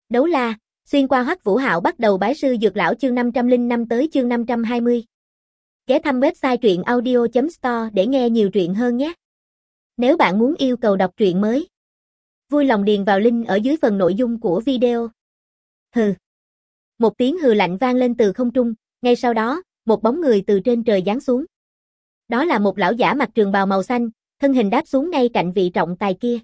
Đấu la, xuyên qua Hoắc Vũ Hạo bắt đầu bái sư dược lão chương 505 tới chương 520. Ghé thăm website truyện audio.store để nghe nhiều truyện hơn nhé. Nếu bạn muốn yêu cầu đọc truyện mới, vui lòng điền vào link ở dưới phần nội dung của video. Hừ. Một tiếng hừ lạnh vang lên từ không trung, ngay sau đó, một bóng người từ trên trời giáng xuống. Đó là một lão giả mặc trường bào màu xanh, thân hình đáp xuống ngay cạnh vị trọng tài kia.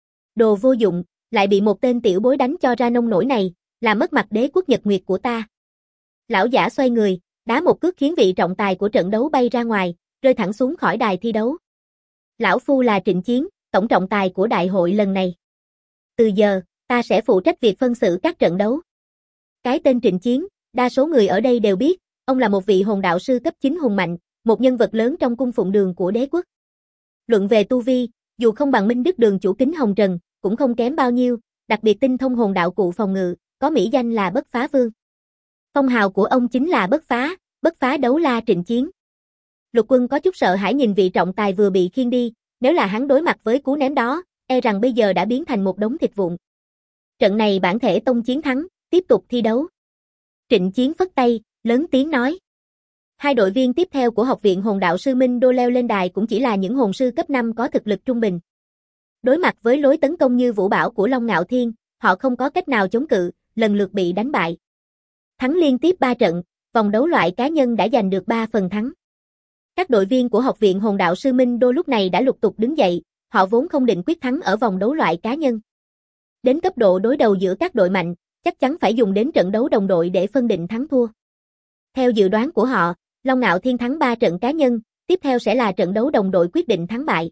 Đồ vô dụng, lại bị một tên tiểu bối đánh cho ra nông nổi này, làm mất mặt đế quốc Nhật Nguyệt của ta. Lão giả xoay người, đá một cước khiến vị trọng tài của trận đấu bay ra ngoài, rơi thẳng xuống khỏi đài thi đấu. Lão phu là Trịnh Chiến, tổng trọng tài của đại hội lần này. Từ giờ, ta sẽ phụ trách việc phân xử các trận đấu. Cái tên Trịnh Chiến, đa số người ở đây đều biết, ông là một vị hồn đạo sư cấp 9 hùng mạnh, một nhân vật lớn trong cung phụng đường của đế quốc. Luận về tu vi, dù không bằng Minh Đức Đường chủ Kính Hồng Trần, cũng không kém bao nhiêu, đặc biệt tinh thông hồn đạo cụ phòng ngự, có mỹ danh là Bất Phá Vương. Phong hào của ông chính là Bất Phá Đấu La Trịnh Chiến. Lục Quân có chút sợ hãi nhìn vị trọng tài vừa bị khiêng đi, nếu là hắn đối mặt với cú ném đó, e rằng bây giờ đã biến thành một đống thịt vụn. Trận này bản thể tông chiến thắng, tiếp tục thi đấu. Trịnh Chiến phất tay, lớn tiếng nói. Hai đội viên tiếp theo của Học viện Hồn đạo sư Minh Đô leo lên đài cũng chỉ là những hồn sư cấp 5 có thực lực trung bình. Đối mặt với lối tấn công như vũ bão của Long Ngạo Thiên, họ không có cách nào chống cự, lần lượt bị đánh bại. Thắng liên tiếp 3 trận, vòng đấu loại cá nhân đã giành được 3 phần thắng. Các đội viên của Học viện Hồn đạo sư Minh Đô lúc này đã lục tục đứng dậy, họ vốn không định quyết thắng ở vòng đấu loại cá nhân. Đến cấp độ đối đầu giữa các đội mạnh, chắc chắn phải dùng đến trận đấu đồng đội để phân định thắng thua. Theo dự đoán của họ, Long Ngạo Thiên thắng 3 trận cá nhân, tiếp theo sẽ là trận đấu đồng đội quyết định thắng bại.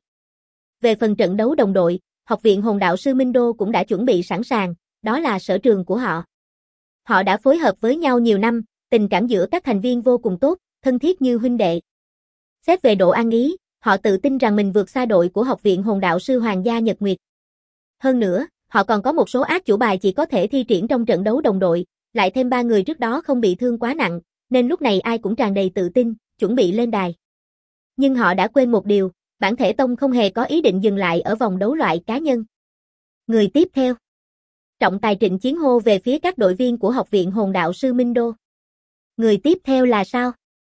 Về phần trận đấu đồng đội, Học viện Hồn đạo sư Minh Đô cũng đã chuẩn bị sẵn sàng, đó là sở trường của họ. Họ đã phối hợp với nhau nhiều năm, tình cảm giữa các thành viên vô cùng tốt, thân thiết như huynh đệ. Xét về độ an ý, họ tự tin rằng mình vượt xa đội của Học viện Hồn đạo sư Hoàng gia Nhật Nguyệt. Hơn nữa, họ còn có một số át chủ bài chỉ có thể thi triển trong trận đấu đồng đội, lại thêm 3 người trước đó không bị thương quá nặng, nên lúc này ai cũng tràn đầy tự tin, chuẩn bị lên đài. Nhưng họ đã quên một điều, bản thể tông không hề có ý định dừng lại ở vòng đấu loại cá nhân. Người tiếp theo. Trọng tài Trịnh Chiến hô về phía các đội viên của Học viện Hồn đạo sư Minh Đô. Người tiếp theo là sao?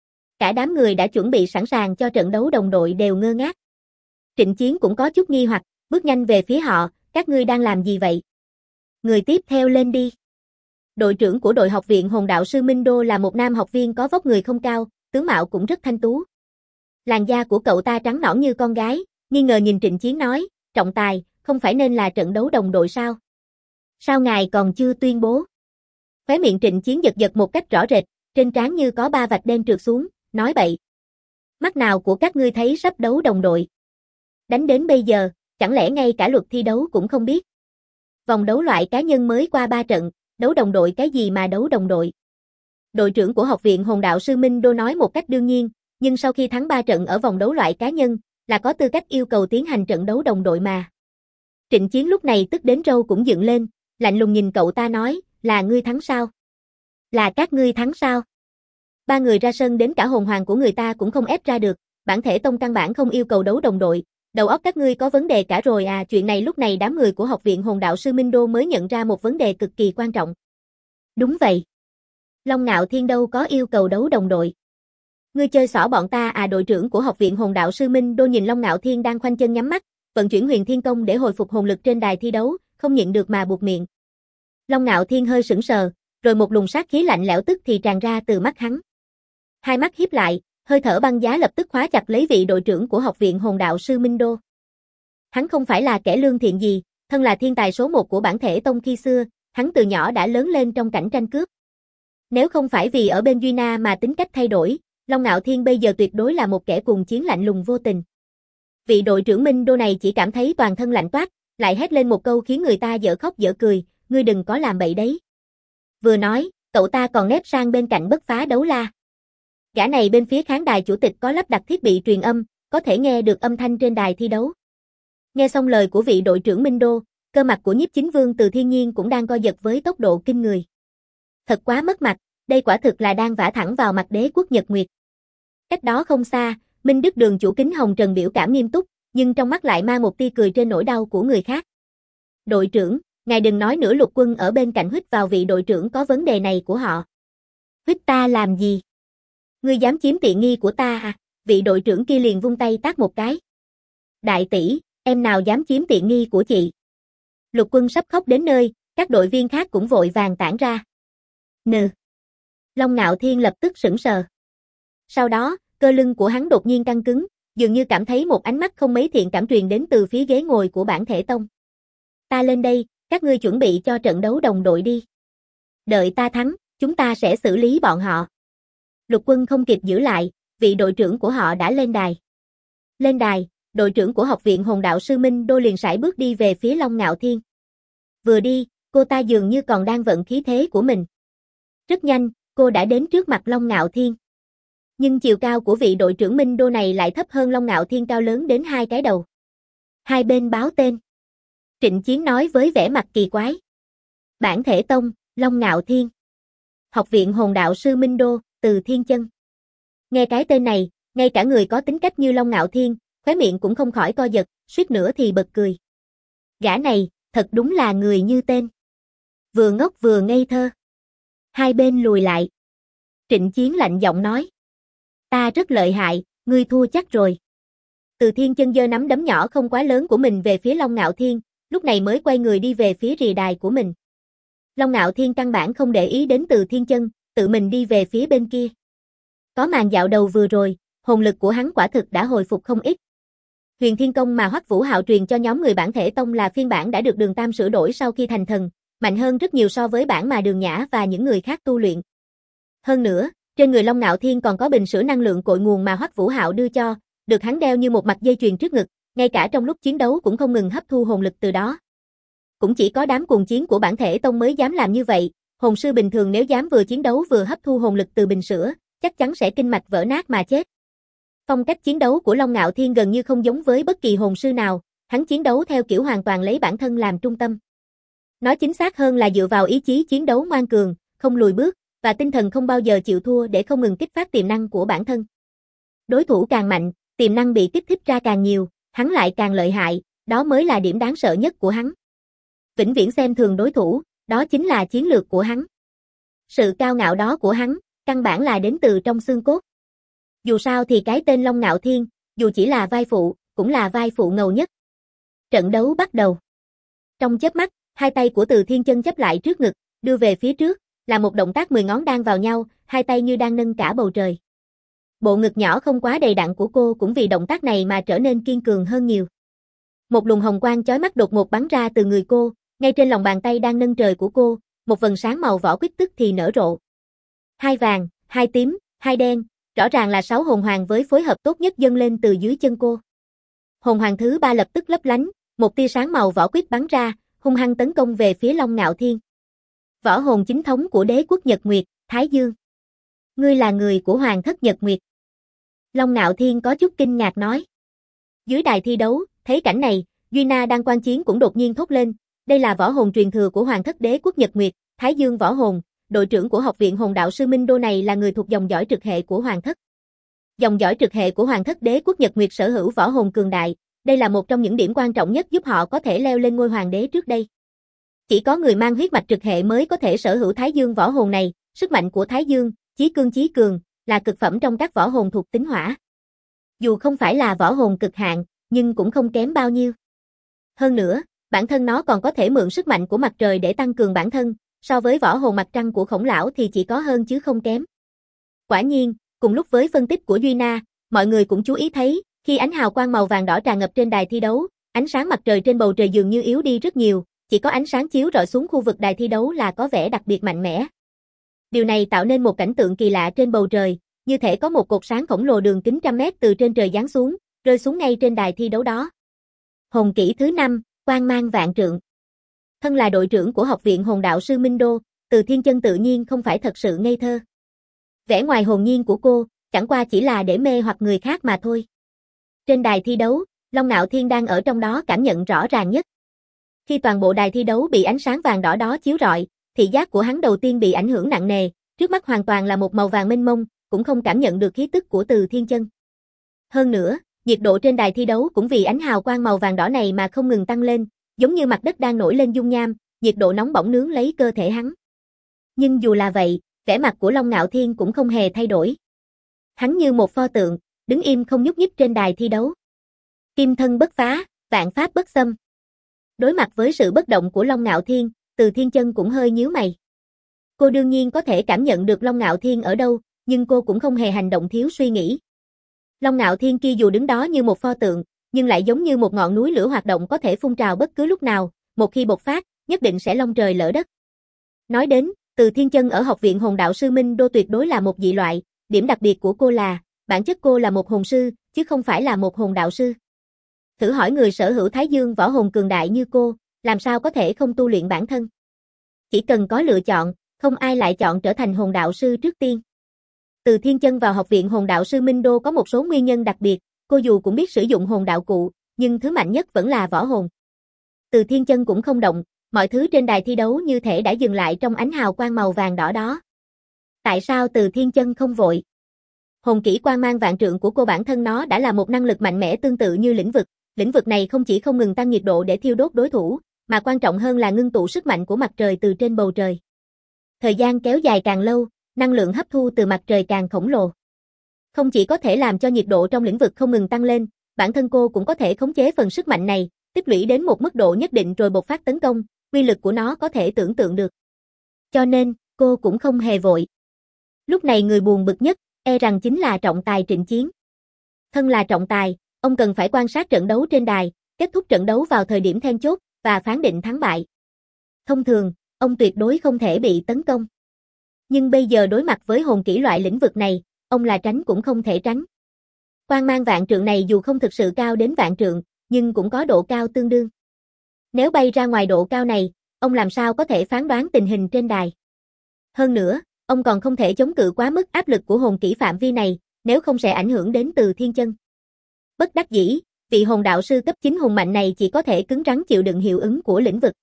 Cả đám người đã chuẩn bị sẵn sàng cho trận đấu đồng đội đều ngơ ngác. Trịnh Chiến cũng có chút nghi hoặc, bước nhanh về phía họ, các ngươi đang làm gì vậy? Người tiếp theo lên đi. Đội trưởng của đội Học viện Hồn đạo sư Minh Đô là một nam học viên có vóc người không cao, tướng mạo cũng rất thanh tú. Làn da của cậu ta trắng nõn như con gái, nghi ngờ nhìn Trịnh Chiến nói, trọng tài, không phải nên là trận đấu đồng đội sao? Sao ngài còn chưa tuyên bố? Khóe miệng Trịnh Chiến giật giật một cách rõ rệt, trên trán như có 3 vạch đen trượt xuống, nói bậy. Mắt nào của các ngươi thấy sắp đấu đồng đội? Đánh đến bây giờ, chẳng lẽ ngay cả luật thi đấu cũng không biết? Vòng đấu loại cá nhân mới qua 3 trận, đấu đồng đội cái gì mà đấu đồng đội? Đội trưởng của Học viện Hồn đạo sư Minh Đô nói một cách đương nhiên, nhưng sau khi thắng 3 trận ở vòng đấu loại cá nhân, là có tư cách yêu cầu tiến hành trận đấu đồng đội mà. Trịnh Chiến lúc này tức đến râu cũng dựng lên, lạnh lùng nhìn cậu ta nói, là ngươi thắng sao? Là các ngươi thắng sao? 3 người ra sân đến cả hồn hoàng của người ta cũng không ép ra được, bản thể tông căn bản không yêu cầu đấu đồng đội, đầu óc các ngươi có vấn đề cả rồi à. Chuyện này lúc này đám người của Học viện Hồn đạo sư Minh Đô mới nhận ra một vấn đề cực kỳ quan trọng. Đúng vậy. Long Ngạo Thiên đâu có yêu cầu đấu đồng đội. Ngươi chơi xỏ bọn ta à? Đội trưởng của Học viện Hồn đạo sư Minh Đô nhìn Long Ngạo Thiên đang khoanh chân nhắm mắt, vận chuyển Huyền Thiên Công để hồi phục hồn lực trên đài thi đấu, không nhịn được mà buột miệng. Long Ngạo Thiên hơi sững sờ, rồi một luồng sát khí lạnh lẽo tức thì tràn ra từ mắt hắn. Hai mắt híp lại, hơi thở băng giá lập tức khóa chặt lấy vị đội trưởng của Học viện Hồn đạo sư Minh Đô. Hắn không phải là kẻ lương thiện gì, thân là thiên tài số 1 của bản thể tông khi xưa, hắn từ nhỏ đã lớn lên trong cảnh tranh cướp. Nếu không phải vì ở bên Duy Na mà tính cách thay đổi, Long Ngạo Thiên bây giờ tuyệt đối là một kẻ cuồng chiến lạnh lùng vô tình. Vị đội trưởng Minh Đô này chỉ cảm thấy toàn thân lạnh toát, lại hét lên một câu khiến người ta dở khóc dở cười, ngươi đừng có làm bậy đấy. Vừa nói, cậu ta còn nép sang bên cạnh Bất Phá Đấu La. Gã này bên phía khán đài chủ tịch có lắp đặt thiết bị truyền âm, có thể nghe được âm thanh trên đài thi đấu. Nghe xong lời của vị đội trưởng Minh Đô, cơ mặt của Nhiếp Chính Vương Từ Thiên Nhiên cũng đang co giật với tốc độ kinh người. Thật quá mất mặt, đây quả thực là đang vả thẳng vào mặt đế quốc Nhật Nguyệt. Cách đó không xa, Minh Đức Đường chủ Kính Hồng Trần biểu cảm nghiêm túc, nhưng trong mắt lại mang một tia cười trên nỗi đau của người khác. Đội trưởng, Ngài đừng nói nữa, Lục Quân ở bên cạnh huýt vào vị đội trưởng có vấn đề này của họ. Huýt ta làm gì? Ngươi dám chiếm tiện nghi của ta à? Vị đội trưởng kia liền vung tay tát một cái. Đại tỷ, em nào dám chiếm tiện nghi của chị? Lục Quân sắp khóc đến nơi, các đội viên khác cũng vội vàng tản ra. Nừ. Long Ngạo Thiên lập tức sững sờ. Sau đó, cơ lưng của hắn đột nhiên căng cứng, dường như cảm thấy một ánh mắt không mấy thiện cảm truyền đến từ phía ghế ngồi của Bản Thể Tông. Ta lên đây, các ngươi chuẩn bị cho trận đấu đồng đội đi. Đợi ta thắng, chúng ta sẽ xử lý bọn họ. Lục Quân không kịp giữ lại, vị đội trưởng của họ đã lên đài. Lên đài, đội trưởng của học viện Hồn Đạo Sư Minh Đô liền sải bước đi về phía Long Ngạo Thiên. Vừa đi, cô ta dường như còn đang vận khí thế của mình. Rất nhanh, cô đã đến trước mặt Long Ngạo Thiên. Nhưng chiều cao của vị đội trưởng Minh Đô này lại thấp hơn Long Ngạo Thiên cao lớn đến 2 cái đầu. Hai bên báo tên. Trịnh Chiến nói với vẻ mặt kỳ quái. Bản Thể Tông, Long Ngạo Thiên. Học viện Hồn Đạo Sư Minh Đô, Từ Thiên Chân. Nghe cái tên này, ngay cả người có tính cách như Long Ngạo Thiên, khóe miệng cũng không khỏi co giật, suýt nữa thì bật cười. Gã này, thật đúng là người như tên. Vừa ngốc vừa ngây thơ. Hai bên lùi lại. Trịnh Chiến lạnh giọng nói. Ta rất lợi hại, ngươi thua chắc rồi. Từ Thiên Chân giơ nắm đấm nhỏ không quá lớn của mình về phía Long Ngạo Thiên, lúc này mới quay người đi về phía rìa đài của mình. Long Ngạo Thiên căn bản không để ý đến Từ Thiên Chân, tự mình đi về phía bên kia. Có màn dạo đầu vừa rồi, hồn lực của hắn quả thực đã hồi phục không ít. Huyền Thiên Công mà Hoắc Vũ Hạo truyền cho nhóm người Bản Thể Tông là phiên bản đã được Đường Tam sửa đổi sau khi thành thần, mạnh hơn rất nhiều so với bản mà Đường Nhã và những người khác tu luyện. Hơn nữa, trên người Long Ngạo Thiên còn có bình sữa năng lượng cội nguồn mà Hoắc Vũ Hạo đưa cho, được hắn đeo như một mặt dây chuyền trước ngực, ngay cả trong lúc chiến đấu cũng không ngừng hấp thu hồn lực từ đó. Cũng chỉ có đám cuồng chiến của Bản Thể Tông mới dám làm như vậy, hồn sư bình thường nếu dám vừa chiến đấu vừa hấp thu hồn lực từ bình sữa, chắc chắn sẽ kinh mạch vỡ nát mà chết. Phong cách chiến đấu của Long Ngạo Thiên gần như không giống với bất kỳ hồn sư nào, hắn chiến đấu theo kiểu hoàn toàn lấy bản thân làm trung tâm. Nói chính xác hơn là dựa vào ý chí chiến đấu ngoan cường, không lùi bước, và tinh thần không bao giờ chịu thua để không ngừng kích phát tiềm năng của bản thân. Đối thủ càng mạnh, tiềm năng bị kích thích ra càng nhiều, hắn lại càng lợi hại, đó mới là điểm đáng sợ nhất của hắn. Vĩnh viễn xem thường đối thủ, đó chính là chiến lược của hắn. Sự cao ngạo đó của hắn, căn bản là đến từ trong xương cốt. Dù sao thì cái tên Long Ngạo Thiên, dù chỉ là vai phụ, cũng là vai phụ ngầu nhất. Trận đấu bắt đầu. Trong chớp mắt, hai tay của Từ Thiên Chân chắp lại trước ngực, đưa về phía trước, là một động tác 10 ngón đan vào nhau, hai tay như đang nâng cả bầu trời. Bộ ngực nhỏ không quá đầy đặn của cô cũng vì động tác này mà trở nên kiên cường hơn nhiều. Một luồng hồng quang chói mắt đột ngột bắn ra từ người cô, ngay trên lòng bàn tay đang nâng trời của cô, một vầng sáng màu vỏ quýt tức thì nở rộ. Hai vàng, hai tím, hai đen, rõ ràng là 6 hồn hoàng với phối hợp tốt nhất dâng lên từ dưới chân cô. Hồn hoàng thứ 3 lập tức lấp lánh, một tia sáng màu vỏ quýt bắn ra, hung hăng tấn công về phía Long Ngạo Thiên. Võ hồn chính thống của đế quốc Nhật Nguyệt, Thái Dương. Ngươi là người của Hoàng thất Nhật Nguyệt. Long Ngạo Thiên có chút kinh ngạc nói. Dưới đài thi đấu, thấy cảnh này, Duy Na đang quan chiến cũng đột nhiên thốt lên, đây là võ hồn truyền thừa của Hoàng thất đế quốc Nhật Nguyệt, Thái Dương võ hồn, đội trưởng của học viện Hồn Đạo Sư Minh Đô này là người thuộc dòng dõi trực hệ của Hoàng thất. Dòng dõi trực hệ của Hoàng thất đế quốc Nhật Nguyệt sở hữu võ hồn cường đại, đây là một trong những điểm quan trọng nhất giúp họ có thể leo lên ngôi hoàng đế trước đây. Chỉ có người mang huyết mạch trực hệ mới có thể sở hữu Thái Dương võ hồn này, sức mạnh của Thái Dương, chí cường, là cực phẩm trong các võ hồn thuộc tính hỏa. Dù không phải là võ hồn cực hạn, nhưng cũng không kém bao nhiêu. Hơn nữa, bản thân nó còn có thể mượn sức mạnh của mặt trời để tăng cường bản thân, so với võ hồn mặt trăng của Khổng lão thì chỉ có hơn chứ không kém. Quả nhiên, cùng lúc với phân tích của Duy Na, mọi người cũng chú ý thấy, khi ánh hào quang màu vàng đỏ tràn ngập trên đài thi đấu, ánh sáng mặt trời trên bầu trời dường như yếu đi rất nhiều, chỉ có ánh sáng chiếu rọi xuống khu vực đài thi đấu là có vẻ đặc biệt mạnh mẽ. Điều này tạo nên một cảnh tượng kỳ lạ trên bầu trời, như thể có một cột sáng khổng lồ đường kính trăm mét từ trên trời giáng xuống, rơi xuống ngay trên đài thi đấu đó. Hồn kỹ thứ 5, quang mang vạn trượng. Thân là đội trưởng của học viện Hồn Đạo Sư Minh Đô, Từ Thiên Chân tự nhiên không phải thật sự ngây thơ. Vẻ ngoài hồn nhiên của cô, chẳng qua chỉ là để mê hoặc người khác mà thôi. Trên đài thi đấu, Long Ngạo Thiên đang ở trong đó cảm nhận rõ ràng nhất. Khi toàn bộ đài thi đấu bị ánh sáng vàng đỏ đó chiếu rọi, thị giác của hắn đầu tiên bị ảnh hưởng nặng nề, trước mắt hoàn toàn là một màu vàng mênh mông, cũng không cảm nhận được khí tức của Từ Thiên Chân. Hơn nữa, nhiệt độ trên đài thi đấu cũng vì ánh hào quang màu vàng đỏ này mà không ngừng tăng lên, giống như mặt đất đang nổi lên dung nham, nhiệt độ nóng bỏng nướng lấy cơ thể hắn. Nhưng dù là vậy, vẻ mặt của Long Ngạo Thiên cũng không hề thay đổi. Hắn như một pho tượng, đứng im không nhúc nhích trên đài thi đấu. Kim thân bất phá, vạn pháp bất xâm. Đối mặt với sự bất động của Long Ngạo Thiên, Từ Thiên Chân cũng hơi nhíu mày. Cô đương nhiên có thể cảm nhận được Long Ngạo Thiên ở đâu, nhưng cô cũng không hề hành động thiếu suy nghĩ. Long Ngạo Thiên kia dù đứng đó như một pho tượng, nhưng lại giống như một ngọn núi lửa hoạt động có thể phun trào bất cứ lúc nào, một khi bộc phát, nhất định sẽ long trời lở đất. Nói đến, Từ Thiên Chân ở học viện Hồn Đạo Sư Minh Đô tuyệt đối là một dị loại, điểm đặc biệt của cô là, bản chất cô là một hồn sư, chứ không phải là một hồn đạo sư. Thử hỏi người sở hữu Thái Dương võ hồn cường đại như cô, làm sao có thể không tu luyện bản thân? Chỉ cần có lựa chọn, không ai lại chọn trở thành hồn đạo sư trước tiên. Từ Thiên Chân vào học viện Hồn Đạo Sư Minh Đô có một số nguyên nhân đặc biệt, cô dù cũng biết sử dụng hồn đạo cụ, nhưng thứ mạnh nhất vẫn là võ hồn. Từ Thiên Chân cũng không động, mọi thứ trên đài thi đấu như thể đã dừng lại trong ánh hào quang màu vàng đỏ đó. Tại sao Từ Thiên Chân không vội? Hồn kỹ quang mang vạn trượng của cô bản thân nó đã là một năng lực mạnh mẽ tương tự như lĩnh vực này không chỉ không ngừng tăng nhiệt độ để thiêu đốt đối thủ, mà quan trọng hơn là ngưng tụ sức mạnh của mặt trời từ trên bầu trời. Thời gian kéo dài càng lâu, năng lượng hấp thu từ mặt trời càng khổng lồ. Không chỉ có thể làm cho nhiệt độ trong lĩnh vực không ngừng tăng lên, bản thân cô cũng có thể khống chế phần sức mạnh này, tích lũy đến một mức độ nhất định rồi bộc phát tấn công, uy lực của nó có thể tưởng tượng được. Cho nên, cô cũng không hề vội. Lúc này người buồn bực nhất, e rằng chính là trọng tài Trịnh Chiến. Thân là trọng tài, ông cần phải quan sát trận đấu trên đài, kết thúc trận đấu vào thời điểm then chốt, và phán định thắng bại. Thông thường, ông tuyệt đối không thể bị tấn công. Nhưng bây giờ đối mặt với hồn kỹ loại lĩnh vực này, ông là tránh cũng không thể tránh. Quang mang vạn trượng này dù không thực sự cao đến vạn trượng, nhưng cũng có độ cao tương đương. Nếu bay ra ngoài độ cao này, ông làm sao có thể phán đoán tình hình trên đài. Hơn nữa, ông còn không thể chống cự quá mức áp lực của hồn kỹ phạm vi này, nếu không sẽ ảnh hưởng đến Từ Thiên Chân. Bất đắc dĩ, vị hồn đạo sư cấp 9 hùng mạnh này chỉ có thể cứng rắn chịu đựng hiệu ứng của lĩnh vực.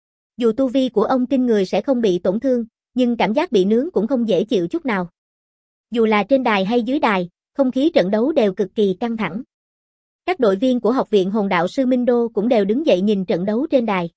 Dù tu vi của ông kinh người sẽ không bị tổn thương, nhưng cảm giác bị nướng cũng không dễ chịu chút nào. Dù là trên đài hay dưới đài, không khí trận đấu đều cực kỳ căng thẳng. Các đội viên của học viện Hồn Đạo Sư Minh Đô cũng đều đứng dậy nhìn trận đấu trên đài.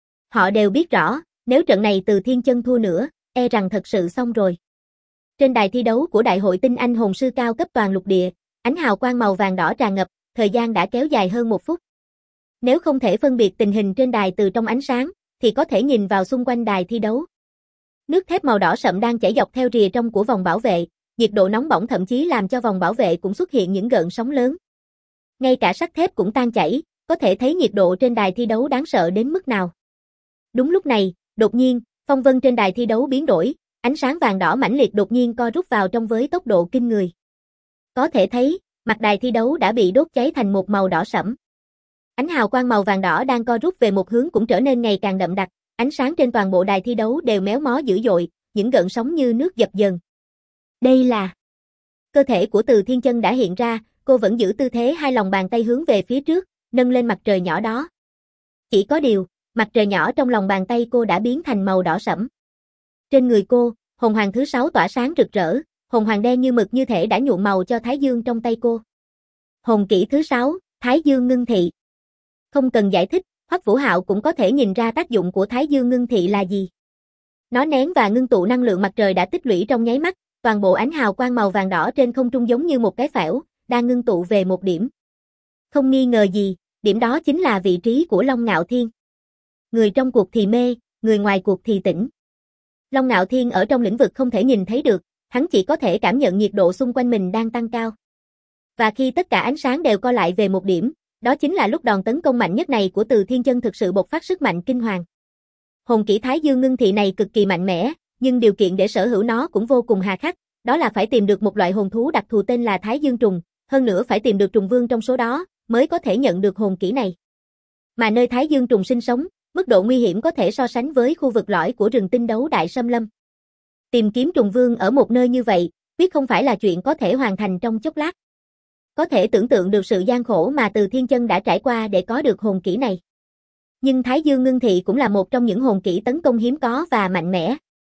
Họ đều biết rõ, nếu trận này Từ Thiên Chân thua nữa, e rằng thật sự xong rồi. Trên đài thi đấu của Đại hội Tinh Anh Hồn Sư cao cấp toàn lục địa, ánh hào quang màu vàng đỏ tràn ngập, thời gian đã kéo dài hơn 1 phút. Nếu không thể phân biệt tình hình trên đài từ trong ánh sáng, thì có thể nhìn vào xung quanh đài thi đấu. Nước thép màu đỏ sậm đang chảy dọc theo rìa trong của vòng bảo vệ, nhiệt độ nóng bỏng thậm chí làm cho vòng bảo vệ cũng xuất hiện những gợn sóng lớn. Ngay cả sắt thép cũng tan chảy, có thể thấy nhiệt độ trên đài thi đấu đáng sợ đến mức nào. Đúng lúc này, đột nhiên, phong vân trên đài thi đấu biến đổi, ánh sáng vàng đỏ mãnh liệt đột nhiên co rút vào trong với tốc độ kinh người. Có thể thấy, mặt đài thi đấu đã bị đốt cháy thành một màu đỏ sẫm. Ánh hào quang màu vàng đỏ đang co rút về một hướng cũng trở nên ngày càng đậm đặc, ánh sáng trên toàn bộ đài thi đấu đều méo mó dữ dội, những gợn sóng như nước dập dờn. Đây là... Cơ thể của Từ Thiên Chân đã hiện ra, cô vẫn giữ tư thế hai lòng bàn tay hướng về phía trước, nâng lên mặt trời nhỏ đó. Chỉ có điều, mặt trời nhỏ trong lòng bàn tay cô đã biến thành màu đỏ sẫm. Trên người cô, hồn hoàng thứ 6 tỏa sáng rực rỡ, hồn hoàng đen như mực như thể đã nhuộm màu cho Thái Dương trong tay cô. Hồn kỹ thứ 6, Thái Dương ngưng thị. Không cần giải thích, Hoắc Vũ Hạo cũng có thể nhìn ra tác dụng của Thái Dương ngưng thị là gì. Nó nén và ngưng tụ năng lượng mặt trời đã tích lũy trong nháy mắt, toàn bộ ánh hào quang màu vàng đỏ trên không trung giống như một cái phễu, đang ngưng tụ về một điểm. Không nghi ngờ gì, điểm đó chính là vị trí của Long Ngạo Thiên. Người trong cuộc thì mê, người ngoài cuộc thì tỉnh. Long Ngạo Thiên ở trong lĩnh vực không thể nhìn thấy được, hắn chỉ có thể cảm nhận nhiệt độ xung quanh mình đang tăng cao. Và khi tất cả ánh sáng đều co lại về một điểm, đó chính là lúc đòn tấn công mạnh nhất này của Từ Thiên Chân thực sự bộc phát sức mạnh kinh hoàng. Hồn kỹ Thái Dương ngưng thị này cực kỳ mạnh mẽ, nhưng điều kiện để sở hữu nó cũng vô cùng hà khắc, đó là phải tìm được một loại hồn thú đặc thù tên là Thái Dương trùng, hơn nữa phải tìm được trùng vương trong số đó, mới có thể nhận được hồn kỹ này. Mà nơi Thái Dương trùng sinh sống, mức độ nguy hiểm có thể so sánh với khu vực lõi của rừng tinh đấu đại xâm lâm. Tìm kiếm trùng vương ở một nơi như vậy, quyết không phải là chuyện có thể hoàn thành trong chốc lát. Có thể tưởng tượng được sự gian khổ mà Từ Thiên Chân đã trải qua để có được hồn kỹ này. Nhưng Thái Dương ngưng thị cũng là một trong những hồn kỹ tấn công hiếm có và mạnh mẽ.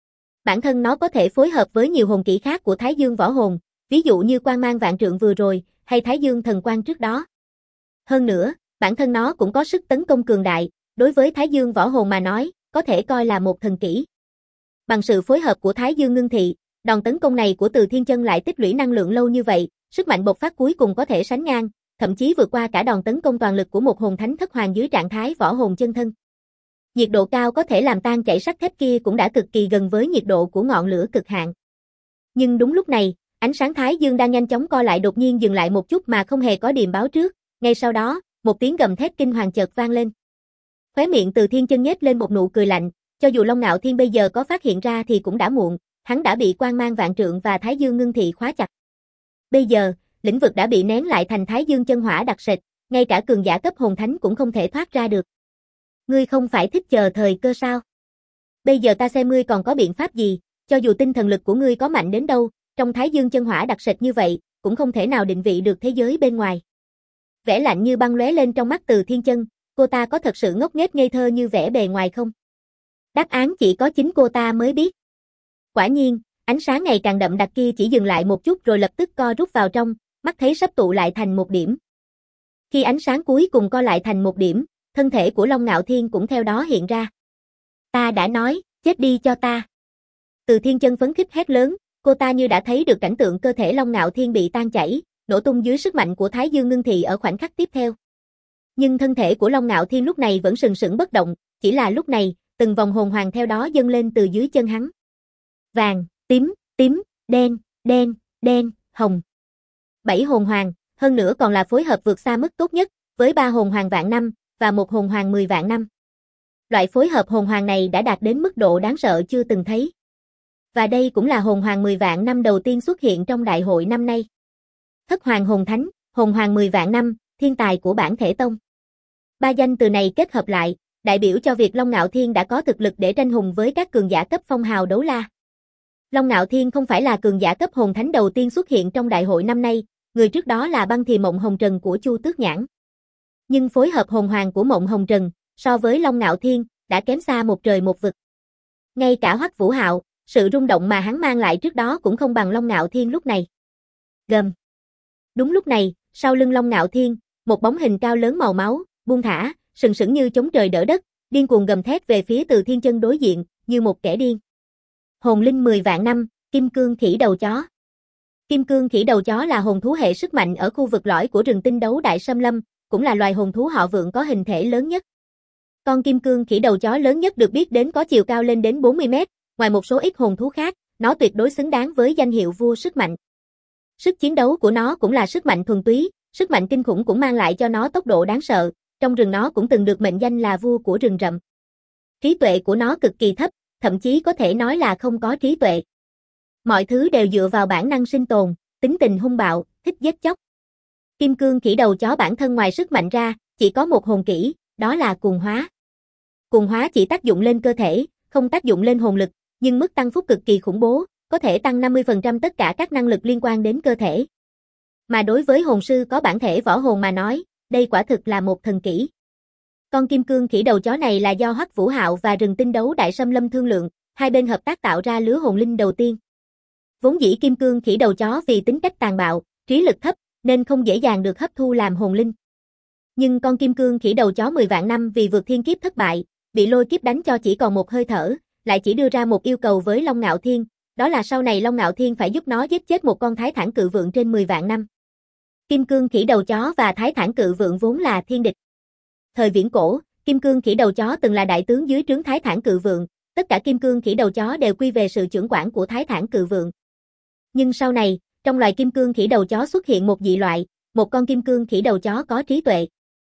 Bản thân nó có thể phối hợp với nhiều hồn kỹ khác của Thái Dương võ hồn, ví dụ như Quang Mang Vạn Trượng vừa rồi, hay Thái Dương Thần Quang trước đó. Hơn nữa, bản thân nó cũng có sức tấn công cường đại, đối với Thái Dương võ hồn mà nói, có thể coi là một thần kỹ. Bằng sự phối hợp của Thái Dương Ngưng Thị, đòn tấn công này của Từ Thiên Chân lại tích lũy năng lượng lâu như vậy, sức mạnh bộc phát cuối cùng có thể sánh ngang, thậm chí vượt qua cả đòn tấn công toàn lực của một hồn thánh thất hoàng dưới trạng thái võ hồn chân thân. Nhiệt độ cao có thể làm tan chảy sắt thép kia cũng đã cực kỳ gần với nhiệt độ của ngọn lửa cực hạn. Nhưng đúng lúc này, ánh sáng Thái Dương đang nhanh chóng co lại đột nhiên dừng lại một chút mà không hề có điềm báo trước, ngay sau đó, một tiếng gầm thét kinh hoàng chợt vang lên. Khóe miệng Từ Thiên Chân nhếch lên một nụ cười lạnh, cho dù Long Nạo Thiên bây giờ có phát hiện ra thì cũng đã muộn, hắn đã bị quang mang vạn trượng và Thái Dương Ngưng Thị khóa chặt. Bây giờ, lĩnh vực đã bị nén lại thành Thái Dương chân hỏa đặc sệt, ngay cả cường giả cấp hồn thánh cũng không thể thoát ra được. Ngươi không phải thích chờ thời cơ sao? Bây giờ ta xem ngươi còn có biện pháp gì, cho dù tinh thần lực của ngươi có mạnh đến đâu, trong Thái Dương chân hỏa đặc sệt như vậy, cũng không thể nào định vị được thế giới bên ngoài. Vẻ lạnh như băng lóe lên trong mắt Từ Thiên Chân, cô ta có thật sự ngốc nghếch ngây thơ như vẻ bề ngoài không? Đáp án chỉ có chính cô ta mới biết. Quả nhiên, ánh sáng ngày càng đậm đặc kia chỉ dừng lại một chút rồi lập tức co rút vào trong, mắt thấy sắp tụ lại thành một điểm. Khi ánh sáng cuối cùng co lại thành một điểm, thân thể của Long Nạo Thiên cũng theo đó hiện ra. Ta đã nói, chết đi cho ta. Từ Thiên Chân phấn khích hét lớn, cô ta như đã thấy được cảnh tượng cơ thể Long Nạo Thiên bị tan chảy, nổ tung dưới sức mạnh của Thái Dương Ngưng Thị ở khoảnh khắc tiếp theo. Nhưng thân thể của Long Nạo Thiên lúc này vẫn sừng sững bất động, chỉ là lúc này, từng vòng hồn hoàng theo đó dâng lên từ dưới chân hắn. Vàng, tím, tím, đen, đen, đen, hồng. 7 hồn hoàng, hơn nữa còn là phối hợp vượt xa mức tốt nhất, với 3 hồn hoàng vạn năm, và 1 hồn hoàng 10 vạn năm. Loại phối hợp hồn hoàng này đã đạt đến mức độ đáng sợ chưa từng thấy. Và đây cũng là hồn hoàng 10 vạn năm đầu tiên xuất hiện trong đại hội năm nay. Thất hoàng hồn thánh, hồn hoàng 10 vạn năm, thiên tài của bản thể tông. 3 danh từ này kết hợp lại, đại biểu cho việc Long Nạo Thiên đã có thực lực để tranh hùng với các cường giả cấp phong hào đấu la. Long Nạo Thiên không phải là cường giả cấp hồn thánh đầu tiên xuất hiện trong đại hội năm nay, người trước đó là Băng Thì Mộng Hồng Trần của Chu Tước Nhãn. Nhưng phối hợp hồn hoàng của Mộng Hồng Trần, so với Long Nạo Thiên, đã kém xa một trời một vực. Ngay cả Hoắc Vũ Hạo, sự rung động mà hắn mang lại trước đó cũng không bằng Long Nạo Thiên lúc này. Gầm. Đúng lúc này, sau lưng Long Nạo Thiên, một bóng hình cao lớn màu máu, buông thả, sừng sững như chống trời đỡ đất, điên cuồng gầm thét về phía Từ Thiên Chân đối diện, như một kẻ điên. Hồn linh 10 vạn năm, Kim Cương Khỉ Đầu Chó. Kim Cương Khỉ Đầu Chó là hồn thú hệ sức mạnh ở khu vực lõi của rừng tinh đấu Đại Sâm Lâm, cũng là loài hồn thú họ Vượng có hình thể lớn nhất. Con Kim Cương Khỉ Đầu Chó lớn nhất được biết đến có chiều cao lên đến 40 mét, ngoài một số ít hồn thú khác, nó tuyệt đối xứng đáng với danh hiệu vua sức mạnh. Sức chiến đấu của nó cũng là sức mạnh thuần túy, sức mạnh kinh khủng cũng mang lại cho nó tốc độ đáng sợ, trong rừng nó cũng từng được mệnh danh là vua của rừng rậm. Trí tuệ của nó cực kỳ thấp, thậm chí có thể nói là không có trí tuệ. Mọi thứ đều dựa vào bản năng sinh tồn, tính tình hung bạo, thích giết chóc. Kim Cương Khỉ Đầu Chó bản thân ngoài sức mạnh ra, chỉ có một hồn kỹ, đó là cuồng hóa. Cuồng hóa chỉ tác dụng lên cơ thể, không tác dụng lên hồn lực, nhưng mức tăng phúc cực kỳ khủng bố, có thể tăng 50% tất cả các năng lực liên quan đến cơ thể. Mà đối với hồn sư có bản thể võ hồn mà nói, đây quả thực là một thần kỹ. Con Kim Cương Khỉ Đầu Chó này là do Hoắc Vũ Hạo và rừng tinh đấu Đại Sâm Lâm thương lượng, hai bên hợp tác tạo ra lứa hồn linh đầu tiên. Vốn dĩ Kim Cương Khỉ Đầu Chó vì tính cách tàn bạo, trí lực thấp, nên không dễ dàng được hấp thu làm hồn linh. Nhưng con Kim Cương Khỉ Đầu Chó 10 vạn năm vì vượt thiên kiếp thất bại, bị lôi kiếp đánh cho chỉ còn một hơi thở, lại chỉ đưa ra một yêu cầu với Long Nạo Thiên, đó là sau này Long Nạo Thiên phải giúp nó giết chết một con Thái Thản Cự Vượng trên 10 vạn năm. Kim Cương Khỉ Đầu Chó và Thái Thản Cự Vượng vốn là thiên địch. Thời viễn cổ, Kim Cương Khỉ Đầu Chó từng là đại tướng dưới trướng Thái Thản Cự Vượng, tất cả Kim Cương Khỉ Đầu Chó đều quy về sự chưởng quản của Thái Thản Cự Vượng. Nhưng sau này, trong loài Kim Cương Khỉ Đầu Chó xuất hiện một dị loại, một con Kim Cương Khỉ Đầu Chó có trí tuệ.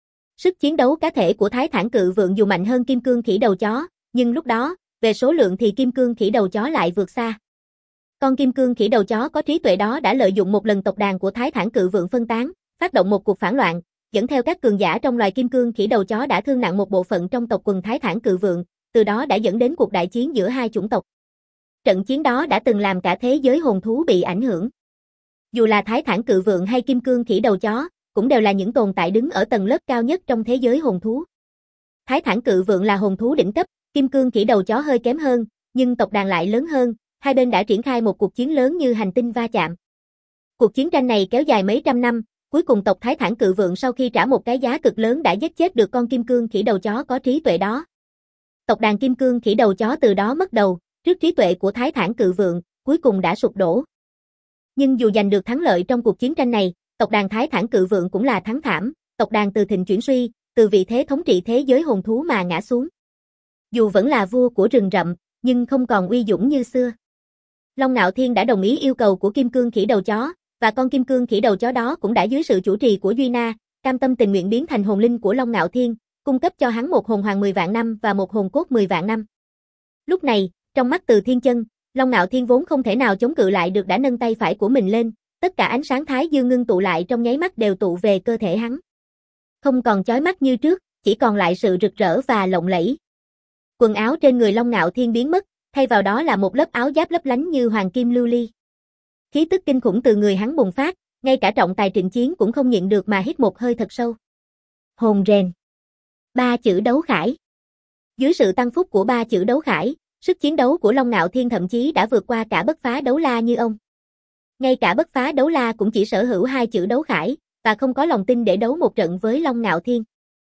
Sức chiến đấu cá thể của Thái Thản Cự Vượng dù mạnh hơn Kim Cương Khỉ Đầu Chó, nhưng lúc đó, về số lượng thì Kim Cương Khỉ Đầu Chó lại vượt xa. Con Kim Cương Khỉ Đầu Chó có trí tuệ đó đã lợi dụng một lần tộc đàn của Thái Thản Cự Vượng phân tán, phát động một cuộc phản loạn, dẫn theo các cường giả trong loài Kim Cương Khỉ Đầu Chó đã thương nặng một bộ phận trong tộc quần Thái Thản Cự Vượng, từ đó đã dẫn đến cuộc đại chiến giữa hai chủng tộc. Trận chiến đó đã từng làm cả thế giới hồn thú bị ảnh hưởng. Dù là Thái Thản Cự Vượng hay Kim Cương Khỉ Đầu Chó, cũng đều là những tồn tại đứng ở tầng lớp cao nhất trong thế giới hồn thú. Thái Thản Cự Vượng là hồn thú đỉnh cấp, Kim Cương Khỉ Đầu Chó hơi kém hơn, nhưng tộc đàn lại lớn hơn, hai bên đã triển khai một cuộc chiến lớn như hành tinh va chạm. Cuộc chiến tranh này kéo dài mấy trăm năm, cuối cùng tộc Thái Thản Cự Vượng sau khi trả một cái giá cực lớn đã giết chết được con Kim Cương Khỉ Đầu Chó có trí tuệ đó. Tộc đàn Kim Cương Khỉ Đầu Chó từ đó mất đầu, trước trí tuệ của Thái Thản Cự Vượng, cuối cùng đã sụp đổ. Nhưng dù giành được thắng lợi trong cuộc chiến tranh này, tộc đàn Thái Thản Cự Vượng cũng là thắng thảm, tộc đàn từ thịnh chuyển suy, từ vị thế thống trị thế giới hồn thú mà ngã xuống. Dù vẫn là vua của rừng rậm, nhưng không còn uy dũng như xưa. Long Ngạo Thiên đã đồng ý yêu cầu của Kim Cương Khỉ Đầu Chó, và con Kim Cương Khỉ Đầu Chó đó cũng đã dưới sự chủ trì của Duy Na, cam tâm tình nguyện biến thành hồn linh của Long Ngạo Thiên, cung cấp cho hắn một hồn hoàng 10 vạn năm và một hồn cốt 10 vạn năm. Lúc này, trong mắt Từ Thiên Chân, Long Ngạo Thiên vốn không thể nào chống cự lại được đã nâng tay phải của mình lên, tất cả ánh sáng thái dương ngưng tụ lại trong nháy mắt đều tụ về cơ thể hắn. Không còn chói mắt như trước, chỉ còn lại sự rực rỡ và lộng lẫy. Quần áo trên người Long Ngạo Thiên biến mất, thay vào đó là một lớp áo giáp lấp lánh như hoàng kim lưu ly. Khí tức kinh khủng từ người hắn bùng phát, ngay cả trọng tài trịnh chiến cũng không nhịn được mà hít một hơi thật sâu. Hồn rèn. 3 chữ đấu khải. Dưới sự tăng phúc của 3 chữ đấu khải, sức chiến đấu của Long Ngạo Thiên thậm chí đã vượt qua cả bất phá đấu la như ông. Ngay cả bất phá đấu la cũng chỉ sở hữu 2 chữ đấu khải, và không có lòng tin để đấu một trận với Long Ngạo Thiên.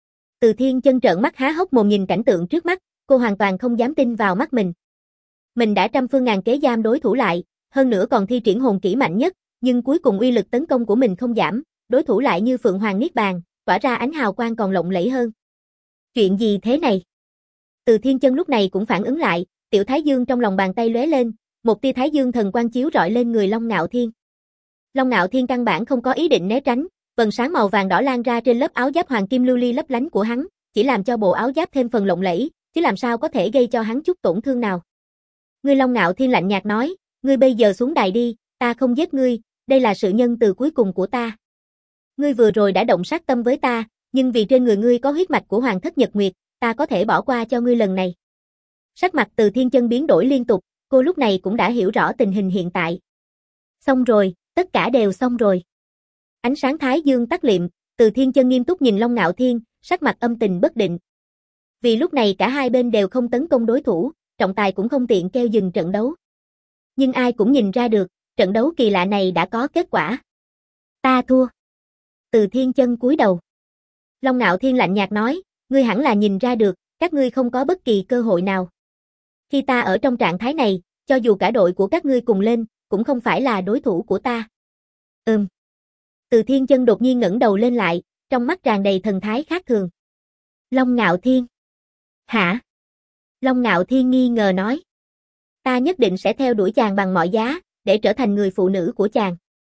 Từ Thiên Chân trợn mắt há hốc mồm nhìn cảnh tượng trước mắt, cô hoàn toàn không dám tin vào mắt mình. Mình đã trăm phương ngàn kế giam đối thủ lại, hơn nữa còn thi triển hồn kỹ mạnh nhất, nhưng cuối cùng uy lực tấn công của mình không giảm, đối thủ lại như Phượng Hoàng Niết Bàn, tỏa ra ánh hào quang còn lộng lẫy hơn. Chuyện gì thế này? Từ Thiên Chân lúc này cũng phản ứng lại, tiểu thái dương trong lòng bàn tay lóe lên, một tia thái dương thần quang chiếu rọi lên người Long Ngạo Thiên. Long Ngạo Thiên căn bản không có ý định né tránh, vầng sáng màu vàng đỏ lan ra trên lớp áo giáp hoàng kim lưu ly lấp lánh của hắn, chỉ làm cho bộ áo giáp thêm phần lộng lẫy, chứ làm sao có thể gây cho hắn chút tổn thương nào. Ngươi Long Ngạo Thiên lạnh nhạt nói, ngươi bây giờ xuống đài đi, ta không giết ngươi, đây là sự nhân từ cuối cùng của ta. Ngươi vừa rồi đã động sát tâm với ta, nhưng vì trên người ngươi có huyết mạch của Hoàng Thất Nhật Nguyệt, ta có thể bỏ qua cho ngươi lần này. Sắc mặt Từ Thiên Chân biến đổi liên tục, cô lúc này cũng đã hiểu rõ tình hình hiện tại. Xong rồi, tất cả đều xong rồi. Ánh sáng thái dương tắt liệm, Từ Thiên Chân nghiêm túc nhìn Long Ngạo Thiên, sắc mặt âm tình bất định. Vì lúc này cả hai bên đều không tấn công đối thủ, trọng tài cũng không tiện kêu dừng trận đấu. Nhưng ai cũng nhìn ra được, trận đấu kỳ lạ này đã có kết quả. Ta thua. Từ Thiên Chân cúi đầu. Long Ngạo Thiên lạnh nhạt nói, ngươi hẳn là nhìn ra được, các ngươi không có bất kỳ cơ hội nào. Khi ta ở trong trạng thái này, cho dù cả đội của các ngươi cùng lên, cũng không phải là đối thủ của ta. Từ Thiên Chân đột nhiên ngẩng đầu lên lại, trong mắt tràn đầy thần thái khác thường. Long Ngạo Thiên. Hả? Long Ngạo Thiên nghi ngờ nói. Ta nhất định sẽ theo đuổi chàng bằng mọi giá, để trở thành người phụ nữ của chàng.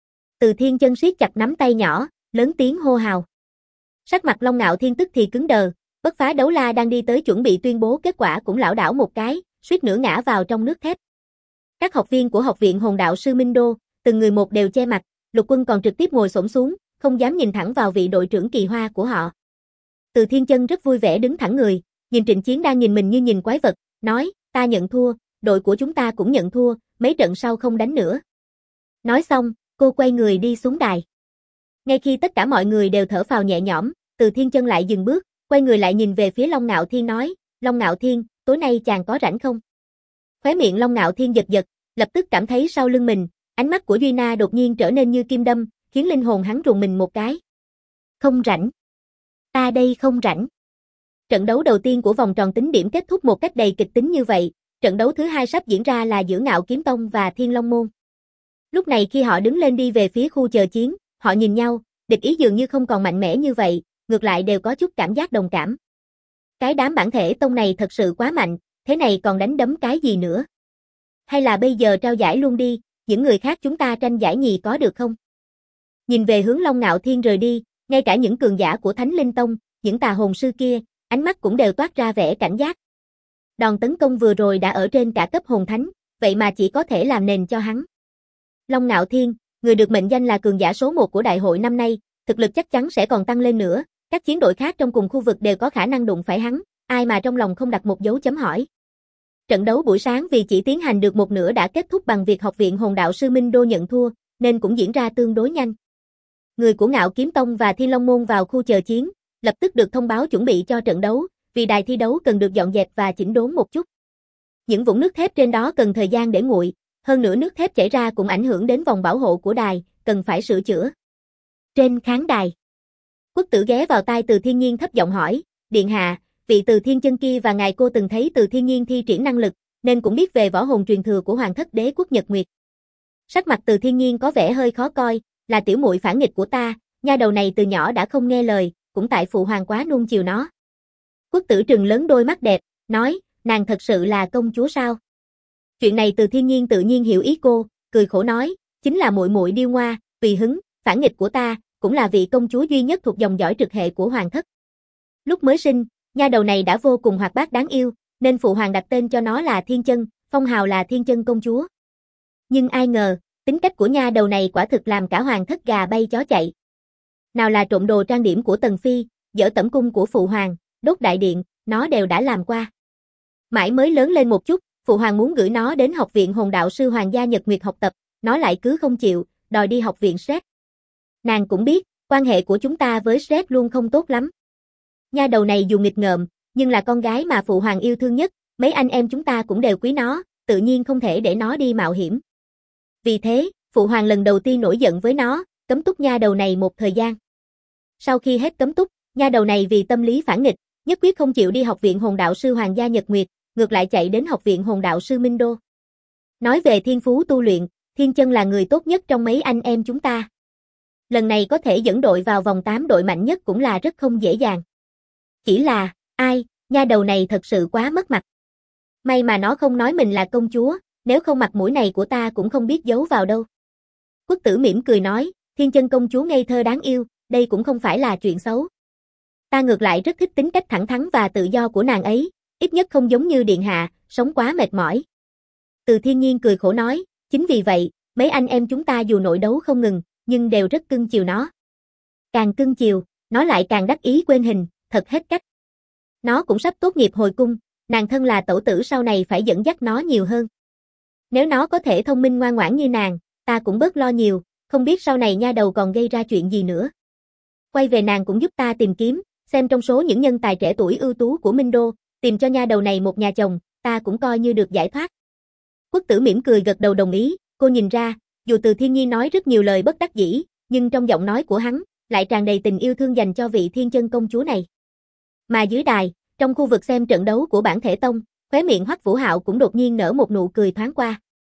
Từ Thiên Chân siết chặt nắm tay nhỏ, lớn tiếng hô hào. Sắc mặt Long Ngạo Thiên tức thì cứng đờ, bất phá đấu la đang đi tới chuẩn bị tuyên bố kết quả cũng lảo đảo một cái, suýt nữa ngã vào trong nước thép. Các học viên của học viện Hồn Đạo Sư Minh Đô, từng người một đều che mặt, Lục Quân còn trực tiếp ngồi xổm xuống, không dám nhìn thẳng vào vị đội trưởng kỳ hoa của họ. Từ Thiên Chân rất vui vẻ đứng thẳng người, nhìn Trịnh Chiến đang nhìn mình như nhìn quái vật, nói, ta nhận thua, đội của chúng ta cũng nhận thua, mấy trận sau không đánh nữa. Nói xong, cô quay người đi xuống đài. Ngay khi tất cả mọi người đều thở phào nhẹ nhõm, Từ Thiên Chân lại dừng bước, quay người lại nhìn về phía Long Ngạo Thiên nói, Long Ngạo Thiên, tối nay chàng có rảnh không? Khóe miệng Long Ngạo Thiên giật giật, lập tức cảm thấy sau lưng mình, ánh mắt của Duy Na đột nhiên trở nên như kim đâm, khiến linh hồn hắn rùng mình một cái. Không rảnh. Ta đây không rảnh. Trận đấu đầu tiên của vòng tròn tính điểm kết thúc một cách đầy kịch tính như vậy, trận đấu thứ hai sắp diễn ra là giữa Ngạo Kiếm Tông và Thiên Long Môn. Lúc này khi họ đứng lên đi về phía khu chờ chiến, họ nhìn nhau, địch ý dường như không còn mạnh mẽ như vậy, ngược lại đều có chút cảm giác đồng cảm. Cái đám bản thể tông này thật sự quá mạnh, thế này còn đánh đấm cái gì nữa? Hay là bây giờ trao giải luôn đi, những người khác chúng ta tranh giải nhì có được không? Nhìn về hướng Long Ngạo Thiên rời đi, ngay cả những cường giả của Thánh Linh Tông, những tà hồn sư kia, ánh mắt cũng đều toát ra vẻ cảnh giác. Đòn tấn công vừa rồi đã ở trên cả cấp hồn thánh, vậy mà chỉ có thể làm nền cho hắn. Long Ngạo Thiên, người được mệnh danh là cường giả số 1 của đại hội năm nay, thực lực chắc chắn sẽ còn tăng lên nữa, các chiến đội khác trong cùng khu vực đều có khả năng đụng phải hắn, ai mà trong lòng không đặt một dấu chấm hỏi. Trận đấu buổi sáng vì chỉ tiến hành được một nửa đã kết thúc bằng việc học viện Hồn Đạo Sư Minh Đô nhận thua, nên cũng diễn ra tương đối nhanh. Người của Ngạo Kiếm Tông và Thiên Long Môn vào khu chờ chiến, lập tức được thông báo chuẩn bị cho trận đấu, vì đài thi đấu cần được dọn dẹp và chỉnh đốn một chút. Những vũng nước thép trên đó cần thời gian để nguội, hơn nữa nước thép chảy ra cũng ảnh hưởng đến vòng bảo hộ của đài, cần phải sửa chữa. Trên khán đài, Quốc Tử ghé vào tai Từ Thiên Nhiên thấp giọng hỏi, Điện hạ, Vị Từ Thiên Chân kia và ngài cô từng thấy Từ Thiên Nhiên thi triển năng lực, nên cũng biết về võ hồn truyền thừa của Hoàng thất đế quốc Nhật Nguyệt. Sắc mặt Từ Thiên Nhiên có vẻ hơi khó coi, là tiểu muội phản nghịch của ta, nha đầu này từ nhỏ đã không nghe lời, cũng tại phụ hoàng quá nuông chiều nó. Quốc tử trừng lớn đôi mắt đẹp, nói, nàng thật sự là công chúa sao? Chuyện này Từ Thiên Nhiên tự nhiên hiểu ý cô, cười khổ nói, chính là muội muội điêu ngoa, tùy hứng, phản nghịch của ta, cũng là vị công chúa duy nhất thuộc dòng dõi trực hệ của hoàng thất. Lúc mới sinh, nha đầu này đã vô cùng hoạt bát đáng yêu, nên phụ hoàng đặt tên cho nó là Thiên Chân, phong hào là Thiên Chân công chúa. Nhưng ai ngờ, tính cách của nha đầu này quả thực làm cả hoàng thất gà bay chó chạy. Nào là trộm đồ trang điểm của Tần Phi, dỡ tẩm cung của phụ hoàng, đốt đại điện, nó đều đã làm qua. Mãi mới lớn lên một chút, phụ hoàng muốn gửi nó đến học viện hồn đạo sư hoàng gia Nhật Nguyệt học tập, nó lại cứ không chịu, đòi đi học viện Shrek. Nàng cũng biết, quan hệ của chúng ta với Shrek luôn không tốt lắm. Nha đầu này dù nghịch ngợm, nhưng là con gái mà phụ hoàng yêu thương nhất, mấy anh em chúng ta cũng đều quý nó, tự nhiên không thể để nó đi mạo hiểm. Vì thế, phụ hoàng lần đầu tiên nổi giận với nó, cấm túc nha đầu này một thời gian. Sau khi hết cấm túc, nha đầu này vì tâm lý phản nghịch, nhất quyết không chịu đi học viện hồn đạo sư hoàng gia Nhật Nguyệt, ngược lại chạy đến học viện hồn đạo sư Minh Đô. Nói về thiên phú tu luyện, Thiên Chân là người tốt nhất trong mấy anh em chúng ta. Lần này có thể dẫn đội vào vòng 8 đội mạnh nhất cũng là rất không dễ dàng. Chỉ là, nha đầu này thật sự quá mất mặt. May mà nó không nói mình là công chúa, nếu không mặt mũi này của ta cũng không biết giấu vào đâu. Quốc tử mỉm cười nói, Thiên Chân công chúa ngây thơ đáng yêu, đây cũng không phải là chuyện xấu. Ta ngược lại rất thích tính cách thẳng thắn và tự do của nàng ấy, ít nhất không giống như điện hạ, sống quá mệt mỏi. Từ Thiên Nhiên cười khổ nói, chính vì vậy, mấy anh em chúng ta dù nội đấu không ngừng, nhưng đều rất cưng chiều nó. Càng cưng chiều, nó lại càng đắc ý quên hình, thật hết cách. Nó cũng sắp tốt nghiệp hồi cung, nàng thân là tẩu tử sau này phải dẫn dắt nó nhiều hơn. Nếu nó có thể thông minh ngoan ngoãn như nàng, ta cũng bớt lo nhiều, không biết sau này nha đầu còn gây ra chuyện gì nữa. Quay về nàng cũng giúp ta tìm kiếm, xem trong số những nhân tài trẻ tuổi ưu tú của Minh Đô, tìm cho nha đầu này một nhà chồng, ta cũng coi như được giải thoát. Quốc tử mỉm cười gật đầu đồng ý, cô nhìn ra, dù Từ Thiên Nhi nói rất nhiều lời bất đắc dĩ, nhưng trong giọng nói của hắn, lại tràn đầy tình yêu thương dành cho vị Thiên Chân công chúa này. Mà dưới đài, trong khu vực xem trận đấu của Bản Thể Tông, khóe miệng Hoắc Vũ Hạo cũng đột nhiên nở một nụ cười thoáng qua.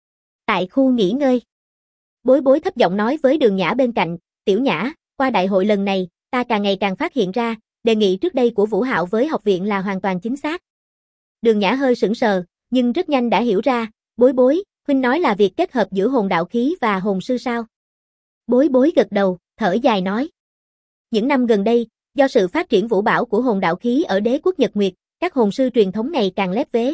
Tại khu nghỉ ngơi, Bối Bối thấp giọng nói với Đường Nhã bên cạnh, Tiểu Nhã, qua đại hội lần này, ta càng ngày càng phát hiện ra, đề nghị trước đây của Vũ Hạo với học viện là hoàn toàn chính xác. Đường Nhã hơi sững sờ, nhưng rất nhanh đã hiểu ra, Bối Bối, huynh nói là việc kết hợp giữa hồn đạo khí và hồn sư sao? Bối Bối gật đầu, thở dài nói. Những năm gần đây, do sự phát triển vũ bão của hồn đạo khí ở đế quốc Nhật Nguyệt, các hồn sư truyền thống ngày càng lép vế.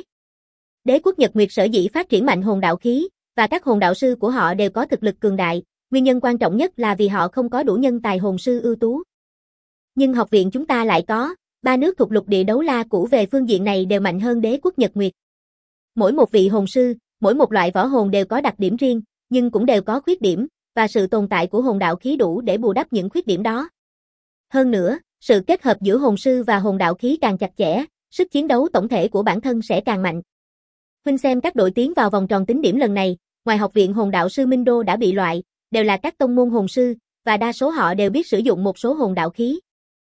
Đế quốc Nhật Nguyệt sở dĩ phát triển mạnh hồn đạo khí, và các hồn đạo sư của họ đều có thực lực cường đại, nguyên nhân quan trọng nhất là vì họ không có đủ nhân tài hồn sư ưu tú. Nhưng học viện chúng ta lại có, 3 nước thuộc lục địa đấu la cũ về phương diện này đều mạnh hơn đế quốc Nhật Nguyệt. Mỗi một vị hồn sư, mỗi một loại võ hồn đều có đặc điểm riêng, nhưng cũng đều có khuyết điểm, và sự tồn tại của hồn đạo khí đủ để bù đắp những khuyết điểm đó. Hơn nữa, sự kết hợp giữa hồn sư và hồn đạo khí càng chặt chẽ, sức chiến đấu tổng thể của bản thân sẽ càng mạnh. Huynh xem các đội tiến vào vòng tròn tính điểm lần này, ngoài học viện hồn đạo sư Minh Đô đã bị loại, đều là các tông môn hồn sư, và đa số họ đều biết sử dụng một số hồn đạo khí.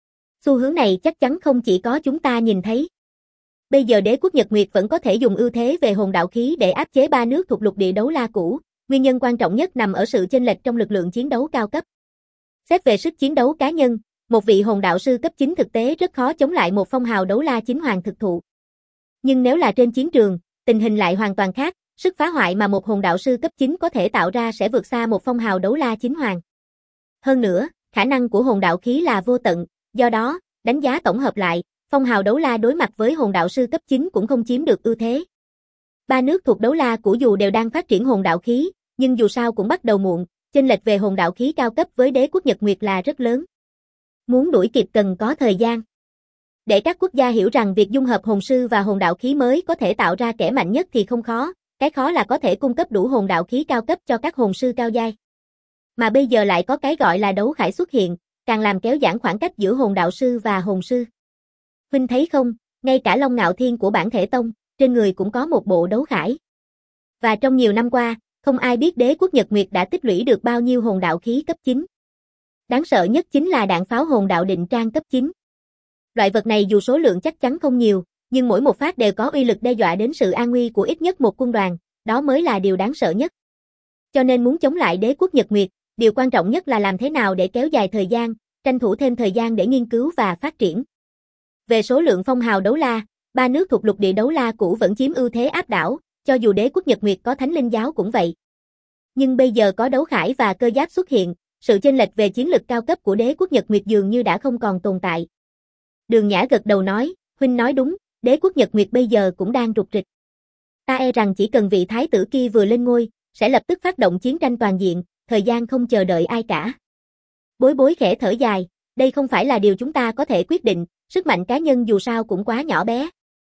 Xu hướng này chắc chắn không chỉ có chúng ta nhìn thấy. Bây giờ đế quốc Nhật Nguyệt vẫn có thể dùng ưu thế về hồn đạo khí để áp chế 3 nước thuộc lục địa đấu la cũ, nguyên nhân quan trọng nhất nằm ở sự chênh lệch trong lực lượng chiến đấu cao cấp. Xét về sức chiến đấu cá nhân, một vị hồn đạo sư cấp 9 thực tế rất khó chống lại một phong hào đấu la chính hoàng thực thụ. Nhưng nếu là trên chiến trường, tình hình lại hoàn toàn khác, sức phá hoại mà một hồn đạo sư cấp 9 có thể tạo ra sẽ vượt xa một phong hào đấu la chính hoàng. Hơn nữa, khả năng của hồn đạo khí là vô tận, do đó, đánh giá tổng hợp lại, phong hào đấu la đối mặt với hồn đạo sư cấp 9 cũng không chiếm được ưu thế. 3 nước thuộc đấu la cũ dù đều đang phát triển hồn đạo khí, nhưng dù sao cũng bắt đầu muộn, chênh lệch về hồn đạo khí cao cấp với đế quốc Nhật Nguyệt là rất lớn. Muốn đuổi kịp cần có thời gian. Để các quốc gia hiểu rằng việc dung hợp hồn sư và hồn đạo khí mới có thể tạo ra kẻ mạnh nhất thì không khó, cái khó là có thể cung cấp đủ hồn đạo khí cao cấp cho các hồn sư cao giai. Mà bây giờ lại có cái gọi là đấu khải xuất hiện, càng làm kéo giãn khoảng cách giữa hồn đạo sư và hồn sư. Huynh thấy không, ngay cả Long Ngạo Thiên của Bản Thể Tông, trên người cũng có một bộ đấu khải. Và trong nhiều năm qua, không ai biết đế quốc Nhật Nguyệt đã tích lũy được bao nhiêu hồn đạo khí cấp 9. Đáng sợ nhất chính là đạn pháo hồn đạo định trang cấp 9. Loại vật này dù số lượng chắc chắn không nhiều, nhưng mỗi một phát đều có uy lực đe dọa đến sự an nguy của ít nhất một quân đoàn, đó mới là điều đáng sợ nhất. Cho nên muốn chống lại đế quốc Nhật Nguyệt, điều quan trọng nhất là làm thế nào để kéo dài thời gian, tranh thủ thêm thời gian để nghiên cứu và phát triển. Về số lượng phong hào đấu la, ba nước thuộc lục địa đấu la cũ vẫn chiếm ưu thế áp đảo, cho dù đế quốc Nhật Nguyệt có thánh linh giáo cũng vậy. Nhưng bây giờ có đấu khải và cơ giáp xuất hiện, sự chênh lệch về chiến lực cao cấp của đế quốc Nhật Nguyệt dường như đã không còn tồn tại. Đường Nhã gật đầu nói, huynh nói đúng, đế quốc Nhật Nguyệt bây giờ cũng đang rục rịch. Ta e rằng chỉ cần vị thái tử kia vừa lên ngôi, sẽ lập tức phát động chiến tranh toàn diện, thời gian không chờ đợi ai cả. Bối Bối khẽ thở dài, đây không phải là điều chúng ta có thể quyết định, sức mạnh cá nhân dù sao cũng quá nhỏ bé.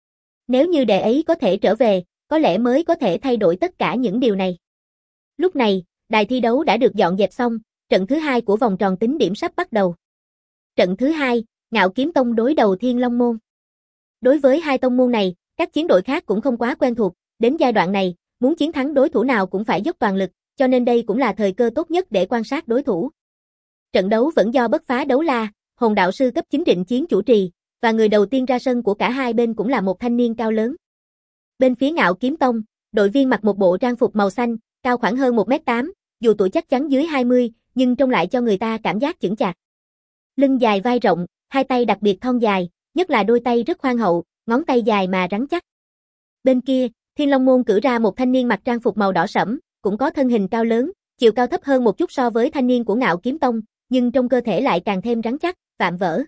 Nếu như đệ ấy có thể trở về, có lẽ mới có thể thay đổi tất cả những điều này. Lúc này, đài thi đấu đã được dọn dẹp xong, trận thứ 2 của vòng tròn tính điểm sắp bắt đầu. Trận thứ 2, Ngạo Kiếm Tông đối đầu Thiên Long Môn. Đối với hai tông môn này, các chiến đội khác cũng không quá quen thuộc, đến giai đoạn này, muốn chiến thắng đối thủ nào cũng phải dốc toàn lực, cho nên đây cũng là thời cơ tốt nhất để quan sát đối thủ. Trận đấu vẫn do Bất Phá Đấu La, Hồn Đạo Sư cấp 9 Trịnh Chiến chủ trì, và người đầu tiên ra sân của cả hai bên cũng là một thanh niên cao lớn. Bên phía Ngạo Kiếm Tông, đội viên mặc một bộ trang phục màu xanh, cao khoảng hơn 1m8, dù tuổi chắc chắn dưới 20, nhưng trông lại cho người ta cảm giác chững chạc. Lưng dài vai rộng, hai tay đặc biệt thon dài, nhất là đôi tay rất khoan hậu, ngón tay dài mà rắn chắc. Bên kia, Thiên Long Môn cử ra một thanh niên mặc trang phục màu đỏ sẫm, cũng có thân hình cao lớn, chiều cao thấp hơn một chút so với thanh niên của Ngạo Kiếm Tông, nhưng trong cơ thể lại càng thêm rắn chắc, vạm vỡ.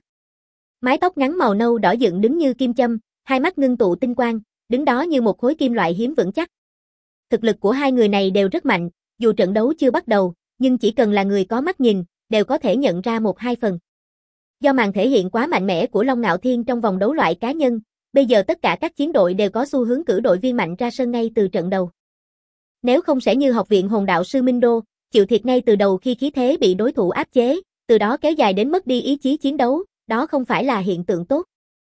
Mái tóc ngắn màu nâu đỏ dựng đứng như kim châm, hai mắt ngưng tụ tinh quang, đứng đó như một khối kim loại hiếm vững chắc. Thực lực của hai người này đều rất mạnh, dù trận đấu chưa bắt đầu, nhưng chỉ cần là người có mắt nhìn, đều có thể nhận ra một hai phần. Do màn thể hiện quá mạnh mẽ của Long Ngạo Thiên trong vòng đấu loại cá nhân, bây giờ tất cả các chiến đội đều có xu hướng cử đội viên mạnh ra sân ngay từ trận đầu. Nếu không sẽ như Học viện Hồn Đạo Sư Minh Đô, chịu thiệt ngay từ đầu khi khí thế bị đối thủ áp chế, từ đó kéo dài đến mất đi ý chí chiến đấu, đó không phải là hiện tượng tốt.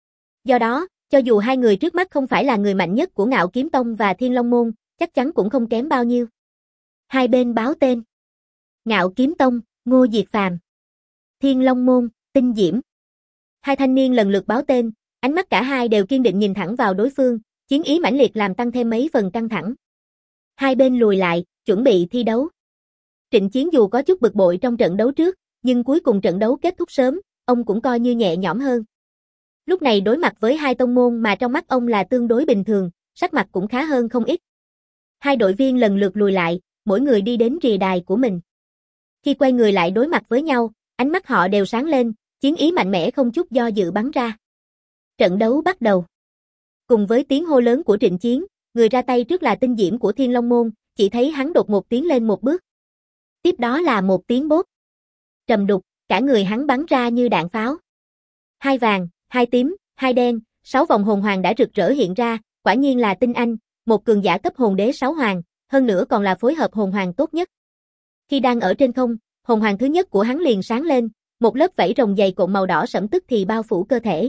Do đó, cho dù hai người trước mắt không phải là người mạnh nhất của Ngạo Kiếm Tông và Thiên Long Môn, chắc chắn cũng không kém bao nhiêu. Hai bên báo tên. Ngạo Kiếm Tông, Ngô Diệt Phàm. Thiên Long Môn, Tinh Diễm. Hai thanh niên lần lượt báo tên, ánh mắt cả hai đều kiên định nhìn thẳng vào đối phương, chiến ý mãnh liệt làm tăng thêm mấy phần căng thẳng. Hai bên lùi lại, chuẩn bị thi đấu. Trịnh Chiến dù có chút bực bội trong trận đấu trước, nhưng cuối cùng trận đấu kết thúc sớm, ông cũng coi như nhẹ nhõm hơn. Lúc này đối mặt với hai tông môn mà trong mắt ông là tương đối bình thường, sắc mặt cũng khá hơn không ít. Hai đội viên lần lượt lùi lại, mỗi người đi đến rìa đài của mình. Khi quay người lại đối mặt với nhau, ánh mắt họ đều sáng lên, chiến ý mạnh mẽ không chút do dự bắn ra. Trận đấu bắt đầu. Cùng với tiếng hô lớn của Trịnh Chiến, người ra tay trước là Tinh Diễm của Thiên Long Môn, chỉ thấy hắn đột ngột tiến lên một bước. Tiếp đó là một tiếng bốp. Trầm đục, cả người hắn bắn ra như đạn pháo. Hai vàng, hai tím, hai đen, 6 vòng hồn hoàng đã rực rỡ hiện ra, quả nhiên là Tinh Anh, một cường giả cấp hồn đế 6 hoàng, hơn nữa còn là phối hợp hồn hoàng tốt nhất. Khi đang ở trên không, hồn hoàng thứ nhất của hắn liền sáng lên, một lớp vảy rồng dày cộm màu đỏ sẫm tức thì bao phủ cơ thể.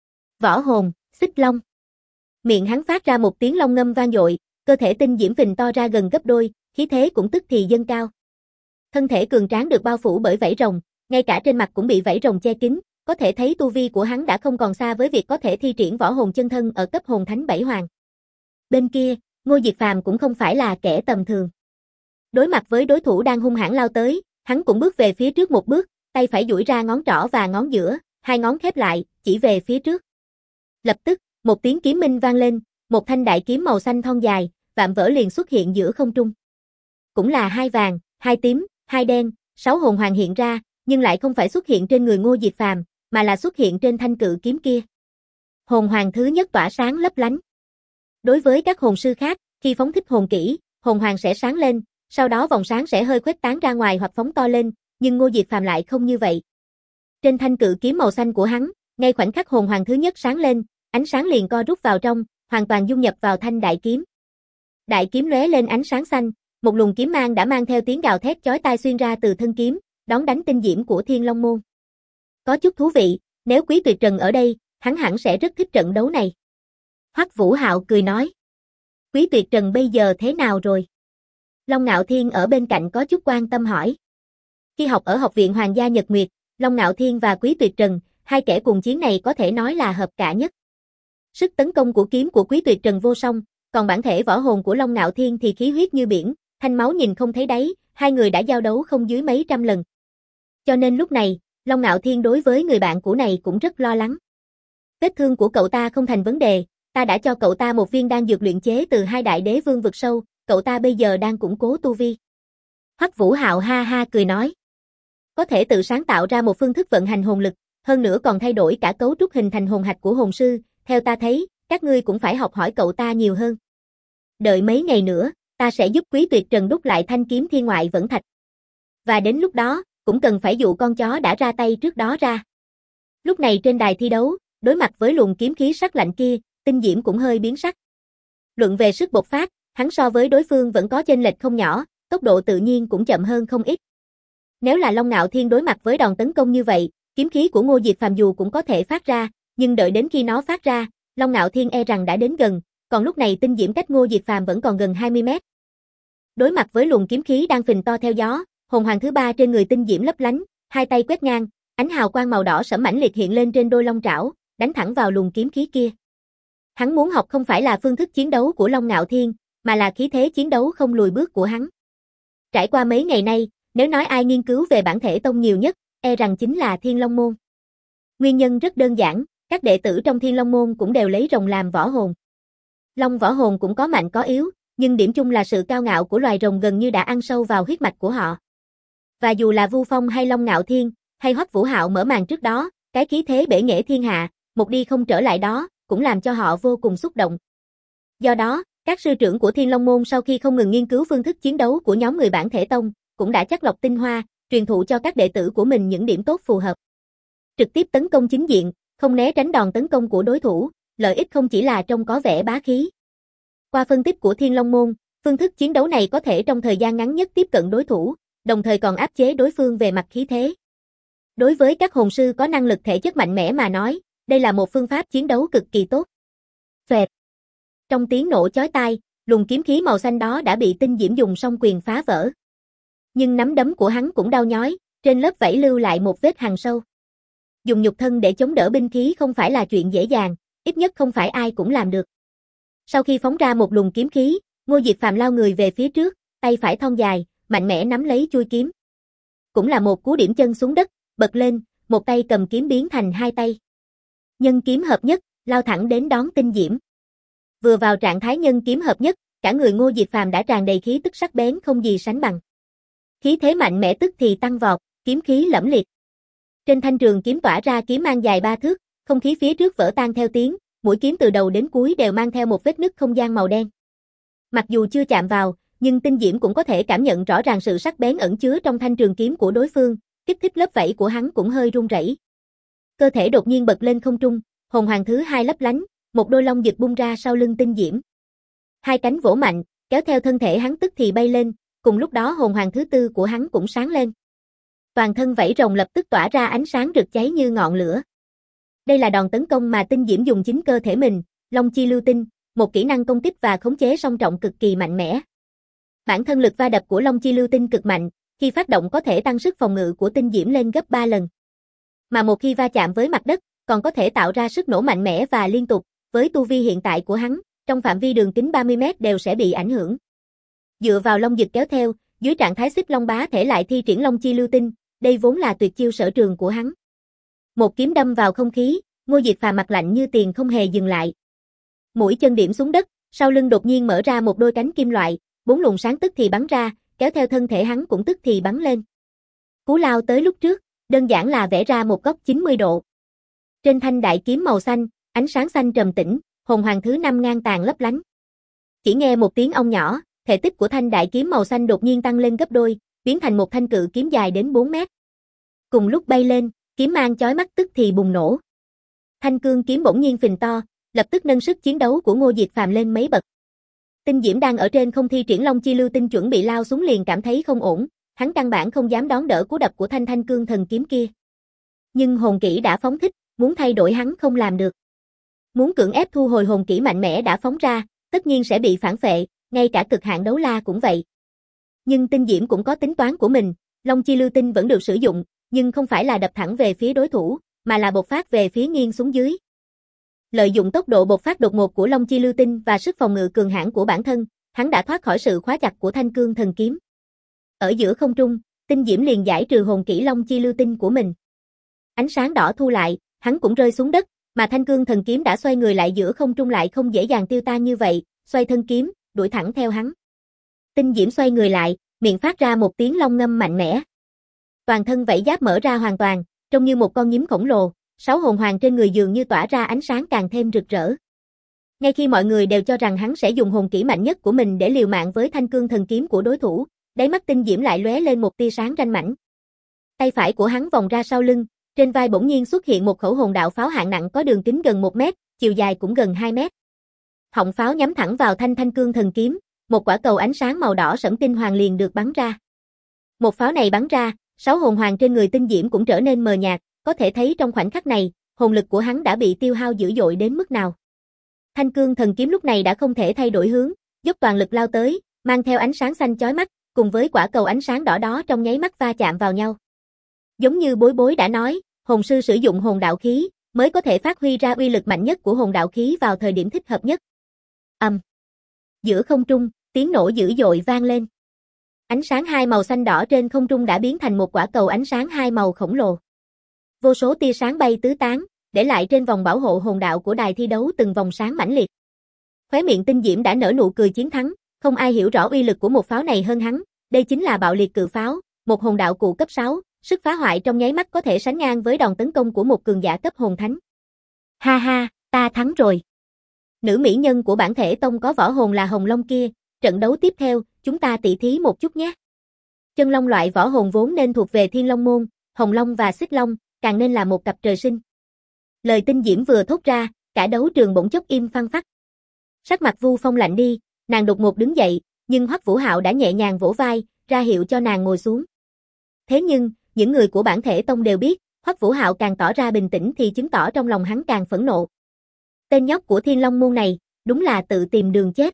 Võ hồn, Xích Long. Miệng hắn phát ra một tiếng long ngâm vang dội, cơ thể Tinh Diễm phình to ra gần gấp đôi, khí thế cũng tức thì dâng cao. Thân thể cường tráng được bao phủ bởi vảy rồng, ngay cả trên mặt cũng bị vảy rồng che kín, có thể thấy tu vi của hắn đã không còn xa với việc có thể thi triển võ hồn chân thân ở cấp hồn thánh 7 hoàng. Bên kia, Ngô Diệt Phàm cũng không phải là kẻ tầm thường. Đối mặt với đối thủ đang hung hãn lao tới, hắn cũng bước về phía trước một bước, tay phải duỗi ra ngón trỏ và ngón giữa, hai ngón khép lại, chỉ về phía trước. Lập tức, một tiếng kiếm minh vang lên, một thanh đại kiếm màu xanh thon dài, vạm vỡ liền xuất hiện giữa không trung. Cũng là hai vàng, hai tím, hai đen, 6 hồn hoàng hiện ra, nhưng lại không phải xuất hiện trên người Ngô Diệt Phàm, mà là xuất hiện trên thanh cự kiếm kia. Hồn hoàng thứ nhất tỏa sáng lấp lánh. Đối với các hồn sư khác, khi phóng thích hồn kỹ, hồn hoàng sẽ sáng lên, sau đó vòng sáng sẽ hơi khuếch tán ra ngoài hoặc phóng to lên, nhưng Ngô Diệt Phàm lại không như vậy. Trên thanh cự kiếm màu xanh của hắn, ngay khoảnh khắc hồn hoàng thứ nhất sáng lên, ánh sáng liền co rút vào trong, hoàn toàn dung nhập vào thanh đại kiếm. Đại kiếm lóe lên ánh sáng xanh, một luồng kiếm mang đã mang theo tiếng gào thét chói tai xuyên ra từ thân kiếm, đón đánh Tinh Diễm của Thiên Long Môn. Có chút thú vị, nếu Quý Tuyệt Trần ở đây, hắn hẳn sẽ rất thích trận đấu này. Hoắc Vũ Hạo cười nói. Quý Tuyệt Trần bây giờ thế nào rồi? Long Ngạo Thiên ở bên cạnh có chút quan tâm hỏi. Khi học ở Học viện Hoàng gia Nhật Nguyệt, Long Ngạo Thiên và Quý Tuyệt Trần, hai kẻ cùng chiến này có thể nói là hợp cả nhất. Sức tấn công của kiếm của Quý Tuyệt Trần vô song, còn bản thể võ hồn của Long Ngạo Thiên thì khí huyết như biển, thanh máu nhìn không thấy đáy, hai người đã giao đấu không dưới mấy trăm lần. Cho nên lúc này, Long Ngạo Thiên đối với người bạn cũ này cũng rất lo lắng. Vết thương của cậu ta không thành vấn đề, ta đã cho cậu ta một viên đan dược luyện chế từ hai đại đế vương vực sâu, cậu ta bây giờ đang củng cố tu vi. Hoắc Vũ Hạo ha ha cười nói. Có thể tự sáng tạo ra một phương thức vận hành hồn lực, hơn nữa còn thay đổi cả cấu trúc hình thành hồn hạch của hồn sư, theo ta thấy, các ngươi cũng phải học hỏi cậu ta nhiều hơn. Đợi mấy ngày nữa, ta sẽ giúp Quý Tuyệt Trần đúc lại thanh kiếm thiên ngoại vẫn thạch. Và đến lúc đó, cũng cần phải dụ con chó đã ra tay trước đó ra. Lúc này trên đài thi đấu, đối mặt với luồng kiếm khí sắc lạnh kia, Tinh Diễm cũng hơi biến sắc. Luận về sức bộc phát, hắn so với đối phương vẫn có chênh lệch không nhỏ, tốc độ tự nhiên cũng chậm hơn không ít. Nếu là Long Ngạo Thiên đối mặt với đòn tấn công như vậy, kiếm khí của Ngô Diệt Phàm dù cũng có thể phát ra, nhưng đợi đến khi nó phát ra, Long Ngạo Thiên e rằng đã đến gần, còn lúc này Tinh Diễm cách Ngô Diệt Phàm vẫn còn gần 20 mét. Đối mặt với luồng kiếm khí đang phình to theo gió, hồn hoàng thứ ba trên người Tinh Diễm lấp lánh, hai tay quét ngang, ánh hào quang màu đỏ sẫm mãnh liệt hiện lên trên đôi long trảo, đánh thẳng vào luồng kiếm khí kia. Hắn muốn học không phải là phương thức chiến đấu của Long Ngạo Thiên, mà là khí thế chiến đấu không lùi bước của hắn. Trải qua mấy ngày nay, nếu nói ai nghiên cứu về bản thể tông nhiều nhất, e rằng chính là Thiên Long Môn. Nguyên nhân rất đơn giản, các đệ tử trong Thiên Long Môn cũng đều lấy rồng làm võ hồn. Long võ hồn cũng có mạnh có yếu, nhưng điểm chung là sự cao ngạo của loài rồng gần như đã ăn sâu vào huyết mạch của họ. Và dù là Vu Phong hay Long Ngạo Thiên, hay Hoắc Vũ Hạo mở màn trước đó, cái khí thế bể nghệ thiên hạ, một đi không trở lại đó, cũng làm cho họ vô cùng xúc động. Do đó, các sư trưởng của Thiên Long Môn sau khi không ngừng nghiên cứu phương thức chiến đấu của nhóm người bản thể tông, cũng đã chắt lọc tinh hoa, truyền thụ cho các đệ tử của mình những điểm tốt phù hợp. Trực tiếp tấn công chính diện, không né tránh đòn tấn công của đối thủ, lợi ích không chỉ là trông có vẻ bá khí. Qua phân tích của Thiên Long Môn, phương thức chiến đấu này có thể trong thời gian ngắn nhất tiếp cận đối thủ, đồng thời còn áp chế đối phương về mặt khí thế. Đối với các hồn sư có năng lực thể chất mạnh mẽ mà nói, đây là một phương pháp chiến đấu cực kỳ tốt. Phệt. Trong tiếng nổ chói tai, luồng kiếm khí màu xanh đó đã bị Tinh Diễm dùng song quyền phá vỡ. Nhưng nắm đấm của hắn cũng đau nhói, trên lớp vảy lưu lại một vết hằn sâu. Dùng nhục thân để chống đỡ binh khí không phải là chuyện dễ dàng, ít nhất không phải ai cũng làm được. Sau khi phóng ra một luồng kiếm khí, Ngô Diệt Phàm lao người về phía trước, tay phải thon dài, mạnh mẽ nắm lấy chuôi kiếm. Cũng là một cú điểm chân xuống đất, bật lên, một tay cầm kiếm biến thành hai tay. Nhân kiếm hợp nhất, lao thẳng đến đón Tinh Diễm. Vừa vào trạng thái nhân kiếm hợp nhất, cả người Ngô Diệt Phàm đã tràn đầy khí tức sắc bén không gì sánh bằng. Khí thế mạnh mẽ tức thì tăng vọt, kiếm khí lẫm liệt. Trên thanh trường kiếm tỏa ra kiếm mang dài 3 thước, không khí phía trước vỡ tan theo tiếng, mũi kiếm từ đầu đến cuối đều mang theo một vết nứt không gian màu đen. Mặc dù chưa chạm vào, nhưng Tinh Diễm cũng có thể cảm nhận rõ ràng sự sắc bén ẩn chứa trong thanh trường kiếm của đối phương, kích thích lớp vảy của hắn cũng hơi run rẩy. Cơ thể đột nhiên bật lên không trung, hồn hoàng thứ hai lấp lánh, một đôi long giật bung ra sau lưng Tinh Diễm. Hai cánh vỗ mạnh, kéo theo thân thể hắn tức thì bay lên, cùng lúc đó hồn hoàng thứ tư của hắn cũng sáng lên. Toàn thân vảy rồng lập tức tỏa ra ánh sáng rực cháy như ngọn lửa. Đây là đòn tấn công mà Tinh Diễm dùng chính cơ thể mình, Long Chi Lưu Tinh, một kỹ năng công kích và khống chế song trọng cực kỳ mạnh mẽ. Bản thân lực va đập của Long Chi Lưu Tinh cực mạnh, khi phát động có thể tăng sức phòng ngự của Tinh Diễm lên gấp 3 lần. Mà một khi va chạm với mặt đất, còn có thể tạo ra sức nổ mạnh mẽ và liên tục, với tu vi hiện tại của hắn, trong phạm vi đường kính 30 mét đều sẽ bị ảnh hưởng. Dựa vào long giật kéo theo, dưới trạng thái xích long bá thể lại thi triển Long Chi Lưu Tinh, đây vốn là tuyệt chiêu sở trường của hắn. Một kiếm đâm vào không khí, Ngô Diệt Phàm mặt lạnh như tiền không hề dừng lại. Mũi chân điểm xuống đất, sau lưng đột nhiên mở ra một đôi cánh kim loại, 4 luồng sáng tức thì bắn ra, kéo theo thân thể hắn cũng tức thì bắn lên. Cú lao tới lúc trước, đơn giản là vẽ ra một góc 90 độ. Trên thanh đại kiếm màu xanh, ánh sáng xanh trầm tĩnh, hồn hoàng thứ 5 ngang tàn lấp lánh. Chỉ nghe một tiếng ong nhỏ, thể tích của thanh đại kiếm màu xanh đột nhiên tăng lên gấp đôi, biến thành một thanh cự kiếm dài đến 4 mét. Cùng lúc bay lên, kiếm mang chói mắt tức thì bùng nổ. Thanh cương kiếm bỗng nhiên phình to, lập tức nâng sức chiến đấu của Ngô Diệt Phàm lên mấy bậc. Tinh Diễm đang ở trên không thi triển Long Chi Lưu Tinh chuẩn bị lao xuống liền cảm thấy không ổn, hắn căn bản không dám đón đỡ cú đập của thanh cương thần kiếm kia. Nhưng hồn kỹ đã phóng thích, muốn thay đổi hắn không làm được. Muốn cưỡng ép thu hồi hồn kỹ mạnh mẽ đã phóng ra, tất nhiên sẽ bị phản phệ, ngay cả cực hạn đấu la cũng vậy. Nhưng Tinh Diễm cũng có tính toán của mình, Long Chi Lưu Tinh vẫn được sử dụng, nhưng không phải là đập thẳng về phía đối thủ, mà là bộc phát về phía nghiêng xuống dưới. Lợi dụng tốc độ bộc phát đột ngột của Long Chi Lưu Tinh và sức phòng ngự cường hãn của bản thân, hắn đã thoát khỏi sự khóa chặt của Thanh Cương Thần Kiếm. Ở giữa không trung, Tinh Diễm liền giải trừ hồn kỹ Long Chi Lưu Tinh của mình. Ánh sáng đỏ thu lại, hắn cũng rơi xuống đất, mà Thanh Cương Thần Kiếm đã xoay người lại giữa không trung lại không dễ dàng tiêu tan như vậy, xoay thân kiếm, đuổi thẳng theo hắn. Tinh Diễm xoay người lại, miệng phát ra một tiếng long ngâm mạnh mẽ. Toàn thân vảy giáp mở ra hoàn toàn, trông như một con nhím khổng lồ, 6 hồn hoàng trên người dường như tỏa ra ánh sáng càng thêm rực rỡ. Ngay khi mọi người đều cho rằng hắn sẽ dùng hồn kỹ mạnh nhất của mình để liều mạng với Thanh Cương Thần Kiếm của đối thủ, đáy mắt Tinh Diễm lại lóe lên một tia sáng ranh mãnh. Tay phải của hắn vòng ra sau lưng, trên vai bỗng nhiên xuất hiện một khẩu hồn đạo pháo hạng nặng có đường kính gần 1 mét, chiều dài cũng gần 2 mét. Họng pháo nhắm thẳng vào Thanh Cương Thần Kiếm, một quả cầu ánh sáng màu đỏ sẫm tinh hoàng liền được bắn ra. Một pháo này bắn ra, 6 hồn hoàng trên người Tinh Diễm cũng trở nên mờ nhạt, có thể thấy trong khoảnh khắc này, hồn lực của hắn đã bị tiêu hao dữ dội đến mức nào. Thanh Cương Thần Kiếm lúc này đã không thể thay đổi hướng, dốc toàn lực lao tới, mang theo ánh sáng xanh chói mắt, cùng với quả cầu ánh sáng đỏ đó trong nháy mắt va chạm vào nhau. Giống như Bối Bối đã nói, hồn sư sử dụng hồn đạo khí mới có thể phát huy ra uy lực mạnh nhất của hồn đạo khí vào thời điểm thích hợp nhất. Giữa không trung, tiếng nổ dữ dội vang lên. Ánh sáng hai màu xanh đỏ trên không trung đã biến thành một quả cầu ánh sáng hai màu khổng lồ. Vô số tia sáng bay tứ tán, để lại trên vòng bảo hộ hồn đạo của đài thi đấu từng vòng sáng mãnh liệt. Khóe miệng Tinh Diễm đã nở nụ cười chiến thắng, không ai hiểu rõ uy lực của một pháo này hơn hắn, đây chính là Bạo Liệt Cự Pháo, một hồn đạo cụ cấp 6, sức phá hoại trong nháy mắt có thể sánh ngang với đòn tấn công của một cường giả cấp hồn thánh. Ha ha, ta thắng rồi. Nữ mỹ nhân của bản thể tông có võ hồn là Hồng Long kia, trận đấu tiếp theo, chúng ta tỉ thí một chút nhé. Chân long loại võ hồn vốn nên thuộc về Thiên Long môn, Hồng Long và Xích Long, càng nên là một cặp trời sinh. Lời Tinh Diễm vừa thốt ra, cả đấu trường bỗng chốc im phăng phắc. Sắc mặt Vu Phong lạnh đi, nàng đột ngột đứng dậy, nhưng Hoắc Vũ Hạo đã nhẹ nhàng vỗ vai, ra hiệu cho nàng ngồi xuống. Thế nhưng, những người của bản thể tông đều biết, Hoắc Vũ Hạo càng tỏ ra bình tĩnh thì chứng tỏ trong lòng hắn càng phẫn nộ. Tên nhóc của Thiên Long môn này, đúng là tự tìm đường chết.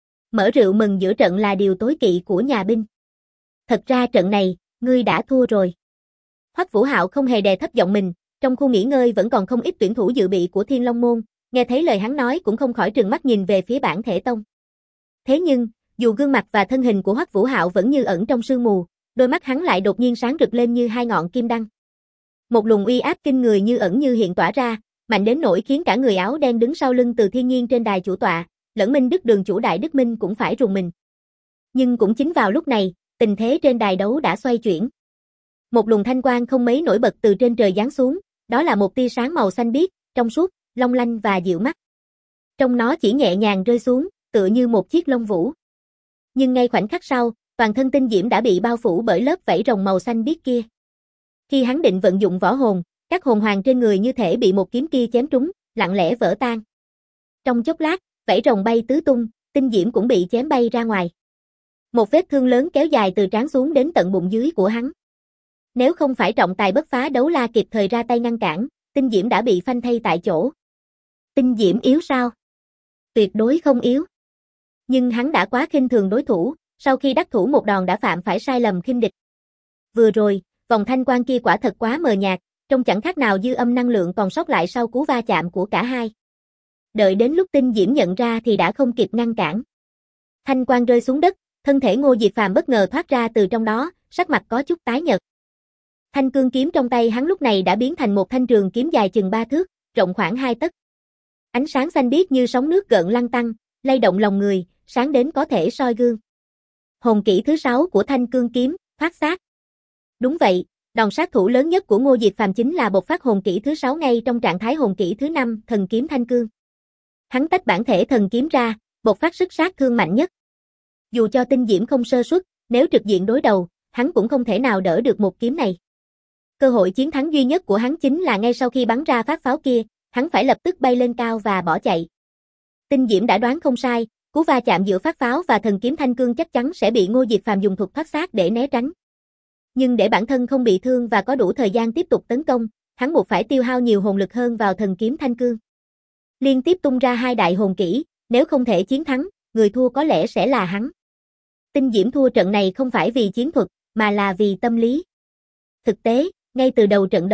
Mở rượu mừng giữa trận là điều tối kỵ của nhà binh. Thật ra trận này, ngươi đã thua rồi. Hoắc Vũ Hạo không hề đè thấp giọng mình, trong khu nghỉ ngơi vẫn còn không ít tuyển thủ dự bị của Thiên Long môn, nghe thấy lời hắn nói cũng không khỏi trừng mắt nhìn về phía bản thể tông. Thế nhưng, dù gương mặt và thân hình của Hoắc Vũ Hạo vẫn như ẩn trong sương mù, đôi mắt hắn lại đột nhiên sáng rực lên như hai ngọn kim đăng. Một luồng uy áp kinh người như ẩn như hiện tỏa ra, mạnh đến nỗi khiến cả người áo đen đứng sau lưng Từ Thiên Nhiên trên đài chủ tọa, lẫn Minh Đức đường chủ Đại Đức Minh cũng phải rùng mình. Nhưng cũng chính vào lúc này, tình thế trên đài đấu đã xoay chuyển. Một luồng thanh quang không mấy nổi bật từ trên trời giáng xuống, đó là một tia sáng màu xanh biếc, trong suốt, long lanh và dịu mắt. Trong nó chỉ nhẹ nhàng rơi xuống, tựa như một chiếc lông vũ. Nhưng ngay khoảnh khắc sau, toàn thân Tinh Diễm đã bị bao phủ bởi lớp vảy rồng màu xanh biếc kia. Khi hắn định vận dụng võ hồn, các hồn hoàng trên người như thể bị một kiếm kia chém trúng, lặng lẽ vỡ tan. Trong chốc lát, vảy rồng bay tứ tung, Tinh Diễm cũng bị chém bay ra ngoài. Một vết thương lớn kéo dài từ trán xuống đến tận bụng dưới của hắn. Nếu không phải trọng tài bất phá đấu la kịp thời ra tay ngăn cản, Tinh Diễm đã bị phanh thây tại chỗ. Tinh Diễm yếu sao? Tuyệt đối không yếu. Nhưng hắn đã quá khinh thường đối thủ, sau khi đắc thủ một đòn đã phạm phải sai lầm khinh địch. Vừa rồi, vòng thanh quang kia quả thật quá mờ nhạt, trông chẳng khác nào dư âm năng lượng còn sót lại sau cú va chạm của cả hai. Đợi đến lúc Tinh Diễm nhận ra thì đã không kịp ngăn cản. Thanh quang rơi xuống đất, thân thể Ngô Diệt Phàm bất ngờ thoát ra từ trong đó, sắc mặt có chút tái nhợt. Thanh cương kiếm trong tay hắn lúc này đã biến thành một thanh trường kiếm dài chừng 3 thước, rộng khoảng 2 tấc. Ánh sáng xanh biếc như sóng nước gợn lăn tăn, lay động lòng người, sáng đến có thể soi gương. Hồn kỹ thứ 6 của thanh cương kiếm, thoát xác. Đúng vậy, đòn sát thủ lớn nhất của Ngô Diệt Phàm chính là bộc phát hồn kỹ thứ 6 ngay trong trạng thái hồn kỹ thứ 5, thần kiếm thanh cương. Hắn tách bản thể thần kiếm ra, bộc phát sức sát thương mạnh nhất. Dù cho Tinh Diễm không sơ suất, nếu trực diện đối đầu, hắn cũng không thể nào đỡ được một kiếm này. Cơ hội chiến thắng duy nhất của hắn chính là ngay sau khi bắn ra phát pháo kia, hắn phải lập tức bay lên cao và bỏ chạy. Tinh Diễm đã đoán không sai, cú va chạm giữa phát pháo và thần kiếm thanh cương chắc chắn sẽ bị Ngô Diệt Phàm dùng thuật thoát xác để né tránh. Nhưng để bản thân không bị thương và có đủ thời gian tiếp tục tấn công, hắn buộc phải tiêu hao nhiều hồn lực hơn vào thần kiếm thanh cương. Liên tiếp tung ra 2 đại hồn kỹ, nếu không thể chiến thắng, người thua có lẽ sẽ là hắn. Tinh Diễm thua trận này không phải vì chiến thuật, mà là vì tâm lý. Thực tế, ngay từ đầu trận đấu,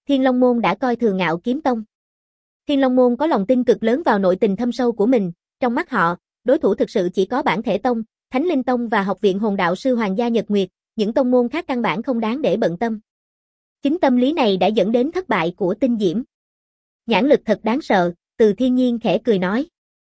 Thiên Long Môn đã coi thường Ngạo Kiếm Tông. Thiên Long Môn có lòng tin cực lớn vào nội tình thâm sâu của mình, trong mắt họ, đối thủ thực sự chỉ có Bản Thể Tông, Thánh Linh Tông và Học viện Hồn Đạo Sư Hoàng gia Nhật Nguyệt, những tông môn khác căn bản không đáng để bận tâm. Chính tâm lý này đã dẫn đến thất bại của Tinh Diễm. Nhãn lực thật đáng sợ, Từ Thiên Nhiên khẽ cười nói.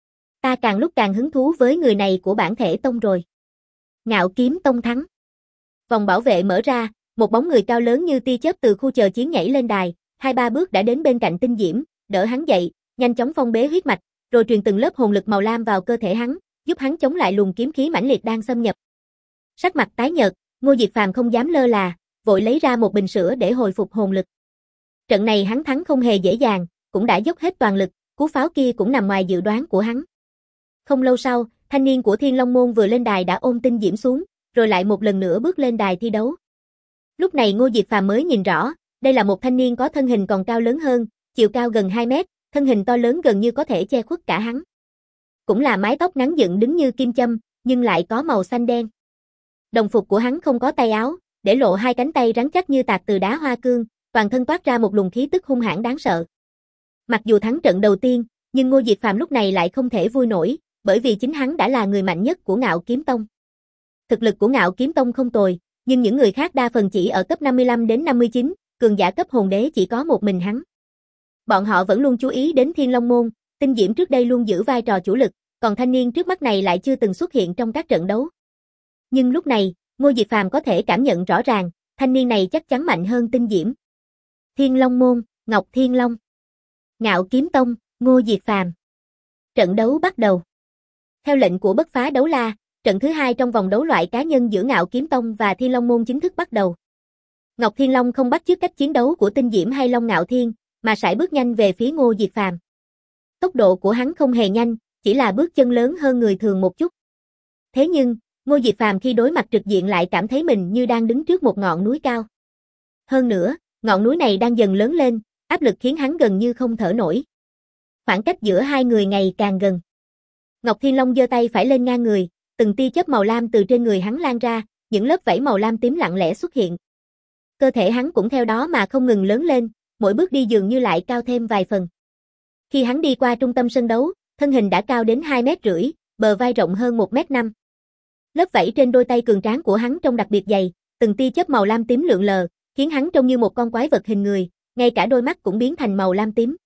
Ta càng lúc càng hứng thú với người này của Bản Thể Tông rồi. Ngạo Kiếm Tông thắng. Vòng bảo vệ mở ra, một bóng người cao lớn như tia chớp từ khu chờ chiến nhảy lên đài, 2-3 bước đã đến bên cạnh Tinh Diễm, đỡ hắn dậy, nhanh chóng phong bế huyết mạch, rồi truyền từng lớp hồn lực màu lam vào cơ thể hắn, giúp hắn chống lại luồng kiếm khí mãnh liệt đang xâm nhập. Sắc mặt tái nhợt, Ngô Diệt Phàm không dám lơ là, vội lấy ra một bình sữa để hồi phục hồn lực. Trận này hắn thắng không hề dễ dàng, cũng đã dốc hết toàn lực, cú pháo kia cũng nằm ngoài dự đoán của hắn. Không lâu sau, thanh niên của Thiên Long Môn vừa lên đài đã ôm Tinh Diễm xuống, rồi lại một lần nữa bước lên đài thi đấu. Lúc này Ngô Diệt Phàm mới nhìn rõ, đây là một thanh niên có thân hình còn cao lớn hơn, chiều cao gần 2 mét, thân hình to lớn gần như có thể che khuất cả hắn. Cũng là mái tóc ngắn dựng đứng như kim châm, nhưng lại có màu xanh đen. Đồng phục của hắn không có tay áo, để lộ hai cánh tay rắn chắc như tạc từ đá hoa cương, toàn thân toát ra một luồng khí tức hung hãn đáng sợ. Mặc dù thắng trận đầu tiên, nhưng Ngô Diệt Phàm lúc này lại không thể vui nổi, bởi vì chính hắn đã là người mạnh nhất của Ngạo Kiếm Tông. Thực lực của Ngạo Kiếm Tông không tồi, nhưng những người khác đa phần chỉ ở cấp 55 đến 59, cường giả cấp hồn đế chỉ có một mình hắn. Bọn họ vẫn luôn chú ý đến Thiên Long Môn, Tinh Diễm trước đây luôn giữ vai trò chủ lực, còn thanh niên trước mắt này lại chưa từng xuất hiện trong các trận đấu. Nhưng lúc này, Ngô Diệt Phàm có thể cảm nhận rõ ràng, thanh niên này chắc chắn mạnh hơn Tinh Diễm. Thiên Long Môn, Ngọc Thiên Long. Ngạo Kiếm Tông, Ngô Diệt Phàm. Trận đấu bắt đầu. Theo lệnh của Bất Phá Đấu La, trận thứ 2 trong vòng đấu loại cá nhân giữa Ngạo Kiếm Tông và Thiên Long Môn chính thức bắt đầu. Ngọc Thiên Long không bắt chước cách chiến đấu của Tinh Diễm hay Long Ngạo Thiên, mà sải bước nhanh về phía Ngô Diệt Phàm. Tốc độ của hắn không hề nhanh, chỉ là bước chân lớn hơn người thường một chút. Thế nhưng, Ngô Diệt Phàm khi đối mặt trực diện lại cảm thấy mình như đang đứng trước một ngọn núi cao. Hơn nữa, ngọn núi này đang dần lớn lên, áp lực khiến hắn gần như không thở nổi. Khoảng cách giữa hai người ngày càng gần. Ngọc Thiên Long giơ tay phải lên ngang người, từng tia chớp màu lam từ trên người hắn lan ra, những lớp vảy màu lam tím lặng lẽ xuất hiện. Cơ thể hắn cũng theo đó mà không ngừng lớn lên, mỗi bước đi dường như lại cao thêm vài phần. Khi hắn đi qua trung tâm sân đấu, thân hình đã cao đến 2,5 mét, bờ vai rộng hơn 1,5 mét. Lớp vảy trên đôi tay cường tráng của hắn trông đặc biệt dày, từng tia chớp màu lam tím lượn lờ, khiến hắn trông như một con quái vật hình người, ngay cả đôi mắt cũng biến thành màu lam tím.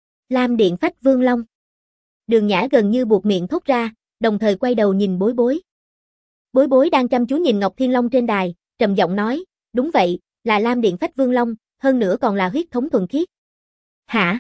Lam Điện Phách Vương Long. Đường Nhã gần như buột miệng thốt ra, đồng thời quay đầu nhìn Bối Bối. Bối Bối đang chăm chú nhìn Ngọc Thiên Long trên đài, trầm giọng nói, đúng vậy, là Lam Điện Phách Vương Long, hơn nữa còn là huyết thống thuần khiết. Hả?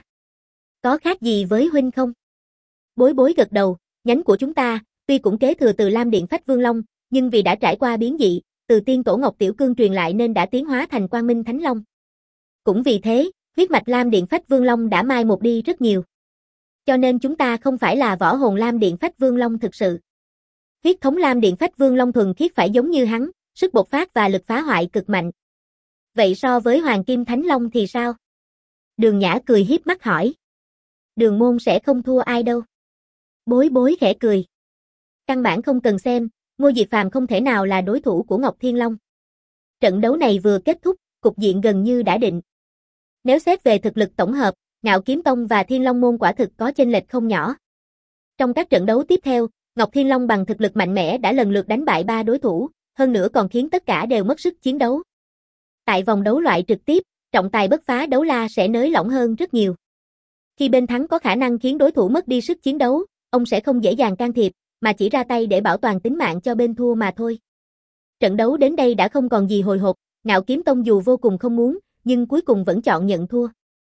Có khác gì với huynh không? Bối Bối gật đầu, nhánh của chúng ta, tuy cũng kế thừa từ Lam Điện Phách Vương Long, nhưng vì đã trải qua biến dị, từ tiên tổ Ngọc Tiểu Cương truyền lại nên đã tiến hóa thành Quang Minh Thánh Long. Cũng vì thế, huyết mạch Lam Điện Phách Vương Long đã mai một đi rất nhiều. Cho nên chúng ta không phải là võ hồn Lam Điện Phách Vương Long thực sự. Huyết thống Lam Điện Phách Vương Long thuần khiết phải giống như hắn, sức bộc phát và lực phá hoại cực mạnh. Vậy so với Hoàng Kim Thánh Long thì sao? Đường Nhã cười hiếp mắt hỏi. Đường môn sẽ không thua ai đâu. Bối Bối khẽ cười. Căn bản không cần xem, Ngô Diệt Phàm không thể nào là đối thủ của Ngọc Thiên Long. Trận đấu này vừa kết thúc, cục diện gần như đã định. Nếu xét về thực lực tổng hợp, Ngạo Kiếm Tông và Thiên Long Môn quả thực có chênh lệch không nhỏ. Trong các trận đấu tiếp theo, Ngọc Thiên Long bằng thực lực mạnh mẽ đã lần lượt đánh bại 3 đối thủ, hơn nữa còn khiến tất cả đều mất sức chiến đấu. Tại vòng đấu loại trực tiếp, trọng tài Bất Phá Đấu La sẽ nới lỏng hơn rất nhiều. Khi bên thắng có khả năng khiến đối thủ mất đi sức chiến đấu, ông sẽ không dễ dàng can thiệp, mà chỉ ra tay để bảo toàn tính mạng cho bên thua mà thôi. Trận đấu đến đây đã không còn gì hồi hộp, Ngạo Kiếm Tông dù vô cùng không muốn, nhưng cuối cùng vẫn chọn nhận thua.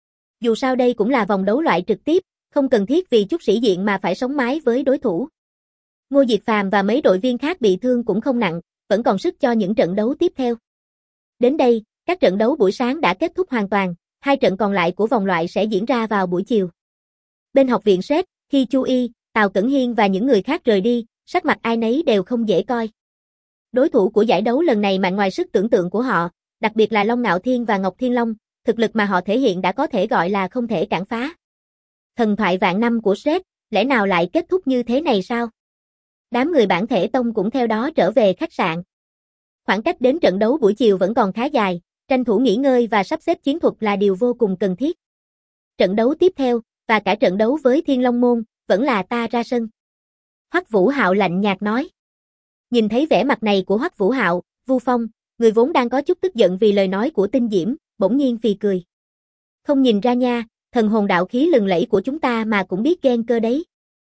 Dù sao đây cũng là vòng đấu loại trực tiếp, không cần thiết vì chút sĩ diện mà phải sống mái với đối thủ. Ngô Diệt Phàm và mấy đội viên khác bị thương cũng không nặng, vẫn còn sức cho những trận đấu tiếp theo. Đến đây, các trận đấu buổi sáng đã kết thúc hoàn toàn, 2 trận còn lại của vòng loại sẽ diễn ra vào buổi chiều. Bên học viện Sét, khi Chu Y, Tào Cẩn Hiên và những người khác rời đi, sắc mặt ai nấy đều không dễ coi. Đối thủ của giải đấu lần này mạnh ngoài sức tưởng tượng của họ, đặc biệt là Long Ngạo Thiên và Ngọc Thiên Long, thực lực mà họ thể hiện đã có thể gọi là không thể cản phá. Thần thoại vạn năm của Sét, lẽ nào lại kết thúc như thế này sao? Đám người Bản Thể Tông cũng theo đó trở về khách sạn. Khoảng cách đến trận đấu buổi chiều vẫn còn khá dài, Tranh thủ nghỉ ngơi và sắp xếp chiến thuật là điều vô cùng cần thiết. Trận đấu tiếp theo, và cả trận đấu với Thiên Long Môn, vẫn là ta ra sân. Hoắc Vũ Hạo lạnh nhạt nói. Nhìn thấy vẻ mặt này của Hoắc Vũ Hạo, Vu Phong, người vốn đang có chút tức giận vì lời nói của Tinh Diễm, bỗng nhiên phì cười. Không nhìn ra nha, thần hồn đạo khí lừng lẫy của chúng ta mà cũng biết ghen cơ đấy.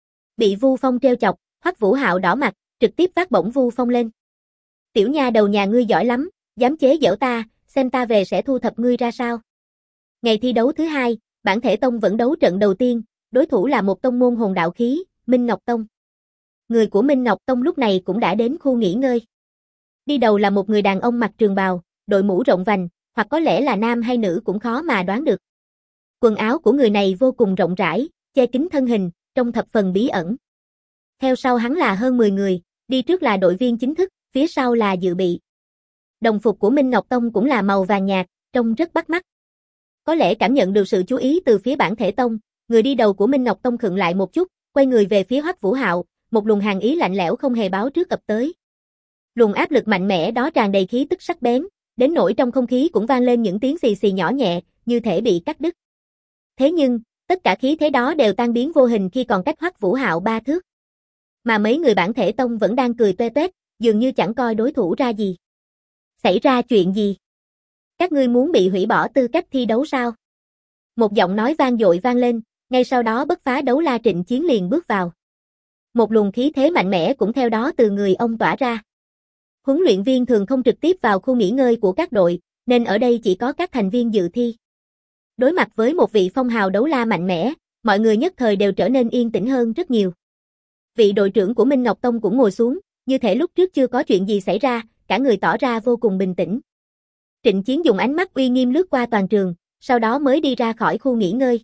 Bị Vu Phong trêu chọc, Hoắc Vũ Hạo đỏ mặt, trực tiếp vác bổng Vu Phong lên. Tiểu nha đầu nhà ngươi giỏi lắm, dám chế giễu ta, xem ta về sẽ thu thập ngươi ra sao. Ngày thi đấu thứ hai, Bản Thể Tông vẫn đấu trận đầu tiên, đối thủ là một tông môn hồn đạo khí, Minh Ngọc Tông. Người của Minh Ngọc Tông lúc này cũng đã đến khu nghỉ ngơi. Đi đầu là một người đàn ông mặc trường bào, đội mũ rộng vành, hoặc có lẽ là nam hay nữ cũng khó mà đoán được. Quần áo của người này vô cùng rộng rãi, che kín thân hình, trông thập phần bí ẩn. Theo sau hắn là hơn 10 người, đi trước là đội viên chính thức, phía sau là dự bị. Đồng phục của Minh Ngọc Tông cũng là màu vàng nhạt, trông rất bắt mắt. Có lẽ cảm nhận được sự chú ý từ phía Bản Thể Tông, người đi đầu của Minh Ngọc Tông khựng lại một chút, quay người về phía Hoắc Vũ Hạo, một luồng hàn ý lạnh lẽo không hề báo trước ập tới. Luồng áp lực mạnh mẽ đó tràn đầy khí tức sắc bén, đến nỗi trong không khí cũng vang lên những tiếng xì xì nhỏ nhẹ, như thể bị cắt đứt. Thế nhưng, tất cả khí thế đó đều tan biến vô hình khi còn cách Hoắc Vũ Hạo 3 thước. Mà mấy người Bản Thể Tông vẫn đang cười toe toét, dường như chẳng coi đối thủ ra gì. Xảy ra chuyện gì? Các ngươi muốn bị hủy bỏ tư cách thi đấu sao? Một giọng nói vang dội vang lên, ngay sau đó Bất Phá Đấu La Trịnh Chiến liền bước vào. Một luồng khí thế mạnh mẽ cũng theo đó từ người ông tỏa ra. Huấn luyện viên thường không trực tiếp vào khu nghỉ ngơi của các đội, nên ở đây chỉ có các thành viên dự thi. Đối mặt với một vị phong hào đấu la mạnh mẽ, mọi người nhất thời đều trở nên yên tĩnh hơn rất nhiều. Vị đội trưởng của Minh Ngọc Tông cũng ngồi xuống, như thể lúc trước chưa có chuyện gì xảy ra, cả người tỏ ra vô cùng bình tĩnh. Trịnh Chiến dùng ánh mắt uy nghiêm lướt qua toàn trường, sau đó mới đi ra khỏi khu nghỉ ngơi.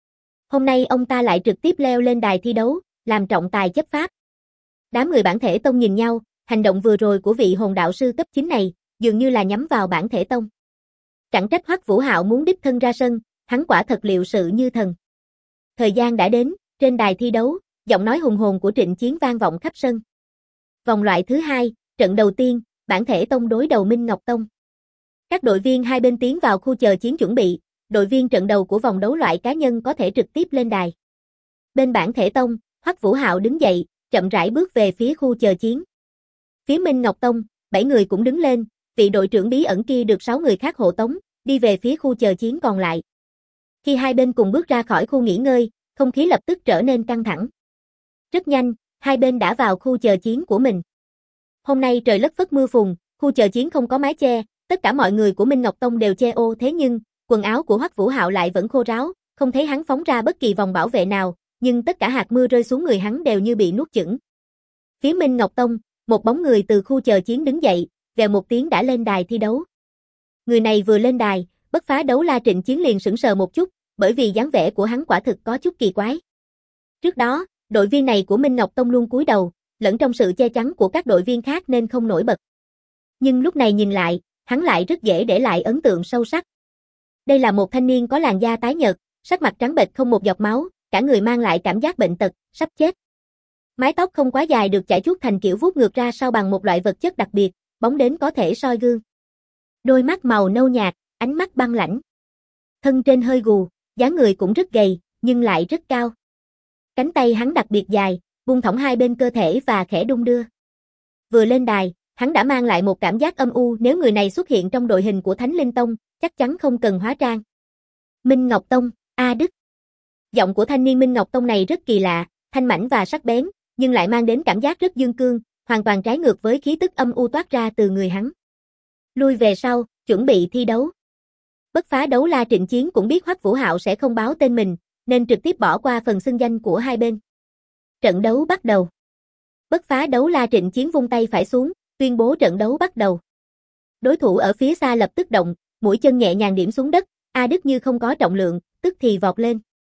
Hôm nay ông ta lại trực tiếp leo lên đài thi đấu, làm trọng tài chấp pháp. Đám người Bản Thể Tông nhìn nhau, hành động vừa rồi của vị hồn đạo sư cấp 9 này, dường như là nhắm vào Bản Thể Tông. Chẳng trách Hoắc Vũ Hạo muốn đích thân ra sân, hắn quả thật liệu sự như thần. Thời gian đã đến, trên đài thi đấu, giọng nói hùng hồn của Trịnh Chiến vang vọng khắp sân. Vòng loại thứ 2, trận đầu tiên, Bản Thể Tông đối đầu Minh Ngọc Tông. Các đội viên hai bên tiến vào khu chờ chiến chuẩn bị, đội viên trận đầu của vòng đấu loại cá nhân có thể trực tiếp lên đài. Bên Bản Thể Tông, Hoắc Vũ Hạo đứng dậy, chậm rãi bước về phía khu chờ chiến. Phía Minh Ngọc Tông, 7 người cũng đứng lên, vị đội trưởng bí ẩn kia được 6 người khác hộ tống, đi về phía khu chờ chiến còn lại. Khi hai bên cùng bước ra khỏi khu nghỉ ngơi, không khí lập tức trở nên căng thẳng. Rất nhanh, hai bên đã vào khu chờ chiến của mình. Hôm nay trời lất phất mưa phùn, khu chờ chiến không có mái che, tất cả mọi người của Minh Ngọc Tông đều che ô, thế nhưng, quần áo của Hoắc Vũ Hạo lại vẫn khô ráo, không thấy hắn phóng ra bất kỳ vòng bảo vệ nào, nhưng tất cả hạt mưa rơi xuống người hắn đều như bị nuốt chửng. Phía Minh Ngọc Tông, một bóng người từ khu chờ chiến đứng dậy, vèo một tiếng đã lên đài thi đấu. Người này vừa lên đài, Bất Phá Đấu La Trịnh Chiến liền sững sờ một chút, bởi vì dáng vẻ của hắn quả thực có chút kỳ quái. Trước đó, đội viên này của Minh Ngọc Tông luôn cúi đầu, lẫn trong sự che chắn của các đội viên khác nên không nổi bật. Nhưng lúc này nhìn lại, hắn lại rất dễ để lại ấn tượng sâu sắc. Đây là một thanh niên có làn da tái nhợt, sắc mặt trắng bệch không một giọt máu, cả người mang lại cảm giác bệnh tật, sắp chết. Mái tóc không quá dài được chải chuốt thành kiểu vuốt ngược ra sau bằng một loại vật chất đặc biệt, bóng đến có thể soi gương. Đôi mắt màu nâu nhạt, ánh mắt băng lãnh. Thân trên hơi gù, dáng người cũng rất gầy, nhưng lại rất cao. Cánh tay hắn đặc biệt dài, buông thõng hai bên cơ thể và khẽ đung đưa. Vừa lên đài, hắn đã mang lại một cảm giác âm u, nếu người này xuất hiện trong đội hình của Thánh Linh Tông, chắc chắn không cần hóa trang. Minh Ngọc Tông, A Đức. Giọng của thanh niên Minh Ngọc Tông này rất kỳ lạ, thanh mảnh và sắc bén, nhưng lại mang đến cảm giác rất dương cương, hoàn toàn trái ngược với khí tức âm u toát ra từ người hắn. Lui về sau, chuẩn bị thi đấu. Bất Phá Đấu La Trịnh Chiến cũng biết Hoắc Vũ Hạo sẽ không báo tên mình, nên trực tiếp bỏ qua phần xưng danh của hai bên. Trận đấu bắt đầu. Bất Phá Đấu La Trịnh Chiến vung tay phải xuống, tuyên bố trận đấu bắt đầu. Đối thủ ở phía xa lập tức động, mũi chân nhẹ nhàng điểm xuống đất, A Đức như không có trọng lượng, tức thì vọt lên.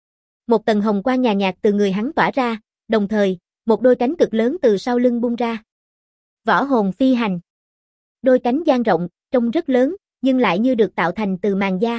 Một tầng hồng quang nhàn nhạt từ người hắn tỏa ra, đồng thời, một đôi cánh cực lớn từ sau lưng bung ra. Võ hồn phi hành. Đôi cánh dang rộng, trông rất lớn, nhưng lại như được tạo thành từ màng da.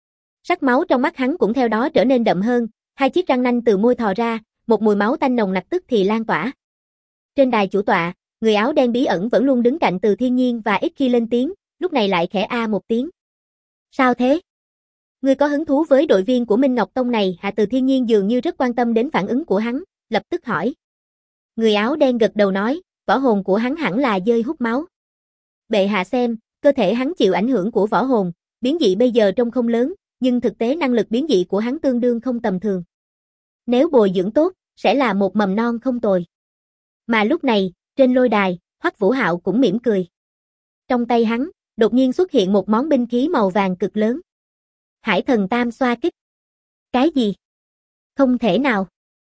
Sắc máu trong mắt hắn cũng theo đó trở nên đậm hơn, hai chiếc răng nanh từ môi thò ra, một mùi máu tanh nồng nặc tức thì lan tỏa. Trên đài chủ tọa, người áo đen bí ẩn vẫn luôn đứng cạnh Từ Thiên Nhiên và ít khi lên tiếng, lúc này lại khẽ a một tiếng. Sao thế? Ngươi có hứng thú với đội viên của Minh Ngọc Tông này? Hạ Từ Thiên Nhiên dường như rất quan tâm đến phản ứng của hắn, lập tức hỏi. Người áo đen gật đầu nói, võ hồn của hắn hẳn là dơi hút máu. Bệ hạ xem, cơ thể hắn chịu ảnh hưởng của võ hồn, biến dị bây giờ trông không lớn, nhưng thực tế năng lực biến dị của hắn tương đương không tầm thường. Nếu bồi dưỡng tốt, sẽ là một mầm non không tồi. Mà lúc này, trên lôi đài, Hoắc Vũ Hạo cũng mỉm cười. Trong tay hắn, đột nhiên xuất hiện một món binh khí màu vàng cực lớn. Hải Thần Tam Xoa Kích. Cái gì? Không thể nào.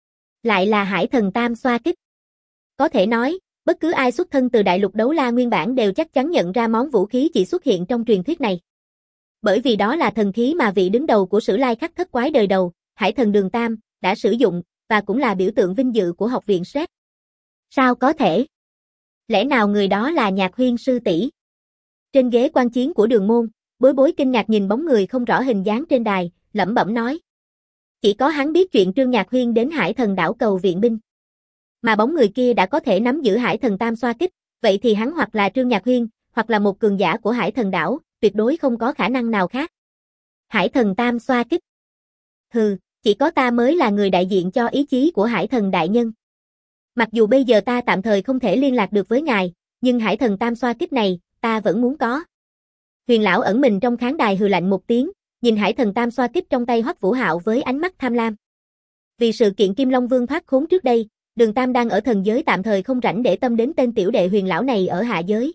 Lại là Hải Thần Tam Xoa Kích. Có thể nói, bất cứ ai xuất thân từ đại lục đấu la nguyên bản đều chắc chắn nhận ra món vũ khí chỉ xuất hiện trong truyền thuyết này. Bởi vì đó là thần khí mà vị đứng đầu của Sử Lai Khắc Thất Quái đời đầu, Hải Thần Đường Tam, đã sử dụng, và cũng là biểu tượng vinh dự của học viện Sret. Sao có thể? Lẽ nào người đó là Nhạc Huyên sư tỷ? Trên ghế quan chiến của Đường Môn, Bối Bối kinh ngạc nhìn bóng người không rõ hình dáng trên đài, lẩm bẩm nói. Chỉ có hắn biết chuyện Trương Nhạc Huyên đến Hải Thần đảo cầu viện binh. Mà bóng người kia đã có thể nắm giữ Hải Thần Tam Xoa Kích, vậy thì hắn hoặc là Trương Nhạc Huyên, hoặc là một cường giả của Hải Thần đảo, tuyệt đối không có khả năng nào khác. Hải Thần Tam Xoa Kích. Hừ, chỉ có ta mới là người đại diện cho ý chí của Hải Thần đại nhân. Mặc dù bây giờ ta tạm thời không thể liên lạc được với ngài, nhưng Hải Thần Tam Xoa Kích này, ta vẫn muốn có. Huyền lão ẩn mình trong khán đài hừ lạnh một tiếng, nhìn Hải Thần Tam Xoa Kích trong tay Hoắc Vũ Hạo với ánh mắt tham lam. Vì sự kiện Kim Long Vương thoát khốn trước đây, Đường Tam đang ở thần giới tạm thời không rảnh để tâm đến tên tiểu đệ Huyền lão này ở hạ giới.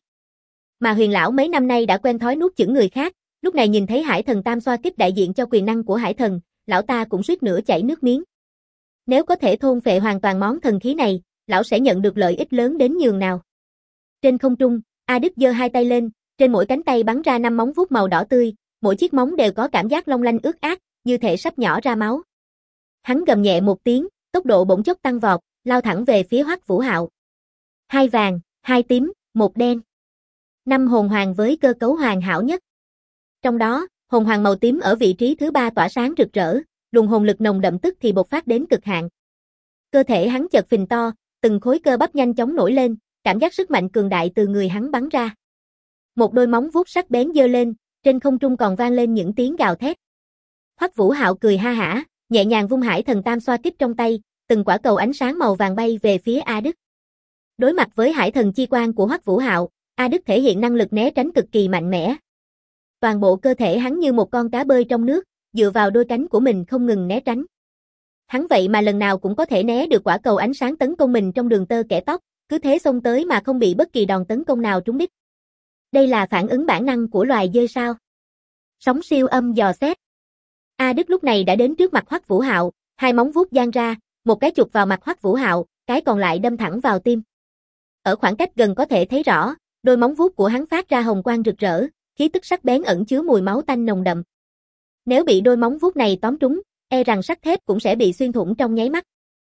Mà Huyền lão mấy năm nay đã quen thói nuốt chửng người khác, lúc này nhìn thấy Hải Thần Tam Xoa Kích đại diện cho quyền năng của Hải Thần, lão ta cũng suýt nữa chảy nước miếng. Nếu có thể thôn phệ hoàn toàn món thần khí này, lão sẽ nhận được lợi ích lớn đến nhường nào. Trên không trung, A Đức giơ hai tay lên, trên mỗi cánh tay bắn ra 5 móng vuốt màu đỏ tươi, mỗi chiếc móng đều có cảm giác long lanh ướt át, như thể sắp nhỏ ra máu. Hắn gầm nhẹ một tiếng, tốc độ bỗng chốc tăng vọt, lao thẳng về phía Hoắc Vũ Hạo. 2 vàng, 2 tím, 1 đen. 5 hồn hoàng với cơ cấu hoàn hảo nhất. Trong đó, hồn hoàng màu tím ở vị trí thứ 3 tỏa sáng rực rỡ, luồng hồn lực nồng đậm tức thì bộc phát đến cực hạn. Cơ thể hắn chợt phình to, từng khối cơ bắp nhanh chóng nổi lên, cảm giác sức mạnh cường đại từ người hắn bắn ra. Một đôi móng vuốt sắc bén giơ lên, trên không trung còn vang lên những tiếng gào thét. Hoắc Vũ Hạo cười ha hả, nhẹ nhàng vung Hải Thần Tam Xoa Kích trong tay, từng quả cầu ánh sáng màu vàng bay về phía A Đức. Đối mặt với Hải Thần chi quang của Hoắc Vũ Hạo, A Đức thể hiện năng lực né tránh cực kỳ mạnh mẽ. Toàn bộ cơ thể hắn như một con cá bơi trong nước, dựa vào đôi cánh của mình không ngừng né tránh. Hắn vậy mà lần nào cũng có thể né được quả cầu ánh sáng tấn công mình trong đường tơ kẽ tóc, cứ thế xông tới mà không bị bất kỳ đòn tấn công nào trúng đích. Đây là phản ứng bản năng của loài dơi sao? Sóng siêu âm dò xét. A Đức lúc này đã đến trước mặt Hoắc Vũ Hạo, hai móng vuốt giang ra, một cái chụp vào mặt Hoắc Vũ Hạo, cái còn lại đâm thẳng vào tim. Ở khoảng cách gần có thể thấy rõ, đôi móng vuốt của hắn phát ra hồng quang rực rỡ, khí tức sắc bén ẩn chứa mùi máu tanh nồng đậm. Nếu bị đôi móng vuốt này tóm trúng, e rằng sắt thép cũng sẽ bị xuyên thủng trong nháy mắt.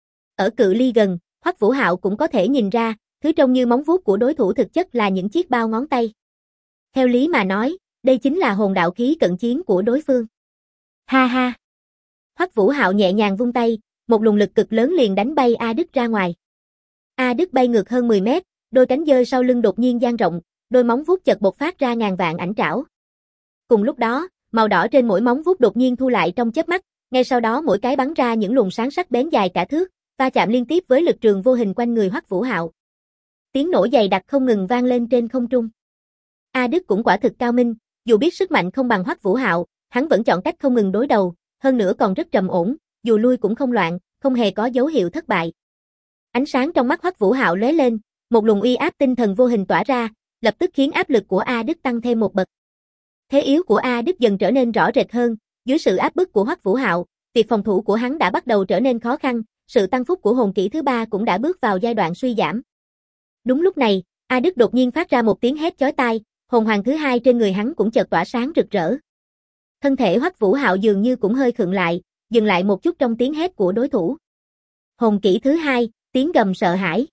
Ở cự ly gần, Hoắc Vũ Hạo cũng có thể nhìn ra, thứ trông như móng vuốt của đối thủ thực chất là những chiếc bao ngón tay. Theo lý mà nói, đây chính là hồn đạo khí cận chiến của đối phương. Ha ha. Hoắc Vũ Hạo nhẹ nhàng vung tay, một luồng lực cực lớn liền đánh bay A Đức ra ngoài. A Đức bay ngược hơn 10 mét, đôi cánh dơi sau lưng đột nhiên dang rộng, đôi móng vuốt chợt bộc phát ra ngàn vạn ảnh trảo. Cùng lúc đó, màu đỏ trên mỗi móng vuốt đột nhiên thu lại trong chớp mắt, ngay sau đó mỗi cái bắn ra những luồng sáng sắc bén dài cả thước, va chạm liên tiếp với lực trường vô hình quanh người Hoắc Vũ Hạo. Tiếng nổ dày đặc không ngừng vang lên trên không trung. A Đức cũng quả thực cao minh, dù biết sức mạnh không bằng Hoắc Vũ Hạo, hắn vẫn chọn cách không ngừng đối đầu, hơn nữa còn rất trầm ổn, dù lui cũng không loạn, không hề có dấu hiệu thất bại. Ánh sáng trong mắt Hoắc Vũ Hạo lóe lên, một luồng uy áp tinh thần vô hình tỏa ra, lập tức khiến áp lực của A Đức tăng thêm một bậc. Thế yếu của A Đức dần trở nên rõ rệt hơn, dưới sự áp bức của Hoắc Vũ Hạo, việc phòng thủ của hắn đã bắt đầu trở nên khó khăn, sự tăng phúc của hồn kỹ thứ 3 cũng đã bước vào giai đoạn suy giảm. Đúng lúc này, A Đức đột nhiên phát ra một tiếng hét chói tai, hồn hoàng thứ 2 trên người hắn cũng chợt tỏa sáng rực rỡ. Thân thể Hoắc Vũ Hạo dường như cũng hơi khựng lại, dừng lại một chút trong tiếng hét của đối thủ. Hồn kỹ thứ 2, tiếng gầm sợ hãi.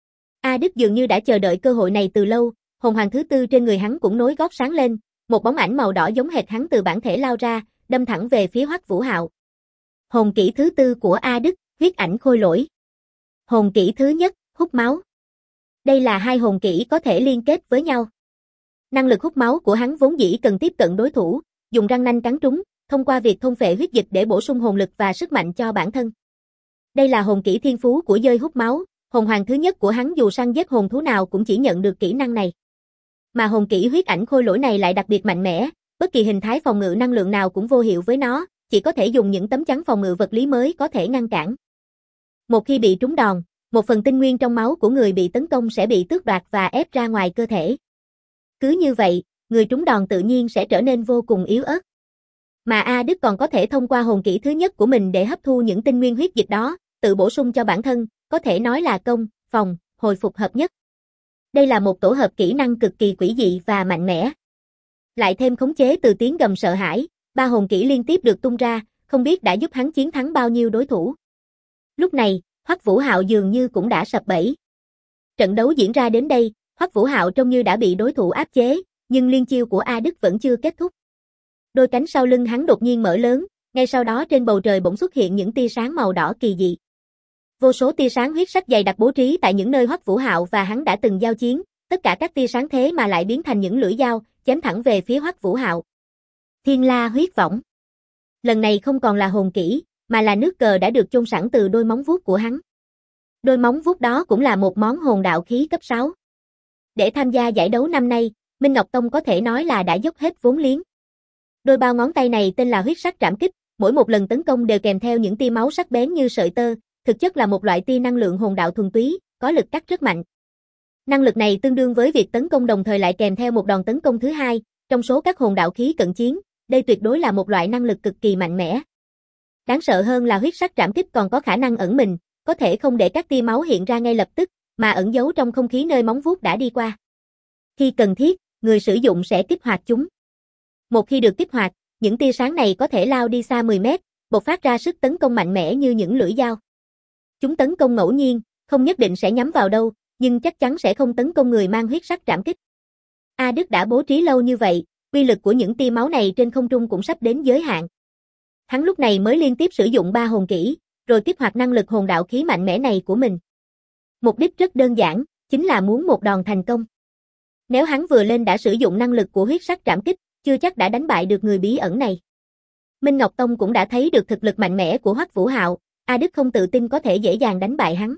A Đức dường như đã chờ đợi cơ hội này từ lâu, hồn hoàng thứ 4 trên người hắn cũng nối gót sáng lên, một bóng ảnh màu đỏ giống hệt hắn từ bản thể lao ra, đâm thẳng về phía Hoắc Vũ Hạo. Hồn kỹ thứ 4 của A Đức, huyết ảnh khôi lỗi. Hồn kỹ thứ nhất, hút máu. Đây là hai hồn kỹ có thể liên kết với nhau. Năng lực hút máu của hắn vốn dĩ cần tiếp cận đối thủ, dùng răng nanh cắn trúng, thông qua việc thôn phệ huyết dịch để bổ sung hồn lực và sức mạnh cho bản thân. Đây là hồn kỹ thiên phú của dơi hút máu, hồn hoàng thứ nhất của hắn dù săn giết hồn thú nào cũng chỉ nhận được kỹ năng này. Mà hồn kỹ huyết ảnh khôi lỗi này lại đặc biệt mạnh mẽ, bất kỳ hình thái phòng ngự năng lượng nào cũng vô hiệu với nó, chỉ có thể dùng những tấm chắn phòng ngự vật lý mới có thể ngăn cản. Một khi bị trúng đòn, một phần tinh nguyên trong máu của người bị tấn công sẽ bị tước đoạt và ép ra ngoài cơ thể. Cứ như vậy, người trúng đòn tự nhiên sẽ trở nên vô cùng yếu ớt. Mà A Đức còn có thể thông qua hồn kỹ thứ nhất của mình để hấp thu những tinh nguyên huyết dịch đó, tự bổ sung cho bản thân, có thể nói là công, phòng, hồi phục hợp nhất. Đây là một tổ hợp kỹ năng cực kỳ quỷ dị và mạnh mẽ. Lại thêm khống chế từ tiếng gầm sợ hãi, 3 hồn kỹ liên tiếp được tung ra, không biết đã giúp hắn chiến thắng bao nhiêu đối thủ. Lúc này, Hoắc Vũ Hạo dường như cũng đã sập bẫy. Trận đấu diễn ra đến đây, Hoắc Vũ Hạo trông như đã bị đối thủ áp chế, nhưng liên chiêu của A Đức vẫn chưa kết thúc. Đôi cánh sau lưng hắn đột nhiên mở lớn, ngay sau đó trên bầu trời bỗng xuất hiện những tia sáng màu đỏ kỳ dị. Vô số tia sáng huyết sắc dày đặc bố trí tại những nơi Hoắc Vũ Hạo và hắn đã từng giao chiến, tất cả các tia sáng thế mà lại biến thành những lưỡi dao, chém thẳng về phía Hoắc Vũ Hạo. Thiên La huyết võng. Lần này không còn là hồn kỹ, mà là nước cờ đã được chôn sẵn từ đôi móng vuốt của hắn. Đôi móng vuốt đó cũng là một món hồn đạo khí cấp 6. Để tham gia giải đấu năm nay, Minh Ngọc Tông có thể nói là đã dốc hết vốn liếng. Đôi bao ngón tay này tên là huyết sắc trảm kích, mỗi một lần tấn công đều kèm theo những tia máu sắc bén như sợi tơ, thực chất là một loại tia năng lượng hồn đạo thuần túy, có lực cắt rất mạnh. Năng lực này tương đương với việc tấn công đồng thời lại kèm theo một đòn tấn công thứ hai, trong số các hồn đạo khí cận chiến, đây tuyệt đối là một loại năng lực cực kỳ mạnh mẽ. Đáng sợ hơn là huyết sắc trảm kích còn có khả năng ẩn mình, có thể không để các tia máu hiện ra ngay lập tức, mà ẩn giấu trong không khí nơi móng vuốt đã đi qua. Khi cần thiết, người sử dụng sẽ kích hoạt chúng. Một khi được kích hoạt, những tia sáng này có thể lao đi xa 10 mét, bộc phát ra sức tấn công mạnh mẽ như những lưỡi dao. Chúng tấn công ngẫu nhiên, không nhất định sẽ nhắm vào đâu, nhưng chắc chắn sẽ không tấn công người mang huyết sắc trảm kích. A Đức đã bố trí lâu như vậy, uy lực của những tia máu này trên không trung cũng sắp đến giới hạn. Hắn lúc này mới liên tiếp sử dụng 3 hồn kỹ, rồi kích hoạt năng lực hồn đạo khí mạnh mẽ này của mình. Mục đích rất đơn giản, chính là muốn một đòn thành công. Nếu hắn vừa lên đã sử dụng năng lực của huyết sắc trảm kích, chưa chắc đã đánh bại được người bí ẩn này. Minh Ngọc Tông cũng đã thấy được thực lực mạnh mẽ của Hoắc Vũ Hạo, A Đức không tự tin có thể dễ dàng đánh bại hắn.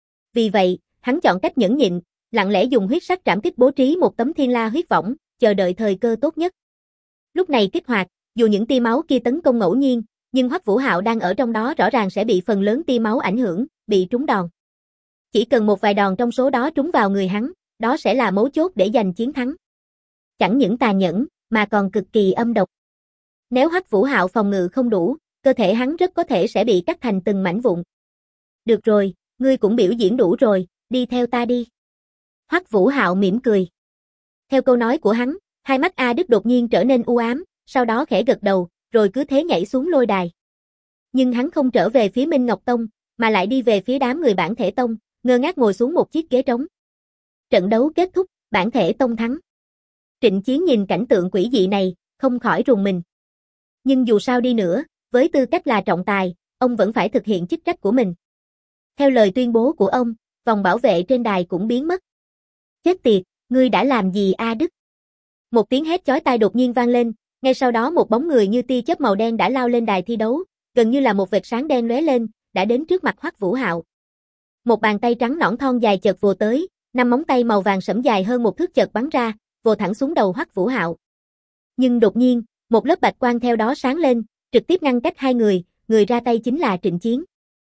Vì vậy, hắn chọn cách nhẫn nhịn, lặng lẽ dùng huyết sắc trảm kích bố trí một tấm thiên la huyết võng, chờ đợi thời cơ tốt nhất. Lúc này kích hoạt, dù những tia máu kia tấn công ngẫu nhiên, nhưng Hoắc Vũ Hạo đang ở trong đó rõ ràng sẽ bị phần lớn tia máu ảnh hưởng, bị trúng đòn. Chỉ cần một vài đòn trong số đó trúng vào người hắn, đó sẽ là mấu chốt để giành chiến thắng. Chẳng những tàn nhẫn, mà còn cực kỳ âm độc. Nếu Hoắc Vũ Hạo phòng ngự không đủ, cơ thể hắn rất có thể sẽ bị cắt thành từng mảnh vụn. Được rồi, ngươi cũng biểu diễn đủ rồi, đi theo ta đi. Hoắc Vũ Hạo mỉm cười. Theo câu nói của hắn, hai mắt A Đức đột nhiên trở nên u ám, sau đó khẽ gật đầu, rồi cứ thế nhảy xuống lôi đài. Nhưng hắn không trở về phía Minh Ngọc Tông, mà lại đi về phía đám người Bản Thể Tông, ngơ ngác ngồi xuống một chiếc ghế trống. Trận đấu kết thúc, Bản Thể Tông thắng. Trịnh Chiến nhìn cảnh tượng quỷ dị này, không khỏi rùng mình. Nhưng dù sao đi nữa, với tư cách là trọng tài, ông vẫn phải thực hiện chức trách của mình. Theo lời tuyên bố của ông, vòng bảo vệ trên đài cũng biến mất. Chết tiệt, ngươi đã làm gì A Đức? Một tiếng hét chói tai đột nhiên vang lên, ngay sau đó một bóng người như tia chớp màu đen đã lao lên đài thi đấu, gần như là một vệt sáng đen lóe lên, đã đến trước mặt Hoắc Vũ Hạo. Một bàn tay trắng nõn thon dài chợt vồ tới, 5 móng tay màu vàng sẫm dài hơn một thước chợt bắn ra, vồ thẳng xuống đầu Hoắc Vũ Hạo. Nhưng đột nhiên, một lớp bạch quang theo đó sáng lên, trực tiếp ngăn cách hai người ra tay chính là Trịnh Chiến.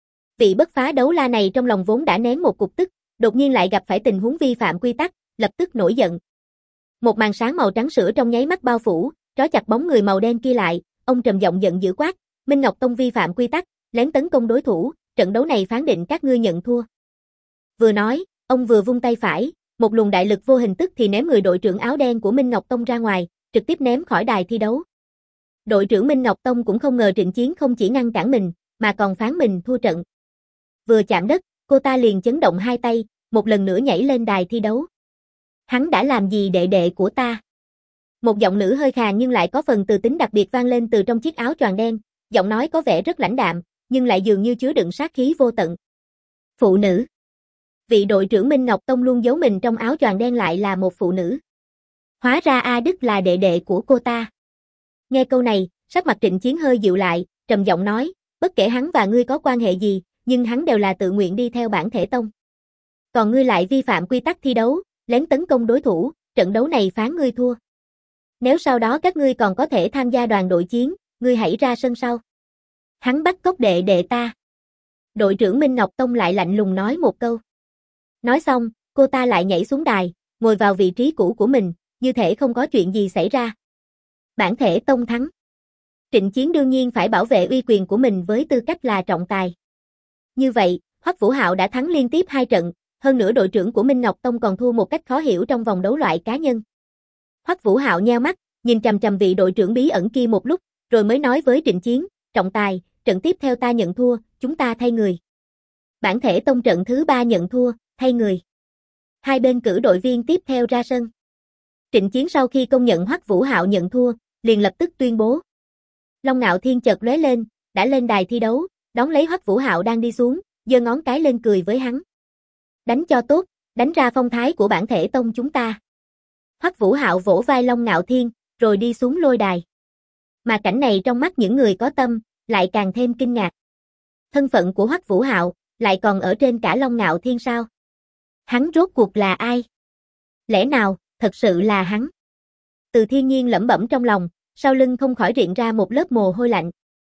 Vị bất phá đấu la này trong lòng vốn đã nén một cục tức, đột nhiên lại gặp phải tình huống vi phạm quy tắc, lập tức nổi giận. Một màn sáng màu trắng sữa trong nháy mắt bao phủ, trói chặt bóng người màu đen kia lại, ông trầm giọng giận dữ quát, Minh Ngọc Tông vi phạm quy tắc, lén tấn công đối thủ, trận đấu này phán định các ngươi nhận thua. Vừa nói, ông vừa vung tay phải, một luồng đại lực vô hình tức thì ném người đội trưởng áo đen của Minh Ngọc Tông ra ngoài, trực tiếp ném khỏi đài thi đấu. Đội trưởng Minh Ngọc Tông cũng không ngờ Trịnh Chiến không chỉ ngăn cản mình, mà còn phán mình thua trận. Vừa chạm đất, cô ta liền chấn động hai tay, một lần nữa nhảy lên đài thi đấu. Hắn đã làm gì đệ đệ của ta? Một giọng nữ hơi khàn nhưng lại có phần từ tính đặc biệt vang lên từ trong chiếc áo choàng đen, giọng nói có vẻ rất lãnh đạm, nhưng lại dường như chứa đựng sát khí vô tận. Phụ nữ. Vị đội trưởng Minh Ngọc Tông luôn giấu mình trong áo choàng đen lại là một phụ nữ. Hóa ra A Đức là đệ đệ của cô ta. Nghe câu này, sắc mặt Trịnh Chiến hơi dịu lại, trầm giọng nói, bất kể hắn và ngươi có quan hệ gì, nhưng hắn đều là tự nguyện đi theo Bản Thể Tông. Còn ngươi lại vi phạm quy tắc thi đấu, lén tấn công đối thủ, trận đấu này phán ngươi thua. Nếu sau đó các ngươi còn có thể tham gia đoàn đội chiến, ngươi hãy ra sân sau. Hắn bắt cóc đệ đệ ta. Đội trưởng Minh Ngọc Tông lại lạnh lùng nói một câu. Nói xong, cô ta lại nhảy xuống đài, ngồi vào vị trí cũ của mình, như thể không có chuyện gì xảy ra. Bản Thể Tông thắng. Trịnh Chiến đương nhiên phải bảo vệ uy quyền của mình với tư cách là trọng tài. Như vậy, Hoắc Vũ Hạo đã thắng liên tiếp 2 trận, hơn nữa đội trưởng của Minh Ngọc Tông còn thua một cách khó hiểu trong vòng đấu loại cá nhân. Hoắc Vũ Hạo nheo mắt, nhìn chằm chằm vị đội trưởng bí ẩn kia một lúc, rồi mới nói với Trịnh Chiến, trọng tài, trận tiếp theo ta nhận thua, chúng ta thay người. Bản Thể Tông trận thứ 3 nhận thua, thay người. Hai bên cử đội viên tiếp theo ra sân. Trịnh Chiến sau khi công nhận Hoắc Vũ Hạo nhận thua, liền lập tức tuyên bố. Long Ngạo Thiên chợt lóe lên, đã lên đài thi đấu, đón lấy Hoắc Vũ Hạo đang đi xuống, giơ ngón cái lên cười với hắn. Đánh cho tốt, đánh ra phong thái của Bản Thể Tông chúng ta. Hoắc Vũ Hạo vỗ vai Long Ngạo Thiên, rồi đi xuống lôi đài. Mà cảnh này trong mắt những người có tâm, lại càng thêm kinh ngạc. Thân phận của Hoắc Vũ Hạo, lại còn ở trên cả Long Ngạo Thiên sao? Hắn rốt cuộc là ai? Lẽ nào, thật sự là hắn? Từ Thiên Nhiên lẩm bẩm trong lòng, sau lưng không khỏi rịn ra một lớp mồ hôi lạnh.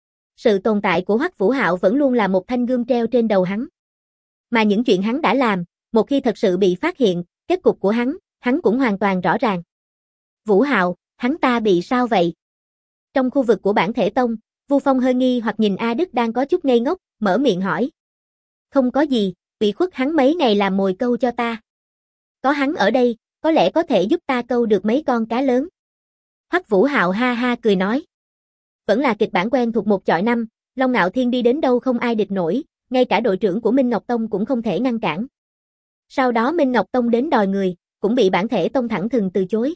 Sự tồn tại của Hoắc Vũ Hạo vẫn luôn là một thanh gươm treo trên đầu hắn. Mà những chuyện hắn đã làm, một khi thật sự bị phát hiện, kết cục của hắn cũng hoàn toàn rõ ràng. Vũ Hạo, hắn ta bị sao vậy? Trong khu vực của Bản Thể Tông, Vu Phong hơi nghi hoặc nhìn A Đức đang có chút ngây ngốc, mở miệng hỏi. Không có gì, ủy khuất hắn mấy ngày làm mồi câu cho ta. Có hắn ở đây, có lẽ có thể giúp ta câu được mấy con cá lớn. Hoắc Vũ Hạo ha ha cười nói. Vẫn là kịch bản quen thuộc 1-5, Long Ngạo Thiên đi đến đâu không ai địch nổi, ngay cả đội trưởng của Minh Ngọc Tông cũng không thể ngăn cản. Sau đó Minh Ngọc Tông đến đòi người, cũng bị Bản Thể Tông thẳng thừng từ chối.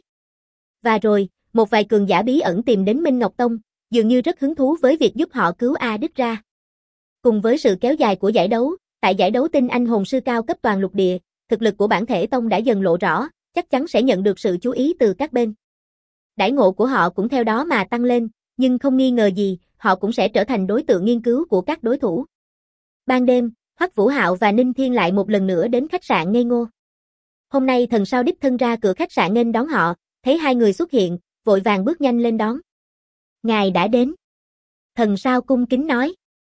Và rồi, một vài cường giả bí ẩn tìm đến Minh Ngọc Tông, dường như rất hứng thú với việc giúp họ cứu A Đức ra. Cùng với sự kéo dài của giải đấu, tại giải đấu tinh anh hồn sư cao cấp toàn lục địa, thực lực của Bản Thể Tông đã dần lộ rõ, chắc chắn sẽ nhận được sự chú ý từ các bên. Đãi ngộ của họ cũng theo đó mà tăng lên, nhưng không nghi ngờ gì, họ cũng sẽ trở thành đối tượng nghiên cứu của các đối thủ. Ban đêm, Hoắc Vũ Hạo và Ninh Thiên lại một lần nữa đến khách sạn Ngây Ngô. Hôm nay thần sao đích thân ra cửa khách sạn nghênh đón họ, thấy hai người xuất hiện, vội vàng bước nhanh lên đón. Ngài đã đến. Thần sao cung kính nói.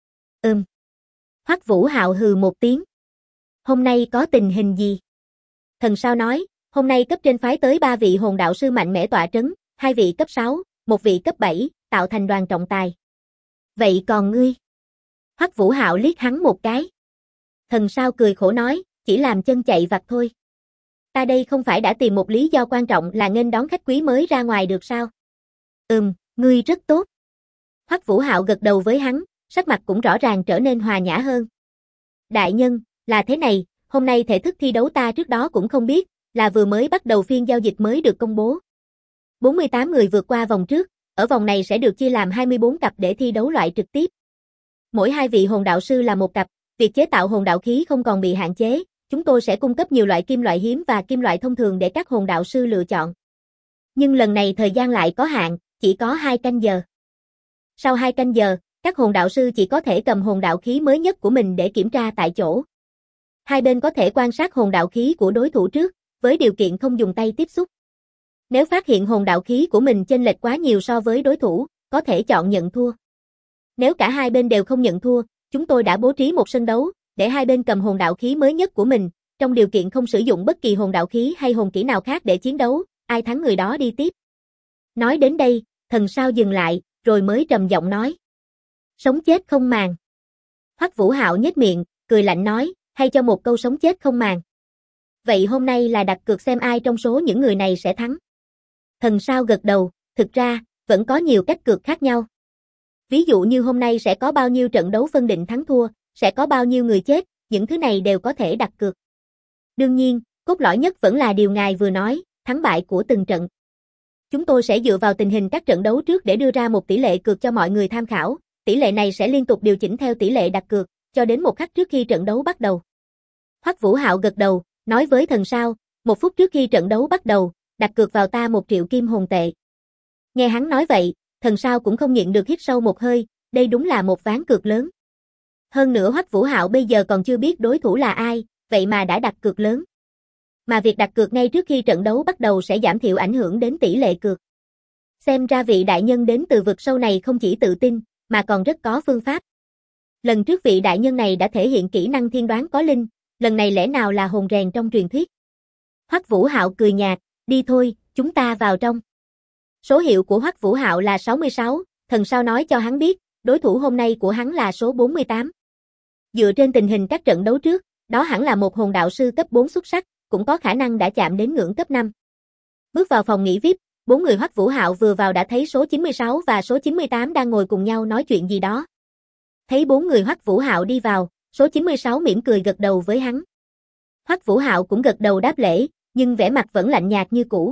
Hoắc Vũ Hạo hừ một tiếng. Hôm nay có tình hình gì? Thần sao nói, hôm nay cấp trên phái tới 3 vị hồn đạo sư mạnh mẽ tọa trấn, 2 vị cấp 6, 1 vị cấp 7, tạo thành đoàn trọng tài. Vậy còn ngươi? Hoắc Vũ Hạo liếc hắn một cái. Thần sao cười khổ nói, chỉ làm chân chạy vặt thôi. Ta đây không phải đã tìm một lý do quan trọng là nghênh đón khách quý mới ra ngoài được sao? Ngươi rất tốt. Hoắc Vũ Hạo gật đầu với hắn, sắc mặt cũng rõ ràng trở nên hòa nhã hơn. Đại nhân, là thế này, hôm nay thể thức thi đấu ta trước đó cũng không biết, là vừa mới bắt đầu phiên giao dịch mới được công bố. 48 người vượt qua vòng trước, ở vòng này sẽ được chia làm 24 cặp để thi đấu loại trực tiếp. Mỗi 2 vị hồn đạo sư là một cặp, việc chế tạo hồn đạo khí không còn bị hạn chế, chúng tôi sẽ cung cấp nhiều loại kim loại hiếm và kim loại thông thường để các hồn đạo sư lựa chọn. Nhưng lần này thời gian lại có hạn, chỉ có 2 canh giờ. Sau 2 canh giờ, các hồn đạo sư chỉ có thể cầm hồn đạo khí mới nhất của mình để kiểm tra tại chỗ. Hai bên có thể quan sát hồn đạo khí của đối thủ trước, với điều kiện không dùng tay tiếp xúc. Nếu phát hiện hồn đạo khí của mình chênh lệch quá nhiều so với đối thủ, có thể chọn nhận thua. Nếu cả hai bên đều không nhận thua, chúng tôi đã bố trí một sân đấu, để hai bên cầm hồn đạo khí mới nhất của mình, trong điều kiện không sử dụng bất kỳ hồn đạo khí hay hồn kỹ nào khác để chiến đấu, ai thắng người đó đi tiếp. Nói đến đây, thần sao dừng lại, rồi mới trầm giọng nói. Sống chết không màng. Hoắc Vũ Hạo nhếch miệng, cười lạnh nói, hay cho một câu sống chết không màng. Vậy hôm nay là đặt cược xem ai trong số những người này sẽ thắng. Thần sao gật đầu, thực ra, vẫn có nhiều cách cược khác nhau. Ví dụ như hôm nay sẽ có bao nhiêu trận đấu phân định thắng thua, sẽ có bao nhiêu người chết, những thứ này đều có thể đặt cược. Đương nhiên, cốt lõi nhất vẫn là điều ngài vừa nói, thắng bại của từng trận. Chúng tôi sẽ dựa vào tình hình các trận đấu trước để đưa ra một tỷ lệ cược cho mọi người tham khảo, tỷ lệ này sẽ liên tục điều chỉnh theo tỷ lệ đặt cược, cho đến một khắc trước khi trận đấu bắt đầu. Hoắc Vũ Hạo gật đầu, nói với thần sao, 1 phút trước khi trận đấu bắt đầu, đặt cược vào ta 1 triệu kim hồn tệ. Nghe hắn nói vậy, Thần sao cũng không nhịn được hít sâu một hơi, đây đúng là một ván cược lớn. Hơn nữa Hoắc Vũ Hạo bây giờ còn chưa biết đối thủ là ai, vậy mà đã đặt cược lớn. Mà việc đặt cược ngay trước khi trận đấu bắt đầu sẽ giảm thiểu ảnh hưởng đến tỷ lệ cược. Xem ra vị đại nhân đến từ vực sâu này không chỉ tự tin, mà còn rất có phương pháp. Lần trước vị đại nhân này đã thể hiện kỹ năng thiên đoán có linh, lần này lẽ nào là hồn rèn trong truyền thuyết. Hoắc Vũ Hạo cười nhạt, đi thôi, chúng ta vào trong. Số hiệu của Hoắc Vũ Hạo là 66, thần sao nói cho hắn biết, đối thủ hôm nay của hắn là số 48. Dựa trên tình hình các trận đấu trước, đó hẳn là một hồn đạo sư cấp 4 xuất sắc, cũng có khả năng đã chạm đến ngưỡng cấp 5. Bước vào phòng nghỉ VIP, 4 người Hoắc Vũ Hạo vừa vào đã thấy số 96 và số 98 đang ngồi cùng nhau nói chuyện gì đó. Thấy 4 người Hoắc Vũ Hạo đi vào, số 96 mỉm cười gật đầu với hắn. Hoắc Vũ Hạo cũng gật đầu đáp lễ, nhưng vẻ mặt vẫn lạnh nhạt như cũ.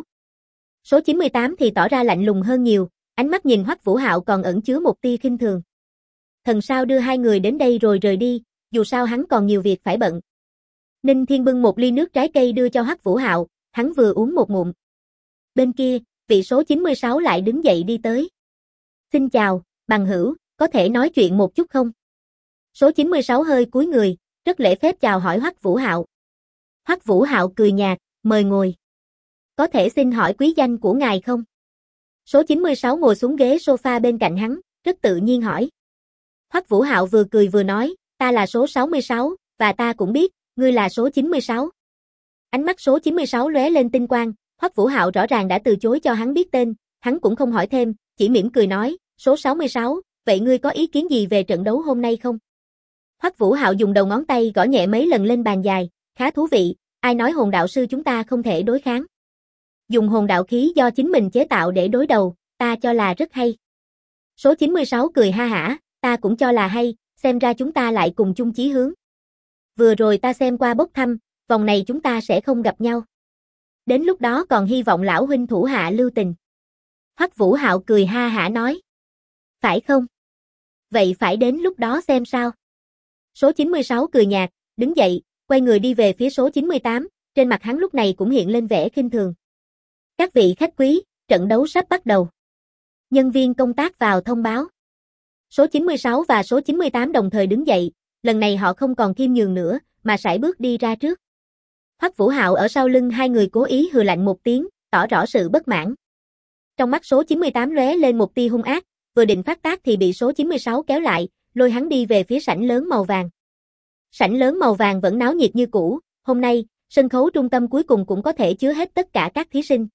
Số 98 thì tỏ ra lạnh lùng hơn nhiều, ánh mắt nhìn Hoắc Vũ Hạo còn ẩn chứa một tia khinh thường. Thần sao đưa hai người đến đây rồi rời đi, dù sao hắn còn nhiều việc phải bận. Ninh Thiên bưng một ly nước trái cây đưa cho Hoắc Vũ Hạo, hắn vừa uống một ngụm. Bên kia, vị số 96 lại đứng dậy đi tới. Xin chào, bằng hữu, có thể nói chuyện một chút không? Số 96 hơi cúi người, rất lễ phép chào hỏi Hoắc Vũ Hạo. Hoắc Vũ Hạo cười nhạt, mời ngồi. Có thể xin hỏi quý danh của ngài không? Số 96 ngồi xuống ghế sofa bên cạnh hắn, rất tự nhiên hỏi. Hoắc Vũ Hạo vừa cười vừa nói, ta là số 66, và ta cũng biết, ngươi là số 96. Ánh mắt số 96 lóe lên tinh quang, Hoắc Vũ Hạo rõ ràng đã từ chối cho hắn biết tên, hắn cũng không hỏi thêm, chỉ mỉm cười nói, số 66, vậy ngươi có ý kiến gì về trận đấu hôm nay không? Hoắc Vũ Hạo dùng đầu ngón tay gõ nhẹ mấy lần lên bàn dài, khá thú vị, ai nói hồn đạo sư chúng ta không thể đối kháng. Dùng hồn đạo khí do chính mình chế tạo để đối đầu, ta cho là rất hay. Số 96 cười ha hả, ta cũng cho là hay, xem ra chúng ta lại cùng chung chí hướng. Vừa rồi ta xem qua bốc thăm, vòng này chúng ta sẽ không gặp nhau. Đến lúc đó còn hy vọng lão huynh thủ hạ lưu tình. Hoắc Vũ Hạo cười ha hả nói. Phải không? Vậy phải đến lúc đó xem sao. Số 96 cười nhạt, đứng dậy, quay người đi về phía số 98, trên mặt hắn lúc này cũng hiện lên vẻ khinh thường. Các vị khách quý, trận đấu sắp bắt đầu. Nhân viên công tác vào thông báo. Số 96 và số 98 đồng thời đứng dậy, lần này họ không còn khiêm nhường nữa, mà sải bước đi ra trước. Hoắc Vũ Hạo ở sau lưng hai người cố ý hừ lạnh một tiếng, tỏ rõ sự bất mãn. Trong mắt số 98 lóe lên một tia hung ác, vừa định phát tác thì bị số 96 kéo lại, lôi hắn đi về phía sảnh lớn màu vàng. Sảnh lớn màu vàng vẫn náo nhiệt như cũ, hôm nay, sân khấu trung tâm cuối cùng cũng có thể chứa hết tất cả các thí sinh.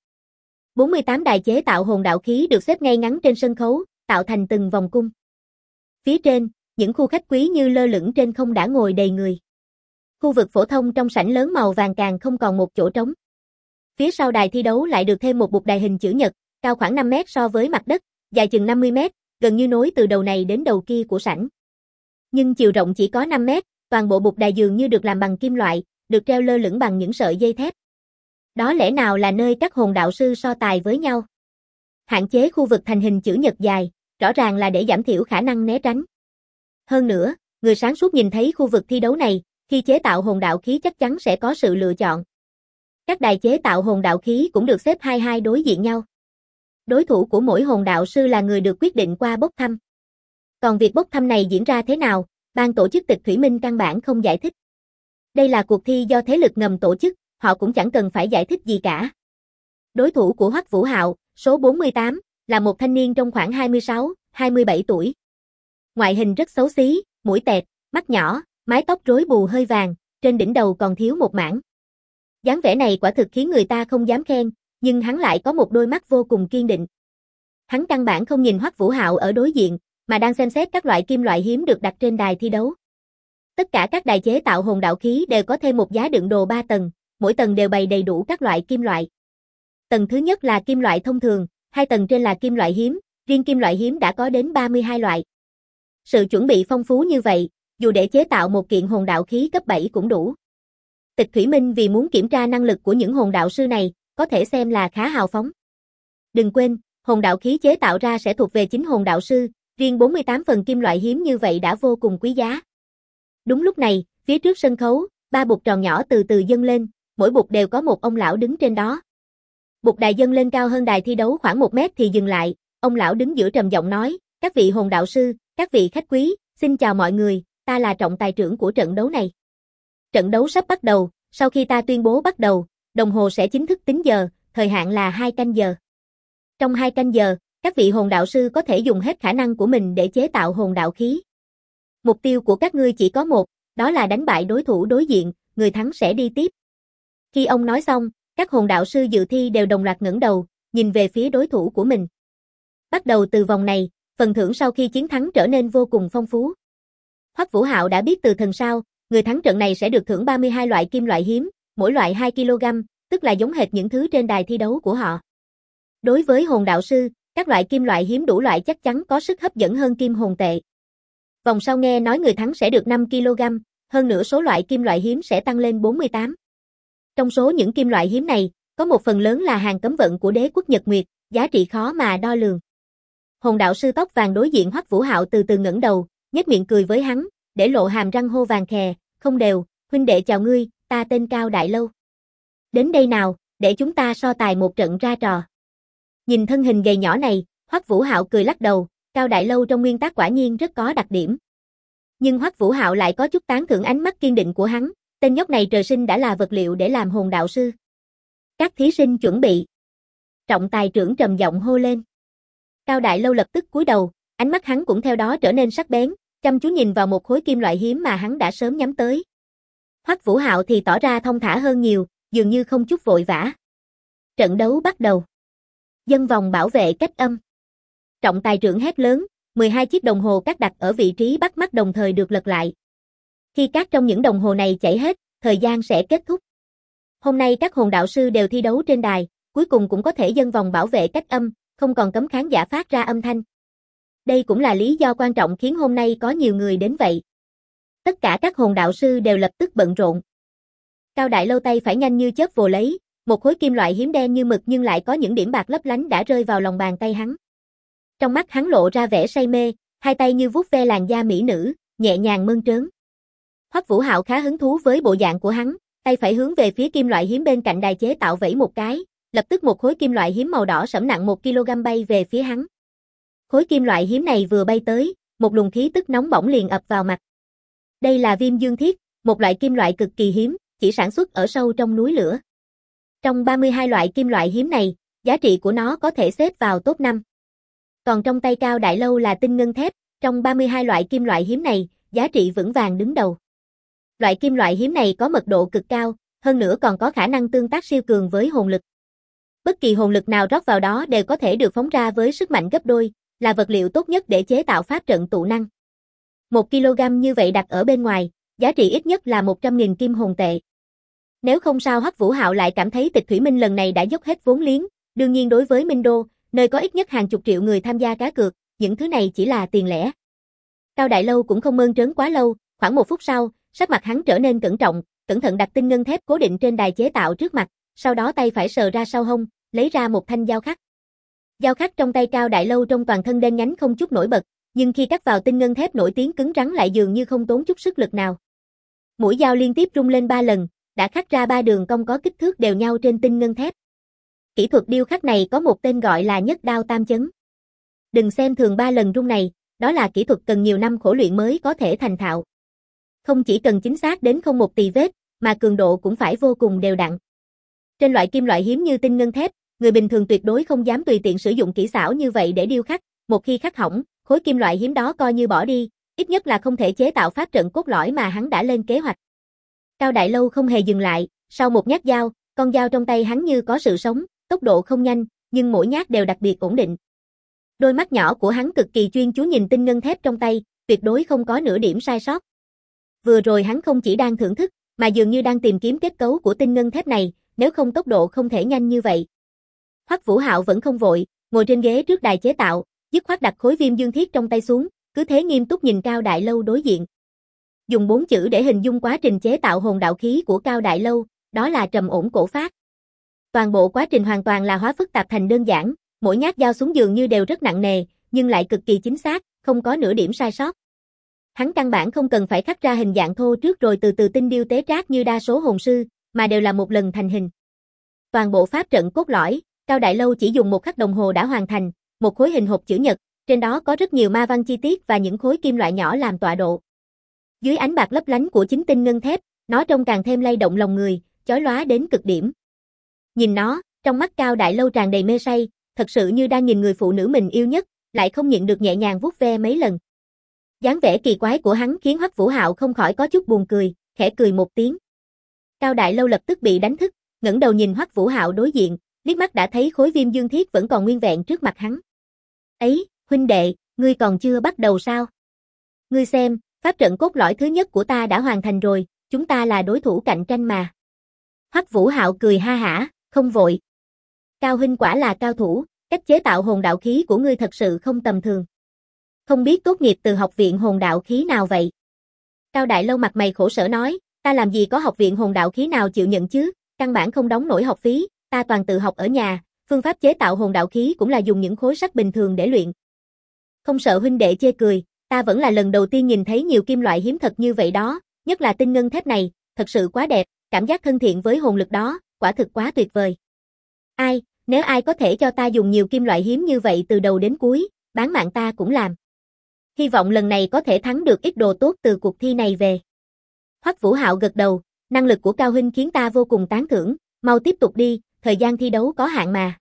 48 đài chế tạo hồn đạo khí được xếp ngay ngắn trên sân khấu, tạo thành từng vòng cung. Phía trên, những khu khách quý như lơ lửng trên không đã ngồi đầy người. Khu vực phổ thông trong sảnh lớn màu vàng càng không còn một chỗ trống. Phía sau đài thi đấu lại được thêm một bục đài hình chữ nhật, cao khoảng 5 mét so với mặt đất, dài chừng 50 mét, gần như nối từ đầu này đến đầu kia của sảnh. Nhưng chiều rộng chỉ có 5 mét, toàn bộ bục đài dường như được làm bằng kim loại, được treo lơ lửng bằng những sợi dây thép. Đó lẽ nào là nơi các hồn đạo sư so tài với nhau? Hạn chế khu vực thành hình chữ nhật dài, rõ ràng là để giảm thiểu khả năng né tránh. Hơn nữa, người sáng suốt nhìn thấy khu vực thi đấu này, khi chế tạo hồn đạo khí chắc chắn sẽ có sự lựa chọn. Các đài chế tạo hồn đạo khí cũng được xếp hai đối diện nhau. Đối thủ của mỗi hồn đạo sư là người được quyết định qua bốc thăm. Còn việc bốc thăm này diễn ra thế nào, ban tổ chức Tịch Thủy Minh căn bản không giải thích. Đây là cuộc thi do thế lực ngầm tổ chức, họ cũng chẳng cần phải giải thích gì cả. Đối thủ của Hoắc Vũ Hạo, số 48, là một thanh niên trong khoảng 26, 27 tuổi. Ngoại hình rất xấu xí, mũi tẹt, mắt nhỏ, mái tóc rối bù hơi vàng, trên đỉnh đầu còn thiếu một mảng. Dáng vẻ này quả thực khiến người ta không dám khen, nhưng hắn lại có một đôi mắt vô cùng kiên định. Hắn căn bản không nhìn Hoắc Vũ Hạo ở đối diện, mà đang xem xét các loại kim loại hiếm được đặt trên đài thi đấu. Tất cả các đài chế tạo hồn đạo khí đều có thêm một giá đựng đồ 3 tầng, mỗi tầng đều bày đầy đủ các loại kim loại. Tầng thứ nhất là kim loại thông thường, 2 tầng trên là kim loại hiếm, riêng kim loại hiếm đã có đến 32 loại. Sự chuẩn bị phong phú như vậy, dù để chế tạo một kiện hồn đạo khí cấp 7 cũng đủ. Tịch Thủy Minh vì muốn kiểm tra năng lực của những hồn đạo sư này, có thể xem là khá hào phóng. Đừng quên, hồn đạo khí chế tạo ra sẽ thuộc về chính hồn đạo sư, riêng 48 phần kim loại hiếm như vậy đã vô cùng quý giá. Đúng lúc này, phía trước sân khấu, 3 bục tròn nhỏ từ từ dâng lên, mỗi bục đều có một ông lão đứng trên đó. Bục đài dâng lên cao hơn đài thi đấu khoảng 1 mét thì dừng lại, ông lão đứng giữa trầm giọng nói, các vị hồn đạo sư, các vị khách quý, xin chào mọi người, ta là trọng tài trưởng của trận đấu này. Trận đấu sắp bắt đầu, sau khi ta tuyên bố bắt đầu, đồng hồ sẽ chính thức tính giờ, thời hạn là 2 canh giờ. Trong 2 canh giờ, các vị hồn đạo sư có thể dùng hết khả năng của mình để chế tạo hồn đạo khí. Mục tiêu của các ngươi chỉ có một, đó là đánh bại đối thủ đối diện, người thắng sẽ đi tiếp. Khi ông nói xong, các hồn đạo sư dự thi đều đồng loạt ngẩng đầu, nhìn về phía đối thủ của mình. Bắt đầu từ vòng này, phần thưởng sau khi chiến thắng trở nên vô cùng phong phú. Hoắc Vũ Hạo đã biết từ thần sao, người thắng trận này sẽ được thưởng 32 loại kim loại hiếm, mỗi loại 2 kg, tức là giống hệt những thứ trên đài thi đấu của họ. Đối với hồn đạo sư, các loại kim loại hiếm đủ loại chắc chắn có sức hấp dẫn hơn kim hồn tệ. Vòng sau nghe nói người thắng sẽ được 5 kg, hơn nữa số loại kim loại hiếm sẽ tăng lên 48. Trong số những kim loại hiếm này, có một phần lớn là hàng cấm vận của đế quốc Nhật Nguyệt, giá trị khó mà đo lường. Hồn đạo sư tóc vàng đối diện Hoắc Vũ Hạo từ từ ngẩng đầu, nhếch miệng cười với hắn, để lộ hàm răng hô vàng khè, không đều, huynh đệ chào ngươi, ta tên Cao Đại Lâu. Đến đây nào, để chúng ta so tài một trận ra trò. Nhìn thân hình gầy nhỏ này, Hoắc Vũ Hạo cười lắc đầu, Cao Đại Lâu trong nguyên tắc quả nhiên rất có đặc điểm. Nhưng Hoắc Vũ Hạo lại có chút tán thưởng ánh mắt kiên định của hắn, tên nhóc này trời sinh đã là vật liệu để làm hồn đạo sư. Các thí sinh chuẩn bị. Trọng tài trưởng trầm giọng hô lên. Cao Đại Lâu lập tức cúi đầu, ánh mắt hắn cũng theo đó trở nên sắc bén, chăm chú nhìn vào một khối kim loại hiếm mà hắn đã sớm nhắm tới. Hoắc Vũ Hạo thì tỏ ra thông thả hơn nhiều, dường như không chút vội vã. Trận đấu bắt đầu. Dân vòng bảo vệ cách âm. Trọng tài trưởng hét lớn, 12 chiếc đồng hồ cát đặt ở vị trí bắt mắt đồng thời được lật lại. Khi cát trong những đồng hồ này chảy hết, thời gian sẽ kết thúc. Hôm nay các hồn đạo sư đều thi đấu trên đài, cuối cùng cũng có thể dân vòng bảo vệ cách âm, không còn cấm khán giả phát ra âm thanh. Đây cũng là lý do quan trọng khiến hôm nay có nhiều người đến vậy. Tất cả các hồn đạo sư đều lập tức bận rộn. Cao Đại Lâu tay phải nhanh như chớp vồ lấy, một khối kim loại hiếm đen như mực nhưng lại có những điểm bạc lấp lánh đã rơi vào lòng bàn tay hắn. Trong mắt hắn lộ ra vẻ say mê, hai tay như vuốt ve làn da mỹ nữ, nhẹ nhàng mơn trớn. Hoắc Vũ Hạo khá hứng thú với bộ dạng của hắn, tay phải hướng về phía kim loại hiếm bên cạnh đài chế tạo vẫy một cái, lập tức một khối kim loại hiếm màu đỏ sẫm nặng 1 kg bay về phía hắn. Khối kim loại hiếm này vừa bay tới, một luồng khí tức nóng bỏng liền ập vào mặt. Đây là viêm dương thiết, một loại kim loại cực kỳ hiếm, chỉ sản xuất ở sâu trong núi lửa. Trong 32 loại kim loại hiếm này, giá trị của nó có thể xếp vào top 5. Còn trong tay Cao Đại Lâu là tinh ngân thép, trong 32 loại kim loại hiếm này, giá trị vững vàng đứng đầu. Loại kim loại hiếm này có mật độ cực cao, hơn nữa còn có khả năng tương tác siêu cường với hồn lực. Bất kỳ hồn lực nào rót vào đó đều có thể được phóng ra với sức mạnh gấp đôi, là vật liệu tốt nhất để chế tạo pháp trận tụ năng. 1 kg như vậy đặt ở bên ngoài, giá trị ít nhất là 100.000 kim hồn tệ. Nếu không sao Hoắc Vũ Hạo lại cảm thấy Tịch Thủy Minh lần này đã dốc hết vốn liếng, đương nhiên đối với Minh Đô, nơi có ít nhất hàng chục triệu người tham gia cá cược, những thứ này chỉ là tiền lẻ. Cao Đại Lâu cũng không mơn trớn quá lâu, khoảng 1 phút sau, sắc mặt hắn trở nên cẩn trọng, cẩn thận đặt tinh ngân thép cố định trên đài chế tạo trước mặt, sau đó tay phải sờ ra sau hông, lấy ra một thanh dao khắc. Dao khắc trong tay Cao Đại Lâu trong toàn thân đen nhánh không chút nổi bật, nhưng khi cắt vào tinh ngân thép nổi tiếng cứng rắn lại dường như không tốn chút sức lực nào. Mũi dao liên tiếp rung lên 3 lần, đã khắc ra 3 đường cong có kích thước đều nhau trên tinh ngân thép. Kỹ thuật điêu khắc này có một tên gọi là nhất đao tam chấn. Đừng xem thường 3 lần rung này, đó là kỹ thuật cần nhiều năm khổ luyện mới có thể thành thạo. Không chỉ cần chính xác đến không một tì vết, mà cường độ cũng phải vô cùng đều đặn. Trên loại kim loại hiếm như tinh ngân thép, người bình thường tuyệt đối không dám tùy tiện sử dụng kỹ xảo như vậy để điêu khắc, một khi khắc hỏng, khối kim loại hiếm đó coi như bỏ đi, ít nhất là không thể chế tạo pháp trận cốt lõi mà hắn đã lên kế hoạch. Cao Đại Lâu không hề dừng lại, sau một nhát dao, con dao trong tay hắn như có sự sống, tốc độ không nhanh, nhưng mỗi nhát đều đặc biệt ổn định. Đôi mắt nhỏ của hắn cực kỳ chuyên chú nhìn tinh ngân thép trong tay, tuyệt đối không có nửa điểm sai sót. Vừa rồi hắn không chỉ đang thưởng thức, mà dường như đang tìm kiếm kết cấu của tinh ngân thép này, nếu không tốc độ không thể nhanh như vậy. Hoắc Vũ Hạo vẫn không vội, ngồi trên ghế trước đài chế tạo, dứt khoát đặt khối viêm dương thiết trong tay xuống, cứ thế nghiêm túc nhìn Cao Đại Lâu đối diện. Dùng 4 chữ để hình dung quá trình chế tạo hồn đạo khí của Cao Đại Lâu, đó là trầm ổn cổ phát. Toàn bộ quá trình hoàn toàn là hóa phức tạp thành đơn giản, mỗi nhát dao xuống dường như đều rất nặng nề, nhưng lại cực kỳ chính xác, không có nửa điểm sai sót. Hắn căn bản không cần phải khắc ra hình dạng thô trước rồi từ từ tinh điêu tế trác như đa số hồn sư, mà đều là một lần thành hình. Toàn bộ pháp trận cốt lõi, Cao Đại Lâu chỉ dùng một khắc đồng hồ đã hoàn thành, một khối hình hộp chữ nhật, trên đó có rất nhiều ma văn chi tiết và những khối kim loại nhỏ làm tọa độ. Dưới ánh bạc lấp lánh của chính tinh ngân thép, nó trông càng thêm lay động lòng người, chói lóa đến cực điểm. Nhìn nó, trong mắt Cao Đại Lâu tràn đầy mê say, thật sự như đang nhìn người phụ nữ mình yêu nhất, lại không nhịn được nhẹ nhàng vuốt ve mấy lần. Dáng vẻ kỳ quái của hắn khiến Hoắc Vũ Hạo không khỏi có chút buồn cười, khẽ cười một tiếng. Cao Đại Lâu lập tức bị đánh thức, ngẩng đầu nhìn Hoắc Vũ Hạo đối diện, liếc mắt đã thấy khối viêm dương thiết vẫn còn nguyên vẹn trước mặt hắn. "Ấy, huynh đệ, ngươi còn chưa bắt đầu sao? Ngươi xem, pháp trận cốt lõi thứ nhất của ta đã hoàn thành rồi, chúng ta là đối thủ cạnh tranh mà." Hoắc Vũ Hạo cười ha hả, "Không vội. Cao huynh quả là cao thủ, cách chế tạo hồn đạo khí của ngươi thật sự không tầm thường. Không biết tốt nghiệp từ học viện hồn đạo khí nào vậy?" Cao Đại Lâu mặt mày khổ sở nói, "Ta làm gì có học viện hồn đạo khí nào chịu nhận chứ, căn bản không đóng nổi học phí, ta toàn tự học ở nhà, phương pháp chế tạo hồn đạo khí cũng là dùng những khối sắt bình thường để luyện." "Không sợ huynh đệ chê cười, ta vẫn là lần đầu tiên nhìn thấy nhiều kim loại hiếm thật như vậy đó, nhất là tinh ngân thép này, thật sự quá đẹp, cảm giác thân thiện với hồn lực đó, quả thực quá tuyệt vời. Nếu ai có thể cho ta dùng nhiều kim loại hiếm như vậy từ đầu đến cuối, bán mạng ta cũng làm. Hy vọng lần này có thể thắng được ít đồ tốt từ cuộc thi này về." Hoắc Vũ Hạo gật đầu, "Năng lực của Cao huynh khiến ta vô cùng tán thưởng, mau tiếp tục đi, thời gian thi đấu có hạn mà."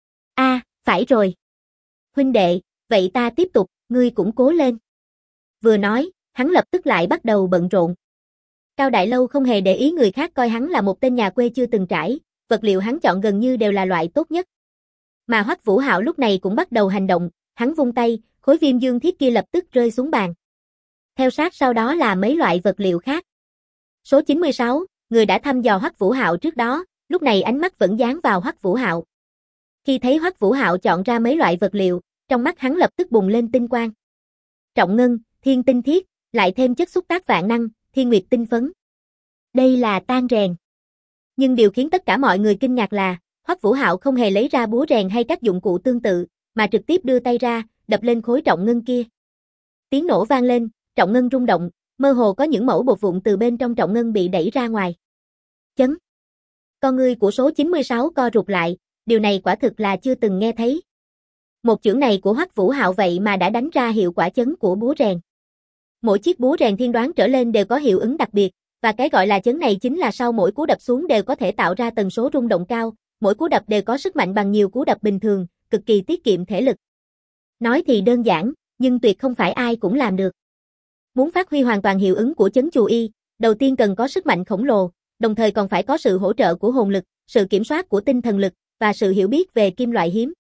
Phải rồi. Huynh đệ, vậy ta tiếp tục, ngươi cũng cố lên." Vừa nói, hắn lập tức lại bắt đầu bận rộn. Cao Đại Lâu không hề để ý người khác coi hắn là một tên nhà quê chưa từng trải, vật liệu hắn chọn gần như đều là loại tốt nhất. Mà Hoắc Vũ Hạo lúc này cũng bắt đầu hành động, hắn vung tay, khối viêm dương thiết kia lập tức rơi xuống bàn. Theo sát sau đó là mấy loại vật liệu khác. Số 96, người đã thăm dò Hoắc Vũ Hạo trước đó, lúc này ánh mắt vẫn dán vào Hoắc Vũ Hạo. Khi thấy Hoắc Vũ Hạo chọn ra mấy loại vật liệu, trong mắt hắn lập tức bùng lên tinh quang. Trọng ngân, thiên tinh thiết, lại thêm chất xúc tác vạn năng, thiên nguyệt tinh phấn. Đây là tan rèn. Nhưng điều khiến tất cả mọi người kinh ngạc là, Hoắc Vũ Hạo không hề lấy ra búa rèn hay các dụng cụ tương tự, mà trực tiếp đưa tay ra, đập lên khối trọng ngân kia. Tiếng nổ vang lên, trọng ngân rung động, mơ hồ có những mẩu bột vụn từ bên trong trọng ngân bị đẩy ra ngoài. Chấn. Con ngươi của số 96 co rụt lại, điều này quả thực là chưa từng nghe thấy. Một chưởng này của Hoắc Vũ Hạo vậy mà đã đánh ra hiệu quả chấn của búa rèn. Mỗi chiếc búa rèn thiên đoán trở lên đều có hiệu ứng đặc biệt, và cái gọi là chấn này chính là sau mỗi cú đập xuống đều có thể tạo ra tần số rung động cao, mỗi cú đập đều có sức mạnh bằng nhiều cú đập bình thường, cực kỳ tiết kiệm thể lực. Nói thì đơn giản, nhưng tuyệt không phải ai cũng làm được. Muốn phát huy hoàn toàn hiệu ứng của chấn chù y, đầu tiên cần có sức mạnh khổng lồ, đồng thời còn phải có sự hỗ trợ của hồn lực, sự kiểm soát của tinh thần lực, và sự hiểu biết về kim loại hiếm.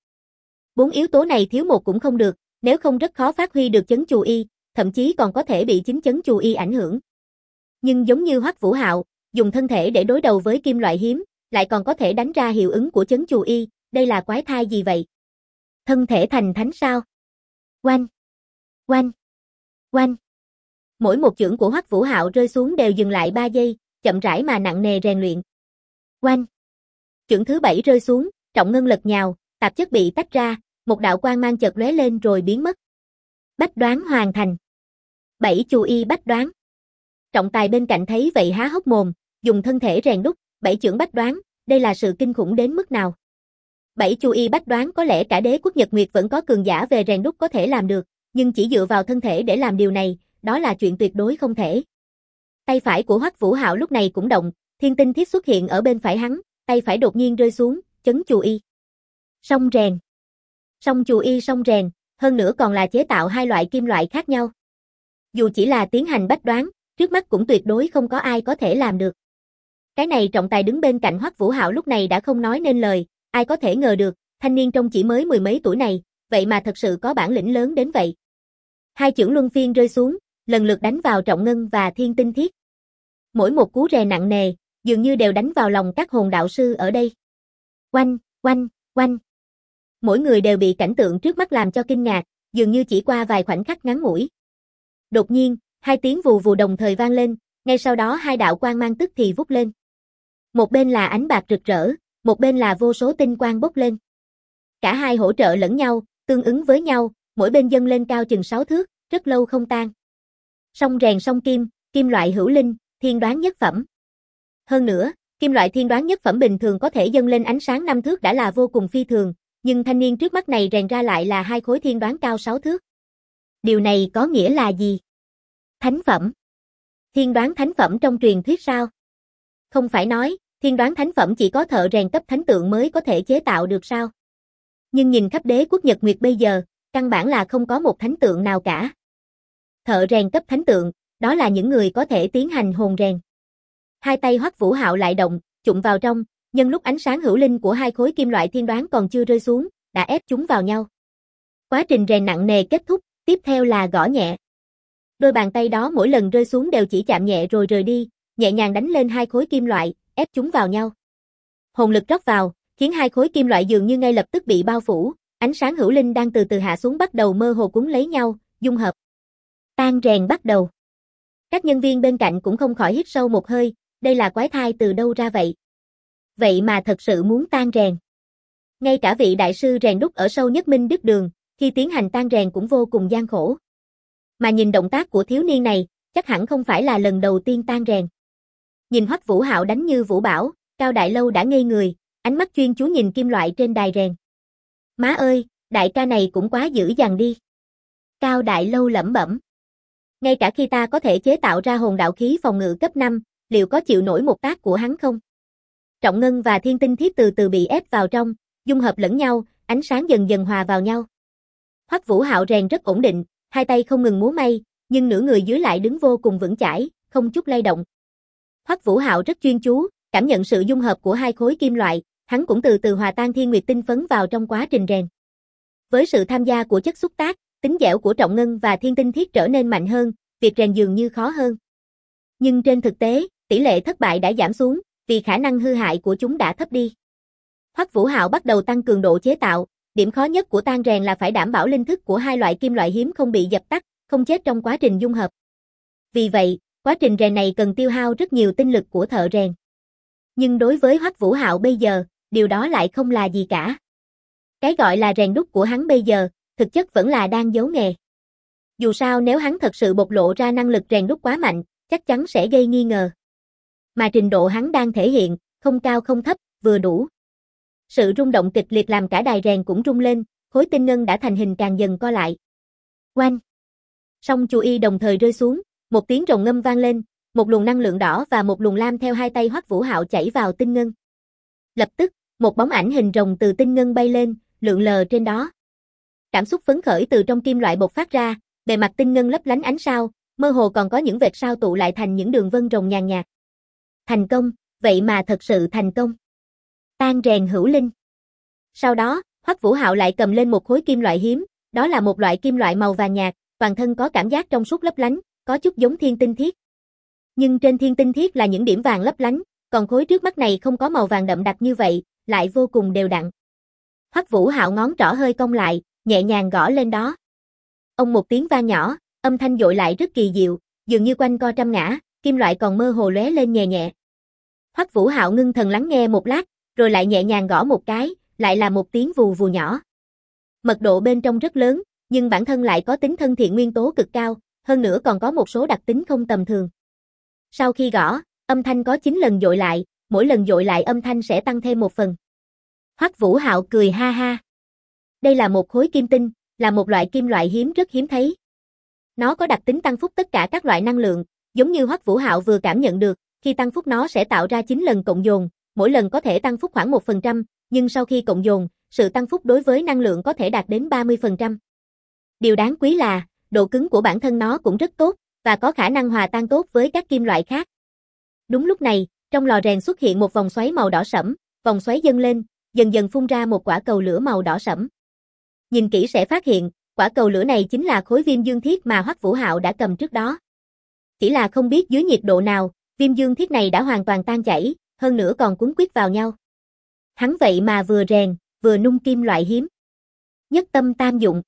4 yếu tố này thiếu một cũng không được, nếu không rất khó phát huy được chấn chù y, thậm chí còn có thể bị chính chấn chù y ảnh hưởng. Nhưng giống như Hoắc Vũ Hạo, dùng thân thể để đối đầu với kim loại hiếm, lại còn có thể đánh ra hiệu ứng của chấn chù y, đây là quái thai gì vậy? Thân thể thành thánh sao? Oanh! Oanh! Oanh! Mỗi một chưởng của Hoắc Vũ Hạo rơi xuống đều dừng lại 3 giây, chậm rãi mà nặng nề rèn luyện. Oanh! Chưởng thứ 7 rơi xuống, trọng ngân lật nhào, tạp chất bị tách ra, một đạo quang mang chợt lóe lên rồi biến mất. Bách đoán hoàn thành. 7 chù y bách đoán. Trọng tài bên cạnh thấy vậy há hốc mồm, dùng thân thể rèn đúc, 7 chưởng bách đoán, đây là sự kinh khủng đến mức nào? 7 chù y bách đoán có lẽ cả đế quốc Nhật Nguyệt vẫn có cường giả về rèn đúc có thể làm được, nhưng chỉ dựa vào thân thể để làm điều này, đó là chuyện tuyệt đối không thể. Tay phải của Hoắc Vũ Hạo lúc này cũng động, thiên tinh thiết xuất hiện ở bên phải hắn, tay phải đột nhiên rơi xuống, chấn chù y. Song rèn. Song chù y song rèn, hơn nữa còn là chế tạo hai loại kim loại khác nhau. Dù chỉ là tiến hành bách đoán, trước mắt cũng tuyệt đối không có ai có thể làm được. Cái này trọng tài đứng bên cạnh Hoắc Vũ Hạo lúc này đã không nói nên lời, ai có thể ngờ được, thanh niên trông chỉ mới mười mấy tuổi này, vậy mà thật sự có bản lĩnh lớn đến vậy. Hai chưởng luân phiên rơi xuống, lần lượt đánh vào trọng ngân và thiên tinh thiết. Mỗi một cú rè nặng nề, dường như đều đánh vào lòng các hồn đạo sư ở đây. Oanh, oanh, oanh. Mỗi người đều bị cảnh tượng trước mắt làm cho kinh ngạc, dường như chỉ qua vài khoảnh khắc ngắn ngủi. Đột nhiên, hai tiếng vù vù đồng thời vang lên, ngay sau đó hai đạo quang mang tức thì vút lên. Một bên là ánh bạc rực rỡ, một bên là vô số tinh quang bốc lên. Cả hai hỗ trợ lẫn nhau, tương ứng với nhau, mỗi bên dâng lên cao chừng 6 thước, rất lâu không tan. Song rèn song kim, kim loại hữu linh, thiên đoán nhất phẩm. Hơn nữa, kim loại thiên đoán nhất phẩm bình thường có thể dâng lên ánh sáng 5 thước đã là vô cùng phi thường, nhưng thanh niên trước mắt này rèn ra lại là hai khối thiên đoán cao 6 thước. Điều này có nghĩa là gì? Thánh phẩm. Thiên đoán thánh phẩm trong truyền thuyết sao? Không phải nói, thiên đoán thánh phẩm chỉ có thợ rèn cấp thánh tượng mới có thể chế tạo được sao? Nhưng nhìn khắp đế quốc Nhật Nguyệt bây giờ, căn bản là không có một thánh tượng nào cả. Thợ rèn cấp thánh tượng, đó là những người có thể tiến hành hồn rèn. Hai tay Hoắc Vũ Hạo lại động, chụm vào trong, nhân lúc ánh sáng hữu linh của hai khối kim loại thiên đoán còn chưa rơi xuống, đã ép chúng vào nhau. Quá trình rèn nặng nề kết thúc, tiếp theo là gõ nhẹ. Đôi bàn tay đó mỗi lần rơi xuống đều chỉ chạm nhẹ rồi rời đi, nhẹ nhàng đánh lên hai khối kim loại, ép chúng vào nhau. Hồn lực rót vào, khiến hai khối kim loại dường như ngay lập tức bị bao phủ, ánh sáng hữu linh đang từ từ hạ xuống bắt đầu mơ hồ cuốn lấy nhau, dung hợp. Tan rèn bắt đầu. Các nhân viên bên cạnh cũng không khỏi hít sâu một hơi, đây là quái thai từ đâu ra vậy? Vậy mà thật sự muốn tan rèn. Ngay cả vị đại sư rèn đúc ở sâu nhất Minh Đức Đường, khi tiến hành tan rèn cũng vô cùng gian khổ. Mà nhìn động tác của thiếu niên này, chắc hẳn không phải là lần đầu tiên tan rèn. Nhìn Hoắc Vũ Hạo đánh như vũ bão, Cao Đại Lâu đã ngây người, ánh mắt chuyên chú nhìn kim loại trên đài rèn. Má ơi, đại ca này cũng quá dữ dằn đi. Cao Đại Lâu lẩm bẩm. Ngay cả khi ta có thể chế tạo ra hồn đạo khí phòng ngự cấp 5, liệu có chịu nổi một tác của hắn không? Trọng ngân và thiên tinh thiết từ từ bị ép vào trong, dung hợp lẫn nhau, ánh sáng dần dần hòa vào nhau. Hoắc Vũ Hạo rèn rất ổn định, hai tay không ngừng múa may, nhưng nửa người dưới lại đứng vô cùng vững chãi, không chút lay động. Hoắc Vũ Hạo rất chuyên chú, cảm nhận sự dung hợp của hai khối kim loại, hắn cũng từ từ hòa tan thiên nguyệt tinh phấn vào trong quá trình rèn. Với sự tham gia của chất xúc tác, tính dẻo của trọng ngân và thiên tinh thiết trở nên mạnh hơn, việc rèn dường như khó hơn. Nhưng trên thực tế, tỷ lệ thất bại đã giảm xuống, vì khả năng hư hại của chúng đã thấp đi. Hoắc Vũ Hạo bắt đầu tăng cường độ chế tạo, điểm khó nhất của tan rèn là phải đảm bảo linh thức của hai loại kim loại hiếm không bị dập tắt, không chết trong quá trình dung hợp. Vì vậy, quá trình rèn này cần tiêu hao rất nhiều tinh lực của thợ rèn. Nhưng đối với Hoắc Vũ Hạo bây giờ, điều đó lại không là gì cả. Cái gọi là rèn đúc của hắn bây giờ, thực chất vẫn là đang giấu nghề. Dù sao nếu hắn thật sự bộc lộ ra năng lực rèn đúc quá mạnh, chắc chắn sẽ gây nghi ngờ. Mà trình độ hắn đang thể hiện, không cao không thấp, vừa đủ. Sự rung động kịch liệt làm cả đài rèn cũng rung lên, khối tinh ngân đã thành hình càng dần co lại. Oanh! Song chu y đồng thời rơi xuống, một tiếng rồng ngâm vang lên, một luồng năng lượng đỏ và một luồng lam theo hai tay Hoắc Vũ Hạo chảy vào tinh ngân. Lập tức, một bóng ảnh hình rồng từ tinh ngân bay lên, lượn lờ trên đó. Cảm xúc phấn khởi từ trong kim loại bộc phát ra, bề mặt tinh ngân lấp lánh ánh sao, mơ hồ còn có những vệt sao tụ lại thành những đường vân rồng nhàn nhạt. Thành công, vậy mà thật sự thành công. Tan rèn hữu linh. Sau đó, Hoắc Vũ Hạo lại cầm lên một khối kim loại hiếm, đó là một loại kim loại màu vàng nhạt, toàn thân có cảm giác trong suốt lấp lánh, có chút giống thiên tinh thiết. Nhưng trên thiên tinh thiết là những điểm vàng lấp lánh, còn khối trước mắt này không có màu vàng đậm đặc như vậy, lại vô cùng đều đặn. Hoắc Vũ Hạo ngón trỏ hơi cong lại, nhẹ nhàng gõ lên đó. Ông một tiếng vang nhỏ, âm thanh dội lại rất kỳ diệu, dường như quanh co trăm ngã, kim loại còn mơ hồ lóe lên nhẹ nhẹ. Hoắc Vũ Hạo ngưng thần lắng nghe một lát, rồi lại nhẹ nhàng gõ một cái, lại là một tiếng vù vù nhỏ. Mật độ bên trong rất lớn, nhưng bản thân lại có tính thân thiện nguyên tố cực cao, hơn nữa còn có một số đặc tính không tầm thường. Sau khi gõ, âm thanh có 9 lần dội lại, mỗi lần dội lại âm thanh sẽ tăng thêm một phần. Hoắc Vũ Hạo cười ha ha. Đây là một khối kim tinh, là một loại kim loại hiếm rất hiếm thấy. Nó có đặc tính tăng phúc tất cả các loại năng lượng, giống như Hoắc Vũ Hạo vừa cảm nhận được, khi tăng phúc nó sẽ tạo ra 9 lần cộng dồn, mỗi lần có thể tăng phúc khoảng 1%, nhưng sau khi cộng dồn, sự tăng phúc đối với năng lượng có thể đạt đến 30%. Điều đáng quý là, độ cứng của bản thân nó cũng rất tốt, và có khả năng hòa tan tốt với các kim loại khác. Đúng lúc này, trong lò rèn xuất hiện một vòng xoáy màu đỏ sẫm, vòng xoáy dâng lên, dần dần phun ra một quả cầu lửa màu đỏ sẫm. Nhìn kỹ sẽ phát hiện, quả cầu lửa này chính là khối viêm dương thiết mà Hoắc Vũ Hạo đã cầm trước đó. Chỉ là không biết dưới nhiệt độ nào, viêm dương thiết này đã hoàn toàn tan chảy, hơn nữa còn quấn quýt vào nhau. Hắn vậy mà vừa rèn, vừa nung kim loại hiếm. Nhất tâm tam dụng.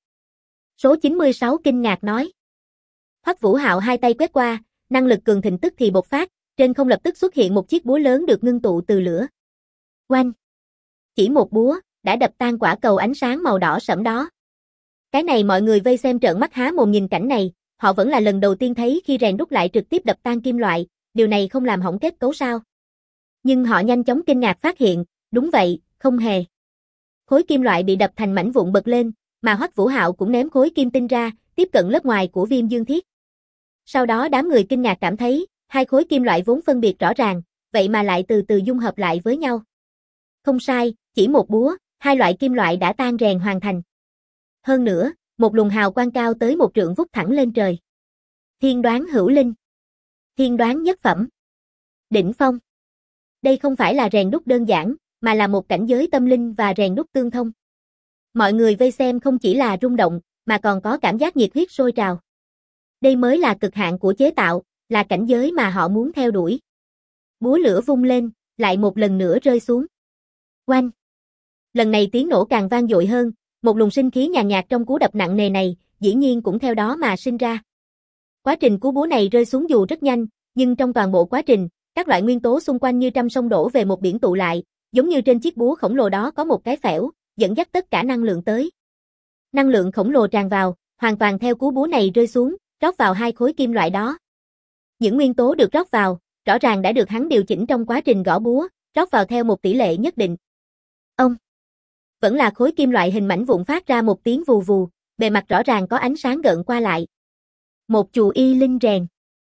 Số 96 kinh ngạc nói. Hoắc Vũ Hạo hai tay quét qua, năng lực cường thịnh tức thì bộc phát, trên không lập tức xuất hiện một chiếc búa lớn được ngưng tụ từ lửa. Oanh! Chỉ một búa, đã đập tan quả cầu ánh sáng màu đỏ sẫm đó. Cái này mọi người vây xem trợn mắt há mồm nhìn cảnh này, họ vẫn là lần đầu tiên thấy khi rèn đúc lại trực tiếp đập tan kim loại, điều này không làm hỏng kết cấu sao. Nhưng họ nhanh chóng kinh ngạc phát hiện, đúng vậy, không hề. Khối kim loại bị đập thành mảnh vụn bật lên, mà Hoắc Vũ Hạo cũng ném khối kim tinh ra, tiếp cận lớp ngoài của Viêm Dương Thiết. Sau đó đám người kinh ngạc cảm thấy, hai khối kim loại vốn phân biệt rõ ràng, vậy mà lại từ từ dung hợp lại với nhau. Không sai, chỉ một búa, hai loại kim loại đã tan rèn hoàn thành. Hơn nữa, một luồng hào quang cao tới 1 trượng vút thẳng lên trời. Thiên đoán hữu linh. Thiên đoán nhất phẩm. Đỉnh phong. Đây không phải là rèn đúc đơn giản, mà là một cảnh giới tâm linh và rèn đúc tương thông. Mọi người vây xem không chỉ là rung động, mà còn có cảm giác nhiệt huyết sôi trào. Đây mới là cực hạn của chế tạo, là cảnh giới mà họ muốn theo đuổi. Búa lửa vung lên, lại một lần nữa rơi xuống. Oanh! Lần này tiếng nổ càng vang dội hơn, một luồng sinh khí nhàn nhạt trong cú đập nặng nề này, dĩ nhiên cũng theo đó mà sinh ra. Quá trình cú búa này rơi xuống dù rất nhanh, nhưng trong toàn bộ quá trình, các loại nguyên tố xung quanh như trăm sông đổ về một biển tụ lại, giống như trên chiếc búa khổng lồ đó có một cái phễu, dẫn dắt tất cả năng lượng tới. Năng lượng khổng lồ tràn vào, hoàn toàn theo cú búa này rơi xuống, rót vào hai khối kim loại đó. Những nguyên tố được rót vào, rõ ràng đã được hắn điều chỉnh trong quá trình gõ búa, rót vào theo một tỷ lệ nhất định. Ông! Vẫn là khối kim loại hình mảnh vụn phát ra một tiếng vù vù, bề mặt rõ ràng có ánh sáng gợn qua lại. Một chù y linh rèn.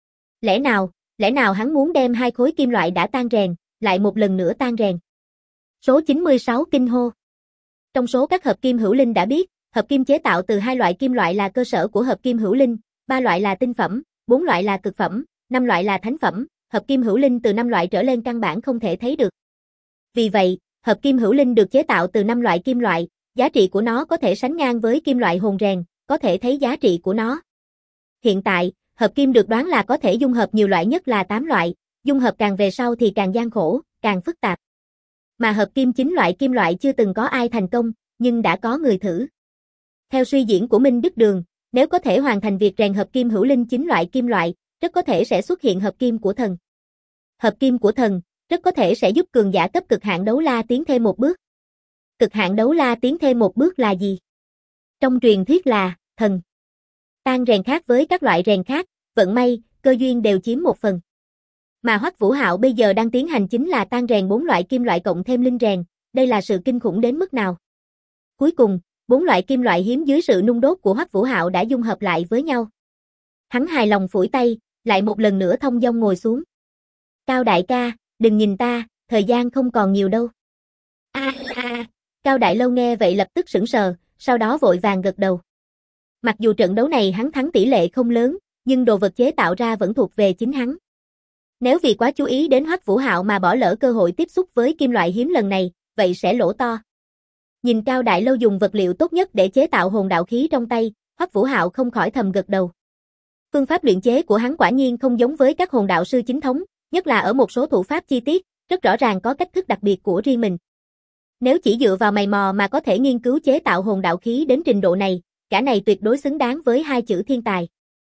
Lẽ nào hắn muốn đem hai khối kim loại đã tan rèn, lại một lần nữa tan rèn. Số 96 kinh hô. Trong số các hợp kim hữu linh đã biết, hợp kim chế tạo từ hai loại kim loại là cơ sở của hợp kim hữu linh, 3 loại là tinh phẩm, 4 loại là cực phẩm, 5 loại là thánh phẩm, hợp kim hữu linh từ 5 loại trở lên căn bản không thể thấy được. Vì vậy, hợp kim hữu linh được chế tạo từ 5 loại kim loại, giá trị của nó có thể sánh ngang với kim loại hồn rèn, có thể thấy giá trị của nó. Hiện tại, hợp kim được đoán là có thể dung hợp nhiều loại nhất là 8 loại, dung hợp càng về sau thì càng gian khổ, càng phức tạp. Mà hợp kim 9 loại kim loại chưa từng có ai thành công, nhưng đã có người thử. Theo suy diễn của Minh Đức Đường, nếu có thể hoàn thành việc rèn hợp kim hữu linh 9 loại kim loại, rất có thể sẽ xuất hiện hợp kim của thần. Hợp kim của thần, rất có thể sẽ giúp cường giả cấp cực hạn đấu la tiến thêm một bước. Cực hạn đấu la tiến thêm một bước là gì? Trong truyền thuyết là, thần. Tan rèn khác với các loại rèn khác, vận may, cơ duyên đều chiếm một phần. Mà Hoắc Vũ Hạo bây giờ đang tiến hành chính là tan rèn 4 loại kim loại cộng thêm linh rèn, đây là sự kinh khủng đến mức nào? Cuối cùng, 4 loại kim loại hiếm dưới sự nung đốt của Hoắc Vũ Hạo đã dung hợp lại với nhau. Hắn hài lòng phủi tay, lại một lần nữa thông dong ngồi xuống. Cao đại ca, đừng nhìn ta, thời gian không còn nhiều đâu. Cao Đại Lâu nghe vậy lập tức sững sờ, sau đó vội vàng gật đầu. Mặc dù trận đấu này hắn thắng tỷ lệ không lớn, nhưng đồ vật chế tạo ra vẫn thuộc về chính hắn. Nếu vì quá chú ý đến Hoắc Vũ Hạo mà bỏ lỡ cơ hội tiếp xúc với kim loại hiếm lần này, vậy sẽ lỗ to. Nhìn Cao Đại Lâu dùng vật liệu tốt nhất để chế tạo hồn đạo khí trong tay, Hoắc Vũ Hạo không khỏi thầm gật đầu. Phương pháp luyện chế của hắn quả nhiên không giống với các hồn đạo sư chính thống, nhất là ở một số thủ pháp chi tiết, rất rõ ràng có cách thức đặc biệt của riêng mình. Nếu chỉ dựa vào mày mò mà có thể nghiên cứu chế tạo hồn đạo khí đến trình độ này, cả này tuyệt đối xứng đáng với hai chữ thiên tài.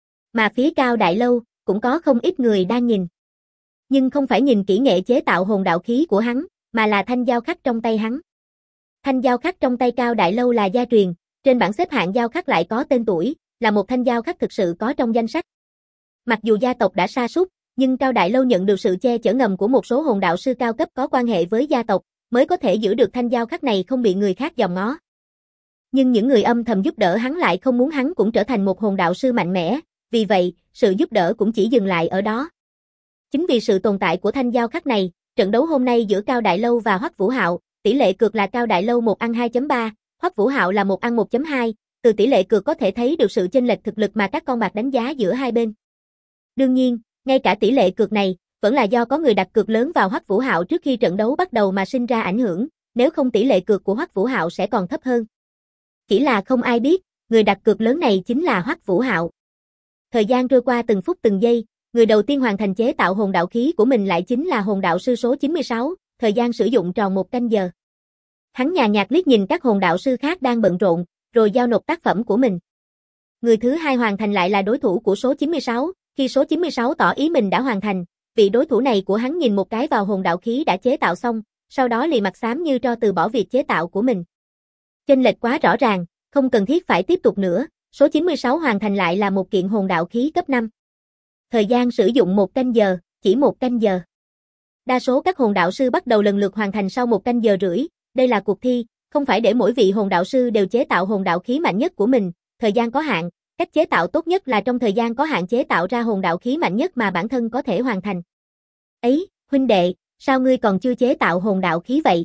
Mà phía Cao Đại Lâu, cũng có không ít người đang nhìn. Nhưng không phải nhìn kỹ nghệ chế tạo hồn đạo khí của hắn, mà là thanh dao khắc trong tay hắn. Thanh dao khắc trong tay Cao Đại Lâu là gia truyền, trên bảng xếp hạng dao khắc lại có tên tuổi, là một thanh dao khắc thực sự có trong danh sách. Mặc dù gia tộc đã sa sút, nhưng Cao Đại Lâu nhận được sự che chở ngầm của một số hồn đạo sư cao cấp có quan hệ với gia tộc, mới có thể giữ được thanh dao khắc này không bị người khác dòm ngó. Nhưng những người âm thầm giúp đỡ hắn lại không muốn hắn cũng trở thành một hồn đạo sư mạnh mẽ, vì vậy, sự giúp đỡ cũng chỉ dừng lại ở đó. Chính vì sự tồn tại của thanh dao khắc này, trận đấu hôm nay giữa Cao Đại Lâu và Hoắc Vũ Hạo, tỷ lệ cược là Cao Đại Lâu 1 ăn 2.3, Hoắc Vũ Hạo là 1 ăn 1.2, từ tỷ lệ cược có thể thấy được sự chênh lệch thực lực mà các con bạc đánh giá giữa hai bên. Đương nhiên, ngay cả tỷ lệ cược này, vẫn là do có người đặt cược lớn vào Hoắc Vũ Hạo trước khi trận đấu bắt đầu mà sinh ra ảnh hưởng, nếu không tỷ lệ cược của Hoắc Vũ Hạo sẽ còn thấp hơn. Chỉ là không ai biết, người đặt cược lớn này chính là Hoắc Vũ Hạo. Thời gian trôi qua từng phút từng giây, người đầu tiên hoàn thành chế tạo hồn đạo khí của mình lại chính là hồn đạo sư số 96, thời gian sử dụng tròn 1 canh giờ. Hắn nhàn nhạt liếc nhìn các hồn đạo sư khác đang bận rộn, rồi giao nộp tác phẩm của mình. Người thứ hai hoàn thành lại là đối thủ của số 96, khi số 96 tỏ ý mình đã hoàn thành, vị đối thủ này của hắn nhìn một cái vào hồn đạo khí đã chế tạo xong, sau đó lì mặt xám như tro từ bỏ việc chế tạo của mình. Chênh lệch quá rõ ràng, không cần thiết phải tiếp tục nữa, số 96 hoàn thành lại là một kiện hồn đạo khí cấp 5. Thời gian sử dụng 1 canh giờ, chỉ 1 canh giờ. Đa số các hồn đạo sư bắt đầu lần lượt hoàn thành sau 1 canh giờ rưỡi, đây là cuộc thi, không phải để mỗi vị hồn đạo sư đều chế tạo hồn đạo khí mạnh nhất của mình, thời gian có hạn, cách chế tạo tốt nhất là trong thời gian có hạn chế tạo ra hồn đạo khí mạnh nhất mà bản thân có thể hoàn thành. Ấy, huynh đệ, sao ngươi còn chưa chế tạo hồn đạo khí vậy?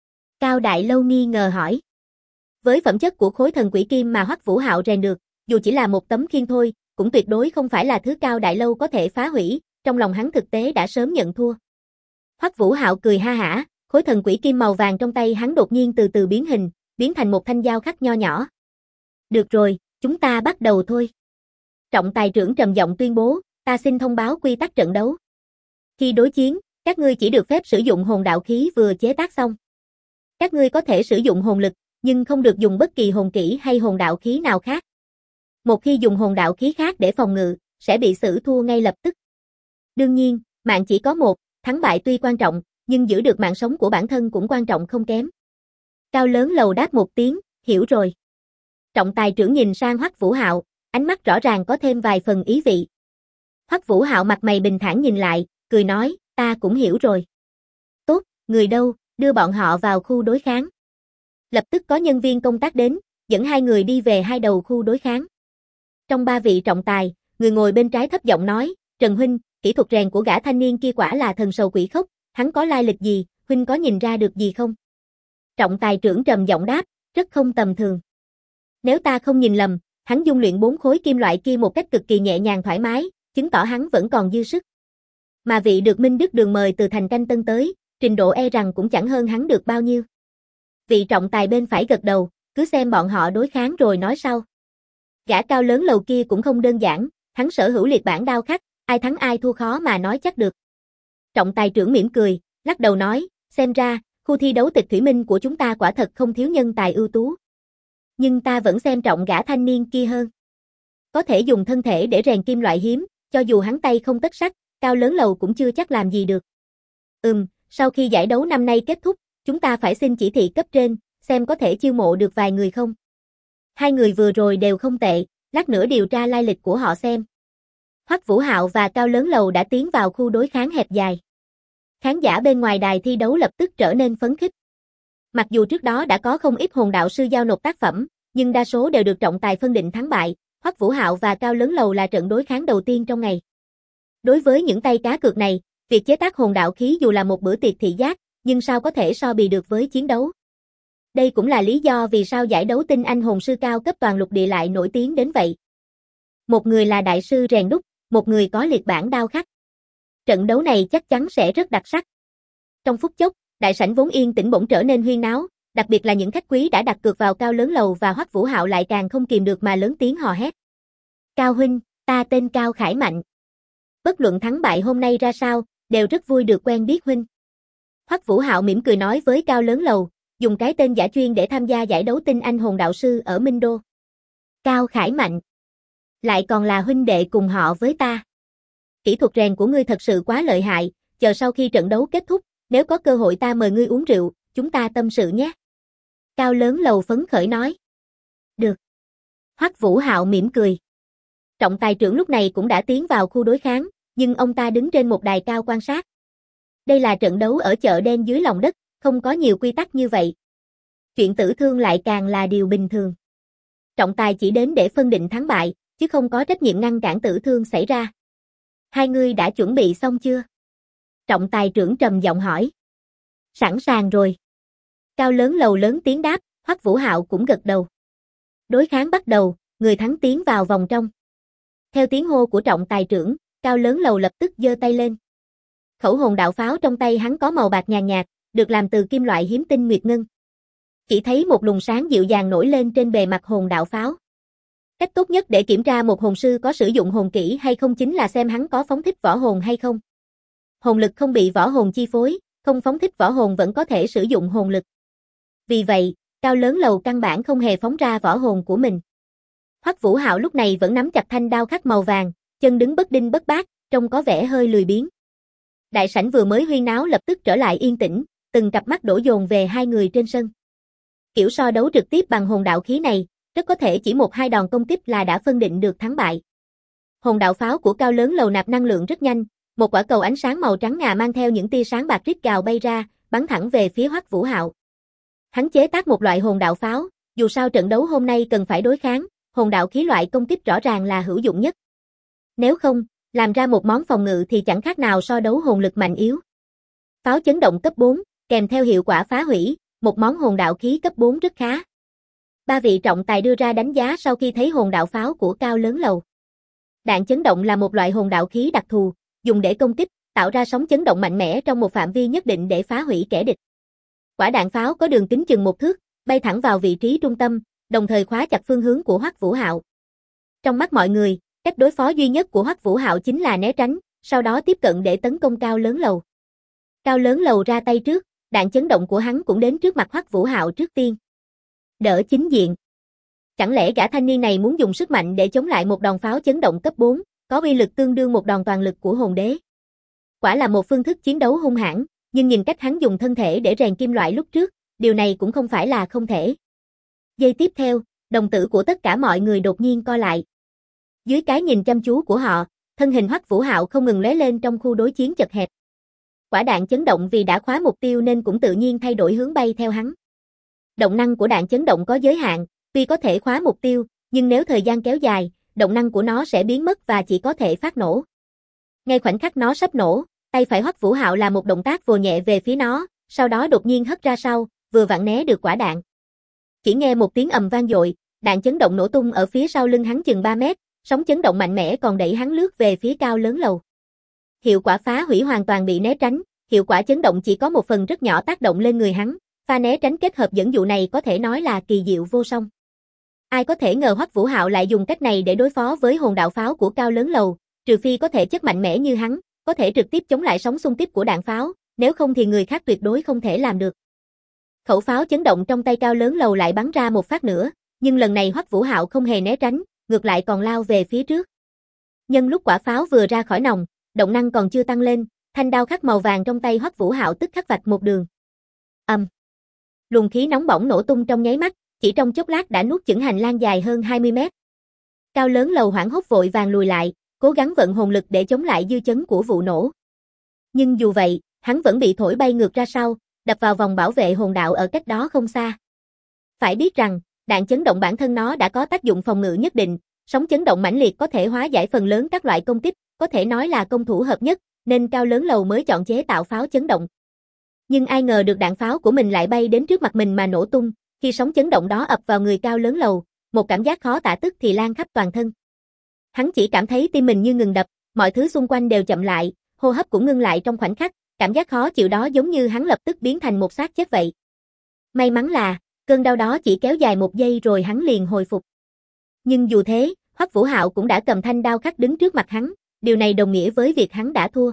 Cao Đại Lâu nghi ngờ hỏi. Với phẩm chất của khối thần quỷ kim mà Hoắc Vũ Hạo rèn được, dù chỉ là một tấm khiên thôi, cũng tuyệt đối không phải là thứ Cao Đại Lâu có thể phá hủy, trong lòng hắn thực tế đã sớm nhận thua. Hoắc Vũ Hạo cười ha hả, khối thần quỷ kim màu vàng trong tay hắn đột nhiên từ từ biến hình, biến thành một thanh dao khắc nho nhỏ. Được rồi, chúng ta bắt đầu thôi. Trọng tài trưởng trầm giọng tuyên bố, ta xin thông báo quy tắc trận đấu. Khi đối chiến, các ngươi chỉ được phép sử dụng hồn đạo khí vừa chế tác xong. Các ngươi có thể sử dụng hồn lực, nhưng không được dùng bất kỳ hồn kỹ hay hồn đạo khí nào khác. Một khi dùng hồn đạo khí khác để phòng ngự, sẽ bị xử thua ngay lập tức. Đương nhiên, mạng chỉ có một, thắng bại tuy quan trọng, nhưng giữ được mạng sống của bản thân cũng quan trọng không kém. Cao Lớn Lầu đáp một tiếng, hiểu rồi. Trọng tài trưởng nhìn sang Hoắc Vũ Hạo, ánh mắt rõ ràng có thêm vài phần ý vị. Hoắc Vũ Hạo mặt mày bình thản nhìn lại, cười nói, ta cũng hiểu rồi. Tốt, người đâu, đưa bọn họ vào khu đối kháng. Lập tức có nhân viên công tác đến, dẫn hai người đi về hai đầu khu đối kháng. Trong ba vị trọng tài, người ngồi bên trái thấp giọng nói, Trần huynh, kỹ thuật rèn của gã thanh niên kia quả là thần sầu quỷ khốc, hắn có lai lịch gì, huynh có nhìn ra được gì không? Trọng tài trưởng trầm giọng đáp, rất không tầm thường. Nếu ta không nhìn lầm, hắn dung luyện 4 khối kim loại kia một cách cực kỳ nhẹ nhàng thoải mái, chứng tỏ hắn vẫn còn dư sức. Mà vị được Minh Đức Đường mời từ thành Canh Tân tới, trình độ e rằng cũng chẳng hơn hắn được bao nhiêu. Vị trọng tài bên phải gật đầu, cứ xem bọn họ đối kháng rồi nói sau. Gã Cao Lớn Lầu kia cũng không đơn giản, hắn sở hữu liệt bản đao khắc, ai thắng ai thua khó mà nói chắc được. Trọng tài trưởng mỉm cười, lắc đầu nói, xem ra, khu thi đấu Tịch Thủy Minh của chúng ta quả thật không thiếu nhân tài ưu tú. Nhưng ta vẫn xem trọng gã thanh niên kia hơn. Có thể dùng thân thể để rèn kim loại hiếm, cho dù hắn tay không tất sắt, Cao Lớn Lầu cũng chưa chắc làm gì được. Sau khi giải đấu năm nay kết thúc, chúng ta phải xin chỉ thị cấp trên, xem có thể chiêu mộ được vài người không. Hai người vừa rồi đều không tệ, lát nữa điều tra lai lịch của họ xem. Hoắc Vũ Hạo và Cao Lớn Lầu đã tiến vào khu đối kháng hẹp dài. Khán giả bên ngoài đài thi đấu lập tức trở nên phấn khích. Mặc dù trước đó đã có không ít hồn đạo sư giao nộp tác phẩm, nhưng đa số đều được trọng tài phân định thắng bại. Hoắc Vũ Hạo và Cao Lớn Lầu là trận đối kháng đầu tiên trong ngày. Đối với những tay cá cược này, việc chế tác hồn đạo khí dù là một bữa tiệc thị giác, nhưng sao có thể so bì được với chiến đấu. Đây cũng là lý do vì sao giải đấu tinh anh hồn sư cao cấp toàn lục địa lại nổi tiếng đến vậy. Một người là đại sư rèn đúc, một người có liệt bản đao khắc. Trận đấu này chắc chắn sẽ rất đặc sắc. Trong phút chốc, đại sảnh vốn yên tĩnh bỗng trở nên huyên náo, đặc biệt là những khách quý đã đặt cược vào Cao Lớn Lầu và Hoắc Vũ Hạo lại càng không kìm được mà lớn tiếng hò hét. Cao huynh, ta tên Cao Khải Mạnh. Bất luận thắng bại hôm nay ra sao, đều rất vui được quen biết huynh. Hoắc Vũ Hạo mỉm cười nói với Cao Lớn Lầu, dùng cái tên giả chuyên để tham gia giải đấu tinh anh hồn đạo sư ở Minh Đô. Cao Khải Mạnh. Lại còn là huynh đệ cùng họ với ta. Kỹ thuật rèn của ngươi thật sự quá lợi hại, chờ sau khi trận đấu kết thúc, nếu có cơ hội ta mời ngươi uống rượu, chúng ta tâm sự nhé. Cao Lớn Lầu phấn khởi nói. Được. Hoắc Vũ Hạo mỉm cười. Trọng tài trưởng lúc này cũng đã tiến vào khu đối kháng, nhưng ông ta đứng trên một đài cao quan sát. Đây là trận đấu ở chợ đen dưới lòng đất, không có nhiều quy tắc như vậy. Chuyện tử thương lại càng là điều bình thường. Trọng tài chỉ đến để phân định thắng bại, chứ không có trách nhiệm ngăn cản tử thương xảy ra. Hai người đã chuẩn bị xong chưa? Trọng tài trưởng trầm giọng hỏi. Sẵn sàng rồi. Cao Lớn Lầu lớn tiếng đáp, Hoắc Vũ Hạo cũng gật đầu. Đối kháng bắt đầu, người thắng tiến vào vòng trong. Theo tiếng hô của trọng tài trưởng, Cao Lớn Lầu lập tức giơ tay lên. Khẩu hồn đạo pháo trong tay hắn có màu bạc nhàn nhạt, được làm từ kim loại hiếm tinh nguyệt ngân. Chỉ thấy một luồng sáng dịu dàng nổi lên trên bề mặt hồn đạo pháo. Cách tốt nhất để kiểm tra một hồn sư có sử dụng hồn kỹ hay không chính là xem hắn có phóng thích võ hồn hay không. Hồn lực không bị võ hồn chi phối, không phóng thích võ hồn vẫn có thể sử dụng hồn lực. Vì vậy, Cao Lớn Lầu căn bản không hề phóng ra võ hồn của mình. Hoắc Vũ Hạo lúc này vẫn nắm chặt thanh đao khắc màu vàng, chân đứng bất đinh bất bát, trông có vẻ hơi lười biếng. Đại sảnh vừa mới huyên náo lập tức trở lại yên tĩnh, từng cặp mắt đổ dồn về hai người trên sân. Kiểu so đấu trực tiếp bằng hồn đạo khí này, rất có thể chỉ 1-2 đòn công kích là đã phân định được thắng bại. Hồn đạo pháo của Cao Lớn Lầu nạp năng lượng rất nhanh, một quả cầu ánh sáng màu trắng ngà mang theo những tia sáng bạc rít gào bay ra, bắn thẳng về phía Hoắc Vũ Hạo. Hắn chế tác một loại hồn đạo pháo, dù sao trận đấu hôm nay cần phải đối kháng, hồn đạo khí loại công kích rõ ràng là hữu dụng nhất. Nếu không, làm ra một món phòng ngự thì chẳng khác nào so đấu hồn lực mạnh yếu. Pháo chấn động cấp 4, kèm theo hiệu quả phá hủy, một món hồn đạo khí cấp 4 rất khá. Ba vị trọng tài đưa ra đánh giá sau khi thấy hồn đạo pháo của Cao Lớn Lầu. Đạn chấn động là một loại hồn đạo khí đặc thù, dùng để công kích, tạo ra sóng chấn động mạnh mẽ trong một phạm vi nhất định để phá hủy kẻ địch. Quả đạn pháo có đường kính chừng 1 thước, bay thẳng vào vị trí trung tâm, đồng thời khóa chặt phương hướng của Hoắc Vũ Hạo. Trong mắt mọi người, cách đối phó duy nhất của Hoắc Vũ Hạo chính là né tránh, sau đó tiếp cận để tấn công Cao Lớn Lầu. Cao Lớn Lầu ra tay trước, đạn chấn động của hắn cũng đến trước mặt Hoắc Vũ Hạo trước tiên. Đỡ chính diện. Chẳng lẽ gã thanh niên này muốn dùng sức mạnh để chống lại một đòn pháo chấn động cấp 4, có uy lực tương đương một đòn toàn lực của hồn đế? Quả là một phương thức chiến đấu hung hãn, nhưng nhìn cách hắn dùng thân thể để rèn kim loại lúc trước, điều này cũng không phải là không thể. Giây tiếp theo, đồng tử của tất cả mọi người đột nhiên co lại. Dưới cái nhìn chăm chú của họ, thân hình Hoắc Vũ Hạo không ngừng lóe lên trong khu đối chiến chật hẹp. Quả đạn chấn động vì đã khóa mục tiêu nên cũng tự nhiên thay đổi hướng bay theo hắn. Động năng của đạn chấn động có giới hạn, tuy có thể khóa mục tiêu, nhưng nếu thời gian kéo dài, động năng của nó sẽ biến mất và chỉ có thể phát nổ. Ngay khoảnh khắc nó sắp nổ, tay phải Hoắc Vũ Hạo làm một động tác vồ nhẹ về phía nó, sau đó đột nhiên hất ra sau, vừa vặn né được quả đạn. Chỉ nghe một tiếng ầm vang dội, đạn chấn động nổ tung ở phía sau lưng hắn chừng 3 mét, sóng chấn động mạnh mẽ còn đẩy hắn lướt về phía Cao Lớn Lầu. Hiệu quả phá hủy hoàn toàn bị né tránh, hiệu quả chấn động chỉ có một phần rất nhỏ tác động lên người hắn, pha né tránh kết hợp dẫn dụ này có thể nói là kỳ diệu vô song. Ai có thể ngờ Hoắc Vũ Hạo lại dùng cách này để đối phó với hồn đạo pháo của Cao Lớn Lầu, trừ phi có thể chất mạnh mẽ như hắn, có thể trực tiếp chống lại sóng xung kích của đạn pháo, nếu không thì người khác tuyệt đối không thể làm được. Khẩu pháo chấn động trong tay Cao Lớn Lầu lại bắn ra một phát nữa, nhưng lần này Hoắc Vũ Hạo không hề né tránh, ngược lại còn lao về phía trước. Nhân lúc quả pháo vừa ra khỏi nòng, động năng còn chưa tăng lên, thanh đao khắc màu vàng trong tay Hoắc Vũ Hạo tức khắc vạch một đường. Luồng khí nóng bỏng nổ tung trong nháy mắt, chỉ trong chốc lát đã nuốt chửng hành lang dài hơn 20 mét. Cao Lớn Lầu hoảng hốt vội vàng lùi lại, cố gắng vận hồn lực để chống lại dư chấn của vụ nổ. Nhưng dù vậy, hắn vẫn bị thổi bay ngược ra sau, đập vào vòng bảo vệ hồn đạo ở cách đó không xa. Phải biết rằng, đạn chấn động bản thân nó đã có tác dụng phòng ngự nhất định, sóng chấn động mãnh liệt có thể hóa giải phần lớn các loại công kích, có thể nói là công thủ hợp nhất, nên Cao Lớn Lầu mới chọn chế tạo pháo chấn động. Nhưng ai ngờ được đạn pháo của mình lại bay đến trước mặt mình mà nổ tung, khi sóng chấn động đó ập vào người Cao Lớn Lầu, một cảm giác khó tả tức thì lan khắp toàn thân. Hắn chỉ cảm thấy tim mình như ngừng đập, mọi thứ xung quanh đều chậm lại, hô hấp cũng ngưng lại trong khoảnh khắc, cảm giác khó chịu đó giống như hắn lập tức biến thành một xác chết vậy. May mắn là, cơn đau đó chỉ kéo dài 1 giây rồi hắn liền hồi phục. Nhưng dù thế, Hoắc Vũ Hạo cũng đã cầm thanh đao khắc đứng trước mặt hắn, điều này đồng nghĩa với việc hắn đã thua.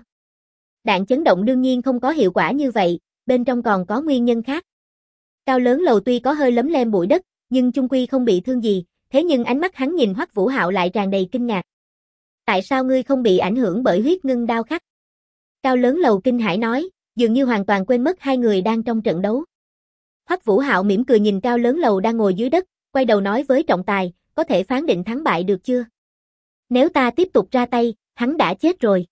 Đạn chấn động đương nhiên không có hiệu quả như vậy, bên trong còn có nguyên nhân khác. Cao Lớn Lầu tuy có hơi lấm lem bụi đất, nhưng chung quy không bị thương gì, thế nhưng ánh mắt hắn nhìn Hoắc Vũ Hạo lại tràn đầy kinh ngạc. Tại sao ngươi không bị ảnh hưởng bởi huyết ngưng đao khắc? Cao Lớn Lầu kinh hãi nói, dường như hoàn toàn quên mất hai người đang trong trận đấu. Hoắc Vũ Hạo mỉm cười nhìn Cao Lớn Lầu đang ngồi dưới đất, quay đầu nói với trọng tài, có thể phán định thắng bại được chưa? Nếu ta tiếp tục ra tay, hắn đã chết rồi.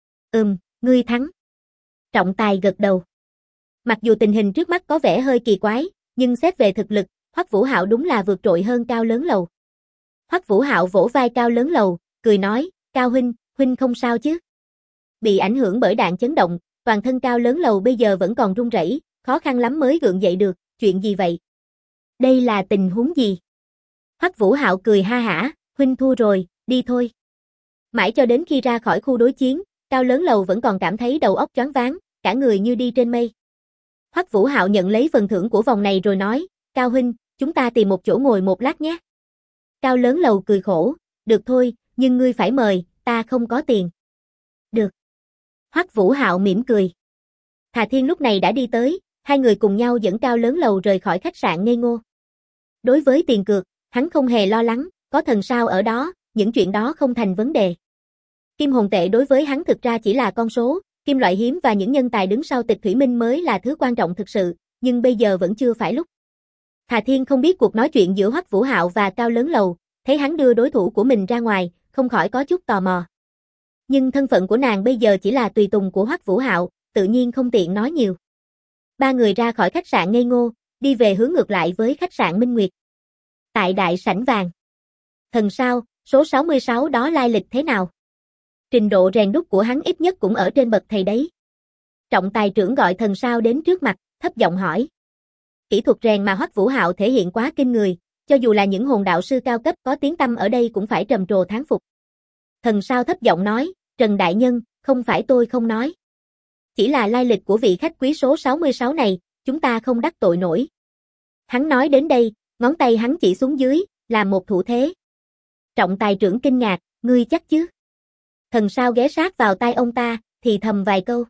Ngươi thắng. Trọng tài gật đầu. Mặc dù tình hình trước mắt có vẻ hơi kỳ quái, nhưng xét về thực lực, Hoắc Vũ Hạo đúng là vượt trội hơn Cao Lớn Lầu. Hoắc Vũ Hạo vỗ vai Cao Lớn Lầu, cười nói, Cao huynh không sao chứ? Bị ảnh hưởng bởi đạn chấn động, toàn thân Cao Lớn Lầu bây giờ vẫn còn run rẩy, khó khăn lắm mới gượng dậy được, chuyện gì vậy? Đây là tình huống gì? Hoắc Vũ Hạo cười ha hả, huynh thua rồi, đi thôi. Mãi cho đến khi ra khỏi khu đối chiến, Cao Lớn Lầu vẫn còn cảm thấy đầu óc choáng váng, cả người như đi trên mây. Hoắc Vũ Hạo nhận lấy phần thưởng của vòng này rồi nói, Cao huynh, chúng ta tìm một chỗ ngồi một lát nhé. Cao Lớn Lầu cười khổ, được thôi, nhưng ngươi phải mời, ta không có tiền. Được. Hoắc Vũ Hạo mỉm cười. Hà Thiên lúc này đã đi tới, hai người cùng nhau dẫn Cao Lớn Lầu rời khỏi khách sạn ngây ngô. Đối với tiền cược, hắn không hề lo lắng, có thần sao ở đó, những chuyện đó không thành vấn đề. Kim hồn tệ đối với hắn thực ra chỉ là con số, kim loại hiếm và những nhân tài đứng sau Tịch Thủy Minh mới là thứ quan trọng thực sự, nhưng bây giờ vẫn chưa phải lúc. Hà Thiên không biết cuộc nói chuyện giữa Hoắc Vũ Hạo và Cao Lớn Lầu, thấy hắn đưa đối thủ của mình ra ngoài, không khỏi có chút tò mò. Nhưng thân phận của nàng bây giờ chỉ là tùy tùng của Hoắc Vũ Hạo, tự nhiên không tiện nói nhiều. Ba người ra khỏi khách sạn ngây ngô, đi về hướng ngược lại với khách sạn Minh Nguyệt. Tại đại sảnh vàng. Thần sao, số 66 đó lai lịch thế nào? Trình độ rèn đúc của hắn ít nhất cũng ở trên bậc thầy đấy. Trọng tài trưởng gọi thần sao đến trước mặt, thấp giọng hỏi. Kỹ thuật rèn mà Hoắc Vũ Hạo thể hiện quá kinh người, cho dù là những hồn đạo sư cao cấp có tiếng tăm ở đây cũng phải trầm trồ thán phục. Thần sao thấp giọng nói, Trần Đại Nhân, không phải tôi không nói. Chỉ là lai lịch của vị khách quý số 66 này, chúng ta không đắc tội nổi. Hắn nói đến đây, ngón tay hắn chỉ xuống dưới, làm một thủ thế. Trọng tài trưởng kinh ngạc, ngươi chắc chứ? Thần sao ghé sát vào tai ông ta, thì thầm vài câu.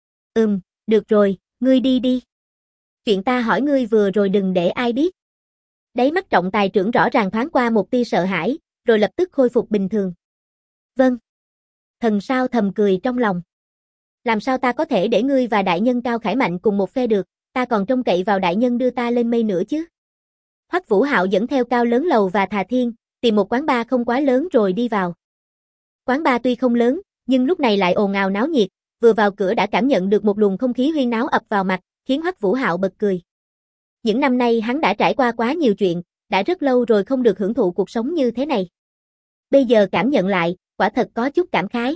Được rồi, ngươi đi đi. Chuyện ta hỏi ngươi vừa rồi đừng để ai biết. Đáy mắt trọng tài trưởng rõ ràng thoáng qua một tia sợ hãi, rồi lập tức khôi phục bình thường. Vâng. Thần sao thầm cười trong lòng. Làm sao ta có thể để ngươi và đại nhân Cao Khải Mạnh cùng một phe được, ta còn trông cậy vào đại nhân đưa ta lên mây nữa chứ. Hoắc Vũ Hạo dẫn theo Cao Lớn Lầu và Thà Thiên, tìm một quán bar không quá lớn rồi đi vào. Quán bar tuy không lớn, nhưng lúc này lại ồn ào náo nhiệt, vừa vào cửa đã cảm nhận được một luồng không khí huyên náo ập vào mặt, khiến Hoắc Vũ Hạo bật cười. Những năm nay hắn đã trải qua quá nhiều chuyện, đã rất lâu rồi không được hưởng thụ cuộc sống như thế này. Bây giờ cảm nhận lại, quả thật có chút cảm khái.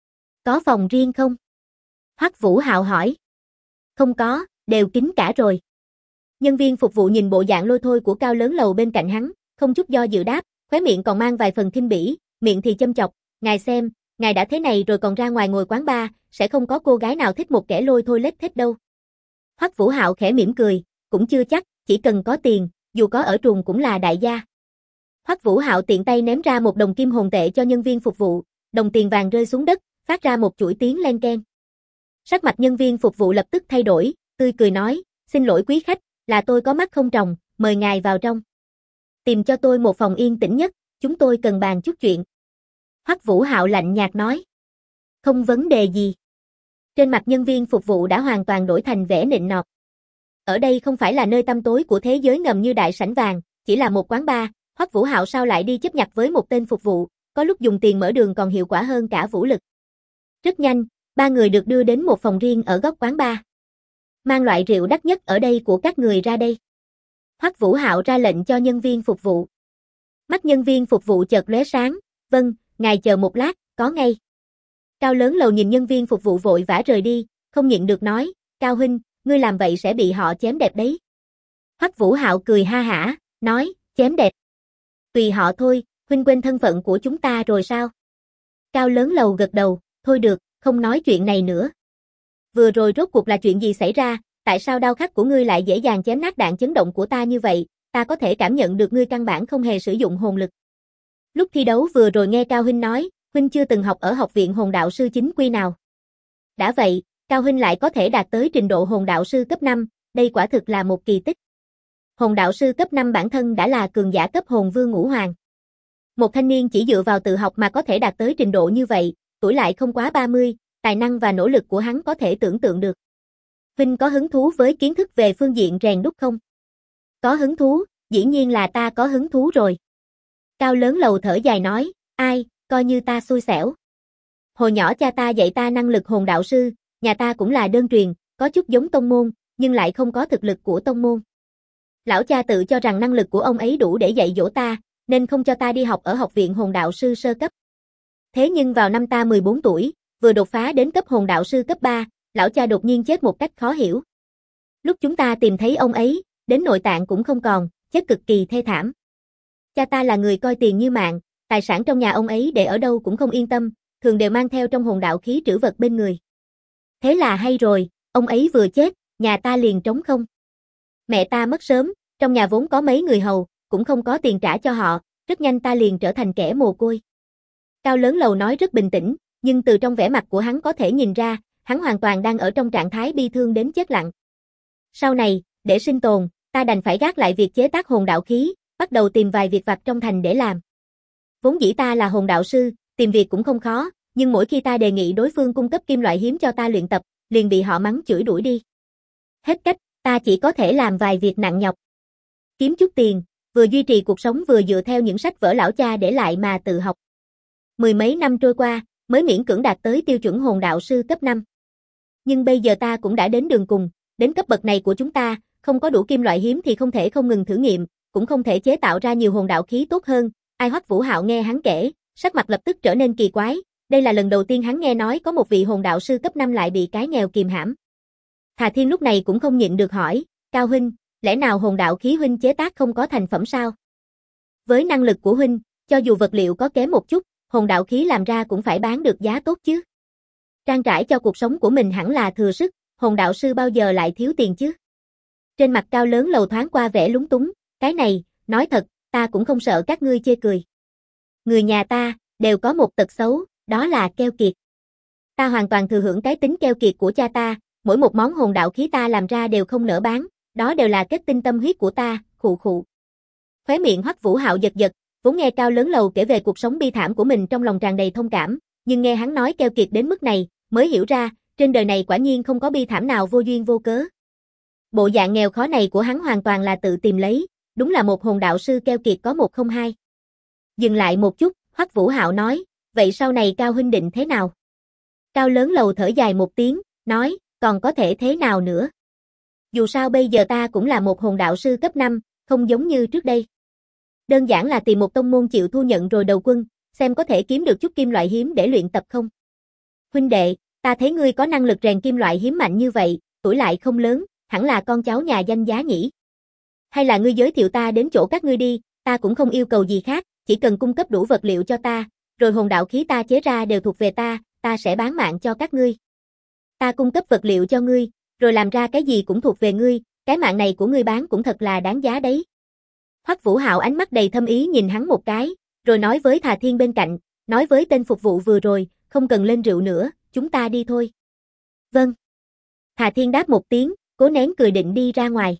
Có phòng riêng không? Hoắc Vũ Hạo hỏi. Không có, đều kín cả rồi. Nhân viên phục vụ nhìn bộ dạng lôi thôi của Cao Lớn Lầu bên cạnh hắn, không chút do dự đáp, khóe miệng còn mang vài phần khinh bỉ, miệng thì châm chọc, ngài xem, ngài đã thế này rồi còn ra ngoài ngồi quán bar, sẽ không có cô gái nào thích một kẻ lôi thôi lết thết đâu. Hoắc Vũ Hạo khẽ mỉm cười, cũng chưa chắc, chỉ cần có tiền, dù có ở truồng cũng là đại gia. Hoắc Vũ Hạo tiện tay ném ra một đồng kim hồn tệ cho nhân viên phục vụ, đồng tiền vàng rơi xuống đất, phát ra một chuỗi tiếng len keng. Sắc mặt nhân viên phục vụ lập tức thay đổi, tươi cười nói, xin lỗi quý khách, là tôi có mắt không tròng, mời ngài vào trong. Tìm cho tôi một phòng yên tĩnh nhất, chúng tôi cần bàn chút chuyện. Hoắc Vũ Hạo lạnh nhạt nói. Không vấn đề gì. Trên mặt nhân viên phục vụ đã hoàn toàn đổi thành vẻ nịnh nọt. Ở đây không phải là nơi tăm tối của thế giới ngầm như đại sảnh vàng, chỉ là một quán bar, Hoắc Vũ Hạo sao lại đi chấp nhặt với một tên phục vụ, có lúc dùng tiền mở đường còn hiệu quả hơn cả vũ lực. Rất nhanh, ba người được đưa đến một phòng riêng ở góc quán bar. Mang loại rượu đắt nhất ở đây của các người ra đây. Hoắc Vũ Hạo ra lệnh cho nhân viên phục vụ. Mắt nhân viên phục vụ chợt lóe sáng, vâng, ngài chờ một lát, có ngay. Cao Lớn Lầu nhìn nhân viên phục vụ vội vã rời đi, không nhịn được nói, Cao huynh, ngươi làm vậy sẽ bị họ chém đẹp đấy. Hoắc Vũ Hạo cười ha hả, nói, chém đẹp. Tùy họ thôi, huynh quên thân phận của chúng ta rồi sao? Cao Lớn Lầu gật đầu, thôi được, không nói chuyện này nữa. Vừa rồi rốt cuộc là chuyện gì xảy ra, tại sao đao khắc của ngươi lại dễ dàng chém nát đạn chấn động của ta như vậy, ta có thể cảm nhận được ngươi căn bản không hề sử dụng hồn lực. Lúc thi đấu vừa rồi nghe Cao huynh nói, huynh chưa từng học ở học viện hồn đạo sư chính quy nào. Đã vậy, Cao huynh lại có thể đạt tới trình độ hồn đạo sư cấp 5, đây quả thực là một kỳ tích. Hồn đạo sư cấp 5 bản thân đã là cường giả cấp hồn vương ngũ hoàng. Một thanh niên chỉ dựa vào tự học mà có thể đạt tới trình độ như vậy, tuổi lại không quá 30, tài năng và nỗ lực của hắn có thể tưởng tượng được. Huynh có hứng thú với kiến thức về phương diện rèn đúc không? Có hứng thú, dĩ nhiên là ta có hứng thú rồi. Cao Lớn Lầu thở dài nói, ai, coi như ta xui xẻo. Hồi nhỏ cha ta dạy ta năng lực hồn đạo sư, nhà ta cũng là đơn truyền, có chút giống tông môn, nhưng lại không có thực lực của tông môn. Lão cha tự cho rằng năng lực của ông ấy đủ để dạy dỗ ta, nên không cho ta đi học ở học viện hồn đạo sư sơ cấp. Thế nhưng vào năm ta 14 tuổi, vừa đột phá đến cấp hồn đạo sư cấp 3, lão cha đột nhiên chết một cách khó hiểu. Lúc chúng ta tìm thấy ông ấy, đến nội tạng cũng không còn, chết cực kỳ thê thảm. Cha ta là người coi tiền như mạng, tài sản trong nhà ông ấy để ở đâu cũng không yên tâm, thường đều mang theo trong hồn đạo khí trữ vật bên người. Thế là hay rồi, ông ấy vừa chết, nhà ta liền trống không. Mẹ ta mất sớm, trong nhà vốn có mấy người hầu, cũng không có tiền trả cho họ, rất nhanh ta liền trở thành kẻ mồ côi. Cao Lớn Lầu nói rất bình tĩnh, nhưng từ trong vẻ mặt của hắn có thể nhìn ra, hắn hoàn toàn đang ở trong trạng thái bi thương đến chết lặng. Sau này, để sinh tồn, ta đành phải gác lại việc chế tác hồn đạo khí, bắt đầu tìm vài việc vặt trong thành để làm. Vốn dĩ ta là hồn đạo sư, tìm việc cũng không khó, nhưng mỗi khi ta đề nghị đối phương cung cấp kim loại hiếm cho ta luyện tập, liền bị họ mắng chửi đuổi đi. Hết cách, ta chỉ có thể làm vài việc nặng nhọc. Kiếm chút tiền, vừa duy trì cuộc sống vừa dựa theo những sách vở lão cha để lại mà tự học. Mười mấy năm trôi qua, mới miễn cưỡng đạt tới tiêu chuẩn hồn đạo sư cấp 5. Nhưng bây giờ ta cũng đã đến đường cùng, đến cấp bậc này của chúng ta, không có đủ kim loại hiếm thì không thể không ngừng thử nghiệm, cũng không thể chế tạo ra nhiều hồn đạo khí tốt hơn. Ai Hoắc Vũ Hạo nghe hắn kể, sắc mặt lập tức trở nên kỳ quái, đây là lần đầu tiên hắn nghe nói có một vị hồn đạo sư cấp 5 lại bị cái nghèo kìm hãm. Thà Thiên lúc này cũng không nhịn được hỏi, Cao huynh, lẽ nào hồn đạo khí huynh chế tác không có thành phẩm sao? Với năng lực của huynh, cho dù vật liệu có kém một chút, hồn đạo khí làm ra cũng phải bán được giá tốt chứ. Trang trải cho cuộc sống của mình hẳn là thừa sức, hồn đạo sư bao giờ lại thiếu tiền chứ? Trên mặt Cao Lớn Lầu thoáng qua vẻ lúng túng, cái này, nói thật, ta cũng không sợ các ngươi chê cười. Người nhà ta, đều có một tật xấu, đó là keo kiệt. Ta hoàn toàn thừa hưởng cái tính keo kiệt của cha ta, mỗi một món hồn đạo khí ta làm ra đều không nỡ bán, đó đều là kết tinh tâm huyết của ta, khụ khụ. Khóe miệng Hoắc Vũ Hạo giật giật, vốn nghe Cao Lớn Lầu kể về cuộc sống bi thảm của mình trong lòng tràn đầy thông cảm, nhưng nghe hắn nói keo kiệt đến mức này, mới hiểu ra, trên đời này quả nhiên không có bi thảm nào vô duyên vô cớ. Bộ dạng nghèo khó này của hắn hoàn toàn là tự tìm lấy, đúng là một hồn đạo sư keo kiệt có một không hai. Dừng lại một chút, Hoắc Vũ Hạo nói, vậy sau này Cao huynh định thế nào? Cao Lớn Lầu thở dài một tiếng, nói, còn có thể thế nào nữa? Dù sao bây giờ ta cũng là một hồn đạo sư cấp 5, không giống như trước đây. Đơn giản là tìm một tông môn chịu thu nhận rồi đầu quân, xem có thể kiếm được chút kim loại hiếm để luyện tập không. Huynh đệ, ta thấy ngươi có năng lực rèn kim loại hiếm mạnh như vậy, tuổi lại không lớn, hẳn là con cháu nhà danh giá nhỉ. Hay là ngươi giới thiệu ta đến chỗ các ngươi đi, ta cũng không yêu cầu gì khác, chỉ cần cung cấp đủ vật liệu cho ta, rồi hồn đạo khí ta chế ra đều thuộc về ta sẽ bán mạng cho các ngươi. Ta cung cấp vật liệu cho ngươi, rồi làm ra cái gì cũng thuộc về ngươi, cái mạng này của ngươi bán cũng thật là đáng giá đấy. Hoắc Vũ Hạo ánh mắt đầy thâm ý nhìn hắn một cái, rồi nói với Thà Thiên bên cạnh, nói với tên phục vụ vừa rồi, không cần lên rượu nữa, chúng ta đi thôi. Vâng. Thà Thiên đáp một tiếng, cố nén cười định đi ra ngoài.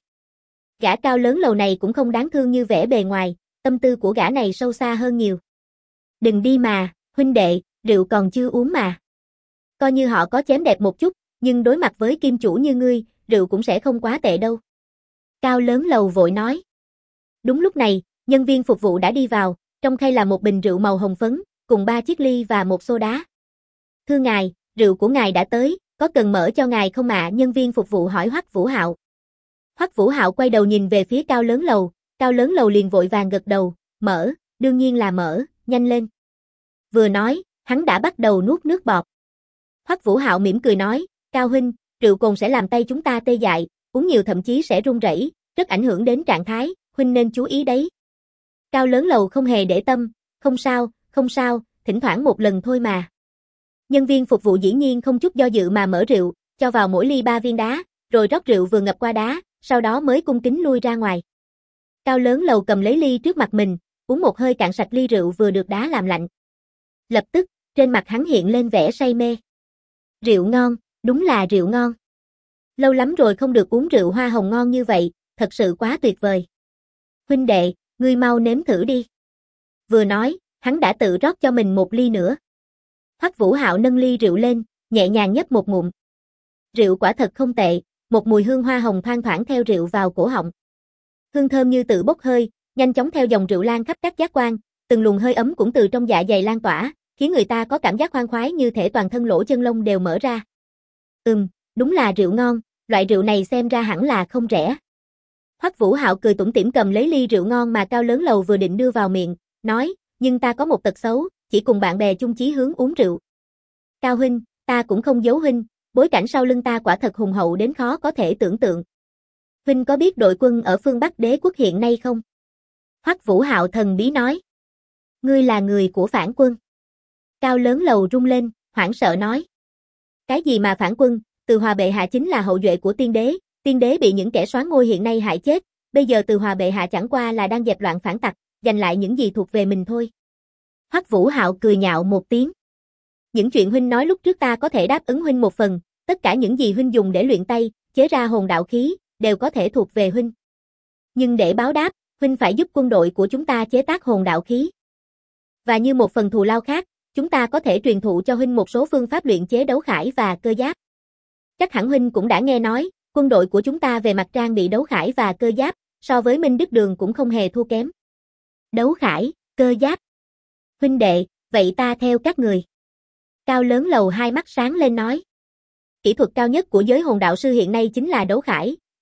Gã Cao Lớn Lầu này cũng không đáng thương như vẻ bề ngoài, tâm tư của gã này sâu xa hơn nhiều. Đừng đi mà, huynh đệ, rượu còn chưa uống mà. Coi như họ có chém đẹp một chút, nhưng đối mặt với kim chủ như ngươi, rượu cũng sẽ không quá tệ đâu. Cao Lớn Lầu vội nói. Đúng lúc này, nhân viên phục vụ đã đi vào, trong khay là một bình rượu màu hồng phấn, cùng 3 chiếc ly và một xô đá. Thưa ngài, rượu của ngài đã tới, có cần mở cho ngài không ạ? Nhân viên phục vụ hỏi Hoắc Vũ Hạo. Hoắc Vũ Hạo quay đầu nhìn về phía Cao Lớn Lầu, Cao Lớn Lầu liền vội vàng gật đầu, mở, đương nhiên là mở, nhanh lên. Vừa nói, hắn đã bắt đầu nuốt nước bọt. Hoắc Vũ Hạo mỉm cười nói, Cao huynh, rượu cồn sẽ làm tay chúng ta tê dại, uống nhiều thậm chí sẽ run rẩy, rất ảnh hưởng đến trạng thái, huynh nên chú ý đấy. Cao Lớn Lầu không hề để tâm, không sao, thỉnh thoảng một lần thôi mà. Nhân viên phục vụ dĩ nhiên không chút do dự mà mở rượu, cho vào mỗi ly 3 viên đá, rồi rót rượu vừa ngập qua đá, sau đó mới cung kính lui ra ngoài. Cao Lớn Lầu cầm lấy ly trước mặt mình, uống một hơi cạn sạch ly rượu vừa được đá làm lạnh. Lập tức, trên mặt hắn hiện lên vẻ say mê. Rượu ngon, đúng là rượu ngon. Lâu lắm rồi không được uống rượu hoa hồng ngon như vậy, thật sự quá tuyệt vời. Huynh đệ, ngươi mau nếm thử đi. Vừa nói, hắn đã tự rót cho mình một ly nữa. Hoắc Vũ Hạo nâng ly rượu lên, nhẹ nhàng nhấp một ngụm. Rượu quả thật không tệ, một mùi hương hoa hồng thoang thoảng theo rượu vào cổ họng. Hương thơm như tự bốc hơi, nhanh chóng theo dòng rượu lan khắp các giác quan, từng luồng hơi ấm cũng từ trong dạ dày lan tỏa, khiến người ta có cảm giác khoan khoái như thể toàn thân lỗ chân lông đều mở ra. Đúng là rượu ngon, loại rượu này xem ra hẳn là không rẻ. Hoắc Vũ Hạo cười tủm tỉm cầm lấy ly rượu ngon mà Cao Lớn Lầu vừa định đưa vào miệng, nói, nhưng ta có một tật xấu, chỉ cùng bạn bè chung chí hướng uống rượu. Cao huynh, ta cũng không giấu huynh, bối cảnh sau lưng ta quả thật hùng hậu đến khó có thể tưởng tượng. Huynh có biết đội quân ở phương Bắc Đế quốc hiện nay không? Hoắc Vũ Hạo thần bí nói. Ngươi là người của phản quân. Cao Lớn Lầu rung lên, hoảng sợ nói. Cái gì mà phản quân, Từ Hòa bệ hạ chính là hậu duệ của tiên đế bị những kẻ soán ngôi hiện nay hại chết, bây giờ Từ Hòa bệ hạ chẳng qua là đang dẹp loạn phản tặc, giành lại những gì thuộc về mình thôi. Hoắc Vũ Hạo cười nhạo một tiếng. Những chuyện huynh nói lúc trước ta có thể đáp ứng huynh một phần, tất cả những gì huynh dùng để luyện tay, chế ra hồn đạo khí, đều có thể thuộc về huynh. Nhưng để báo đáp, huynh phải giúp quân đội của chúng ta chế tác hồn đạo khí. Và như một phần thù lao khác, chúng ta có thể truyền thụ cho huynh một số phương pháp luyện chế đấu khải và cơ giáp. Chắc hẳn huynh cũng đã nghe nói, quân đội của chúng ta về mặt trang bị đấu khải và cơ giáp, so với Minh Đức Đường cũng không hề thua kém. Đấu khải, cơ giáp. Huynh đệ, vậy ta theo các người. Cao Lớn Lầu hai mắt sáng lên nói. Kỹ thuật cao nhất của giới hồn đạo sư hiện nay chính là đấu khải,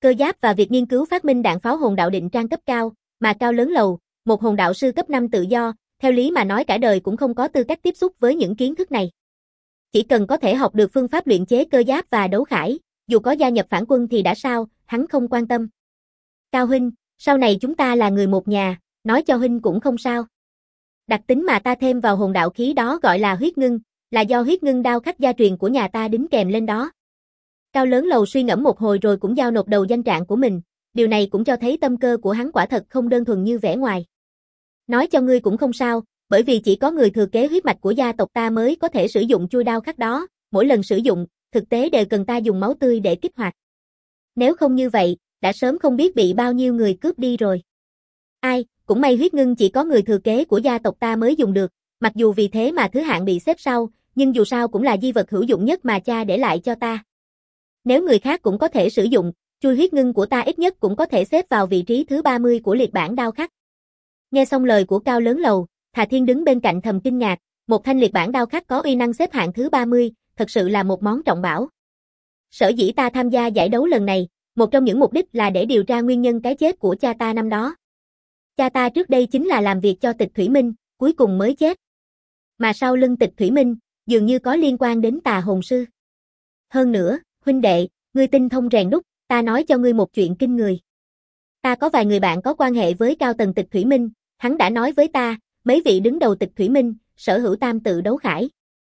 cơ giáp và việc nghiên cứu phát minh đạn pháo hồn đạo định trang cấp cao, mà Cao Lớn Lầu, một hồn đạo sư cấp 5 tự do, theo lý mà nói cả đời cũng không có tư cách tiếp xúc với những kiến thức này. Chỉ cần có thể học được phương pháp luyện chế cơ giáp và đấu khải, dù có gia nhập phản quân thì đã sao, hắn không quan tâm. Cao huynh, sau này chúng ta là người một nhà, nói cho huynh cũng không sao. Đặc tính mà ta thêm vào hồn đạo khí đó gọi là huyết ngưng, là do huyết ngưng đao khắc gia truyền của nhà ta đính kèm lên đó. Cao Lớn Lầu suy ngẫm một hồi rồi cũng giao nộp đầu danh trạng của mình, điều này cũng cho thấy tâm cơ của hắn quả thật không đơn thuần như vẻ ngoài. Nói cho ngươi cũng không sao, bởi vì chỉ có người thừa kế huyết mạch của gia tộc ta mới có thể sử dụng chuôi đao khắc đó, mỗi lần sử dụng, thực tế đều cần ta dùng máu tươi để kích hoạt. Nếu không như vậy, đã sớm không biết bị bao nhiêu người cướp đi rồi. Ai, cũng may huyết ngưng chỉ có người thừa kế của gia tộc ta mới dùng được, mặc dù vì thế mà thứ hạng bị xếp sau, nhưng dù sao cũng là di vật hữu dụng nhất mà cha để lại cho ta. Nếu người khác cũng có thể sử dụng, chuôi huyết ngưng của ta ít nhất cũng có thể xếp vào vị trí thứ 30 của liệt bản đao khắc. Nghe xong lời của Cao Lớn Lầu, Thà Thiên đứng bên cạnh thầm kinh ngạc, một thanh liệt bản đao khắc có uy năng xếp hạng thứ 30, thật sự là một món trọng bảo. Sở dĩ ta tham gia giải đấu lần này, một trong những mục đích là để điều tra nguyên nhân cái chết của cha ta năm đó. Cha ta trước đây chính là làm việc cho Tịch Thủy Minh, cuối cùng mới chết. Mà sau lưng Tịch Thủy Minh, dường như có liên quan đến Tà Hồn Sư. Hơn nữa, huynh đệ, ngươi tinh thông rèn đúc, ta nói cho ngươi một chuyện kinh người. Ta có vài người bạn có quan hệ với cao tầng Tịch Thủy Minh, hắn đã nói với ta, mấy vị đứng đầu Tịch Thủy Minh, sở hữu tam tự đấu khải.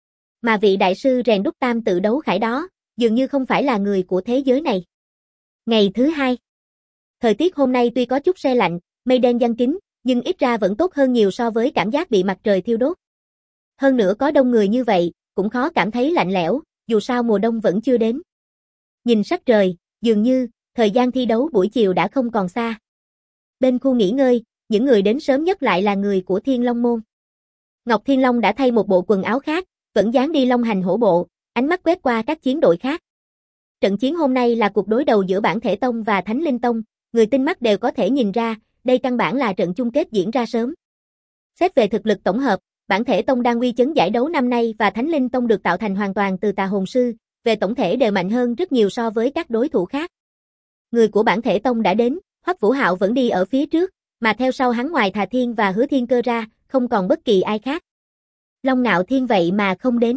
Mà vị đại sư rèn đúc tam tự đấu khải đó, dường như không phải là người của thế giới này. Ngày thứ hai. Thời tiết hôm nay tuy có chút se lạnh, mây đen giăng kín, nhưng ít ra vẫn tốt hơn nhiều so với cảm giác bị mặt trời thiêu đốt. Hơn nữa có đông người như vậy, cũng khó cảm thấy lạnh lẽo, dù sao mùa đông vẫn chưa đến. Nhìn sắc trời, dường như, thời gian thi đấu buổi chiều đã không còn xa. Bên khu nghỉ ngơi, những người đến sớm nhất lại là người của Thiên Long Môn. Ngọc Thiên Long đã thay một bộ quần áo khác, vẫn dáng đi long hành hổ bộ, ánh mắt quét qua các chiến đội khác. Trận chiến hôm nay là cuộc đối đầu giữa Bản Thể Tông và Thánh Linh Tông, người tinh mắt đều có thể nhìn ra, đây căn bản là trận chung kết diễn ra sớm. Xét về thực lực tổng hợp, Bản Thể Tông đang uy chấn giải đấu năm nay và Thánh Linh Tông được tạo thành hoàn toàn từ Tà Hồn Sư, về tổng thể đều mạnh hơn rất nhiều so với các đối thủ khác. Người của Bản Thể Tông đã đến, Hoắc Vũ Hạo vẫn đi ở phía trước, mà theo sau hắn ngoài Thà Thiên và Hứa Thiên Cơ ra, không còn bất kỳ ai khác. Long Nạo Thiên vậy mà không đến.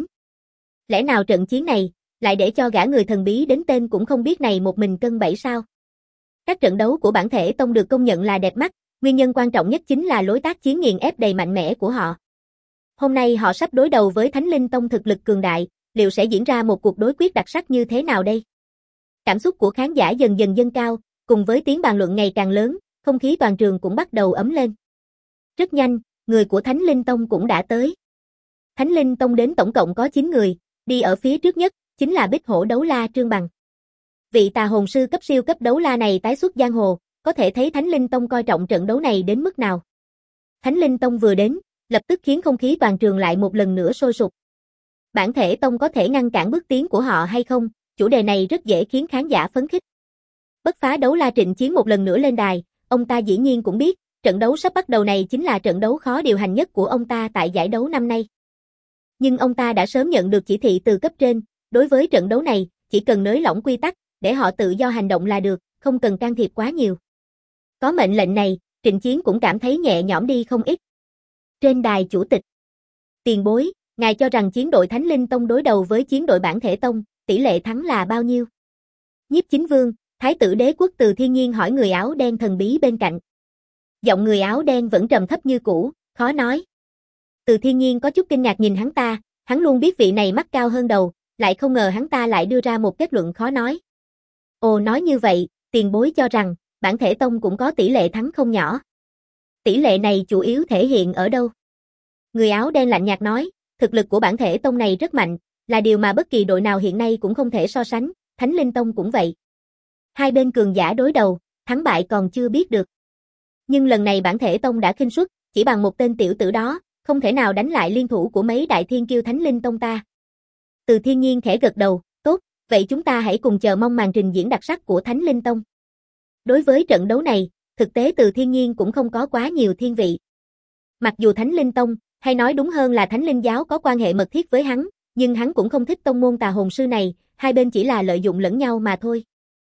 Lẽ nào trận chiến này, lại để cho gã người thần bí đến tên cũng không biết này một mình cân bẫy sao? Các trận đấu của Bản Thể Tông được công nhận là đẹp mắt, nguyên nhân quan trọng nhất chính là lối tác chiến nghiền ép đầy mạnh mẽ của họ. Hôm nay họ sắp đối đầu với Thánh Linh Tông thực lực cường đại, liệu sẽ diễn ra một cuộc đối quyết đặc sắc như thế nào đây? Cảm xúc của khán giả dần dần dâng cao, cùng với tiếng bàn luận ngày càng lớn, không khí toàn trường cũng bắt đầu ấm lên. Rất nhanh, người của Thánh Linh Tông cũng đã tới. Thánh Linh Tông đến tổng cộng có 9 người, đi ở phía trước nhất, chính là Bích Hổ Đấu La Trương Bằng. Vị Tà Hồn Sư cấp siêu cấp đấu la này tái xuất giang hồ, có thể thấy Thánh Linh Tông coi trọng trận đấu này đến mức nào. Thánh Linh Tông vừa đến, lập tức khiến không khí toàn trường lại một lần nữa sôi sục. Bản Thể Tông có thể ngăn cản bước tiến của họ hay không, chủ đề này rất dễ khiến khán giả phấn khích. Bất Phá Đấu La Trịnh Chiến một lần nữa lên đài, ông ta dĩ nhiên cũng biết, trận đấu sắp bắt đầu này chính là trận đấu khó điều hành nhất của ông ta tại giải đấu năm nay. Nhưng ông ta đã sớm nhận được chỉ thị từ cấp trên, đối với trận đấu này, chỉ cần nới lỏng quy tắc, để họ tự do hành động là được, không cần can thiệp quá nhiều. Có mệnh lệnh này, Trịnh Chiến cũng cảm thấy nhẹ nhõm đi không ít. Trên đài chủ tịch. Tiền bối, ngài cho rằng chiến đội Thánh Linh Tông đối đầu với chiến đội Bản Thể Tông, tỷ lệ thắng là bao nhiêu? Nhiếp Chính Vương, Thái tử Đế Quốc Từ Thiên Nhiên hỏi người áo đen thần bí bên cạnh. Giọng người áo đen vẫn trầm thấp như cũ, khó nói. Từ Thiên Nhiên có chút kinh ngạc nhìn hắn ta, hắn luôn biết vị này mắt cao hơn đầu, lại không ngờ hắn ta lại đưa ra một kết luận khó nói. Ồ, nói như vậy, tiền bối cho rằng, Bản Thể Tông cũng có tỷ lệ thắng không nhỏ. Tỷ lệ này chủ yếu thể hiện ở đâu? Người áo đen lạnh nhạt nói, thực lực của Bản Thể Tông này rất mạnh, là điều mà bất kỳ đội nào hiện nay cũng không thể so sánh, Thánh Linh Tông cũng vậy. Hai bên cường giả đối đầu, thắng bại còn chưa biết được. Nhưng lần này Bản Thể Tông đã khinh suất, chỉ bằng một tên tiểu tử đó, không thể nào đánh lại liên thủ của mấy đại thiên kiêu Thánh Linh Tông ta. Từ Thiên Nhiên khẽ gật đầu, tốt, vậy chúng ta hãy cùng chờ mong màn trình diễn đặc sắc của Thánh Linh Tông. Đối với trận đấu này, thực tế Từ Thiên Nhiên cũng không có quá nhiều thiên vị. Mặc dù Thánh Linh Tông, hay nói đúng hơn là Thánh Linh Giáo có quan hệ mật thiết với hắn, nhưng hắn cũng không thích tông môn Tà Hồn Sư này, hai bên chỉ là lợi dụng lẫn nhau mà thôi.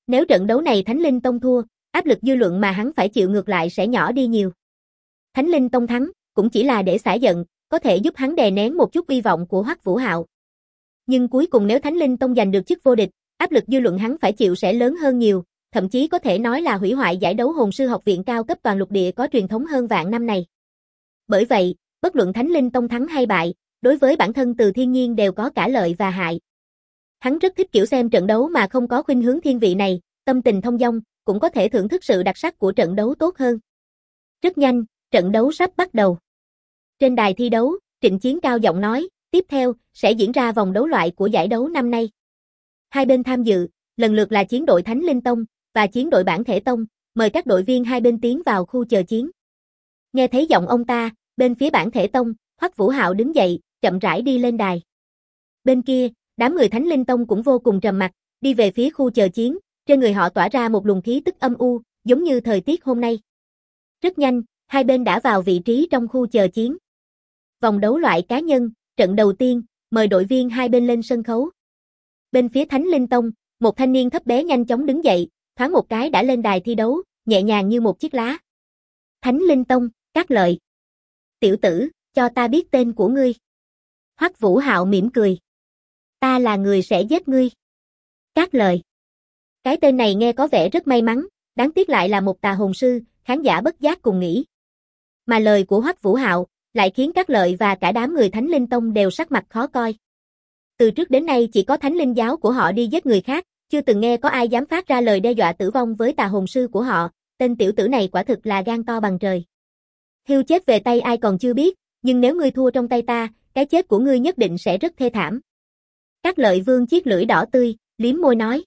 Nếu trận đấu này Thánh Linh Tông thua, áp lực dư luận mà hắn phải chịu ngược lại sẽ nhỏ đi nhiều. Thánh Linh Tông thắng, cũng chỉ là để xả giận, có thể giúp hắn đè nén một chút hy vọng của Hoắc Vũ Hạo. Nhưng cuối cùng nếu Thánh Linh Tông giành được chức vô địch, áp lực dư luận hắn phải chịu sẽ lớn hơn nhiều, thậm chí có thể nói là hủy hoại giải đấu hồn sư học viện cao cấp toàn lục địa có truyền thống hơn vạn năm này. Bởi vậy, bất luận Thánh Linh Tông thắng hay bại, đối với bản thân Từ Thiên Nhiên đều có cả lợi và hại. Hắn rất thích kiểu xem trận đấu mà không có khuynh hướng thiên vị này, tâm tình thông dong, cũng có thể thưởng thức sự đặc sắc của trận đấu tốt hơn. Rất nhanh, trận đấu sắp bắt đầu. Trên đài thi đấu, Trịnh Chiến cao giọng nói, tiếp theo, sẽ diễn ra vòng đấu loại của giải đấu năm nay. Hai bên tham dự, lần lượt là chiến đội Thánh Linh Tông và chiến đội Bản Thể Tông, mời các đội viên hai bên tiến vào khu chờ chiến. Nghe thấy giọng ông ta, bên phía Bản Thể Tông, Hoắc Vũ Hạo đứng dậy, chậm rãi đi lên đài. Bên kia, đám người Thánh Linh Tông cũng vô cùng trầm mặc, đi về phía khu chờ chiến, trên người họ tỏa ra một luồng khí tức âm u, giống như thời tiết hôm nay. Rất nhanh, hai bên đã vào vị trí trong khu chờ chiến. Vòng đấu loại cá nhân, trận đầu tiên, mời đội viên hai bên lên sân khấu. Bên phía Thánh Linh Tông, một thanh niên thấp bé nhanh chóng đứng dậy, thoáng một cái đã lên đài thi đấu, nhẹ nhàng như một chiếc lá. Thánh Linh Tông, Cát Lợi. Tiểu tử, cho ta biết tên của ngươi. Hoắc Vũ Hạo mỉm cười. Ta là người sẽ giết ngươi. Cát Lợi. Cái tên này nghe có vẻ rất may mắn, đáng tiếc lại là một tà hồn sư, khán giả bất giác cùng nghĩ. Mà lời của Hoắc Vũ Hạo lại khiến Cát Lợi và cả đám người Thánh Linh Tông đều sắc mặt khó coi. Từ trước đến nay chỉ có Thánh Linh giáo của họ đi giết người khác, chưa từng nghe có ai dám phát ra lời đe dọa tử vong với tà hồn sư của họ, tên tiểu tử này quả thực là gan to bằng trời. Hưu chết về tay ai còn chưa biết, nhưng nếu ngươi thua trong tay ta, cái chết của ngươi nhất định sẽ rất thê thảm. Cát Lợi vương chiếc lưỡi đỏ tươi, liếm môi nói.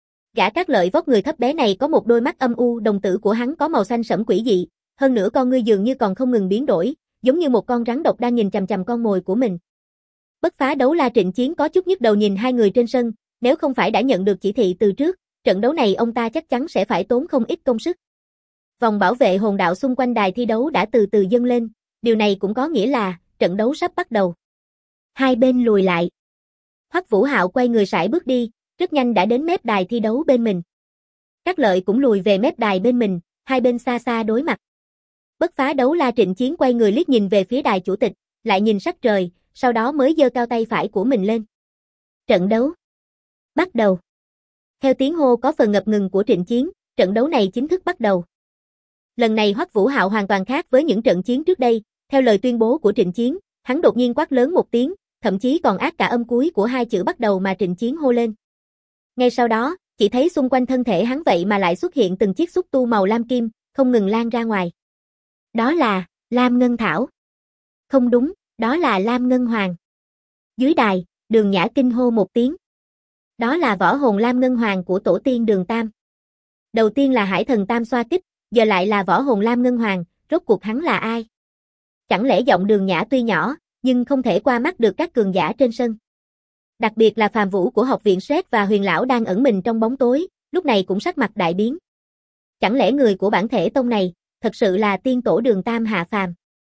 Gã Cát Lợi vóc người thấp bé này có một đôi mắt âm u, đồng tử của hắn có màu xanh sẫm quỷ dị, hơn nữa con ngươi dường như còn không ngừng biến đổi, giống như một con rắn độc đang nhìn chằm chằm con mồi của mình. Bất phá đấu la Trịnh Chiến có chút nhức đầu nhìn hai người trên sân, nếu không phải đã nhận được chỉ thị từ trước, trận đấu này ông ta chắc chắn sẽ phải tốn không ít công sức. Vòng bảo vệ hồn đạo xung quanh đài thi đấu đã từ từ dâng lên, điều này cũng có nghĩa là trận đấu sắp bắt đầu. Hai bên lùi lại. Hoắc Vũ Hạo quay người sải bước đi, rất nhanh đã đến mép đài thi đấu bên mình. Cát Lợi cũng lùi về mép đài bên mình, hai bên xa xa đối mặt. Bất phá đấu la Trịnh Chiến quay người liếc nhìn về phía đài chủ tịch, lại nhìn sắc trời, sau đó mới giơ cao tay phải của mình lên. Trận đấu bắt đầu. Theo tiếng hô có phần ngập ngừng của Trịnh Chiến, trận đấu này chính thức bắt đầu. Lần này Hoắc Vũ Hạo hoàn toàn khác với những trận chiến trước đây, theo lời tuyên bố của Trịnh Chiến, hắn đột nhiên quát lớn một tiếng, thậm chí còn át cả âm cuối của hai chữ bắt đầu mà Trịnh Chiến hô lên. Ngay sau đó, chỉ thấy xung quanh thân thể hắn vậy mà lại xuất hiện từng chiếc xúc tu màu lam kim, không ngừng lan ra ngoài. Đó là Lam Ngân Thảo. Không đúng, đó là Lam Ngân Hoàng. Dưới đài, Đường Nhã kinh hô một tiếng. Đó là võ hồn Lam Ngân Hoàng của tổ tiên Đường Tam. Đầu tiên là Hải Thần Tam xoa kích, giờ lại là võ hồn Lam Ngân Hoàng, rốt cuộc hắn là ai? Chẳng lẽ giọng Đường Nhã tuy nhỏ, nhưng không thể qua mắt được các cường giả trên sân. Đặc biệt là Phàm Vũ của học viện Sét và Huyền Lão đang ẩn mình trong bóng tối, lúc này cũng sắc mặt đại biến. Chẳng lẽ người của Bản Thể Tông này, thật sự là tiên tổ Đường Tam hạ phàm?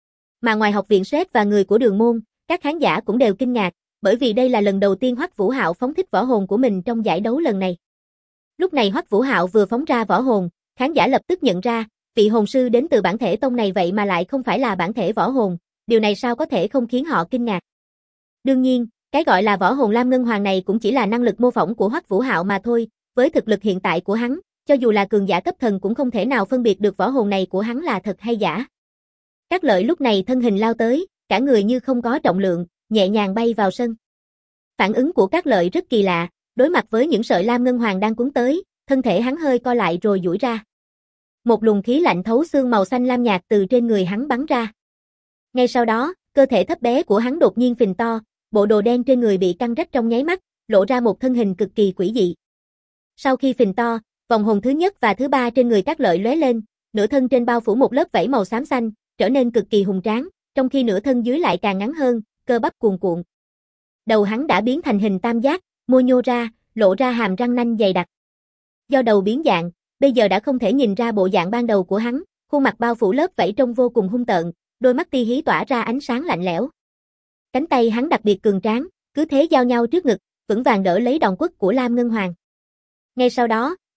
Mà ngoài học viện Sét và người của Đường Môn, các khán giả cũng đều kinh ngạc, bởi vì đây là lần đầu tiên Hoắc Vũ Hạo phóng thích võ hồn của mình trong giải đấu lần này. Lúc này Hoắc Vũ Hạo vừa phóng ra võ hồn, khán giả lập tức nhận ra, vị hồn sư đến từ Bản Thể Tông này vậy mà lại không phải là bản thể võ hồn, điều này sao có thể không khiến họ kinh ngạc. Đương nhiên, cái gọi là võ hồn Lam Ngân Hoàng này cũng chỉ là năng lực mô phỏng của Hoắc Vũ Hạo mà thôi, với thực lực hiện tại của hắn, cho dù là cường giả cấp thần cũng không thể nào phân biệt được võ hồn này của hắn là thật hay giả. Cát Lợi lúc này thân hình lao tới, cả người như không có trọng lượng, nhẹ nhàng bay vào sân. Phản ứng của Cát Lợi rất kỳ lạ, đối mặt với những sợi Lam Ngân Hoàng đang cuốn tới, thân thể hắn hơi co lại rồi duỗi ra. Một luồng khí lạnh thấu xương màu xanh lam nhạt từ trên người hắn bắn ra. Ngay sau đó, cơ thể thấp bé của hắn đột nhiên phình to, bộ đồ đen trên người bị căng rách trong nháy mắt, lộ ra một thân hình cực kỳ quỷ dị. Sau khi phình to, vòng hồn thứ nhất và thứ ba trên người Cát Lợi lóe lên, nửa thân trên bao phủ một lớp vảy màu xám xanh, trở nên cực kỳ hùng tráng, trong khi nửa thân dưới lại càng ngắn hơn, cơ bắp cuồn cuộn. Đầu hắn đã biến thành hình tam giác, môi nhô ra, lộ ra hàm răng nanh dày đặc. Do đầu biến dạng, bây giờ đã không thể nhìn ra bộ dạng ban đầu của hắn, khuôn mặt bao phủ lớp vảy trông vô cùng hung tợn, đôi mắt ti hí tỏa ra ánh sáng lạnh lẽo. Cánh tay hắn đặc biệt cường tráng, cứ thế giao nhau trước ngực, vững vàng đỡ lấy đòn quất của Lam Ngân Hoàng. Ngay sau đó,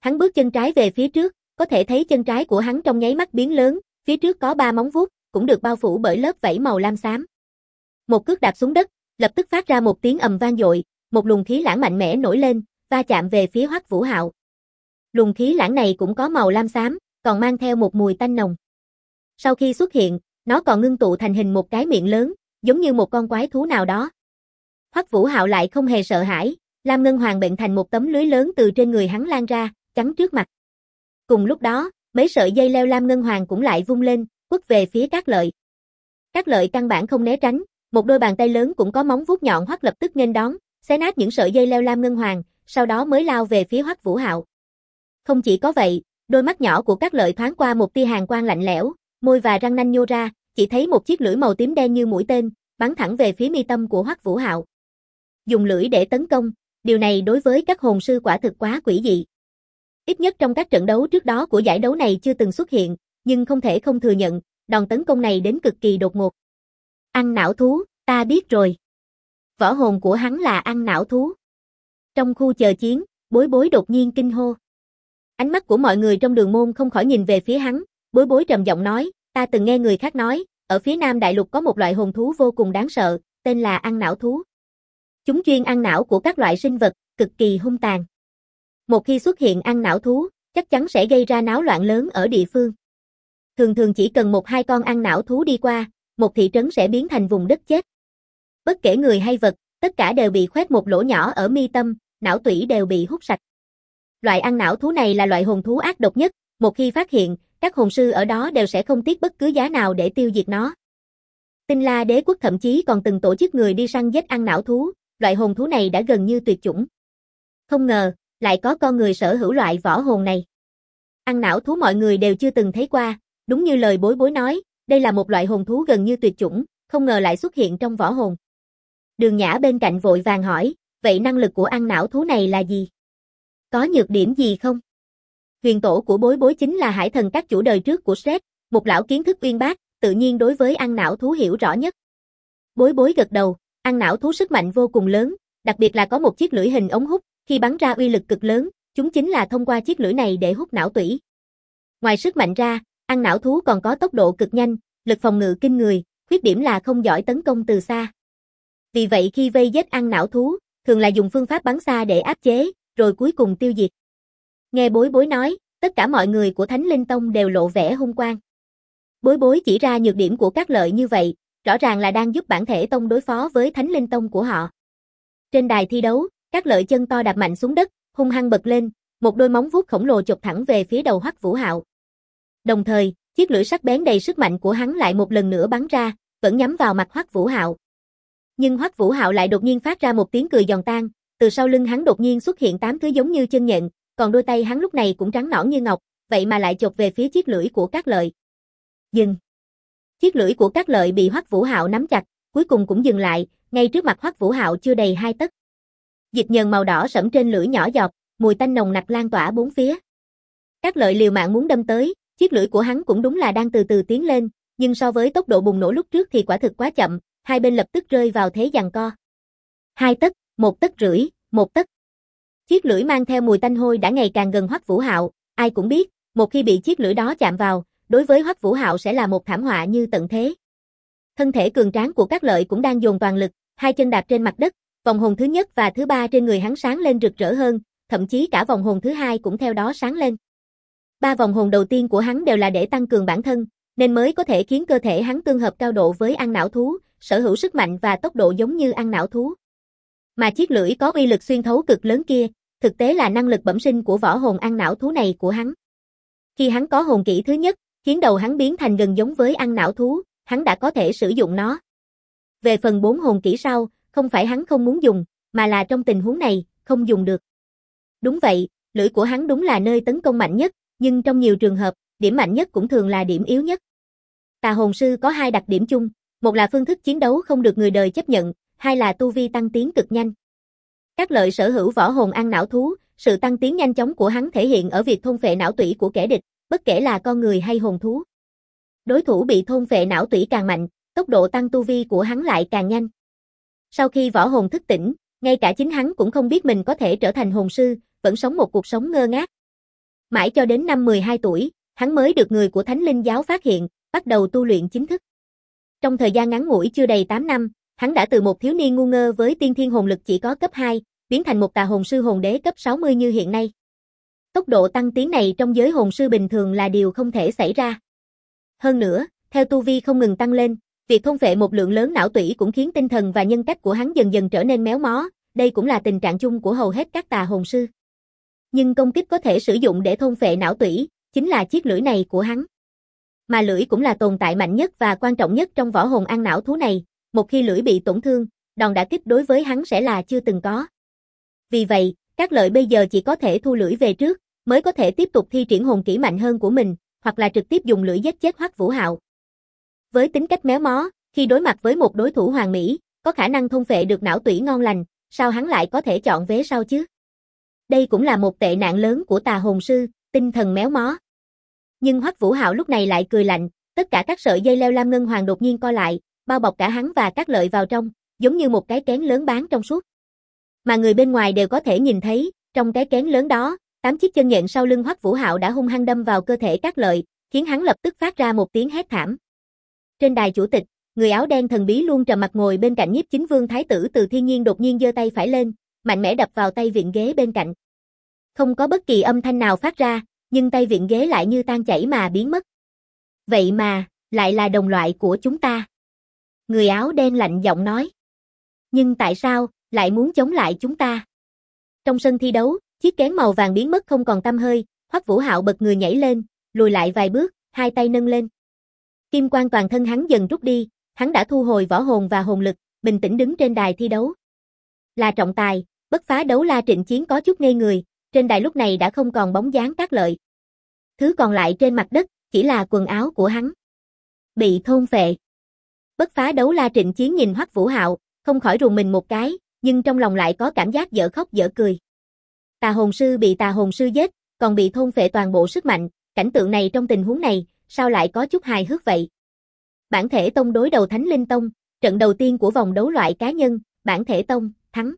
Hắn bước chân trái về phía trước, có thể thấy chân trái của hắn trong nháy mắt biến lớn, phía trước có 3 móng vuốt, cũng được bao phủ bởi lớp vảy màu lam xám. Một cước đạp xuống đất, lập tức phát ra một tiếng ầm vang dội, một luồng khí lãng mạnh mẽ nổi lên, va chạm về phía Hoắc Vũ Hạo. Luồng khí lãng này cũng có màu lam xám, còn mang theo một mùi tanh nồng. Sau khi xuất hiện, nó còn ngưng tụ thành hình một cái miệng lớn, giống như một con quái thú nào đó. Hoắc Vũ Hạo lại không hề sợ hãi, Lam Ngân Hoàng bệnh thành một tấm lưới lớn từ trên người hắn lan ra, chắn trước mặt. Cùng lúc đó, mấy sợi dây leo Lam Ngân Hoàng cũng lại vung lên, quất về phía Cát Lợi. Cát Lợi căn bản không né tránh, một đôi bàn tay lớn cũng có móng vuốt nhọn hoắt lập tức nghênh đón, xé nát những sợi dây leo Lam Ngân Hoàng, sau đó mới lao về phía Hoắc Vũ Hạo. Không chỉ có vậy, đôi mắt nhỏ của Cát Lợi thoáng qua một tia hàn quang lạnh lẽo, môi và răng nanh nhô ra, chỉ thấy một chiếc lưỡi màu tím đen như mũi tên, bắn thẳng về phía mi tâm của Hoắc Vũ Hạo. Dùng lưỡi để tấn công, điều này đối với các hồn sư quả thực quá quỷ dị. Ít nhất trong các trận đấu trước đó của giải đấu này chưa từng xuất hiện, nhưng không thể không thừa nhận, đòn tấn công này đến cực kỳ đột ngột. Ăn não thú, ta biết rồi. Võ hồn của hắn là ăn não thú. Trong khu chờ chiến, Bối Bối đột nhiên kinh hô. Ánh mắt của mọi người trong đường môn không khỏi nhìn về phía hắn, Bối Bối trầm giọng nói, ta từng nghe người khác nói, ở phía Nam Đại Lục có một loại hồn thú vô cùng đáng sợ, tên là ăn não thú. Chúng chuyên ăn não của các loại sinh vật, cực kỳ hung tàn. Một khi xuất hiện ăn não thú, chắc chắn sẽ gây ra náo loạn lớn ở địa phương. Thường thường chỉ cần 1-2 con ăn não thú đi qua, một thị trấn sẽ biến thành vùng đất chết. Bất kể người hay vật, tất cả đều bị khoét một lỗ nhỏ ở mi tâm, não tủy đều bị hút sạch. Loại ăn não thú này là loại hồn thú ác độc nhất, một khi phát hiện, các hồn sư ở đó đều sẽ không tiếc bất cứ giá nào để tiêu diệt nó. Tinh La Đế quốc thậm chí còn từng tổ chức người đi săn giết ăn não thú, loại hồn thú này đã gần như tuyệt chủng. Không ngờ, lại có con người sở hữu loại võ hồn này. Ăn não thú mọi người đều chưa từng thấy qua, đúng như lời Bối Bối nói, đây là một loại hồn thú gần như tuyệt chủng, không ngờ lại xuất hiện trong võ hồn. Đường Nhã bên cạnh vội vàng hỏi, vậy năng lực của ăn não thú này là gì? Có nhược điểm gì không? Huyền tổ của Bối Bối chính là hải thần các chủ đời trước của Shrek, một lão kiến thức uyên bác, tự nhiên đối với ăn não thú hiểu rõ nhất. Bối Bối gật đầu, ăn não thú sức mạnh vô cùng lớn, đặc biệt là có một chiếc lưỡi hình ống hút, khi bắn ra uy lực cực lớn, chúng chính là thông qua chiếc lưỡi này để hút não tủy. Ngoài sức mạnh ra, ăn não thú còn có tốc độ cực nhanh, lực phòng ngự kinh người, khuyết điểm là không giỏi tấn công từ xa. Vì vậy khi vây giết ăn não thú, thường là dùng phương pháp bắn xa để áp chế, rồi cuối cùng tiêu diệt. Nghe Bối Bối nói, tất cả mọi người của Thánh Linh Tông đều lộ vẻ hung quang. Bối Bối chỉ ra nhược điểm của Cát Lợi như vậy, rõ ràng là đang giúp bản thể tông đối phó với Thánh Linh Tông của họ. Trên đài thi đấu, Cát Lợi chân to đạp mạnh xuống đất, hung hăng bật lên, một đôi móng vuốt khổng lồ chộp thẳng về phía đầu Hoắc Vũ Hạo. Đồng thời, chiếc lưỡi sắc bén đầy sức mạnh của hắn lại một lần nữa bắn ra, vẫn nhắm vào mặt Hoắc Vũ Hạo. Nhưng Hoắc Vũ Hạo lại đột nhiên phát ra một tiếng cười giòn tan, từ sau lưng hắn đột nhiên xuất hiện 8 thứ giống như chân nhện, còn đôi tay hắn lúc này cũng trắng nõn như ngọc, vậy mà lại chộp về phía chiếc lưỡi của Cát Lợi. Dừng. Chiếc lưỡi của Cát Lợi bị Hoắc Vũ Hạo nắm chặt, cuối cùng cũng dừng lại, ngay trước mặt Hoắc Vũ Hạo chưa đầy 2 tấc. Dịch nhờn màu đỏ sẫm trên lưỡi nhỏ giọt, mùi tanh nồng nặc lan tỏa bốn phía. Cát Lợi liều mạng muốn đâm tới, chiếc lưỡi của hắn cũng đúng là đang từ từ tiến lên, nhưng so với tốc độ bùng nổ lúc trước thì quả thực quá chậm, hai bên lập tức rơi vào thế giằng co. 2 tấc, 1 tấc rưỡi, 1 tấc. Chiếc lưỡi mang theo mùi tanh hôi đã ngày càng gần Hoắc Vũ Hạo, ai cũng biết, một khi bị chiếc lưỡi đó chạm vào, đối với Hoắc Vũ Hạo sẽ là một thảm họa như tận thế. Thân thể cường tráng của Cát Lợi cũng đang dồn toàn lực, hai chân đạp trên mặt đất, vòng hồn thứ nhất và thứ ba trên người hắn sáng lên rực rỡ hơn, thậm chí cả vòng hồn thứ hai cũng theo đó sáng lên. 3 vòng hồn đầu tiên của hắn đều là để tăng cường bản thân, nên mới có thể khiến cơ thể hắn tương hợp cao độ với ăn não thú, sở hữu sức mạnh và tốc độ giống như ăn não thú. Mà chiếc lưỡi có uy lực xuyên thấu cực lớn kia, thực tế là năng lực bẩm sinh của võ hồn ăn não thú này của hắn. Khi hắn có hồn kỹ thứ nhất, khiến đầu hắn biến thành gần giống với ăn não thú, hắn đã có thể sử dụng nó. Về phần 4 hồn kỹ sau, không phải hắn không muốn dùng, mà là trong tình huống này, không dùng được. Đúng vậy, lưỡi của hắn đúng là nơi tấn công mạnh nhất, nhưng trong nhiều trường hợp, điểm mạnh nhất cũng thường là điểm yếu nhất. Tà hồn sư có 2 đặc điểm chung, một là phương thức chiến đấu không được người đời chấp nhận, hai là tu vi tăng tiến cực nhanh. Cát Lợi sở hữu võ hồn ăn não thú, sự tăng tiến nhanh chóng của hắn thể hiện ở việc thôn phệ não tủy của kẻ địch, bất kể là con người hay hồn thú. Đối thủ bị thôn phệ não tủy càng mạnh, tốc độ tăng tu vi của hắn lại càng nhanh. Sau khi võ hồn thức tỉnh, ngay cả chính hắn cũng không biết mình có thể trở thành hồn sư, vẫn sống một cuộc sống ngơ ngác. Mãi cho đến năm 12 tuổi, hắn mới được người của Thánh Linh giáo phát hiện, bắt đầu tu luyện chính thức. Trong thời gian ngắn ngủi chưa đầy 8 năm, hắn đã từ một thiếu niên ngu ngơ với tiên thiên hồn lực chỉ có cấp 2, biến thành một tà hồn sư hồn đế cấp 60 như hiện nay. Tốc độ tăng tiến này trong giới hồn sư bình thường là điều không thể xảy ra. Hơn nữa, theo tu vi không ngừng tăng lên, việc thôn phệ một lượng lớn não tủy cũng khiến tinh thần và nhân cách của hắn dần dần trở nên méo mó, đây cũng là tình trạng chung của hầu hết các tà hồn sư. Nhưng công kích có thể sử dụng để thôn phệ não tủy, chính là chiếc lưỡi này của hắn. Mà lưỡi cũng là tồn tại mạnh nhất và quan trọng nhất trong võ hồn ăn não thú này, một khi lưỡi bị tổn thương, đòn đả kích đối với hắn sẽ là chưa từng có. Vì vậy, Cát Lợi bây giờ chỉ có thể thu lưỡi về trước, mới có thể tiếp tục thi triển hồn kỹ mạnh hơn của mình, hoặc là trực tiếp dùng lưỡi giết chết Hoắc Vũ Hạo. Với tính cách méo mó, khi đối mặt với một đối thủ hoàn mỹ, có khả năng thôn phệ được não tủy ngon lành, sao hắn lại có thể chọn vế sau chứ? Đây cũng là một tệ nạn lớn của tà hồn sư, tinh thần méo mó. Nhưng Hoắc Vũ Hạo lúc này lại cười lạnh, tất cả các sợi dây leo lam ngân hoàng đột nhiên co lại, bao bọc cả hắn và Cát Lợi vào trong, giống như một cái kén lớn bán trong suốt. Mà người bên ngoài đều có thể nhìn thấy, trong cái kén lớn đó, 8 chiếc chân nhện sau lưng Hoắc Vũ Hạo đã hung hăng đâm vào cơ thể Cát Lợi, khiến hắn lập tức phát ra một tiếng hét thảm. Trên đài chủ tịch, người áo đen thần bí luôn trầm mặt ngồi bên cạnh Nhiếp Chính Vương Thái tử Từ Thiên Nhiên đột nhiên giơ tay phải lên, mạnh mẽ đập vào tay vịn ghế bên cạnh. Không có bất kỳ âm thanh nào phát ra, nhưng tay vịn ghế lại như tan chảy mà biến mất. Vậy mà, lại là đồng loại của chúng ta. Người áo đen lạnh giọng nói. Nhưng tại sao, lại muốn chống lại chúng ta? Trong sân thi đấu, chiếc kén màu vàng biến mất không còn tăm hơi, Hoắc Vũ Hạo bật người nhảy lên, lùi lại vài bước, hai tay nâng lên. Kim quang toàn thân hắn dần rút đi, hắn đã thu hồi võ hồn và hồn lực, bình tĩnh đứng trên đài thi đấu. Là trọng tài, bất phá đấu la Trịnh Chiến có chút ngây người, trên đài lúc này đã không còn bóng dáng Cát Lợi. Thứ còn lại trên mặt đất, chỉ là quần áo của hắn. Bị thôn phệ. Bất phá đấu la Trịnh Chiến nhìn Hoắc Vũ Hạo, không khỏi rùng mình một cái, nhưng trong lòng lại có cảm giác dở khóc dở cười. Tà hồn sư bị tà hồn sư giết, còn bị thôn phệ toàn bộ sức mạnh, cảnh tượng này trong tình huống này, sao lại có chút hài hước vậy? Bản thể tông đối đầu Thánh Linh Tông, trận đầu tiên của vòng đấu loại cá nhân, bản thể tông, thắng.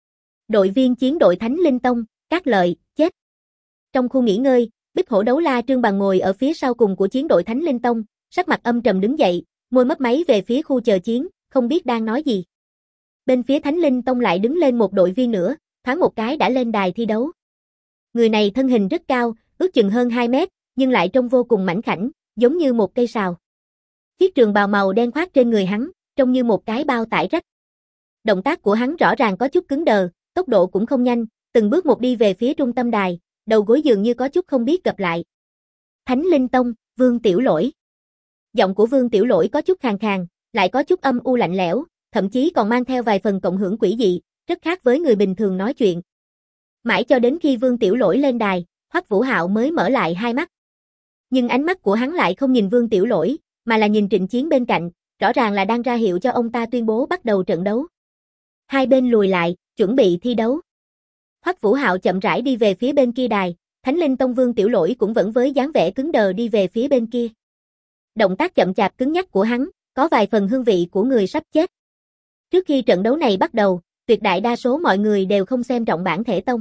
Đội viên chiến đội Thánh Linh Tông, Cát Lợi, chết. Trong khu nghỉ ngơi, Bích Hổ đấu la Trương Bằng ngồi ở phía sau cùng của chiến đội Thánh Linh Tông, sắc mặt âm trầm đứng dậy, môi mấp máy về phía khu chờ chiến, không biết đang nói gì. Bên phía Thánh Linh Tông lại đứng lên một đội viên nữa, thoáng một cái đã lên đài thi đấu. Người này thân hình rất cao, ước chừng hơn 2 mét, nhưng lại trông vô cùng mảnh khảnh, giống như một cây sào. Chiếc trường bào màu đen khoác trên người hắn, trông như một cái bao tải rách. Động tác của hắn rõ ràng có chút cứng đờ, tốc độ cũng không nhanh, từng bước một đi về phía trung tâm đài, đầu gối dường như có chút không biết gập lại. Thánh Linh Tông, Vương Tiểu Lỗi. Giọng của Vương Tiểu Lỗi có chút khàn khàn, lại có chút âm u lạnh lẽo, thậm chí còn mang theo vài phần cộng hưởng quỷ dị, rất khác với người bình thường nói chuyện. Mãi cho đến khi Vương Tiểu Lỗi lên đài, Hoắc Vũ Hạo mới mở lại hai mắt. Nhưng ánh mắt của hắn lại không nhìn Vương Tiểu Lỗi, mà là nhìn Trịnh Chiến bên cạnh, rõ ràng là đang ra hiệu cho ông ta tuyên bố bắt đầu trận đấu. Hai bên lùi lại, chuẩn bị thi đấu. Hoắc Vũ Hạo chậm rãi đi về phía bên kia đài, Thánh Linh Tông Vương Tiểu Lỗi cũng vẫn với dáng vẻ cứng đờ đi về phía bên kia. Động tác chậm chạp cứng nhắc của hắn, có vài phần hương vị của người sắp chết. Trước khi trận đấu này bắt đầu, tuyệt đại đa số mọi người đều không xem trọng bản thể tông.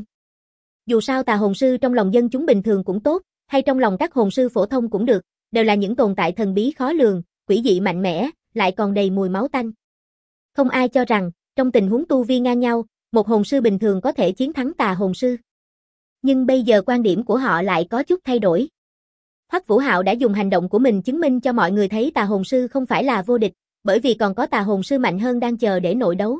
Dù sao tà hồn sư trong lòng dân chúng bình thường cũng tốt, hay trong lòng các hồn sư phổ thông cũng được, đều là những tồn tại thần bí khó lường, quỷ dị mạnh mẽ, lại còn đầy mùi máu tanh. Không ai cho rằng, trong tình huống tu vi ngang nhau, một hồn sư bình thường có thể chiến thắng tà hồn sư. Nhưng bây giờ quan điểm của họ lại có chút thay đổi. Hoắc Vũ Hạo đã dùng hành động của mình chứng minh cho mọi người thấy tà hồn sư không phải là vô địch, bởi vì còn có tà hồn sư mạnh hơn đang chờ để nội đấu.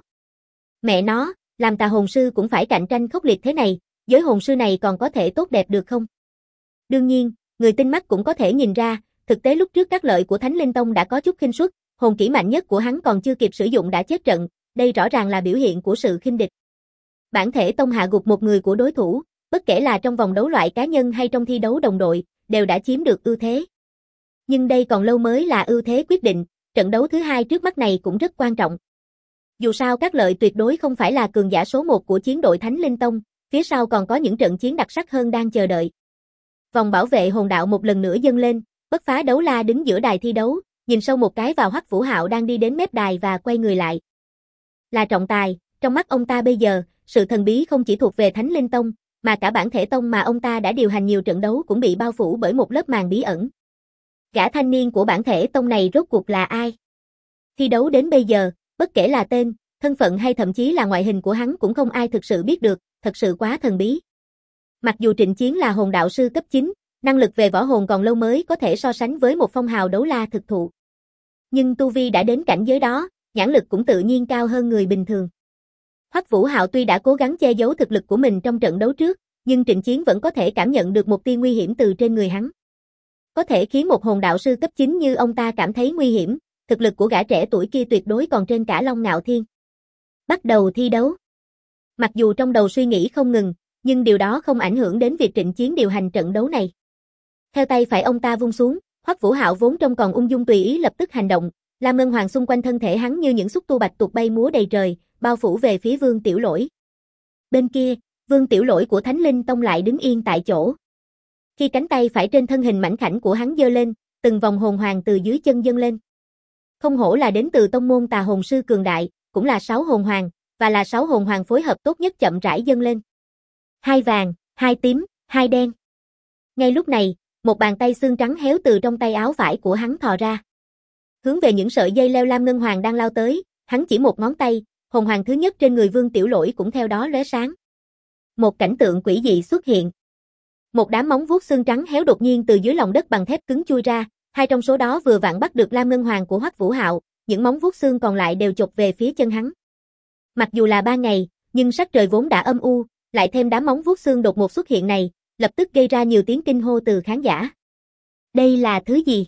Mẹ nó, làm tà hồn sư cũng phải cạnh tranh khốc liệt thế này, giới hồn sư này còn có thể tốt đẹp được không? Đương nhiên, người tinh mắt cũng có thể nhìn ra, thực tế lúc trước các lợi của Thánh Linh Tông đã có chút khinh suất, hồn kỹ mạnh nhất của hắn còn chưa kịp sử dụng đã chết trận, đây rõ ràng là biểu hiện của sự khinh địch. Bản thể tông hạ gục một người của đối thủ, bất kể là trong vòng đấu loại cá nhân hay trong thi đấu đồng đội, đều đã chiếm được ưu thế. Nhưng đây còn lâu mới là ưu thế quyết định, trận đấu thứ hai trước mắt này cũng rất quan trọng. Dù sao các lợi tuyệt đối không phải là cường giả số 1 của chiến đội Thánh Linh Tông, phía sau còn có những trận chiến đặc sắc hơn đang chờ đợi. Vòng bảo vệ hồn đạo một lần nữa dâng lên, bất phá đấu la đứng giữa đài thi đấu, nhìn sâu một cái vào Hoắc Vũ Hạo đang đi đến mép đài và quay người lại. Là trọng tài, trong mắt ông ta bây giờ, sự thần bí không chỉ thuộc về Thánh Linh Tông, mà cả bản thể tông mà ông ta đã điều hành nhiều trận đấu cũng bị bao phủ bởi một lớp màn bí ẩn. Gã thanh niên của bản thể tông này rốt cuộc là ai? Thi đấu đến bây giờ, bất kể là tên, thân phận hay thậm chí là ngoại hình của hắn cũng không ai thực sự biết được, thật sự quá thần bí. Mặc dù Trịnh Chiến là hồn đạo sư cấp 9, năng lực về võ hồn còn lâu mới có thể so sánh với một phong hào đấu la thực thụ. Nhưng tu vi đã đến cảnh giới đó, nhãn lực cũng tự nhiên cao hơn người bình thường. Hoắc Vũ Hạo tuy đã cố gắng che giấu thực lực của mình trong trận đấu trước, nhưng Trịnh Chiến vẫn có thể cảm nhận được một tia nguy hiểm từ trên người hắn. Có thể khiến một hồn đạo sư cấp 9 như ông ta cảm thấy nguy hiểm, thực lực của gã trẻ tuổi kia tuyệt đối còn trên cả Long Ngạo Thiên. Bắt đầu thi đấu. Mặc dù trong đầu suy nghĩ không ngừng, nhưng điều đó không ảnh hưởng đến việc Trịnh Chiến điều hành trận đấu này. Theo tay phải ông ta vung xuống, Hoắc Vũ Hạo vốn trông còn ung dung tùy ý lập tức hành động, lam ngân hoàng xung quanh thân thể hắn như những xúc tu bạch tuộc bay múa đầy trời, bao phủ về phía Vương Tiểu Lỗi. Bên kia, Vương Tiểu Lỗi của Thánh Linh Tông lại đứng yên tại chỗ. Khi cánh tay phải trên thân hình mảnh khảnh của hắn giơ lên, từng vòng hồn hoàng từ dưới chân dâng lên. Không hổ là đến từ tông môn Tà Hồn Sư cường đại, cũng là 6 hồn hoàng, và là 6 hồn hoàng phối hợp tốt nhất chậm rãi dâng lên. 2 vàng, 2 tím, 2 đen. Ngay lúc này, một bàn tay xương trắng héo từ trong tay áo phải của hắn thò ra. Hướng về những sợi dây leo lam ngân hoàng đang lao tới, hắn chỉ một ngón tay, hồn hoàng thứ nhất trên người Vương Tiểu Lỗi cũng theo đó lóe sáng. Một cảnh tượng quỷ dị xuất hiện. Một đám móng vuốt xương trắng héo đột nhiên từ dưới lòng đất bằng thép cứng chui ra, hai trong số đó vừa vặn bắt được lam ngân hoàng của Hoắc Vũ Hạo, những móng vuốt xương còn lại đều chộp về phía chân hắn. Mặc dù là 3 ngày, nhưng sắc trời vốn đã âm u, lại thêm đám móng vuốt xương đột ngột xuất hiện này, lập tức gây ra nhiều tiếng kinh hô từ khán giả. Đây là thứ gì?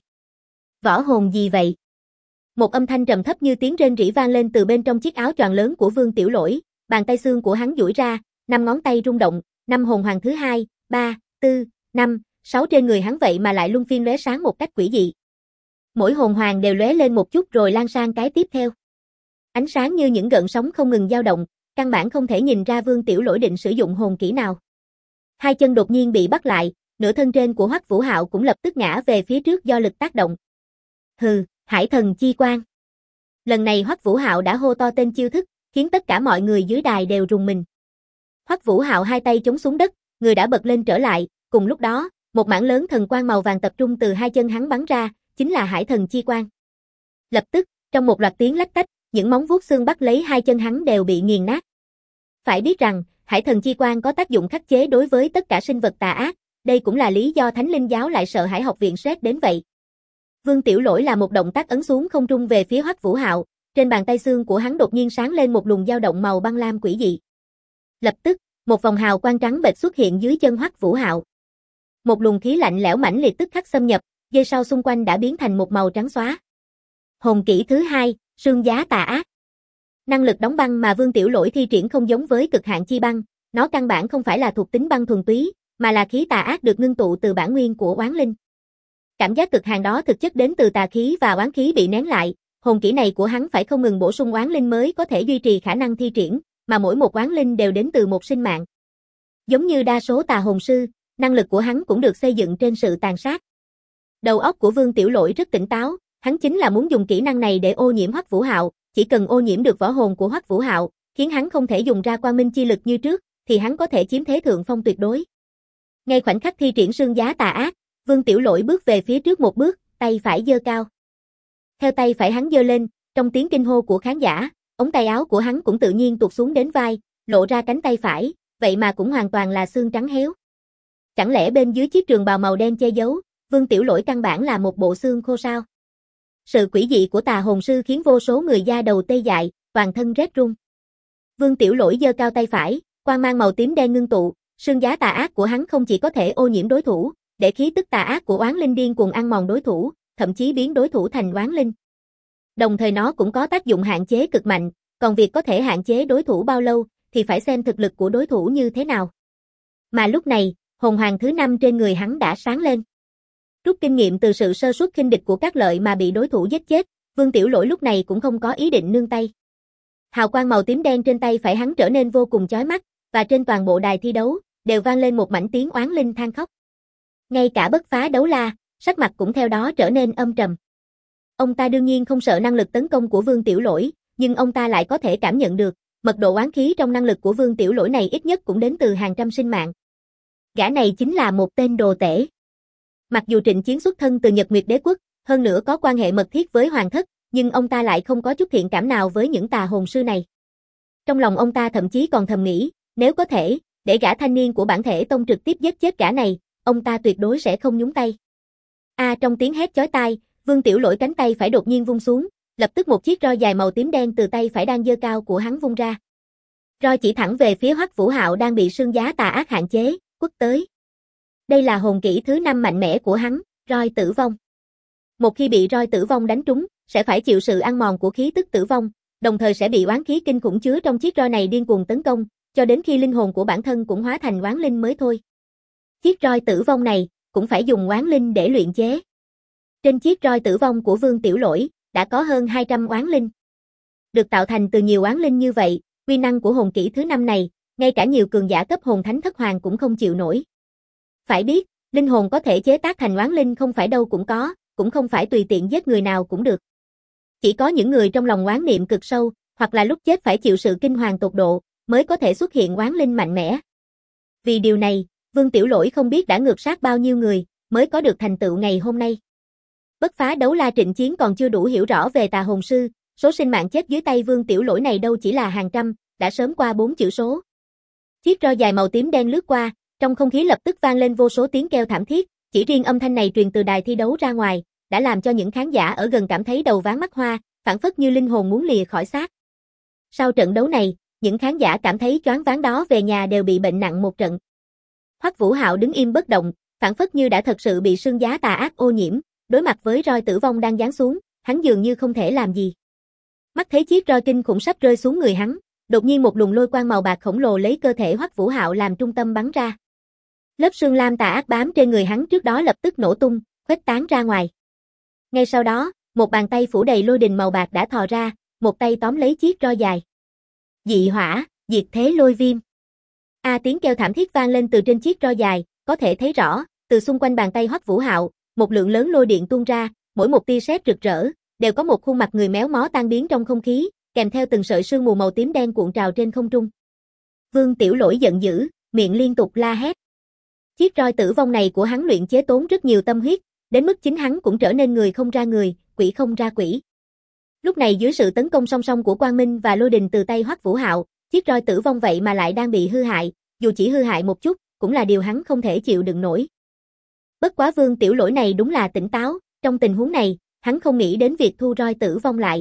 Võ hồn gì vậy? Một âm thanh trầm thấp như tiếng rên rỉ vang lên từ bên trong chiếc áo choàng lớn của Vương Tiểu Lỗi, bàn tay xương của hắn duỗi ra, 5 ngón tay rung động, 5 hồn hoàng thứ 2, 3, 4, 5, 6 trên người hắn vậy mà lại luân phiên lóe sáng một cách quỷ dị. Mỗi hồn hoàng đều lóe lên một chút rồi lan sang cái tiếp theo. Ánh sáng như những gợn sóng không ngừng dao động, căn bản không thể nhìn ra Vương Tiểu Lỗi định sử dụng hồn kỹ nào. Hai chân đột nhiên bị bắt lại, nửa thân trên của Hoắc Vũ Hạo cũng lập tức ngã về phía trước do lực tác động. Hừ, Hải Thần Chi Quang. Lần này Hoắc Vũ Hạo đã hô to tên chiêu thức, khiến tất cả mọi người dưới đài đều rùng mình. Hoắc Vũ Hạo hai tay chống xuống đất, người đã bật lên trở lại, cùng lúc đó, một mảng lớn thần quang màu vàng tập trung từ hai chân hắn bắn ra, chính là Hải Thần Chi Quang. Lập tức, trong một loạt tiếng lách tách, những móng vuốt xương bắt lấy hai chân hắn đều bị nghiền nát. Phải biết rằng, Hải Thần Chi Quang có tác dụng khắc chế đối với tất cả sinh vật tà ác, đây cũng là lý do Thánh Linh Giáo lại sợ hãi học viện Sét đến vậy. Vương Tiểu Lỗi là một động tác ấn xuống không trung về phía Hoắc Vũ Hạo, trên bàn tay xương của hắn đột nhiên sáng lên một luồng dao động màu băng lam quỷ dị. Lập tức, một vòng hào quang trắng bệch xuất hiện dưới chân Hoắc Vũ Hạo. Một luồng khí lạnh lẽo mãnh liệt tức khắc xâm nhập, giây sau xung quanh đã biến thành một màu trắng xóa. Hồn kỹ thứ 2, Sương Giá Tà Ác. Năng lực đóng băng mà Vương Tiểu Lỗi thi triển không giống với cực hạn chi băng, nó căn bản không phải là thuộc tính băng thuần túy, mà là khí tà ác được ngưng tụ từ bản nguyên của oán linh. Cảm giác cực hàn đó thực chất đến từ tà khí và oán khí bị nén lại, hồn kỹ này của hắn phải không ngừng bổ sung oán linh mới có thể duy trì khả năng thi triển, mà mỗi một oán linh đều đến từ một sinh mạng. Giống như đa số tà hồn sư, năng lực của hắn cũng được xây dựng trên sự tàn sát. Đầu óc của Vương Tiểu Lỗi rất tỉnh táo, hắn chính là muốn dùng kỹ năng này để ô nhiễm Hoắc Vũ Hạo, chỉ cần ô nhiễm được võ hồn của Hoắc Vũ Hạo, khiến hắn không thể dùng ra quang minh chi lực như trước, thì hắn có thể chiếm thế thượng phong tuyệt đối. Ngay khoảnh khắc thi triển Sương Giá Tà Ác, Vương Tiểu Lỗi bước về phía trước một bước, tay phải giơ cao. Theo tay phải hắn giơ lên, trong tiếng kinh hô của khán giả, ống tay áo của hắn cũng tự nhiên tụt xuống đến vai, lộ ra cánh tay phải, vậy mà cũng hoàn toàn là xương trắng héo. Chẳng lẽ bên dưới chiếc trường bào màu đen che giấu, Vương Tiểu Lỗi căn bản là một bộ xương khô sao? Sự quỷ dị của tà hồn sư khiến vô số người da đầu tê dại, toàn thân rét run. Vương Tiểu Lỗi giơ cao tay phải, quang mang màu tím đen ngưng tụ, Sương Giá Tà Ác của hắn không chỉ có thể ô nhiễm đối thủ, để khí tức tà ác của oán linh điên cuồng ăn mòn đối thủ, thậm chí biến đối thủ thành oán linh. Đồng thời nó cũng có tác dụng hạn chế cực mạnh, còn việc có thể hạn chế đối thủ bao lâu thì phải xem thực lực của đối thủ như thế nào. Mà lúc này, hồn hoàng thứ 5 trên người hắn đã sáng lên. Rút kinh nghiệm từ sự sơ suất khinh địch của các lợi mà bị đối thủ giết chết, Vương Tiểu Lỗi lúc này cũng không có ý định nương tay. Hào quang màu tím đen trên tay phải hắn trở nên vô cùng chói mắt, và trên toàn bộ đài thi đấu đều vang lên một mảnh tiếng oán linh than khóc. Ngay cả Bất Phá Đấu La, sắc mặt cũng theo đó trở nên âm trầm. Ông ta đương nhiên không sợ năng lực tấn công của Vương Tiểu Lỗi, nhưng ông ta lại có thể cảm nhận được, mật độ oán khí trong năng lực của Vương Tiểu Lỗi này ít nhất cũng đến từ hàng trăm sinh mạng. Gã này chính là một tên đồ tể. Mặc dù Trịnh Chiến xuất thân từ Nhật Nguyệt Đế quốc, hơn nữa có quan hệ mật thiết với hoàng thất, nhưng ông ta lại không có chút thiện cảm nào với những tà hồn sư này. Trong lòng ông ta thậm chí còn thầm nghĩ, nếu có thể, để gã thanh niên của bản thể tông trực tiếp giết chết gã này, ông ta tuyệt đối sẽ không nhúng tay. Trong tiếng hét chói tai, Vương Tiểu Lỗi cánh tay phải đột nhiên vung xuống, lập tức một chiếc roi dài màu tím đen từ tay phải đang giơ cao của hắn vung ra. Roi chỉ thẳng về phía Hoắc Vũ Hạo đang bị sương giá tà ác hạn chế, quất tới. Đây là hồn kỹ thứ 5 mạnh mẽ của hắn, roi tử vong. Một khi bị roi tử vong đánh trúng, sẽ phải chịu sự ăn mòn của khí tức tử vong, đồng thời sẽ bị oán khí kinh khủng chứa trong chiếc roi này điên cuồng tấn công, cho đến khi linh hồn của bản thân cũng hóa thành oán linh mới thôi. Chiếc roi tử vong này cũng phải dùng oán linh để luyện chế. Trên chiếc roi tử vong của Vương Tiểu Lỗi đã có hơn 200 oán linh. Được tạo thành từ nhiều oán linh như vậy, uy năng của hồn kỹ thứ 5 này, ngay cả nhiều cường giả cấp hồn thánh thất hoàng cũng không chịu nổi. Phải biết, linh hồn có thể chế tác thành oán linh không phải đâu cũng có, cũng không phải tùy tiện giết người nào cũng được. Chỉ có những người trong lòng oán niệm cực sâu, hoặc là lúc chết phải chịu sự kinh hoàng tột độ, mới có thể xuất hiện oán linh mạnh mẽ. Vì điều này, Vương Tiểu Lỗi không biết đã ngược sát bao nhiêu người, mới có được thành tựu ngày hôm nay. Bất phá đấu la Trịnh Chiến còn chưa đủ hiểu rõ về tà hồn sư, số sinh mạng chết dưới tay Vương Tiểu Lỗi này đâu chỉ là hàng trăm, đã sớm qua 4 chữ số. Chiếc roi dài màu tím đen lướt qua, trong không khí lập tức vang lên vô số tiếng kêu thảm thiết, chỉ riêng âm thanh này truyền từ đài thi đấu ra ngoài, đã làm cho những khán giả ở gần cảm thấy đầu váng mắt hoa, phảng phất như linh hồn muốn lìa khỏi xác. Sau trận đấu này, những khán giả cảm thấy choáng váng đó về nhà đều bị bệnh nặng một trận. Hoắc Vũ Hạo đứng im bất động, phảng phất như đã thật sự bị sương giá tà ác ô nhiễm, đối mặt với roi tử vong đang giáng xuống, hắn dường như không thể làm gì. Mắt thấy chiếc roi kinh khủng sắp rơi xuống người hắn, đột nhiên một luồng lôi quang màu bạc khổng lồ lấy cơ thể Hoắc Vũ Hạo làm trung tâm bắn ra. Lớp sương lam tà ác bám trên người hắn trước đó lập tức nổ tung, khuếch tán ra ngoài. Ngay sau đó, một bàn tay phủ đầy lôi đình màu bạc đã thò ra, một tay tóm lấy chiếc roi dài. Dị hỏa, diệt thế lôi viêm. Tiếng kêu thảm thiết vang lên từ trên chiếc roi dài, có thể thấy rõ, từ xung quanh bàn tay Hoắc Vũ Hạo, một lượng lớn lôi điện tuôn ra, mỗi một tia sét rực rỡ, đều có một khuôn mặt người méo mó tan biến trong không khí, kèm theo từng sợi sương mù màu tím đen cuộn trào trên không trung. Vương Tiểu Lỗi giận dữ, miệng liên tục la hét. Chiếc roi tử vong này của hắn luyện chế tốn rất nhiều tâm huyết, đến mức chính hắn cũng trở nên người không ra người, quỷ không ra quỷ. Lúc này dưới sự tấn công song song của Quang Minh và lôi đình từ tay Hoắc Vũ Hạo, chiếc roi tử vong vậy mà lại đang bị hư hại, dù chỉ hư hại một chút, cũng là điều hắn không thể chịu đựng nổi. Bất quá Vương Tiểu Lỗi này đúng là tỉnh táo, trong tình huống này, hắn không nghĩ đến việc thu roi tử vong lại,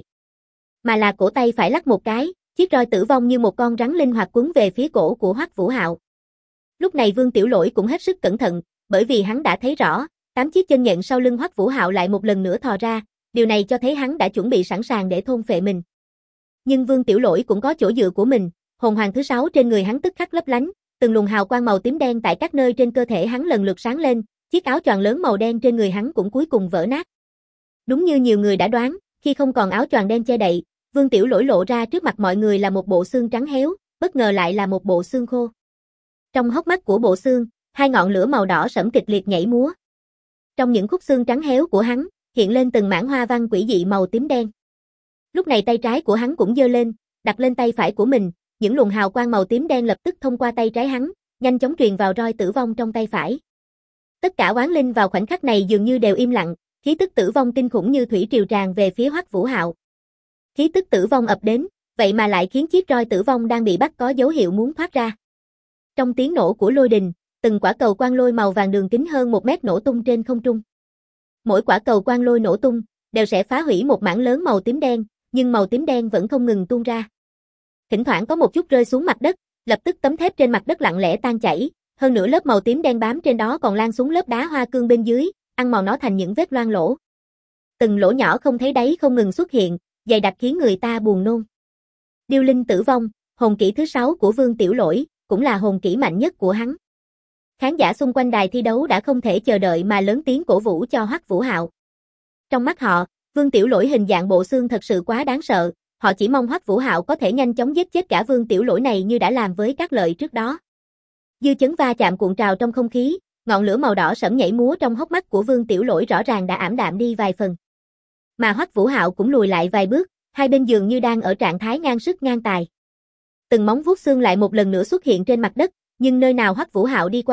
mà là cổ tay phải lắc một cái, chiếc roi tử vong như một con rắn linh hoạt quấn về phía cổ của Hoắc Vũ Hạo. Lúc này Vương Tiểu Lỗi cũng hết sức cẩn thận, bởi vì hắn đã thấy rõ, 8 chiếc chân nhện sau lưng Hoắc Vũ Hạo lại một lần nữa thò ra, điều này cho thấy hắn đã chuẩn bị sẵn sàng để thôn phệ mình. Nhưng Vương Tiểu Lỗi cũng có chỗ dựa của mình, hồn hoàng thứ 6 trên người hắn tức khắc lấp lánh, từng luồng hào quang màu tím đen tại các nơi trên cơ thể hắn lần lượt sáng lên, chiếc áo choàng lớn màu đen trên người hắn cũng cuối cùng vỡ nát. Đúng như nhiều người đã đoán, khi không còn áo choàng đen che đậy, Vương Tiểu Lỗi lộ ra trước mặt mọi người là một bộ xương trắng héo, bất ngờ lại là một bộ xương khô. Trong hốc mắt của bộ xương, 2 ngọn lửa màu đỏ sẫm kịch liệt nhảy múa. Trong những khúc xương trắng héo của hắn, hiện lên từng mảng hoa văn quỷ dị màu tím đen. Lúc này tay trái của hắn cũng giơ lên, đặt lên tay phải của mình, những luồng hào quang màu tím đen lập tức thông qua tay trái hắn, nhanh chóng truyền vào roi tử vong trong tay phải. Tất cả oán linh vào khoảnh khắc này dường như đều im lặng, khí tức tử vong kinh khủng như thủy triều tràn về phía Hoắc Vũ Hạo. Khí tức tử vong ập đến, vậy mà lại khiến chiếc roi tử vong đang bị bắt có dấu hiệu muốn thoát ra. Trong tiếng nổ của lôi đình, từng quả cầu quang lôi màu vàng đường kính hơn 1 mét nổ tung trên không trung. Mỗi quả cầu quang lôi nổ tung, đều sẽ phá hủy một mảng lớn màu tím đen, nhưng màu tím đen vẫn không ngừng tuôn ra. Thỉnh thoảng có một chút rơi xuống mặt đất, lập tức tấm thép trên mặt đất lặng lẽ tan chảy, hơn nữa lớp màu tím đen bám trên đó còn lan xuống lớp đá hoa cương bên dưới, ăn mòn nó thành những vết loang lỗ. Từng lỗ nhỏ không thấy đáy không ngừng xuất hiện, dày đặc khiến người ta buồn nôn. Điêu linh tử vong, hồn kỹ thứ 6 của Vương Tiểu Lỗi, cũng là hồn kỹ mạnh nhất của hắn. Khán giả xung quanh đài thi đấu đã không thể chờ đợi mà lớn tiếng cổ vũ cho Hoắc Vũ Hạo. Trong mắt họ, Vương Tiểu Lỗi hình dạng bộ xương thật sự quá đáng sợ, họ chỉ mong Hoắc Vũ Hạo có thể nhanh chóng giết chết cả Vương Tiểu Lỗi này như đã làm với các lợi trước đó. Dư chấn va chạm cuộn trào trong không khí, ngọn lửa màu đỏ sẫm nhảy múa trong hốc mắt của Vương Tiểu Lỗi rõ ràng đã ảm đạm đi vài phần. Mà Hoắc Vũ Hạo cũng lùi lại vài bước, hai bên dường như đang ở trạng thái ngang sức ngang tài. Từng móng vuốt xương lại một lần nữa xuất hiện trên mặt đất, nhưng nơi nào Hoắc Vũ Hạo đi qua,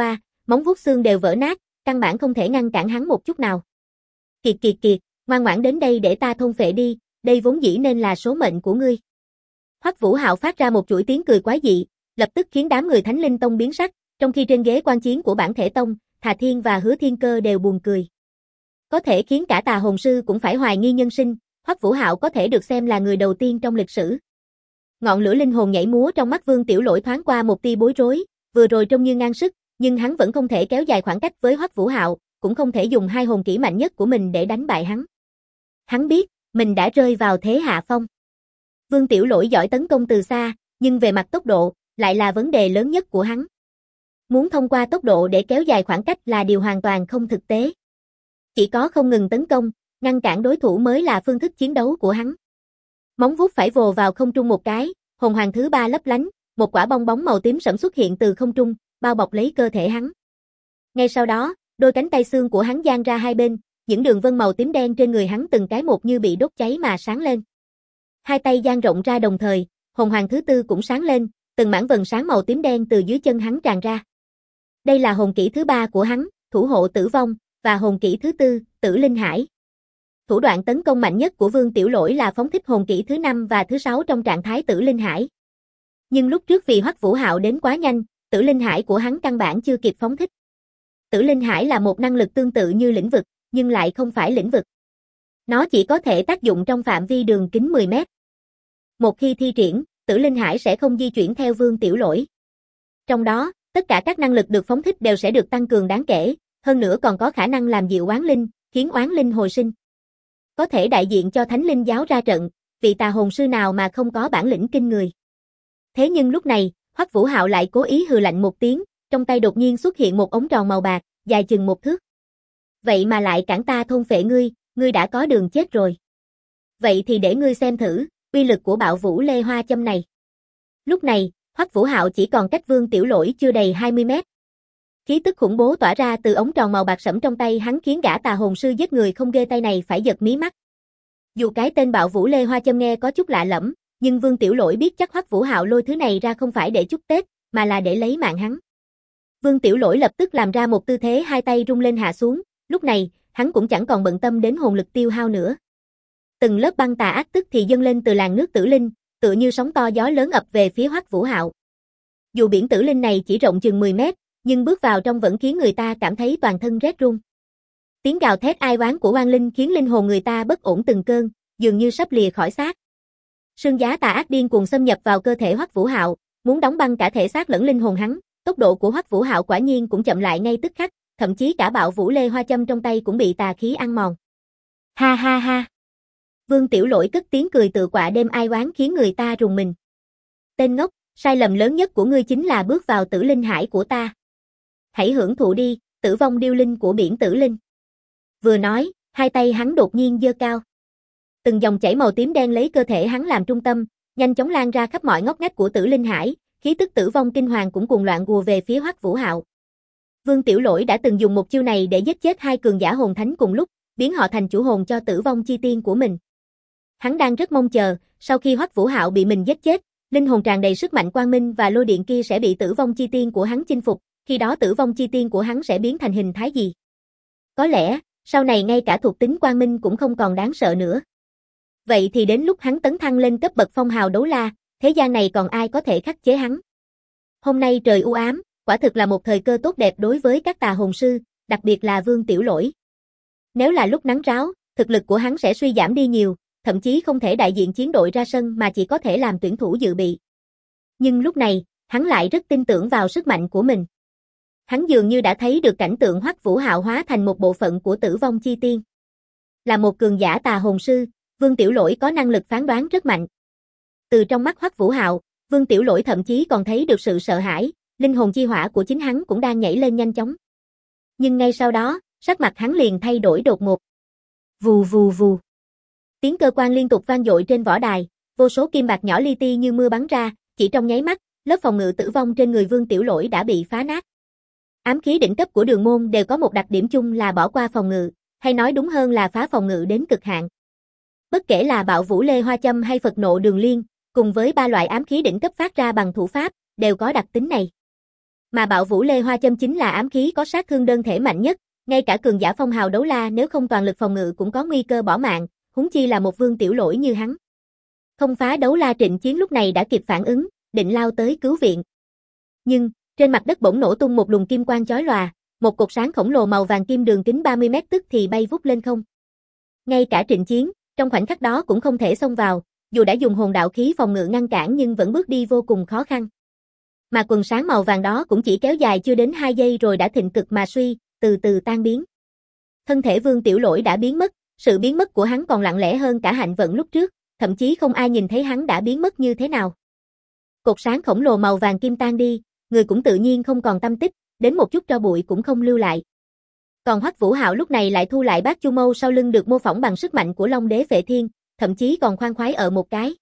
móng vuốt xương đều vỡ nát, căn bản không thể ngăn cản hắn một chút nào. Kiệt kiệt kiệt, ngoan ngoãn đến đây để ta thôn phệ đi, đây vốn dĩ nên là số mệnh của ngươi. Hoắc Vũ Hạo phát ra một chuỗi tiếng cười quái dị, lập tức khiến đám người Thánh Linh Tông biến sắc, trong khi trên ghế quan chiến của Bản Thể Tông, Thà Thiên và Hứa Thiên Cơ đều buồn cười. Có thể khiến cả Tà Hồn Sư cũng phải hoài nghi nhân sinh, Hoắc Vũ Hạo có thể được xem là người đầu tiên trong lịch sử. Ngọn lửa linh hồn nhảy múa trong mắt Vương Tiểu Lỗi thoáng qua một tia bối rối, vừa rồi trông như ngang sức, nhưng hắn vẫn không thể kéo dài khoảng cách với Hoắc Vũ Hạo, cũng không thể dùng hai hồn kỹ mạnh nhất của mình để đánh bại hắn. Hắn biết, mình đã rơi vào thế hạ phong. Vương Tiểu Lỗi giỏi tấn công từ xa, nhưng về mặt tốc độ, lại là vấn đề lớn nhất của hắn. Muốn thông qua tốc độ để kéo dài khoảng cách là điều hoàn toàn không thực tế. Chỉ có không ngừng tấn công, ngăn cản đối thủ mới là phương thức chiến đấu của hắn. Móng vuốt phải vồ vào không trung một cái, hồn hoàng thứ 3 lấp lánh, một quả bong bóng màu tím sẫm xuất hiện từ không trung, bao bọc lấy cơ thể hắn. Ngay sau đó, đôi cánh tay xương của hắn dang ra hai bên, những đường vân màu tím đen trên người hắn từng cái một như bị đốt cháy mà sáng lên. Hai tay dang rộng ra đồng thời, hồn hoàng thứ 4 cũng sáng lên, từng mảng vầng sáng màu tím đen từ dưới chân hắn tràn ra. Đây là hồn kỹ thứ 3 của hắn, Thủ hộ tử vong, và hồn kỹ thứ 4, Tử Linh Hải. Thủ đoạn tấn công mạnh nhất của Vương Tiểu Lỗi là phóng thích hồn kỹ thứ 5 và thứ 6 trong trạng thái Tử Linh Hải. Nhưng lúc trước vì Hoắc Vũ Hạo đến quá nhanh, Tử Linh Hải của hắn căn bản chưa kịp phóng thích. Tử Linh Hải là một năng lực tương tự như lĩnh vực, nhưng lại không phải lĩnh vực. Nó chỉ có thể tác dụng trong phạm vi đường kính 10 mét. Một khi thi triển, Tử Linh Hải sẽ không di chuyển theo Vương Tiểu Lỗi. Trong đó, tất cả các năng lực được phóng thích đều sẽ được tăng cường đáng kể, hơn nữa còn có khả năng làm dịu oán linh, khiến oán linh hồi sinh. Có thể đại diện cho Thánh Linh giáo ra trận, vị tà hồn sư nào mà không có bản lĩnh kinh người. Thế nhưng lúc này, Hoắc Vũ Hạo lại cố ý hừ lạnh một tiếng, trong tay đột nhiên xuất hiện một ống tròn màu bạc, dài chừng 1 thước. Vậy mà lại cản ta thôn phệ ngươi đã có đường chết rồi. Vậy thì để ngươi xem thử, uy lực của Bạo Vũ Lê Hoa Châm này. Lúc này, Hoắc Vũ Hạo chỉ còn cách Vương Tiểu Lỗi chưa đầy 20 mét. Khí tức khủng bố tỏa ra từ ống tròn màu bạc sẫm trong tay hắn khiến gã tà hồn sư giết người không ghê tay này phải giật mí mắt. Dù cái tên Bạo Vũ Lê Hoa Châm nghe có chút lạ lẫm, nhưng Vương Tiểu Lỗi biết chắc Hoắc Vũ Hạo lôi thứ này ra không phải để chúc Tết, mà là để lấy mạng hắn. Vương Tiểu Lỗi lập tức làm ra một tư thế hai tay rung lên hạ xuống, lúc này, hắn cũng chẳng còn bận tâm đến hồn lực tiêu hao nữa. Từng lớp băng tà ác tức thì dâng lên từ làn nước Tử Linh, tựa như sóng to gió lớn ập về phía Hoắc Vũ Hạo. Dù biển Tử Linh này chỉ rộng chừng 10 mét, nhưng bước vào trong vẫn khiến người ta cảm thấy toàn thân rét run. Tiếng gào thét ai oán của oan linh khiến linh hồn người ta bất ổn từng cơn, dường như sắp lìa khỏi xác. Sương giá tà ác điên cuồng xâm nhập vào cơ thể Hoắc Vũ Hạo, muốn đóng băng cả thể xác lẫn linh hồn hắn. Tốc độ của Hoắc Vũ Hạo quả nhiên cũng chậm lại ngay tức khắc, thậm chí cả Bạo Vũ Lê Hoa Châm trong tay cũng bị tà khí ăn mòn. Ha ha ha. Vương Tiểu Lỗi cất tiếng cười tự quạ đêm ai oán khiến người ta rùng mình. Tên ngốc, sai lầm lớn nhất của ngươi chính là bước vào Tử Linh Hải của ta. Hãy hưởng thụ đi, tử vong điêu linh của biển Tử Linh. Vừa nói, hai tay hắn đột nhiên giơ cao. Từng dòng chảy màu tím đen lấy cơ thể hắn làm trung tâm, nhanh chóng lan ra khắp mọi ngóc ngách của Tử Linh Hải, khí tức tử vong kinh hoàng cũng cuồng loạn ùa về phía Hoắc Vũ Hạo. Vương Tiểu Lỗi đã từng dùng một chiêu này để giết chết hai cường giả hồn thánh cùng lúc, biến họ thành chủ hồn cho tử vong chi tiên của mình. Hắn đang rất mong chờ, sau khi Hoắc Vũ Hạo bị mình giết chết, linh hồn tràn đầy sức mạnh quang minh và lôi điện kia sẽ bị tử vong chi tiên của hắn chinh phục, khi đó tử vong chi tiên của hắn sẽ biến thành hình thái gì? Có lẽ, sau này ngay cả thuộc tính quang minh cũng không còn đáng sợ nữa. Vậy thì đến lúc hắn tấn thăng lên cấp bậc phong hào đấu la, thế gian này còn ai có thể khắc chế hắn? Hôm nay trời u ám, quả thực là một thời cơ tốt đẹp đối với các tà hồn sư, đặc biệt là Vương Tiểu Lỗi. Nếu là lúc nắng ráo, thực lực của hắn sẽ suy giảm đi nhiều, thậm chí không thể đại diện chiến đội ra sân mà chỉ có thể làm tuyển thủ dự bị. Nhưng lúc này, hắn lại rất tin tưởng vào sức mạnh của mình. Hắn dường như đã thấy được cảnh tượng Hoắc Vũ Hạo hóa thành một bộ phận của tử vong chi tiên. Là một cường giả tà hồn sư, Vương Tiểu Lỗi có năng lực phán đoán rất mạnh. Từ trong mắt Hoắc Vũ Hạo, Vương Tiểu Lỗi thậm chí còn thấy được sự sợ hãi, linh hồn chi hỏa của chính hắn cũng đang nhảy lên nhanh chóng. Nhưng ngay sau đó, sắc mặt hắn liền thay đổi đột ngột. Vù vù vù. Tiếng cơ quan liên tục vang dội trên võ đài, vô số kim bạc nhỏ li ti như mưa bắn ra, chỉ trong nháy mắt, lớp phòng ngự tử vong trên người Vương Tiểu Lỗi đã bị phá nát. Ám khí đỉnh cấp của Đường Môn đều có một đặc điểm chung là bỏ qua phòng ngự, hay nói đúng hơn là phá phòng ngự đến cực hạn. Bất kể là Bạo Vũ Lê Hoa Châm hay Phật Nộ Đường Liên, cùng với ba loại ám khí đỉnh cấp phát ra bằng thủ pháp, đều có đặc tính này. Mà Bạo Vũ Lê Hoa Châm chính là ám khí có sát thương đơn thể mạnh nhất, ngay cả cường giả phong hào đấu la nếu không toàn lực phòng ngự cũng có nguy cơ bỏ mạng, huống chi là một vương tiểu lỗi như hắn. Không phá đấu la Trịnh Chiến lúc này đã kịp phản ứng, định lao tới cứu viện. Nhưng, trên mặt đất bỗng nổ tung một luồng kim quang chói lòa, một cột sáng khổng lồ màu vàng kim đường kính 30 mét tức thì bay vút lên không. Ngay cả Trịnh Chiến, trong khoảnh khắc đó cũng không thể xông vào, dù đã dùng hồn đạo khí phòng ngự ngăn cản nhưng vẫn bước đi vô cùng khó khăn. Mà quần sáng màu vàng đó cũng chỉ kéo dài chưa đến 2 giây rồi đã thịnh cực mà suy, từ từ tan biến. Thân thể Vương Tiểu Lỗi đã biến mất, sự biến mất của hắn còn lặng lẽ hơn cả Hạnh Vận lúc trước, thậm chí không ai nhìn thấy hắn đã biến mất như thế nào. Cột sáng khổng lồ màu vàng kim tan đi, người cũng tự nhiên không còn tâm tích, đến một chút tro bụi cũng không lưu lại. Còn Hoắc Vũ Hạo lúc này lại thu lại bát chu mâu sau lưng được mô phỏng bằng sức mạnh của Long Đế Phệ Thiên, thậm chí còn khoan khoái ở một cái.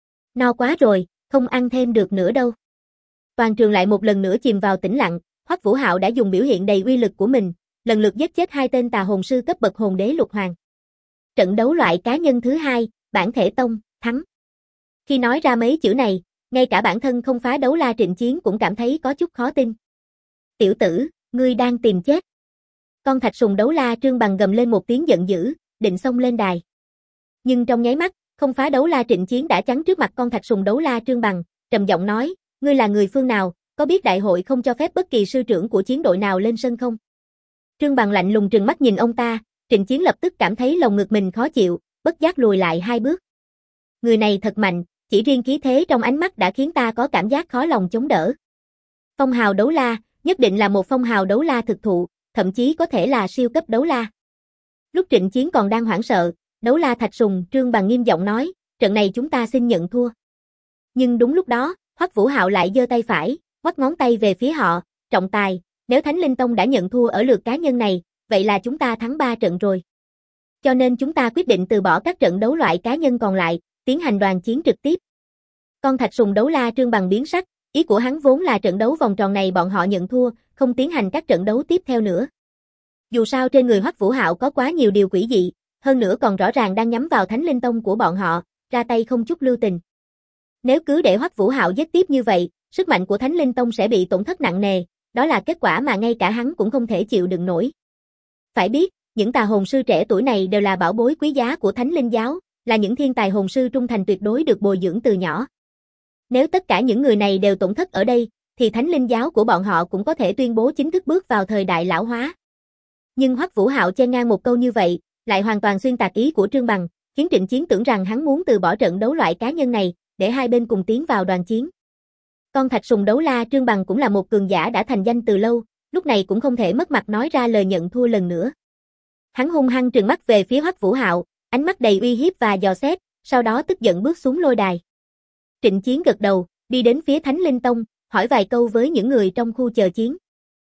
No quá rồi, không ăn thêm được nữa đâu. Toàn trường lại một lần nữa chìm vào tĩnh lặng, Hoắc Vũ Hạo đã dùng biểu hiện đầy uy lực của mình, lần lượt giết chết 2 tên tà hồn sư cấp bậc hồn đế lục hoàng. Trận đấu loại cá nhân thứ 2, Bản Thể Tông, thắng. Khi nói ra mấy chữ này, ngay cả bản thân không phá đấu la Trịnh Chiến cũng cảm thấy có chút khó tin. Tiểu tử, ngươi đang tìm chết. Con thạch sùng đấu la Trương Bằng gầm lên một tiếng giận dữ, định xông lên đài. Nhưng trong nháy mắt, không phá đấu la Trịnh Chiến đã chắn trước mặt con thạch sùng đấu la Trương Bằng, trầm giọng nói, ngươi là người phương nào, có biết đại hội không cho phép bất kỳ sư trưởng của chiến đội nào lên sân không? Trương Bằng lạnh lùng trừng mắt nhìn ông ta, Trịnh Chiến lập tức cảm thấy lồng ngực mình khó chịu, bất giác lùi lại 2 bước. Người này thật mạnh, chỉ riêng khí thế trong ánh mắt đã khiến ta có cảm giác khó lòng chống đỡ. Phong hào đấu la, nhất định là một phong hào đấu la thực thụ, thậm chí có thể là siêu cấp đấu la. Lúc Trịnh Chiến còn đang hoảng sợ, đấu la thạch sùng, Trương Bằng nghiêm giọng nói, trận này chúng ta xin nhận thua. Nhưng đúng lúc đó, Hoắc Vũ Hạo lại giơ tay phải, ngoắc ngón tay về phía họ, trọng tài, nếu Thánh Linh Tông đã nhận thua ở lượt cá nhân này, vậy là chúng ta thắng 3 trận rồi. Cho nên chúng ta quyết định từ bỏ các trận đấu loại cá nhân còn lại, tiến hành đoàn chiến trực tiếp. Con thạch sùng đấu la Trương Bằng biến sắc, ý của hắn vốn là trận đấu vòng tròn này bọn họ nhận thua, không tiến hành các trận đấu tiếp theo nữa. Dù sao trên người Hoắc Vũ Hạo có quá nhiều điều quỷ dị, hơn nữa còn rõ ràng đang nhắm vào Thánh Linh Tông của bọn họ, ra tay không chút lưu tình. Nếu cứ để Hoắc Vũ Hạo giết tiếp như vậy, sức mạnh của Thánh Linh Tông sẽ bị tổn thất nặng nề, đó là kết quả mà ngay cả hắn cũng không thể chịu đựng nổi. Phải biết, những tà hồn sư trẻ tuổi này đều là bảo bối quý giá của Thánh Linh giáo, là những thiên tài hồn sư trung thành tuyệt đối được bồi dưỡng từ nhỏ. Nếu tất cả những người này đều tổn thất ở đây, thì Thánh Linh giáo của bọn họ cũng có thể tuyên bố chính thức bước vào thời đại lão hóa. Nhưng Hoắc Vũ Hạo chen ngang một câu như vậy, lại hoàn toàn xuyên tạc ý của Trương Bằng, khiến Trịnh Chiến tưởng rằng hắn muốn từ bỏ trận đấu loại cá nhân này, để hai bên cùng tiến vào đoàn chiến. Con thạch sùng đấu la Trương Bằng cũng là một cường giả đã thành danh từ lâu, lúc này cũng không thể mất mặt nói ra lời nhận thua lần nữa. Hắn hung hăng trừng mắt về phía Hoắc Vũ Hạo, ánh mắt đầy uy hiếp và dò xét, sau đó tức giận bước xuống lôi đài. Trịnh Chiến gật đầu, đi đến phía Thánh Linh Tông, hỏi vài câu với những người trong khu chờ chiến.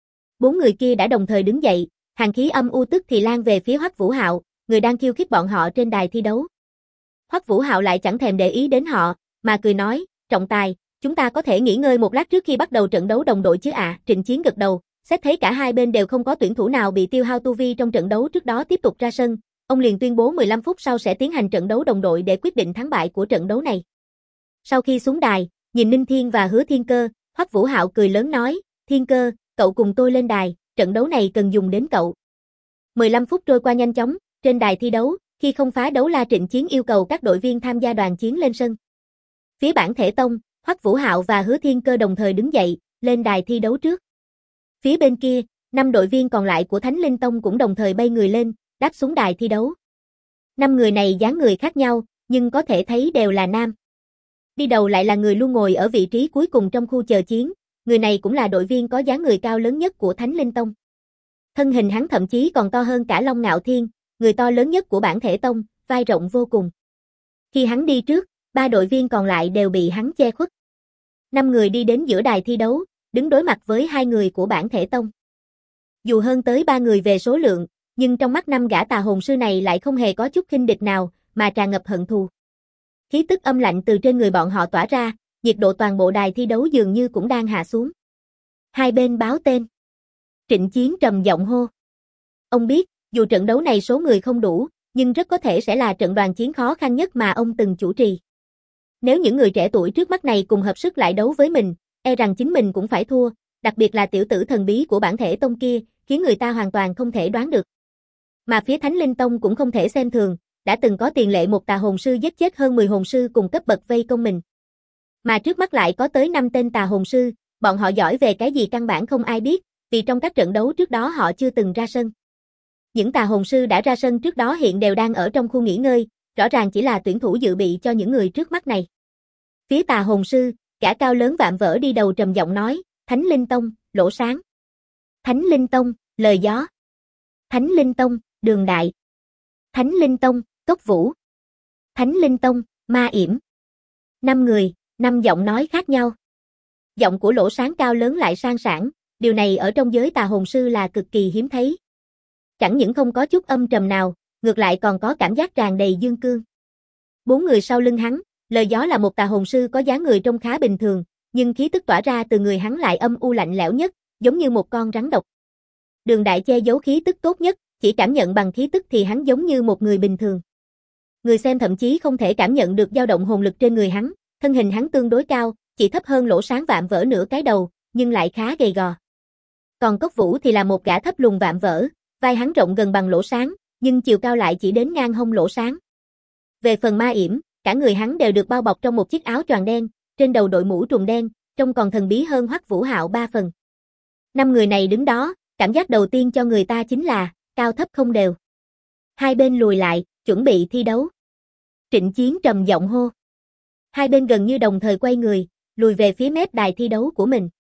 4 người kia đã đồng thời đứng dậy, hàn khí âm u tức thì lan về phía Hoắc Vũ Hạo, người đang khiêu khích bọn họ trên đài thi đấu. Hoắc Vũ Hạo lại chẳng thèm để ý đến họ, mà cười nói, trọng tài, chúng ta có thể nghỉ ngơi một lát trước khi bắt đầu trận đấu đồng đội chứ ạ? Trịnh Chiến gật đầu, xét thấy cả hai bên đều không có tuyển thủ nào bị tiêu hao tu vi trong trận đấu trước đó tiếp tục ra sân, ông liền tuyên bố 15 phút sau sẽ tiến hành trận đấu đồng đội để quyết định thắng bại của trận đấu này. Sau khi xuống đài, nhìn Ninh Thiên và Hứa Thiên Cơ, Hoắc Vũ Hạo cười lớn nói, Thiên Cơ, cậu cùng tôi lên đài, trận đấu này cần dùng đến cậu. 15 phút trôi qua nhanh chóng, trên đài thi đấu, khi không phá đấu la Trịnh Chiến yêu cầu các đội viên tham gia đoàn chiến lên sân. Phía Bản Thể Tông, Hoắc Vũ Hạo và Hứa Thiên Cơ đồng thời đứng dậy, lên đài thi đấu trước. Phía bên kia, 5 đội viên còn lại của Thánh Linh Tông cũng đồng thời bay người lên, đáp xuống đài thi đấu. 5 người này dáng người khác nhau, nhưng có thể thấy đều là nam. Đi đầu lại là người luôn ngồi ở vị trí cuối cùng trong khu chờ chiến, người này cũng là đội viên có dáng người cao lớn nhất của Thánh Linh Tông. Thân hình hắn thậm chí còn to hơn cả Long Ngạo Thiên, người to lớn nhất của Bản Thể Tông, vai rộng vô cùng. Khi hắn đi trước, 3 đội viên còn lại đều bị hắn che khuất. 5 người đi đến giữa đài thi đấu, đứng đối mặt với 2 người của Bản Thể Tông. Dù hơn tới 3 người về số lượng, nhưng trong mắt 5 gã tà hồn sư này lại không hề có chút khinh địch nào, mà tràn ngập hận thù. Khí tức âm lạnh từ trên người bọn họ tỏa ra, nhiệt độ toàn bộ đài thi đấu dường như cũng đang hạ xuống. Hai bên báo tên. Trịnh Chiến trầm giọng hô. Ông biết, dù trận đấu này số người không đủ, nhưng rất có thể sẽ là trận đoàn chiến khó khăn nhất mà ông từng chủ trì. Nếu những người trẻ tuổi trước mắt này cùng hợp sức lại đấu với mình, e rằng chính mình cũng phải thua, Đặc biệt là tiểu tử thần bí của bản thể tông kia, khiến người ta hoàn toàn không thể đoán được. Mà phía Thánh Linh Tông cũng không thể xem thường, đã từng có tiền lệ một tà hồn sư giết chết hơn 10 hồn sư cùng cấp bậc vây công mình. Mà trước mắt lại có tới 5 tên tà hồn sư, bọn họ giỏi về cái gì căn bản không ai biết, vì trong các trận đấu trước đó họ chưa từng ra sân. Những tà hồn sư đã ra sân trước đó hiện đều đang ở trong khu nghỉ ngơi, rõ ràng chỉ là tuyển thủ dự bị cho những người trước mắt này. Phía tà hồn sư, gã cao lớn vạm vỡ đi đầu trầm giọng nói, Thánh Linh Tông, Lỗ Sáng. Thánh Linh Tông, Lời Gió. Thánh Linh Tông, Đường Đại. Thánh Linh Tông, Cốc Vũ. Thánh Linh Tông, Ma Yểm. 5 người, 5 giọng nói khác nhau. Giọng của Lỗ Sáng cao lớn lại sang sảng, điều này ở trong giới tà hồn sư là cực kỳ hiếm thấy. Chẳng những không có chút âm trầm nào, ngược lại còn có cảm giác tràn đầy dương cương. 4 người sau lưng hắn, Lời Gió là một tà hồn sư có dáng người trông khá bình thường, nhưng khí tức tỏa ra từ người hắn lại âm u lạnh lẽo nhất, giống như một con rắn độc. Đường Đại che giấu khí tức tốt nhất, chỉ cảm nhận bằng khí tức thì hắn giống như một người bình thường. Người xem thậm chí không thể cảm nhận được dao động hồn lực trên người hắn, thân hình hắn tương đối cao, chỉ thấp hơn Lỗ Sáng vạm vỡ nửa cái đầu, nhưng lại khá gầy gò. Còn Cốc Vũ thì là một gã thấp lùn vạm vỡ, vai hắn rộng gần bằng Lỗ Sáng, nhưng chiều cao lại chỉ đến ngang hông Lỗ Sáng. Về phần Ma Yểm, cả người hắn đều được bao bọc trong một chiếc áo choàng đen, trên đầu đội mũ trùm đen, trông còn thần bí hơn Hoắc Vũ Hạo 3 phần. 5 người này đứng đó, cảm giác đầu tiên cho người ta chính là cao thấp không đều. Hai bên lùi lại, chuẩn bị thi đấu. Trịnh Chiến trầm giọng hô. Hai bên gần như đồng thời quay người, lùi về phía mép đài thi đấu của mình.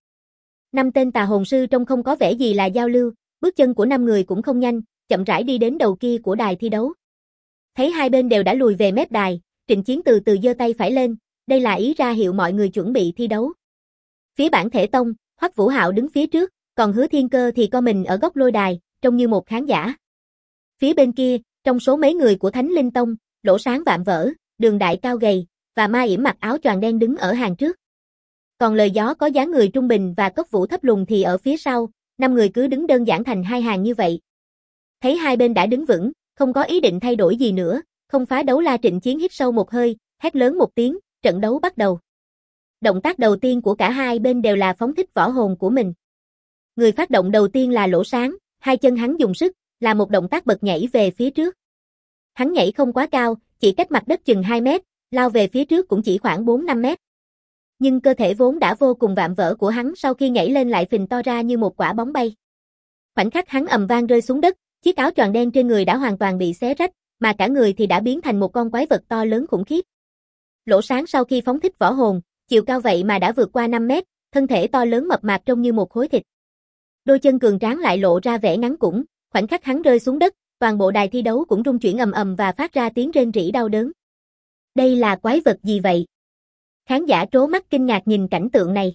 5 tên tà hồn sư trông không có vẻ gì là giao lưu, bước chân của 5 người cũng không nhanh, chậm rãi đi đến đầu kia của đài thi đấu. Thấy hai bên đều đã lùi về mép đài, Trịnh Chiến từ từ giơ tay phải lên, đây là ý ra hiệu mọi người chuẩn bị thi đấu. Phía bản thể tông, Hoắc Vũ Hạo đứng phía trước, còn Hứa Thiên Cơ thì co mình ở góc lôi đài, trông như một khán giả. Phía bên kia, trong số mấy người của Thánh Linh Tông, Lỗ Sáng vạm vỡ, Đường Đại cao gầy, và Ma Yểm mặc áo choàng đen đứng ở hàng trước. Còn Lời Gió có dáng người trung bình và Cốc Vũ thấp lùn thì ở phía sau, 5 người cứ đứng đơn giản thành hai hàng như vậy. Thấy hai bên đã đứng vững, không có ý định thay đổi gì nữa, không phá đấu la Trịnh Chiến hít sâu một hơi, hét lớn một tiếng, trận đấu bắt đầu. Động tác đầu tiên của cả hai bên đều là phóng thích võ hồn của mình. Người phát động đầu tiên là Lỗ Sáng, hai chân hắn dùng sức, là một động tác bật nhảy về phía trước. Hắn nhảy không quá cao, chỉ cách mặt đất chừng 2 mét, lao về phía trước cũng chỉ khoảng 4-5 mét. Nhưng cơ thể vốn đã vô cùng vạm vỡ của hắn sau khi nhảy lên lại phình to ra như một quả bóng bay. Khoảnh khắc hắn ầm vang rơi xuống đất, chiếc áo choàng đen trên người đã hoàn toàn bị xé rách, mà cả người thì đã biến thành một con quái vật to lớn khủng khiếp. Lỗ Sáng sau khi phóng thích võ hồn, chiều cao vậy mà đã vượt qua 5 mét, thân thể to lớn mập mạp trông như một khối thịt. Đôi chân cường tráng lại lộ ra vẻ ngắn cũn, khoảnh khắc hắn rơi xuống đất, toàn bộ đài thi đấu cũng rung chuyển ầm ầm và phát ra tiếng rên rỉ đau đớn. Đây là quái vật gì vậy? Khán giả trố mắt kinh ngạc nhìn cảnh tượng này.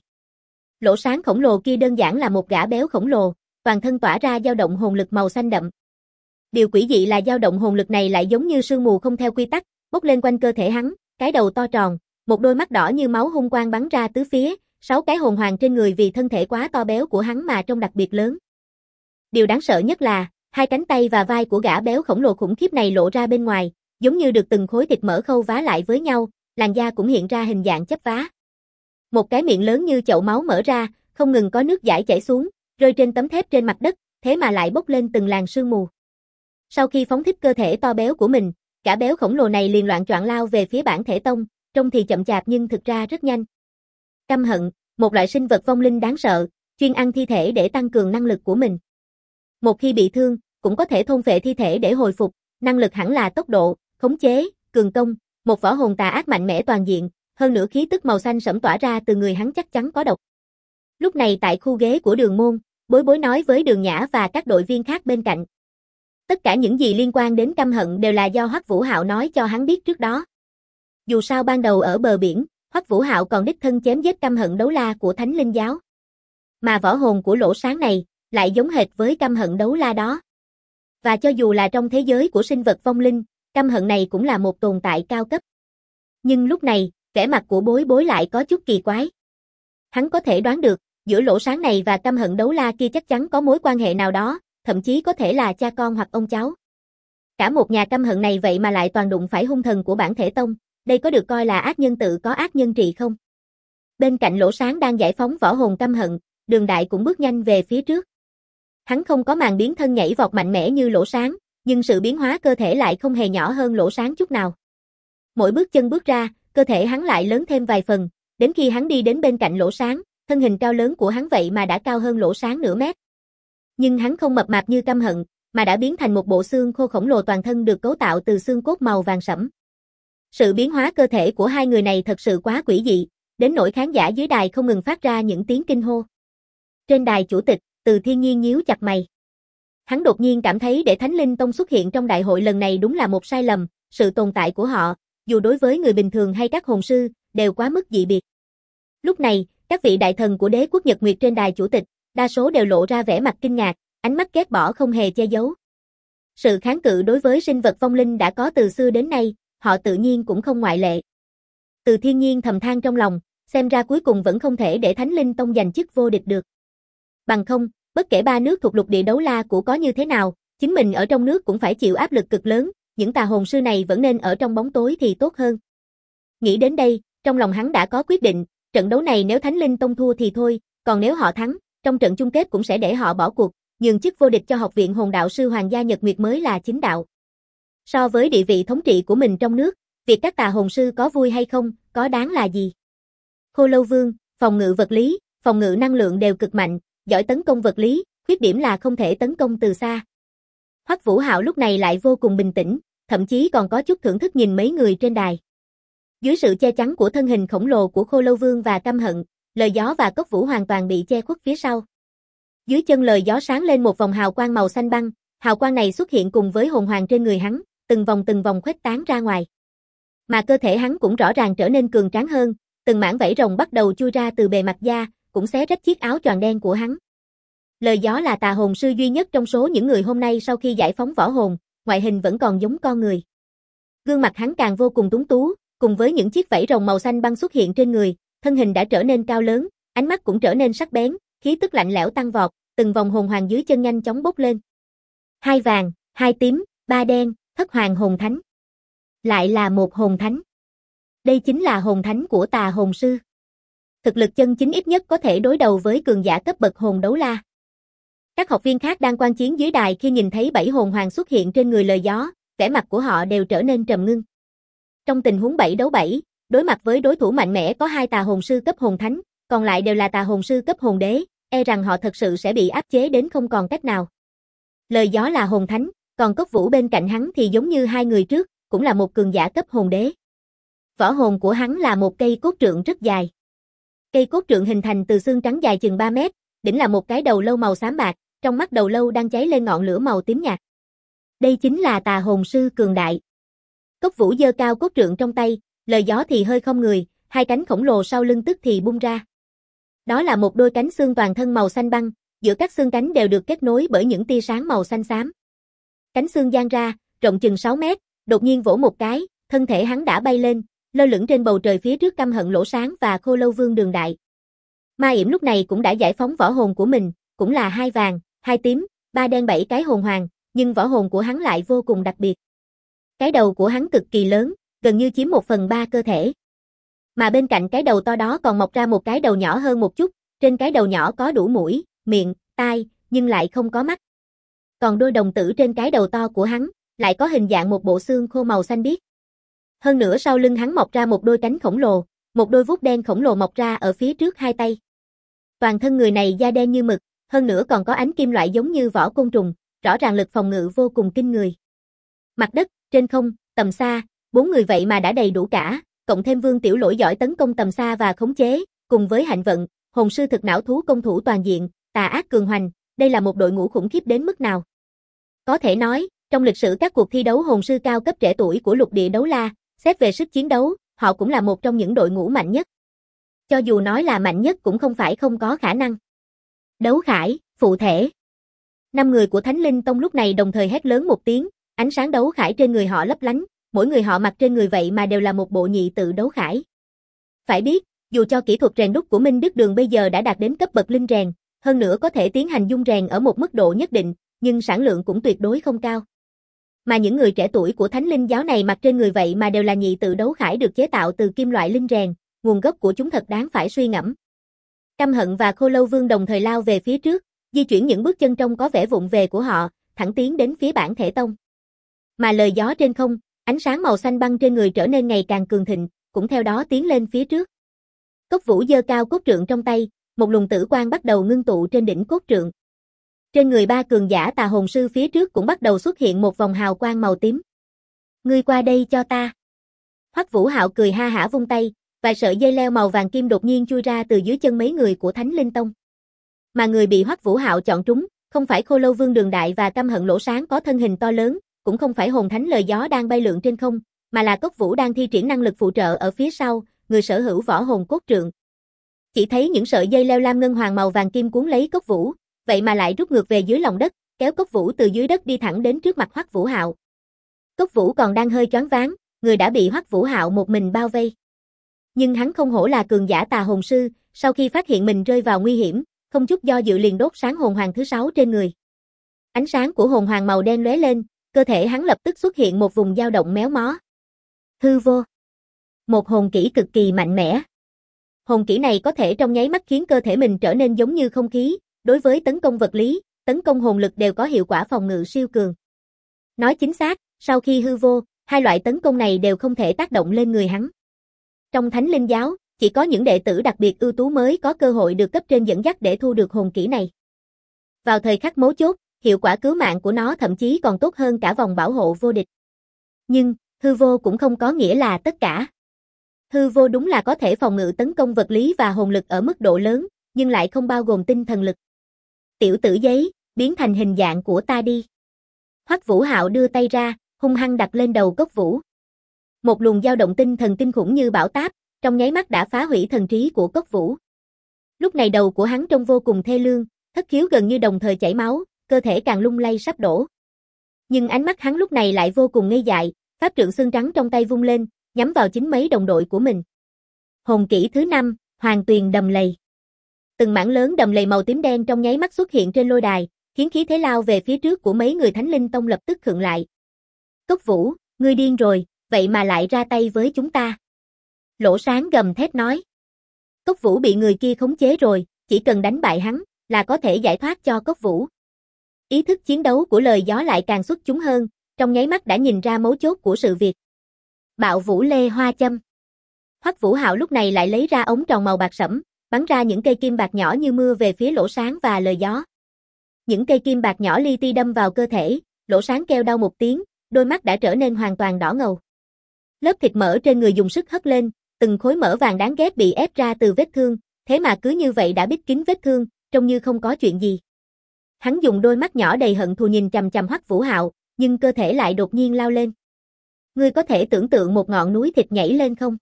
Lỗ Sáng khổng lồ kia đơn giản là một gã béo khổng lồ, toàn thân tỏa ra dao động hồn lực màu xanh đậm. Điều quỷ dị là dao động hồn lực này lại giống như sương mù không theo quy tắc, bốc lên quanh cơ thể hắn, cái đầu to tròn, một đôi mắt đỏ như máu hung quang bắn ra tứ phía, 6 cái hồn hoàng trên người vì thân thể quá to béo của hắn mà trông đặc biệt lớn. Điều đáng sợ nhất là, hai cánh tay và vai của gã béo khổng lồ khủng khiếp này lộ ra bên ngoài, giống như được từng khối thịt mỡ khâu vá lại với nhau, làn da cũng hiện ra hình dạng chấp vá. Một cái miệng lớn như chậu máu mở ra, không ngừng có nước dãi chảy xuống, rơi trên tấm thép trên mặt đất, thế mà lại bốc lên từng làn sương mù. Sau khi phóng thích cơ thể to béo của mình, gã béo khổng lồ này liền loạng choạng lao về phía bản thể tông, trông thì chậm chạp nhưng thực ra rất nhanh. Căm hận, một loại sinh vật vong linh đáng sợ, chuyên ăn thi thể để tăng cường năng lực của mình. Một khi bị thương, cũng có thể thôn phệ thi thể để hồi phục, năng lực hẳn là tốc độ, khống chế, cường công, một võ hồn tà ác mạnh mẽ toàn diện, hơn nữa khí tức màu xanh sẫm tỏa ra từ người hắn chắc chắn có độc. Lúc này tại khu ghế của Đường Môn, Bối Bối nói với Đường Nhã và các đội viên khác bên cạnh. Tất cả những gì liên quan đến căm hận đều là do Hoắc Vũ Hạo nói cho hắn biết trước đó. Dù sao ban đầu ở bờ biển, Hoắc Vũ Hạo còn đích thân chém giết căm hận đấu la của Thánh Linh giáo. Mà võ hồn của Lỗ Sáng này lại giống hệt với căm hận đấu la đó. Và cho dù là trong thế giới của sinh vật vong linh, căm hận này cũng là một tồn tại cao cấp. Nhưng lúc này, vẻ mặt của Bối Bối lại có chút kỳ quái. Hắn có thể đoán được, giữa Lỗ Sáng này và căm hận đấu la kia chắc chắn có mối quan hệ nào đó, thậm chí có thể là cha con hoặc ông cháu. Cả một nhà căm hận này vậy mà lại toàn đụng phải hung thần của bản thể tông, đây có được coi là ác nhân tự có ác nhân trị không? Bên cạnh Lỗ Sáng đang giải phóng võ hồn căm hận, Đường Đại cũng bước nhanh về phía trước. Hắn không có màn biến thân nhảy vọt mạnh mẽ như Lỗ Sáng, nhưng sự biến hóa cơ thể lại không hề nhỏ hơn Lỗ Sáng chút nào. Mỗi bước chân bước ra, cơ thể hắn lại lớn thêm vài phần, đến khi hắn đi đến bên cạnh Lỗ Sáng, thân hình cao lớn của hắn vậy mà đã cao hơn Lỗ Sáng nửa mét. Nhưng hắn không mập mạp như Căm Hận, mà đã biến thành một bộ xương khô khổng lồ toàn thân được cấu tạo từ xương cốt màu vàng sẫm. Sự biến hóa cơ thể của hai người này thật sự quá quỷ dị, đến nỗi khán giả dưới đài không ngừng phát ra những tiếng kinh hô. Trên đài chủ tịch, Từ Thiên Nhiên nhíu chặt mày. Hắn đột nhiên cảm thấy để Thánh Linh Tông xuất hiện trong đại hội lần này đúng là một sai lầm, sự tồn tại của họ, dù đối với người bình thường hay các hồn sư, đều quá mức dị biệt. Lúc này, các vị đại thần của đế quốc Nhật Nguyệt trên đài chủ tịch, đa số đều lộ ra vẻ mặt kinh ngạc, ánh mắt ghét bỏ không hề che giấu. Sự kháng cự đối với sinh vật vong linh đã có từ xưa đến nay, họ tự nhiên cũng không ngoại lệ. Từ Thiên Nhiên thầm than trong lòng, xem ra cuối cùng vẫn không thể để Thánh Linh Tông giành chức vô địch được. Bằng không, bất kể ba nước thuộc lục địa đấu la của có như thế nào, chính mình ở trong nước cũng phải chịu áp lực cực lớn, những tà hồn sư này vẫn nên ở trong bóng tối thì tốt hơn. Nghĩ đến đây, trong lòng hắn đã có quyết định, trận đấu này nếu Thánh Linh Tông thua thì thôi, còn nếu họ thắng, trong trận chung kết cũng sẽ để họ bỏ cuộc, nhường chức vô địch cho Học viện Hồn Đạo Sư Hoàng gia Nhật Nguyệt mới là chính đạo. So với địa vị thống trị của mình trong nước, việc các tà hồn sư có vui hay không, có đáng là gì? Khô Lâu Vương, phòng ngự vật lý, phòng ngự năng lượng đều cực mạnh, giỏi tấn công vật lý, khuyết điểm là không thể tấn công từ xa. Hoắc Vũ Hạo lúc này lại vô cùng bình tĩnh, thậm chí còn có chút thưởng thức nhìn mấy người trên đài. Dưới sự che chắn của thân hình khổng lồ của Khô Lâu Vương và Căm Hận, Lời Gió và Cốc Vũ hoàn toàn bị che khuất phía sau. Dưới chân Lời Gió sáng lên một vòng hào quang màu xanh băng, hào quang này xuất hiện cùng với hồn hoàng trên người hắn, từng vòng khuếch tán ra ngoài. Mà cơ thể hắn cũng rõ ràng trở nên cường tráng hơn, từng mảng vảy rồng bắt đầu chui ra từ bề mặt da, cũng xé rách chiếc áo choàng đen của hắn. Lời Gió là tà hồn sư duy nhất trong số những người hôm nay sau khi giải phóng võ hồn, ngoại hình vẫn còn giống con người. Gương mặt hắn càng vô cùng tuấn tú, cùng với những chiếc vảy rồng màu xanh băng xuất hiện trên người, thân hình đã trở nên cao lớn, ánh mắt cũng trở nên sắc bén, khí tức lạnh lẽo tăng vọt, từng vòng hồn hoàng dưới chân nhanh chóng bốc lên. 2 vàng, 2 tím, 3 đen, thất hoàng hồn thánh. Lại là một hồn thánh. Đây chính là hồn thánh của tà hồn sư. Thực lực chân chính ít nhất có thể đối đầu với cường giả cấp bậc hồn đấu la. Các học viên khác đang quan chiến dưới đài khi nhìn thấy 7 hồn hoàng xuất hiện trên người Lời Gió, vẻ mặt của họ đều trở nên trầm ngưng. Trong tình huống 7 đấu 7, đối mặt với đối thủ mạnh mẽ có 2 tà hồn sư cấp hồn thánh, còn lại đều là tà hồn sư cấp hồn đế, e rằng họ thật sự sẽ bị áp chế đến không còn cách nào. Lời Gió là hồn thánh, còn Cốc Vũ bên cạnh hắn thì giống như hai người trước, cũng là một cường giả cấp hồn đế. Võ hồn của hắn là một cây cốt trượng rất dài. Cây cốt trượng hình thành từ xương trắng dài chừng 3 mét, đỉnh là một cái đầu lâu màu xám bạc, trong mắt đầu lâu đang cháy lên ngọn lửa màu tím nhạt. Đây chính là tà hồn sư cường đại. Cốc Vũ giơ cao cốt trượng trong tay, Lời Gió thì hơi khom người, hai cánh khổng lồ sau lưng tức thì bung ra. Đó là một đôi cánh xương toàn thân màu xanh băng, giữa các xương cánh đều được kết nối bởi những tia sáng màu xanh xám. Cánh xương dang ra, rộng chừng 6 mét, đột nhiên vỗ một cái, thân thể hắn đã bay lên, lơ lửng trên bầu trời phía trước Căm Hận, Lỗ Sáng và Khô Lâu Vương Đường Đại. Ma Yểm lúc này cũng đã giải phóng võ hồn của mình, cũng là 2 vàng, 2 tím, 3 đen 7 cái hồn hoàng, nhưng võ hồn của hắn lại vô cùng đặc biệt. Cái đầu của hắn cực kỳ lớn, gần như chiếm 1/3 cơ thể. Mà bên cạnh cái đầu to đó còn mọc ra một cái đầu nhỏ hơn một chút, trên cái đầu nhỏ có đủ mũi, miệng, tai, nhưng lại không có mắt. Còn đôi đồng tử trên cái đầu to của hắn, lại có hình dạng một bộ xương khô màu xanh biếc. Hơn nữa sau lưng hắn mọc ra một đôi cánh khổng lồ, một đôi vuốt đen khổng lồ mọc ra ở phía trước hai tay. Toàn thân người này da đen như mực, hơn nữa còn có ánh kim loại giống như vỏ côn trùng, rõ ràng lực phòng ngự vô cùng kinh người. Mặt đất, trên không, tầm xa, 4 người vậy mà đã đầy đủ cả, cộng thêm Vương Tiểu Lỗi giỏi tấn công tầm xa và khống chế, cùng với Hạnh Vận, hồn sư thực não thú công thủ toàn diện, tà ác cường hoành, đây là một đội ngũ khủng khiếp đến mức nào. Có thể nói, trong lịch sử các cuộc thi đấu hồn sư cao cấp trẻ tuổi của lục địa đấu la, xét về sức chiến đấu, họ cũng là một trong những đội ngũ mạnh nhất. Cho dù nói là mạnh nhất cũng không phải không có khả năng. Đấu khải, phụ thể. 5 người của Thánh Linh Tông lúc này đồng thời hét lớn một tiếng, ánh sáng đấu khải trên người họ lấp lánh, mỗi người họ mặc trên người vậy mà đều là một bộ nhị tự đấu khải. Phải biết, dù cho kỹ thuật rèn đúc của Minh Đức Đường bây giờ đã đạt đến cấp bậc linh rèn, hơn nữa có thể tiến hành dung rèn ở một mức độ nhất định, nhưng sản lượng cũng tuyệt đối không cao. Mà những người trẻ tuổi của Thánh Linh giáo này mặc trên người vậy mà đều là nhị tự đấu khải được chế tạo từ kim loại linh rèn, nguồn gốc của chúng thật đáng phải suy ngẫm. Căm Hận và Khô Lâu Vương đồng thời lao về phía trước, di chuyển những bước chân trông có vẻ vụng về của họ, thẳng tiến đến phía bản thể tông. Mà lời gió trên không, ánh sáng màu xanh băng trên người trở nên ngày càng cường thịnh, cũng theo đó tiến lên phía trước. Cốc Vũ giơ cao cốt trượng trong tay, một luồng tử quang bắt đầu ngưng tụ trên đỉnh cốt trượng. Trên người ba cường giả tà hồn sư phía trước cũng bắt đầu xuất hiện một vòng hào quang màu tím. Ngươi qua đây cho ta. Hoắc Vũ Hạo cười ha hả vung tay, vài sợi dây leo màu vàng kim đột nhiên chui ra từ dưới chân mấy người của Thánh Linh Tông. Mà người bị Hoắc Vũ Hạo chọn trúng, không phải Khô Lâu Vương Đường Đại và Căm Hận Lỗ Sáng có thân hình to lớn, cũng không phải hồn thánh lời gió đang bay lượn trên không, mà là Cốc Vũ đang thi triển năng lực phụ trợ ở phía sau, người sở hữu võ hồn cốt trượng. Chỉ thấy những sợi dây leo lam ngân hoàng màu vàng kim cuốn lấy Cốc Vũ, vậy mà lại rút ngược về dưới lòng đất, kéo Cốc Vũ từ dưới đất đi thẳng đến trước mặt Hoắc Vũ Hạo. Cốc Vũ còn đang hơi choáng váng, người đã bị Hoắc Vũ Hạo một mình bao vây. Nhưng hắn không hổ là cường giả tà hồn sư, sau khi phát hiện mình rơi vào nguy hiểm, không chút do dự liền đốt sáng hồn hoàng thứ 6 trên người. Ánh sáng của hồn hoàng màu đen lóe lên, cơ thể hắn lập tức xuất hiện một vùng dao động méo mó. Hư vô. Một hồn kỹ cực kỳ mạnh mẽ. Hồn kỹ này có thể trong nháy mắt khiến cơ thể mình trở nên giống như không khí, đối với tấn công vật lý, tấn công hồn lực đều có hiệu quả phòng ngự siêu cường. Nói chính xác, sau khi hư vô, hai loại tấn công này đều không thể tác động lên người hắn. Trong Thánh Linh giáo, chỉ có những đệ tử đặc biệt ưu tú mới có cơ hội được cấp trên dẫn dắt để thu được hồn kỹ này. Vào thời khắc mấu chốt, hiệu quả cứu mạng của nó thậm chí còn tốt hơn cả vòng bảo hộ vô địch. Nhưng, hư vô cũng không có nghĩa là tất cả. Hư vô đúng là có thể phòng ngự tấn công vật lý và hồn lực ở mức độ lớn, nhưng lại không bao gồm tinh thần lực. Tiểu tử giấy, biến thành hình dạng của ta đi. Hoắc Vũ Hạo đưa tay ra, hung hăng đặt lên đầu Cốc Vũ. Một luồng dao động tinh thần kinh khủng như bão táp, trong nháy mắt đã phá hủy thần trí của Cốc Vũ. Lúc này đầu của hắn trông vô cùng thê lương, thất khiếu gần như đồng thời chảy máu, cơ thể càng lung lay sắp đổ. Nhưng ánh mắt hắn lúc này lại vô cùng ngây dại, pháp trượng xương trắng trong tay vung lên, nhắm vào chính mấy đồng đội của mình. Hồn kỹ thứ 5, Hoàng Tuyền Đầm Lầy. Từng mảng lớn đầm lầy màu tím đen trong nháy mắt xuất hiện trên lôi đài, khiến khí thế lao về phía trước của mấy người Thánh Linh Tông lập tức khựng lại. Cốc Vũ, ngươi điên rồi, vậy mà lại ra tay với chúng ta. Lỗ Sáng gầm thét nói. Cốc Vũ bị người kia khống chế rồi, chỉ cần đánh bại hắn, là có thể giải thoát cho Cốc Vũ. Ý thức chiến đấu của lời gió lại càng xuất chúng hơn, trong nháy mắt đã nhìn ra mấu chốt của sự việc. Bạo Vũ Lê Hoa Châm. Hoắc Vũ Hạo lúc này lại lấy ra ống tròn màu bạc sẫm, bắn ra những cây kim bạc nhỏ như mưa về phía Lỗ Sáng và lời gió. Những cây kim bạc nhỏ li ti đâm vào cơ thể, Lỗ Sáng kêu đau một tiếng, đôi mắt đã trở nên hoàn toàn đỏ ngầu. Lớp thịt mỡ trên người dùng sức hất lên, từng khối mỡ vàng đáng ghét bị ép ra từ vết thương, thế mà cứ như vậy đã bít kín vết thương, trông như không có chuyện gì. Hắn dùng đôi mắt nhỏ đầy hận thù nhìn chằm chằm Hoắc Vũ Hạo, nhưng cơ thể lại đột nhiên lao lên. Ngươi có thể tưởng tượng một ngọn núi thịt nhảy lên không?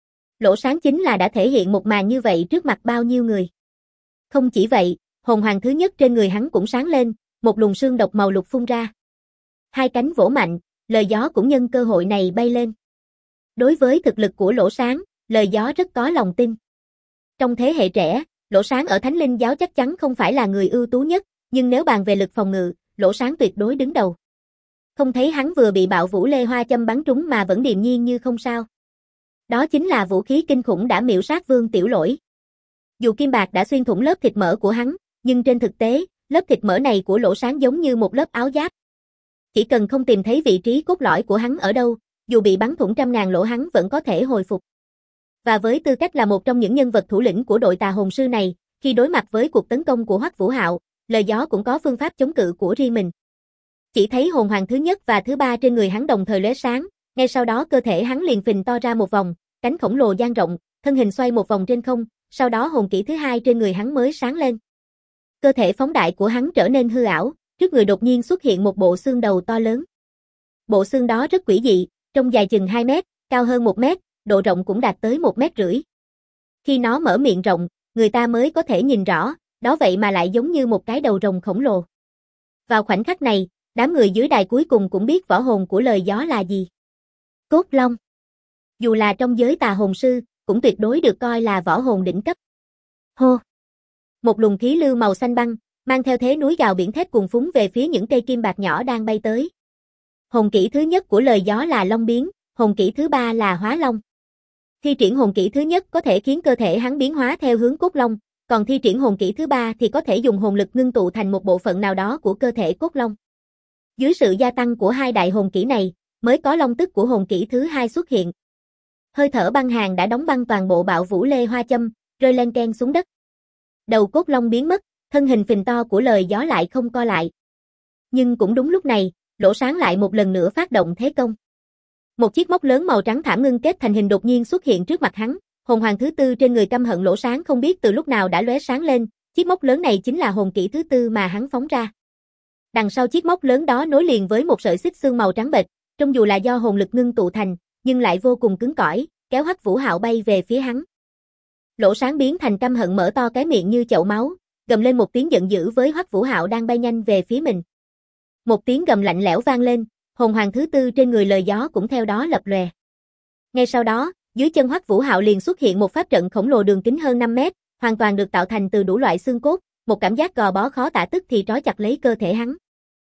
Lỗ Sáng chính là đã thể hiện một màn như vậy trước mặt bao nhiêu người. Không chỉ vậy, hồn hoàng thứ nhất trên người hắn cũng sáng lên, một luồng sương độc màu lục phun ra. Hai cánh vỗ mạnh, lời gió cũng nhân cơ hội này bay lên. Đối với thực lực của Lỗ Sáng, lời gió rất có lòng tin. Trong thế hệ trẻ, Lỗ Sáng ở Thánh Linh giáo chắc chắn không phải là người ưu tú nhất, nhưng nếu bàn về lực phòng ngự, Lỗ Sáng tuyệt đối đứng đầu. Không thấy hắn vừa bị Bạo Vũ Lê Hoa Châm bắn trúng mà vẫn điềm nhiên như không sao. Đó chính là vũ khí kinh khủng đã miểu sát Vương Tiểu Lỗi. Dù kim bạc đã xuyên thủng lớp thịt mỡ của hắn, nhưng trên thực tế, lớp thịt mỡ này của Lỗ Sáng giống như một lớp áo giáp. Chỉ cần không tìm thấy vị trí cốt lõi của hắn ở đâu, dù bị bắn thủng trăm ngàn lỗ hắn vẫn có thể hồi phục. Và với tư cách là một trong những nhân vật thủ lĩnh của đội tà hồn sư này, khi đối mặt với cuộc tấn công của Hoắc Vũ Hạo, lời gió cũng có phương pháp chống cự của riêng mình. Chỉ thấy hồn hoàng thứ nhất và thứ ba trên người hắn đồng thời lóe sáng, ngay sau đó cơ thể hắn liền phình to ra một vòng, cánh khổng lồ dang rộng, thân hình xoay một vòng trên không, sau đó hồn kỹ thứ hai trên người hắn mới sáng lên. Cơ thể phóng đại của hắn trở nên hư ảo, trước người đột nhiên xuất hiện một bộ xương đầu to lớn. Bộ xương đó rất quỷ dị, trông dài chừng 2 mét, cao hơn 1 mét, độ rộng cũng đạt tới 1,5 mét. Khi nó mở miệng rộng, người ta mới có thể nhìn rõ, đó vậy mà lại giống như một cái đầu rồng khổng lồ. Vào khoảnh khắc này, đám người dưới đài cuối cùng cũng biết võ hồn của lời gió là gì. Cốt Long. Dù là trong giới tà hồn sư, cũng tuyệt đối được coi là võ hồn đỉnh cấp. Hô. Một luồng khí lưu màu xanh băng, mang theo thế núi gào biển thét cuồn phúng về phía những cây kim bạc nhỏ đang bay tới. Hồn kỹ thứ nhất của lời gió là Long biến, hồn kỹ thứ ba là Hóa Long. Thi triển hồn kỹ thứ nhất có thể khiến cơ thể hắn biến hóa theo hướng cốt long, còn thi triển hồn kỹ thứ ba thì có thể dùng hồn lực ngưng tụ thành một bộ phận nào đó của cơ thể cốt long. Dưới sự gia tăng của hai đại hồn kỹ này, mới có long tức của hồn kỹ thứ hai xuất hiện. Hơi thở băng hàn đã đóng băng toàn bộ Bạo Vũ Lê Hoa Châm, rơi len keng xuống đất. Đầu cốt long biến mất, thân hình phình to của lời gió lại không co lại. Nhưng cũng đúng lúc này, Lỗ Sáng lại một lần nữa phát động thế công. Một chiếc móc lớn màu trắng thảm ngưng kết thành hình đột nhiên xuất hiện trước mặt hắn, hồn hoàng thứ tư trên người căm hận Lỗ Sáng không biết từ lúc nào đã lóe sáng lên, chiếc móc lớn này chính là hồn kỹ thứ tư mà hắn phóng ra. Đằng sau chiếc móc lớn đó nối liền với một sợi xích xương màu trắng bệch, trông dù là do hồn lực ngưng tụ thành, nhưng lại vô cùng cứng cỏi, kéo Hắc Vũ Hạo bay về phía hắn. Lỗ Sáng biến thành căm hận mở to cái miệng như chậu máu, gầm lên một tiếng giận dữ với Hắc Vũ Hạo đang bay nhanh về phía mình. Một tiếng gầm lạnh lẽo vang lên, hồn hoàng thứ tư trên người lời gió cũng theo đó lập lòe. Ngay sau đó, dưới chân Hắc Vũ Hạo liền xuất hiện một pháp trận khổng lồ đường kính hơn 5 mét, hoàn toàn được tạo thành từ đủ loại xương cốt, một cảm giác gò bó khó tả tức thì trói chặt lấy cơ thể hắn.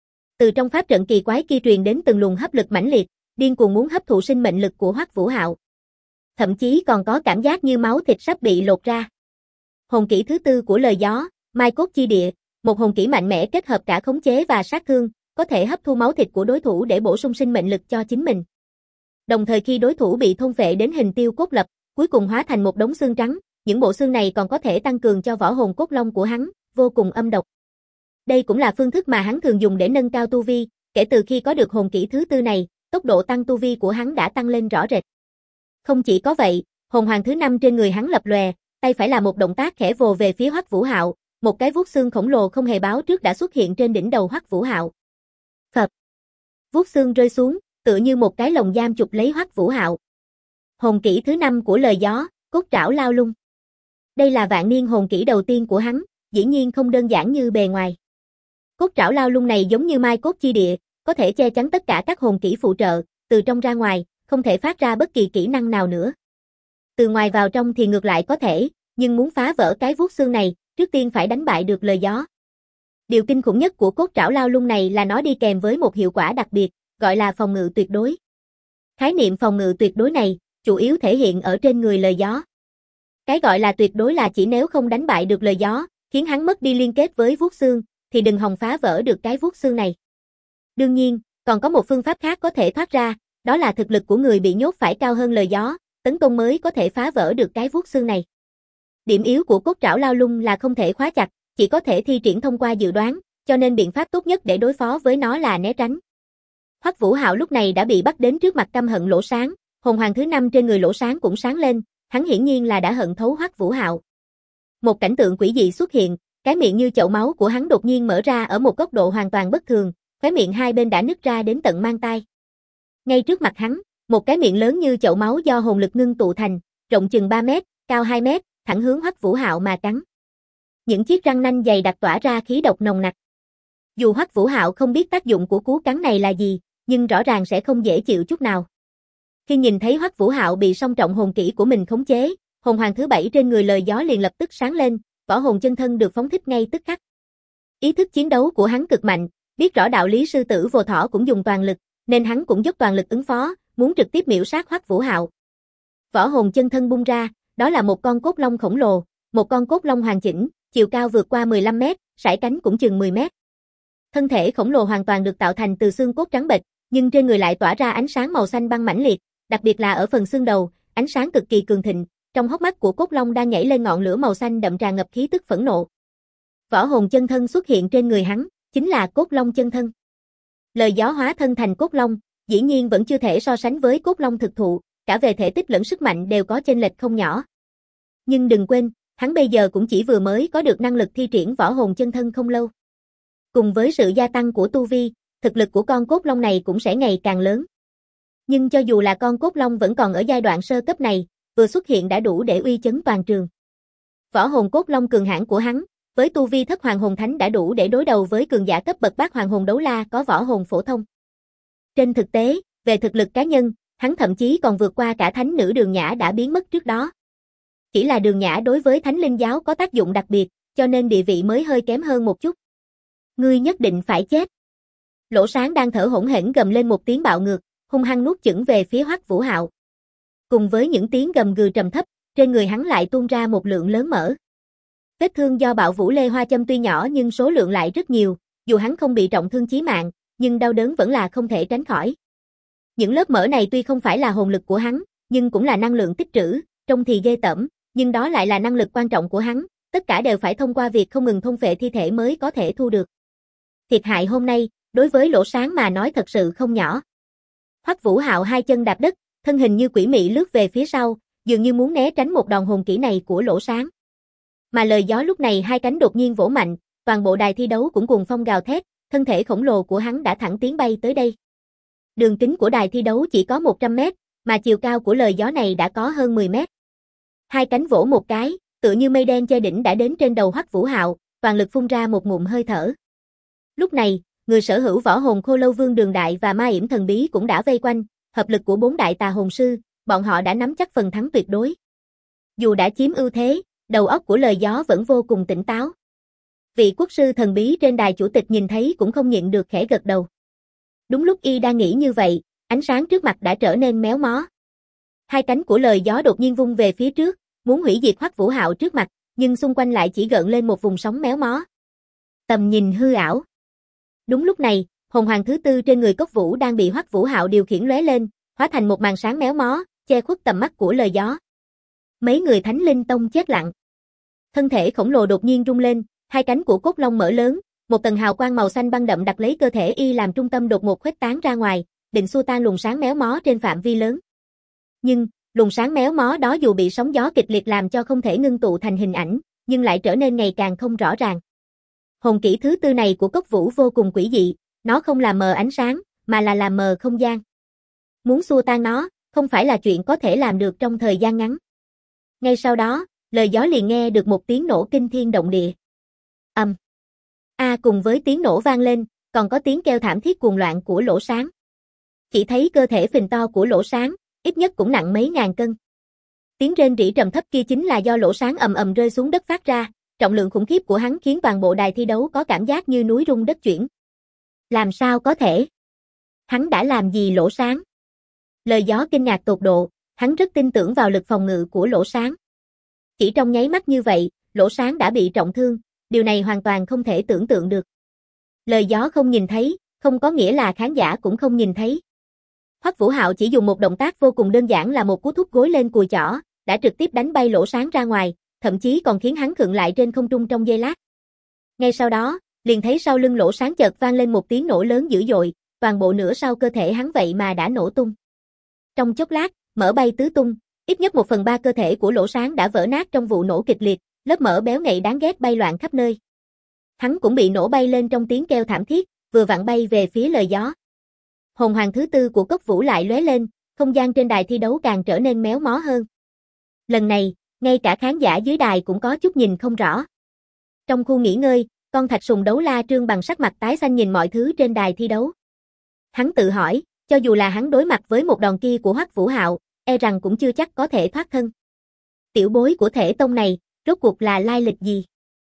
Từ trong pháp trận kỳ quái kia truyền đến từng luồng hấp lực mãnh liệt, điên cuồng muốn hấp thụ sinh mệnh lực của Hắc Vũ Hạo. Thậm chí còn có cảm giác như máu thịt sắp bị lột ra. Hồn kỹ thứ tư của lời gió, Mai Cốt Chi Địa, một hồn kỹ mạnh mẽ kết hợp cả khống chế và sát thương, có thể hấp thu máu thịt của đối thủ để bổ sung sinh mệnh lực cho chính mình. Đồng thời khi đối thủ bị thôn phệ đến hình tiêu cốt lập, cuối cùng hóa thành một đống xương trắng, những bộ xương này còn có thể tăng cường cho võ hồn cốt long của hắn, vô cùng âm độc. Đây cũng là phương thức mà hắn thường dùng để nâng cao tu vi, kể từ khi có được hồn kỹ thứ tư này, tốc độ tăng tu vi của hắn đã tăng lên rõ rệt. Không chỉ có vậy, hồn hoàng thứ năm trên người hắn lập lòe, tay phải là một động tác khẽ vồ về phía Hắc Vũ Hạo, một cái vuốt xương khổng lồ không hề báo trước đã xuất hiện trên đỉnh đầu Hắc Vũ Hạo. Phập. Vuốt xương rơi xuống, tựa như một cái lồng giam chụp lấy Hắc Vũ Hạo. Hồn kỹ thứ năm của lời gió, Cốt Trảo Lao Lung. Đây là vạn niên hồn kỹ đầu tiên của hắn, dĩ nhiên không đơn giản như bề ngoài. Cốt Trảo Lao Lung này giống như Mai Cốt Chi Địa, có thể che chắn tất cả các hồn kỹ phụ trợ, từ trong ra ngoài, không thể phát ra bất kỳ kỹ năng nào nữa. Từ ngoài vào trong thì ngược lại có thể, nhưng muốn phá vỡ cái vuốt xương này, trước tiên phải đánh bại được lời gió. Điều kinh khủng nhất của Cốt Trảo Lao Lung này là nó đi kèm với một hiệu quả đặc biệt, gọi là phòng ngự tuyệt đối. Khái niệm phòng ngự tuyệt đối này, chủ yếu thể hiện ở trên người lời gió. Cái gọi là tuyệt đối là chỉ nếu không đánh bại được lời gió, khiến hắn mất đi liên kết với vuốt xương, thì đừng hòng phá vỡ được cái vuốt xương này. Đương nhiên, còn có một phương pháp khác có thể thoát ra, đó là thực lực của người bị nhốt phải cao hơn lời gió, tấn công mới có thể phá vỡ được cái vuốt xương này. Điểm yếu của Cốt Trảo Lao Lung là không thể khóa chặt, chỉ có thể thi triển thông qua dự đoán, cho nên biện pháp tốt nhất để đối phó với nó là né tránh. Hắc Vũ Hạo lúc này đã bị bắt đến trước mặt căm hận Lỗ Sáng, hồn hoàng thứ năm trên người Lỗ Sáng cũng sáng lên, hắn hiển nhiên là đã hận thấu Hắc Vũ Hạo. Một cảnh tượng quỷ dị xuất hiện, cái miệng như chậu máu của hắn đột nhiên mở ra ở một góc độ hoàn toàn bất thường, khóe miệng hai bên đã nứt ra đến tận mang tai. Ngay trước mặt hắn, một cái miệng lớn như chậu máu do hồn lực ngưng tụ thành, rộng chừng 3 mét, cao 2 mét, thẳng hướng Hắc Vũ Hạo mà cắn. Những chiếc răng nanh dày đặc tỏa ra khí độc nồng nặc. Dù Hắc Vũ Hạo không biết tác dụng của cú cắn này là gì, nhưng rõ ràng sẽ không dễ chịu chút nào. Khi nhìn thấy Hắc Vũ Hạo bị song trọng hồn kỹ của mình khống chế, hồn hoàng thứ bảy trên người lời gió liền lập tức sáng lên, võ hồn chân thân được phóng thích ngay tức khắc. Ý thức chiến đấu của hắn cực mạnh, biết rõ đạo lý sư tử vô thỏ cũng dùng toàn lực, nên hắn cũng dốc toàn lực ứng phó, muốn trực tiếp miểu sát Hắc Vũ Hạo. Võ hồn chân thân bung ra, đó là một con cốt long khổng lồ, một con cốt long hoàn chỉnh, chiều cao vượt qua 15 mét, sải cánh cũng chừng 10 mét. Thân thể khổng lồ hoàn toàn được tạo thành từ xương cốt trắng bệch, nhưng trên người lại tỏa ra ánh sáng màu xanh băng mãnh liệt, đặc biệt là ở phần xương đầu, ánh sáng cực kỳ cường thịnh, trong hốc mắt của cốt long đang nhảy lên ngọn lửa màu xanh đậm tràn ngập khí tức phẫn nộ. Võ hồn chân thân xuất hiện trên người hắn, chính là cốt long chân thân. Lời gió hóa thân thành cốt long, dĩ nhiên vẫn chưa thể so sánh với cốt long thực thụ, cả về thể tích lẫn sức mạnh đều có chênh lệch không nhỏ. Nhưng đừng quên, hắn bây giờ cũng chỉ vừa mới có được năng lực thi triển võ hồn chân thân không lâu. Cùng với sự gia tăng của tu vi, thực lực của con cốt long này cũng sẽ ngày càng lớn. Nhưng cho dù là con cốt long vẫn còn ở giai đoạn sơ cấp này, vừa xuất hiện đã đủ để uy chấn toàn trường. Võ hồn cốt long cường hãn của hắn, với tu vi thất hoàng hồn thánh đã đủ để đối đầu với cường giả cấp bậc bát hoàng hồn đấu la có võ hồn phổ thông. Trên thực tế, về thực lực cá nhân, hắn thậm chí còn vượt qua cả thánh nữ Đường Nhã đã biến mất trước đó. Chỉ là Đường Nhã đối với Thánh Linh giáo có tác dụng đặc biệt, cho nên địa vị mới hơi kém hơn một chút. Ngươi nhất định phải chết. Lỗ Sáng đang thở hổn hển gầm lên một tiếng bạo ngược, hung hăng nuốt chửng về phía Hắc Vũ Hạo. Cùng với những tiếng gầm gừ trầm thấp, trên người hắn lại tuôn ra một lượng lớn mỡ. Vết thương do bạo vũ lê hoa châm tuy nhỏ nhưng số lượng lại rất nhiều, dù hắn không bị trọng thương chí mạng, nhưng đau đớn vẫn là không thể tránh khỏi. Những lớp mỡ này tuy không phải là hồn lực của hắn, nhưng cũng là năng lượng tích trữ, trông thì ghê tởm, nhưng đó lại là năng lực quan trọng của hắn, tất cả đều phải thông qua việc không ngừng thôn phệ thi thể mới có thể thu được. Thiệt hại hôm nay, đối với Lỗ Sáng mà nói thật sự không nhỏ. Hoắc Vũ Hạo hai chân đạp đất, thân hình như quỷ mị lướt về phía sau, dường như muốn né tránh một đòn hồn kỹ này của Lỗ Sáng. Mà lời gió lúc này hai cánh đột nhiên vỗ mạnh, toàn bộ đài thi đấu cũng cuồng phong gào thét, thân thể khổng lồ của hắn đã thẳng tiến bay tới đây. Đường kính của đài thi đấu chỉ có 100 mét, mà chiều cao của lời gió này đã có hơn 10 mét. Hai cánh vỗ một cái, tựa như mây đen che đỉnh đã đến trên đầu Hoắc Vũ Hạo, toàn lực phun ra một ngụm hơi thở. Lúc này, người sở hữu võ hồn Khô Lâu Vương Đường Đại và Ma Yểm Thần Bí cũng đã vây quanh, hợp lực của 4 đại tà hồn sư, bọn họ đã nắm chắc phần thắng tuyệt đối. Dù đã chiếm ưu thế, đầu óc của lời gió vẫn vô cùng tỉnh táo. Vị quốc sư thần bí trên đài chủ tịch nhìn thấy cũng không nhịn được khẽ gật đầu. Đúng lúc y đang nghĩ như vậy, ánh sáng trước mặt đã trở nên méo mó. Hai cánh của lời gió đột nhiên vung về phía trước, muốn hủy diệt Hoắc Vũ Hạo trước mặt, nhưng xung quanh lại chỉ gợn lên một vùng sóng méo mó. Tầm nhìn hư ảo. Đúng lúc này, hồn hoàng thứ tư trên người Cốc Vũ đang bị Hoắc Vũ Hạo điều khiển lóe lên, hóa thành một màn sáng méo mó, che khuất tầm mắt của lời gió. Mấy người Thánh Linh Tông chết lặng. Thân thể khổng lồ đột nhiên rung lên, hai cánh của cốt long mở lớn, một tầng hào quang màu xanh băng đậm đặt lấy cơ thể y làm trung tâm đột ngột khuếch tán ra ngoài, định xua tan luồng sáng méo mó trên phạm vi lớn. Nhưng, luồng sáng méo mó đó dù bị sóng gió kịch liệt làm cho không thể ngưng tụ thành hình ảnh, nhưng lại trở nên ngày càng không rõ ràng. Hồn kỹ thứ tư này của Cốc Vũ vô cùng quỷ dị, nó không làm mờ ánh sáng, mà là làm mờ không gian. Muốn xua tan nó, không phải là chuyện có thể làm được trong thời gian ngắn. Ngay sau đó, lời gió liền nghe được một tiếng nổ kinh thiên động địa. Cùng với tiếng nổ vang lên, còn có tiếng kêu thảm thiết cuồng loạn của Lỗ Sáng. Chỉ thấy cơ thể phình to của Lỗ Sáng, ít nhất cũng nặng mấy ngàn cân. Tiếng rên rỉ trầm thấp kia chính là do Lỗ Sáng ầm ầm rơi xuống đất phát ra, trọng lượng khủng khiếp của hắn khiến toàn bộ đài thi đấu có cảm giác như núi rung đất chuyển. Làm sao có thể? Hắn đã làm gì Lỗ Sáng? Lời gió kinh ngạc tột độ, hắn rất tin tưởng vào lực phòng ngự của Lỗ Sáng. Chỉ trong nháy mắt như vậy, Lỗ Sáng đã bị trọng thương, điều này hoàn toàn không thể tưởng tượng được. Lời gió không nhìn thấy, không có nghĩa là khán giả cũng không nhìn thấy. Hoắc Vũ Hạo chỉ dùng một động tác vô cùng đơn giản là một cú thúc gối lên cùi chỏ, đã trực tiếp đánh bay Lỗ Sáng ra ngoài, thậm chí còn khiến hắn khựng lại trên không trung trong giây lát. Ngay sau đó, liền thấy sau lưng Lỗ Sáng chợt vang lên một tiếng nổ lớn dữ dội, toàn bộ nửa sau cơ thể hắn vậy mà đã nổ tung. Trong chốc lát, mỡ bay tứ tung, ít nhất 1/3 cơ thể của Lỗ Sáng đã vỡ nát trong vụ nổ kịch liệt, lớp mỡ béo ngậy đáng ghét bay loạn khắp nơi. Hắn cũng bị nổ bay lên trong tiếng kêu thảm thiết, vừa vặn bay về phía lời gió. Hồn hoàng thứ tư của Cốc Vũ lại lóe lên, không gian trên đài thi đấu càng trở nên méo mó hơn. Lần này, ngay cả khán giả dưới đài cũng có chút nhìn không rõ. Trong khu nghỉ ngơi, con thạch sùng đấu la Trương bằng sắc mặt tái xanh nhìn mọi thứ trên đài thi đấu. Hắn tự hỏi, cho dù là hắn đối mặt với một đòn kia của Hoắc Vũ Hạo, e rằng cũng chưa chắc có thể thoát thân. Tiểu bối của thể tông này, rốt cuộc là lai lịch gì?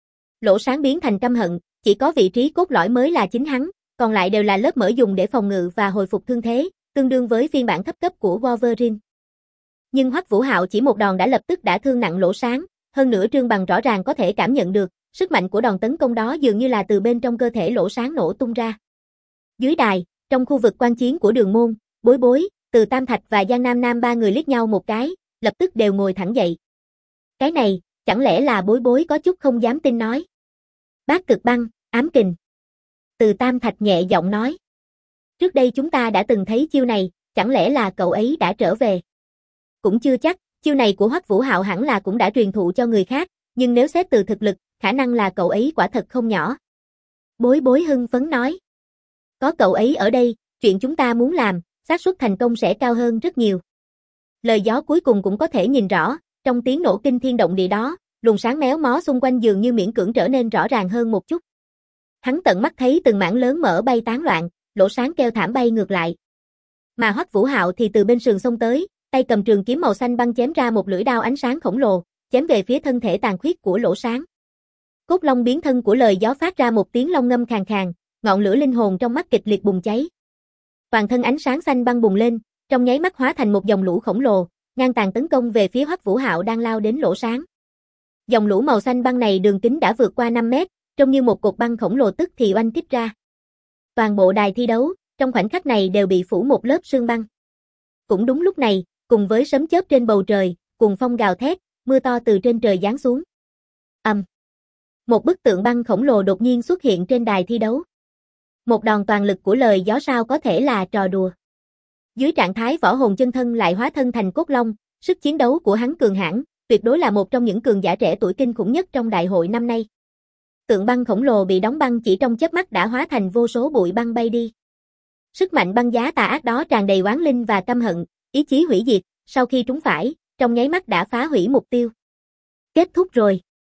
Lỗ Sáng biến thành căm hận, chỉ có vị trí cốt lõi mới là chính hắn, còn lại đều là lớp mỡ dùng để phòng ngự và hồi phục thương thế, tương đương với phiên bản thấp cấp của Wolverine. Nhưng Hoắc Vũ Hạo chỉ một đòn đã lập tức đã thương nặng Lỗ Sáng, hơn nữa Trương Bằng rõ ràng có thể cảm nhận được, sức mạnh của đòn tấn công đó dường như là từ bên trong cơ thể Lỗ Sáng nổ tung ra. Dưới đài, trong khu vực quan chiến của Đường Môn, Bối Bối, Từ Tam Thạch và Giang Nam Nam ba người liếc nhau một cái, lập tức đều ngồi thẳng dậy. Cái này, chẳng lẽ là Bối Bối có chút không dám tin nói. Bát cực băng, ám kình. Từ Tam Thạch nhẹ giọng nói. Trước đây chúng ta đã từng thấy chiêu này, chẳng lẽ là cậu ấy đã trở về? Cũng chưa chắc, chiêu này của Hoắc Vũ Hạo hẳn là cũng đã truyền thụ cho người khác, nhưng nếu xét từ thực lực, khả năng là cậu ấy quả thật không nhỏ. Bối Bối hưng phấn nói. Có cậu ấy ở đây, chuyện chúng ta muốn làm, xác suất thành công sẽ cao hơn rất nhiều. Lời gió cuối cùng cũng có thể nhìn rõ, trong tiếng nổ kinh thiên động địa đó, luồng sáng méo mó xung quanh dường như miễn cưỡng trở nên rõ ràng hơn một chút. Hắn tận mắt thấy từng mảng lớn mỡ bay tán loạn, Lỗ Sáng kêu thảm bay ngược lại. Mà Hoắc Vũ Hạo thì từ bên sườn xông tới, tay cầm trường kiếm màu xanh băng chém ra một lưỡi đao ánh sáng khổng lồ, chém về phía thân thể tàn khuyết của Lỗ Sáng. Cốt long biến thân của lời gió phát ra một tiếng long ngâm khàn khàn, ngọn lửa linh hồn trong mắt kịch liệt bùng cháy. Toàn thân ánh sáng xanh băng bùng lên, trong nháy mắt hóa thành một dòng lũ khổng lồ, ngang tàn tấn công về phía Hoắc Vũ Hạo đang lao đến Lỗ Sáng. Dòng lũ màu xanh băng này đường kính đã vượt qua 5 mét, trông như một cột băng khổng lồ tức thì oanh kích ra. Toàn bộ đài thi đấu, trong khoảnh khắc này đều bị phủ một lớp sương băng. Cũng đúng lúc này, cùng với sấm chớp trên bầu trời, cuồng phong gào thét, mưa to từ trên trời giáng xuống. Một bức tượng băng khổng lồ đột nhiên xuất hiện trên đài thi đấu. Một đòn toàn lực của lời gió sao có thể là trò đùa. Dưới trạng thái võ hồn chân thân lại hóa thân thành cốt long, sức chiến đấu của hắn cường hãn, tuyệt đối là một trong những cường giả trẻ tuổi kinh khủng nhất trong đại hội năm nay. Tượng băng khổng lồ bị đóng băng chỉ trong chớp mắt đã hóa thành vô số bụi băng bay đi. Sức mạnh băng giá tà ác đó tràn đầy oán linh và căm hận, ý chí hủy diệt, sau khi trúng phải, trong nháy mắt đã phá hủy mục tiêu. Kết thúc rồi.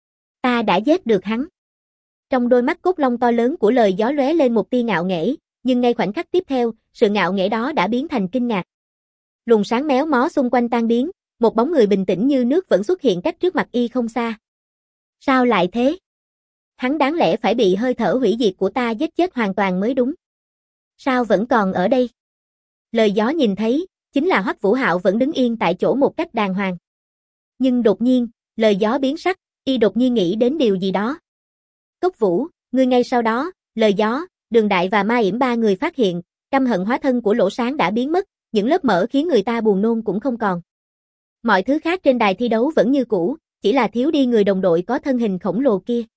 Ta đã giết được hắn. Trong đôi mắt cốt long to lớn của lời gió lóe lên một tia ngạo nghễ, nhưng ngay khoảnh khắc tiếp theo, sự ngạo nghễ đó đã biến thành kinh ngạc. Luồng sáng méo mó xung quanh tan biến, một bóng người bình tĩnh như nước vẫn xuất hiện cách trước mặt y không xa. Sao lại thế? Hắn đáng lẽ phải bị hơi thở hủy diệt của ta giết chết hoàn toàn mới đúng. Sao vẫn còn ở đây? Lời gió nhìn thấy, chính là Hoắc Vũ Hạo vẫn đứng yên tại chỗ một cách đàng hoàng. Nhưng đột nhiên, lời gió biến sắc, y đột nhiên nghĩ đến điều gì đó. Cốc Vũ, ngươi ngay sau đó, lời gió, Đường Đại và Ma Yểm ba người phát hiện, căm hận hóa thân của Lỗ Sáng đã biến mất, những lớp mỡ khiến người ta buồn nôn cũng không còn. Mọi thứ khác trên đài thi đấu vẫn như cũ, chỉ là thiếu đi người đồng đội có thân hình khổng lồ kia.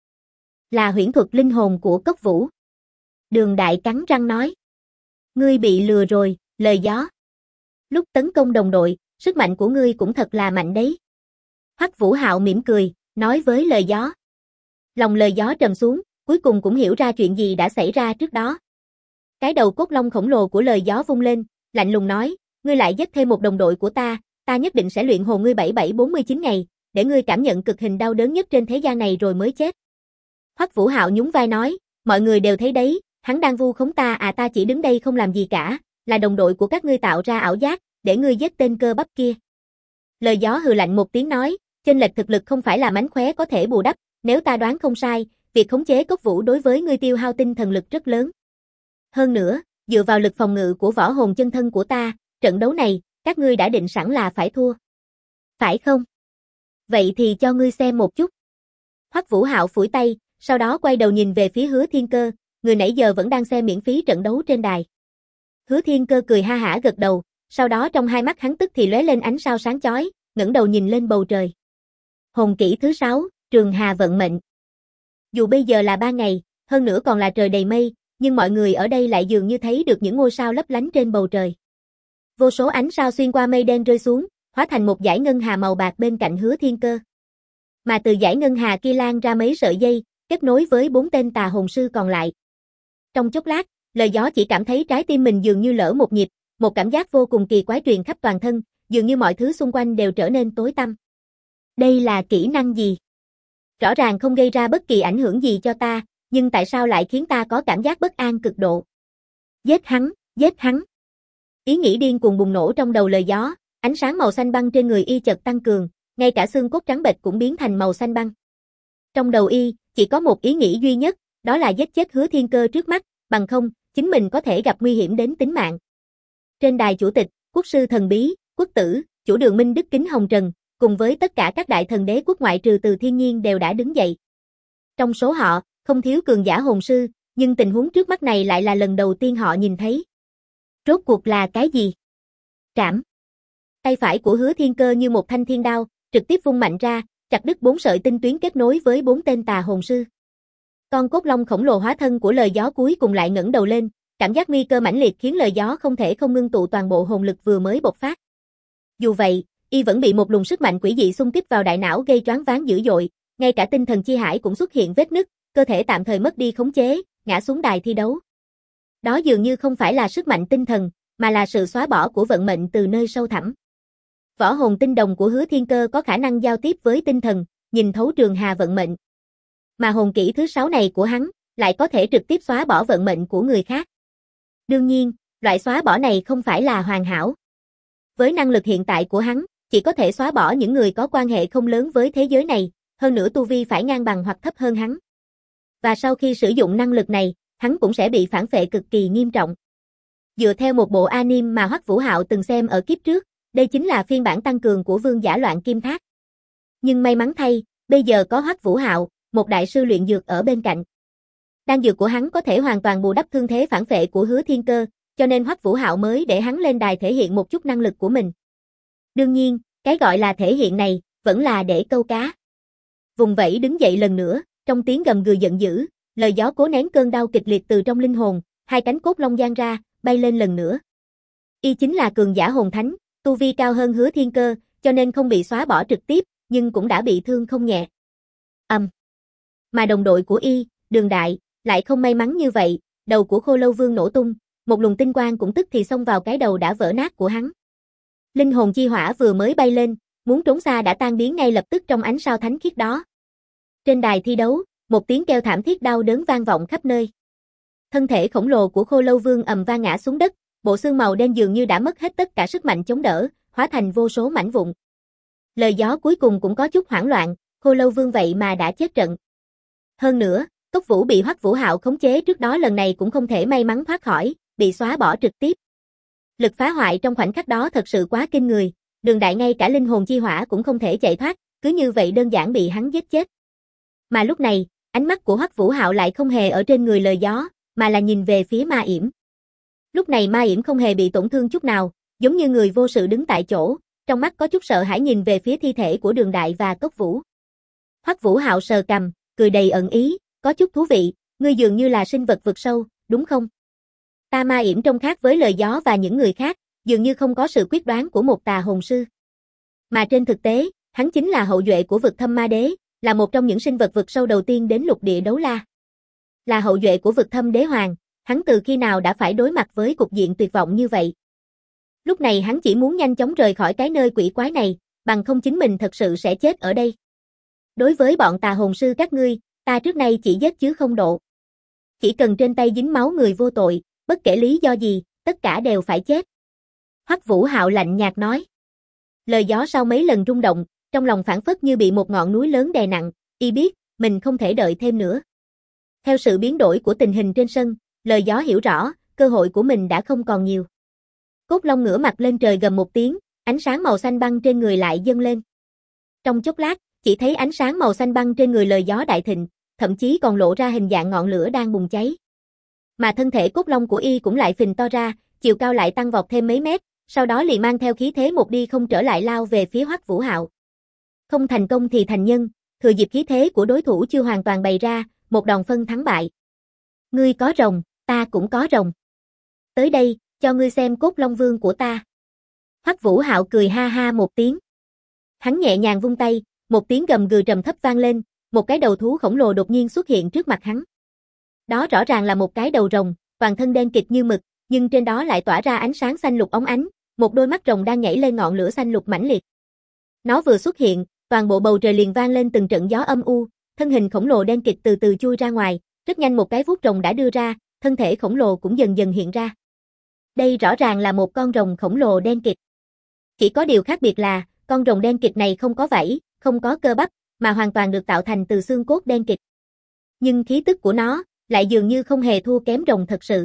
Là huyễn thuật linh hồn của Cốc Vũ. Đường Đại cắn răng nói. Ngươi bị lừa rồi, lời gió. Lúc tấn công đồng đội, sức mạnh của ngươi cũng thật là mạnh đấy. Hoắc Vũ Hạo mỉm cười, nói với lời gió. Lòng lời gió trầm xuống, cuối cùng cũng hiểu ra chuyện gì đã xảy ra trước đó. Cái đầu cốt long khổng lồ của lời gió vung lên, lạnh lùng nói, ngươi lại giết thêm một đồng đội của ta nhất định sẽ luyện hồn ngươi 7749 ngày, để ngươi cảm nhận cực hình đau đớn nhất trên thế gian này rồi mới chết. Hoắc Vũ Hạo nhún vai nói, mọi người đều thấy đấy, hắn đang vu khống ta ta chỉ đứng đây không làm gì cả, là đồng đội của các ngươi tạo ra ảo giác, để ngươi giết tên cơ bắp kia. Lời gió hừ lạnh một tiếng nói, chênh lệch thực lực không phải là mánh khóe có thể bù đắp, nếu ta đoán không sai, việc khống chế Cốc Vũ đối với ngươi tiêu hao tinh thần lực rất lớn. Hơn nữa, dựa vào lực phòng ngự của võ hồn chân thân của ta, trận đấu này, các ngươi đã định sẵn là phải thua. Phải không? Vậy thì cho ngươi xem một chút. Hoắc Vũ Hạo phủi tay, sau đó quay đầu nhìn về phía Hứa Thiên Cơ, người nãy giờ vẫn đang xem miễn phí trận đấu trên đài. Hứa Thiên Cơ cười ha hả gật đầu, sau đó trong hai mắt hắn tức thì lóe lên ánh sao sáng chói, ngẩng đầu nhìn lên bầu trời. Hồn kỹ thứ 6, Trường Hà vận mệnh. Dù bây giờ là ban ngày, hơn nữa còn là trời đầy mây, nhưng mọi người ở đây lại dường như thấy được những ngôi sao lấp lánh trên bầu trời. Vô số ánh sao xuyên qua mây đen rơi xuống, hóa thành một dải ngân hà màu bạc bên cạnh Hứa Thiên Cơ. Mà từ dải ngân hà kia lan ra mấy sợi dây, kết nối với 4 tên tà hồn sư còn lại. Trong chốc lát, lời gió chỉ cảm thấy trái tim mình dường như lỡ một nhịp, một cảm giác vô cùng kỳ quái truyền khắp toàn thân, dường như mọi thứ xung quanh đều trở nên tối tăm. Đây là kỹ năng gì? Rõ ràng không gây ra bất kỳ ảnh hưởng gì cho ta, nhưng tại sao lại khiến ta có cảm giác bất an cực độ? Giết hắn, giết hắn. Ý nghĩ điên cuồng bùng nổ trong đầu lời gió, ánh sáng màu xanh băng trên người y chợt tăng cường, ngay cả xương cốt trắng bệch cũng biến thành màu xanh băng. Trong đầu y, chỉ có một ý nghĩ duy nhất, đó là giết chết Hứa Thiên Cơ trước mắt, bằng không, chính mình có thể gặp nguy hiểm đến tính mạng. Trên đài chủ tịch, quốc sư thần bí, quốc tử, chủ đường Minh Đức Kính Hồng Trần, cùng với tất cả các đại thần đế quốc ngoại trừ Từ Thiên Nhiên đều đã đứng dậy. Trong số họ, không thiếu cường giả hồn sư, nhưng tình huống trước mắt này lại là lần đầu tiên họ nhìn thấy. Rốt cuộc là cái gì? Trảm. Tay phải của Hứa Thiên Cơ như một thanh thiên đao, trực tiếp vung mạnh ra, chặt đứt 4 sợi tinh tuyến kết nối với 4 tên tà hồn sư. Con cốt long khổng lồ hóa thân của lời gió cuối cùng lại ngẩng đầu lên, cảm giác nguy cơ mãnh liệt khiến lời gió không thể không ngưng tụ toàn bộ hồn lực vừa mới bộc phát. Dù vậy, y vẫn bị một luồng sức mạnh quỷ dị xung kích vào đại não gây choáng váng dữ dội, ngay cả tinh thần chi hải cũng xuất hiện vết nứt, cơ thể tạm thời mất đi khống chế, ngã xuống đài thi đấu. Đó dường như không phải là sức mạnh tinh thần, mà là sự xóa bỏ của vận mệnh từ nơi sâu thẳm. Võ hồn tinh đồng của Hứa Thiên Cơ có khả năng giao tiếp với tinh thần, nhìn thấu trường hà vận mệnh. Mà hồn kỹ thứ 6 này của hắn, lại có thể trực tiếp xóa bỏ vận mệnh của người khác. Đương nhiên, loại xóa bỏ này không phải là hoàn hảo. Với năng lực hiện tại của hắn, chỉ có thể xóa bỏ những người có quan hệ không lớn với thế giới này, hơn nữa tu vi phải ngang bằng hoặc thấp hơn hắn. Và sau khi sử dụng năng lực này, hắn cũng sẽ bị phản phệ cực kỳ nghiêm trọng. Dựa theo một bộ anime mà Hoắc Vũ Hạo từng xem ở kiếp trước, đây chính là phiên bản tăng cường của Vương Giả Loạn Kim Thác. Nhưng may mắn thay, Bây giờ có Hoắc Vũ Hạo, một đại sư luyện dược ở bên cạnh. Đan dược của hắn có thể hoàn toàn bù đắp thương thế phản phệ của Hứa Thiên Cơ, cho nên Hoắc Vũ Hạo mới để hắn lên đài thể hiện một chút năng lực của mình. Đương nhiên, cái gọi là thể hiện này, vẫn là để câu cá. Vùng vẫy đứng dậy lần nữa, trong tiếng gầm gừ giận dữ, lời gió cố nén cơn đau kịch liệt từ trong linh hồn, hai cánh cốt long giang ra, bay lên lần nữa. Y chính là cường giả hồn thánh, tu vi cao hơn Hứa Thiên Cơ, cho nên không bị xóa bỏ trực tiếp, nhưng cũng đã bị thương không nhẹ. Mà đồng đội của Y, Đường Đại, lại không may mắn như vậy, đầu của Khô Lâu Vương nổ tung, một luồng tinh quang cũng tức thì xông vào cái đầu đã vỡ nát của hắn. Linh hồn chi hỏa vừa mới bay lên, muốn trốn xa đã tan biến ngay lập tức trong ánh sao thánh khiết đó. Trên đài thi đấu, một tiếng kêu thảm thiết đau đớn vang vọng khắp nơi. Thân thể khổng lồ của Khô Lâu Vương ầm vang ngã xuống đất, bộ xương màu đen dường như đã mất hết tất cả sức mạnh chống đỡ, hóa thành vô số mảnh vụn. Lời gió cuối cùng cũng có chút hoảng loạn, Khô Lâu Vương vậy mà đã chết trận. Hơn nữa, Cốc Vũ bị Hoắc Vũ Hạo khống chế trước đó lần này cũng không thể may mắn thoát khỏi, bị xóa bỏ trực tiếp. Lực phá hoại trong khoảnh khắc đó thật sự quá kinh người, Đường Đại ngay cả linh hồn chi hỏa cũng không thể chạy thoát, cứ như vậy đơn giản bị hắn giết chết. Mà lúc này, ánh mắt của Hoắc Vũ Hạo lại không hề ở trên người lời gió, mà là nhìn về phía Ma Yểm. Lúc này Ma Yểm không hề bị tổn thương chút nào, giống như người vô sự đứng tại chỗ, trong mắt có chút sợ hãi nhìn về phía thi thể của Đường Đại và Cốc Vũ. Hoắc Vũ Hạo sờ cằm, cười đầy ẩn ý, có chút thú vị, ngươi dường như là sinh vật vực sâu, đúng không? Ta Ma Yểm trông khác với lời gió và những người khác, dường như không có sự quyết đoán của một tà hồn sư. Mà trên thực tế, hắn chính là hậu duệ của vực thâm ma đế, là một trong những sinh vật vực sâu đầu tiên đến lục địa đấu la. Là hậu duệ của vực thâm đế hoàng, hắn từ khi nào đã phải đối mặt với cục diện tuyệt vọng như vậy. Lúc này hắn chỉ muốn nhanh chóng rời khỏi cái nơi quỷ quái này, bằng không chính mình thật sự sẽ chết ở đây. Đối với bọn tà hồn sư các ngươi, ta trước nay chỉ giết chứ không độ. Chỉ cần trên tay dính máu người vô tội, bất kể lý do gì, tất cả đều phải chết. Hoắc Vũ Hạo lạnh nhạt nói. Lời gió sau mấy lần rung động, trong lòng phảng phất như bị một ngọn núi lớn đè nặng, y biết, mình không thể đợi thêm nữa. Theo sự biến đổi của tình hình trên sân, lời gió hiểu rõ, cơ hội của mình đã không còn nhiều. Cốt Long ngửa mặt lên trời gầm một tiếng, ánh sáng màu xanh băng trên người lại dâng lên. Trong chốc lát, chỉ thấy ánh sáng màu xanh băng trên người lời gió đại thịnh, thậm chí còn lộ ra hình dạng ngọn lửa đang bùng cháy. Mà thân thể Cốt Long của y cũng lại phình to ra, chiều cao lại tăng vọt thêm mấy mét, sau đó liền mang theo khí thế một đi không trở lại lao về phía Hoắc Vũ Hạo. Không thành công thì thành nhân, thừa dịp khí thế của đối thủ chưa hoàn toàn bày ra, một đòn phân thắng bại. Ngươi có rồng, ta cũng có rồng. Tới đây, cho ngươi xem Cốt Long Vương của ta. Hoắc Vũ Hạo cười ha ha một tiếng. Hắn nhẹ nhàng vung tay, một tiếng gầm gừ trầm thấp vang lên, một cái đầu thú khổng lồ đột nhiên xuất hiện trước mặt hắn. Đó rõ ràng là một cái đầu rồng, toàn thân đen kịt như mực, nhưng trên đó lại tỏa ra ánh sáng xanh lục óng ánh, một đôi mắt rồng đang nhảy lên ngọn lửa xanh lục mãnh liệt. Nó vừa xuất hiện, toàn bộ bầu trời liền vang lên từng trận gió âm u, thân hình khổng lồ đen kịt từ từ chui ra ngoài, rất nhanh một cái vuốt rồng đã đưa ra, thân thể khổng lồ cũng dần dần hiện ra. Đây rõ ràng là một con rồng khổng lồ đen kịt. Chỉ có điều khác biệt là, con rồng đen kịt này không có vảy, không có cơ bắp, mà hoàn toàn được tạo thành từ xương cốt đen kịt. Nhưng khí tức của nó lại dường như không hề thua kém rồng thật sự.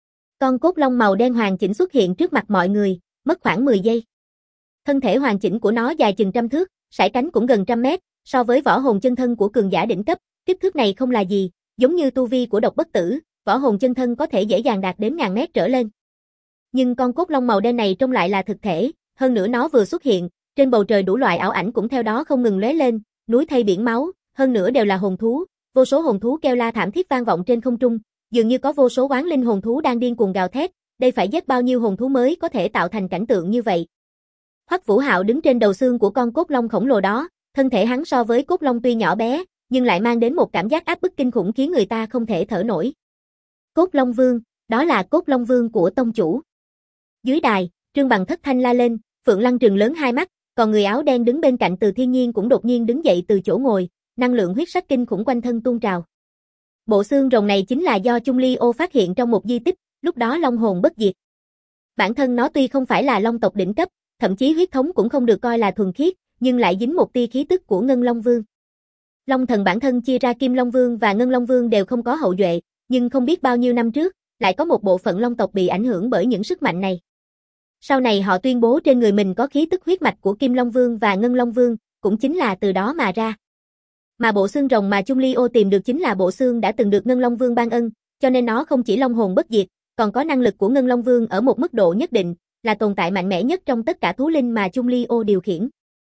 Con cốt long màu đen hoàn chỉnh xuất hiện trước mặt mọi người, mất khoảng 10 giây. Thân thể hoàn chỉnh của nó dài chừng trăm thước, sải cánh cũng gần trăm mét, so với võ hồn chân thân của cường giả đỉnh cấp, kích thước này không là gì, giống như tu vi của độc bất tử, võ hồn chân thân có thể dễ dàng đạt đến ngàn mét trở lên. Nhưng con cốt long màu đen này trông lại là thực thể, hơn nữa nó vừa xuất hiện, trên bầu trời đủ loại ảo ảnh cũng theo đó không ngừng lóe lên, núi thây biển máu, hơn nữa đều là hồn thú, vô số hồn thú kêu la thảm thiết vang vọng trên không trung, dường như có vô số oán linh hồn thú đang điên cuồng gào thét, đây phải giết bao nhiêu hồn thú mới có thể tạo thành cảnh tượng như vậy. Hoắc Vũ Hạo đứng trên đầu xương của con cốt long khổng lồ đó, thân thể hắn so với cốt long tuy nhỏ bé, nhưng lại mang đến một cảm giác áp bức kinh khủng khiến người ta không thể thở nổi. Cốt Long Vương, đó là Cốt Long Vương của tông chủ. Dưới đài, Trương Bằng thất thanh la lên, Phượng Lăng trừng lớn hai mắt, còn người áo đen đứng bên cạnh Từ Thiên Nhiên cũng đột nhiên đứng dậy từ chỗ ngồi, năng lượng huyết sắc kinh khủng quanh thân tuôn trào. Bộ xương rồng này chính là do Chung Ly Ô phát hiện trong một di tích, lúc đó long hồn bất diệt. Bản thân nó tuy không phải là long tộc đỉnh cấp, thậm chí huyết thống cũng không được coi là thuần khiết, nhưng lại dính một tia khí tức của Ngân Long Vương. Long thần bản thân chia ra Kim Long Vương và Ngân Long Vương đều không có hậu duệ, nhưng không biết bao nhiêu năm trước, lại có một bộ phận long tộc bị ảnh hưởng bởi những sức mạnh này. Sau này họ tuyên bố trên người mình có khí tức huyết mạch của Kim Long Vương và Ngân Long Vương, cũng chính là từ đó mà ra. Mà bộ xương rồng mà Chung Ly Ô tìm được chính là bộ xương đã từng được Ngân Long Vương ban ân, cho nên nó không chỉ long hồn bất diệt, còn có năng lực của Ngân Long Vương ở một mức độ nhất định, là tồn tại mạnh mẽ nhất trong tất cả thú linh mà Chung Ly Ô điều khiển.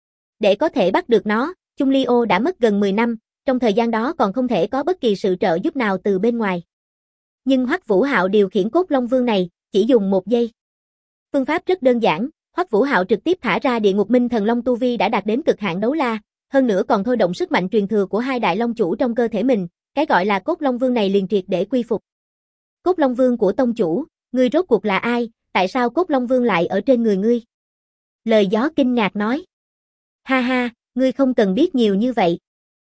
Để có thể bắt được nó, Chung Ly Ô đã mất gần 10 năm, trong thời gian đó còn không thể có bất kỳ sự trợ giúp nào từ bên ngoài. Nhưng Hoắc Vũ Hạo điều khiển cốt Long Vương này, chỉ dùng 1 giây. Phương pháp rất đơn giản, Hoắc Vũ Hạo trực tiếp thả ra Địa Ngục Minh Thần Long tu vi đã đạt đến cực hạn đấu la, hơn nữa còn thôi động sức mạnh truyền thừa của 2 đại long chủ trong cơ thể mình, cái gọi là cốt Long Vương này liền triệt để quy phục. Cốt Long Vương của tông chủ, ngươi rốt cuộc là ai, tại sao cốt Long Vương lại ở trên người ngươi? Lời Gió kinh ngạc nói. Ha ha, ngươi không cần biết nhiều như vậy.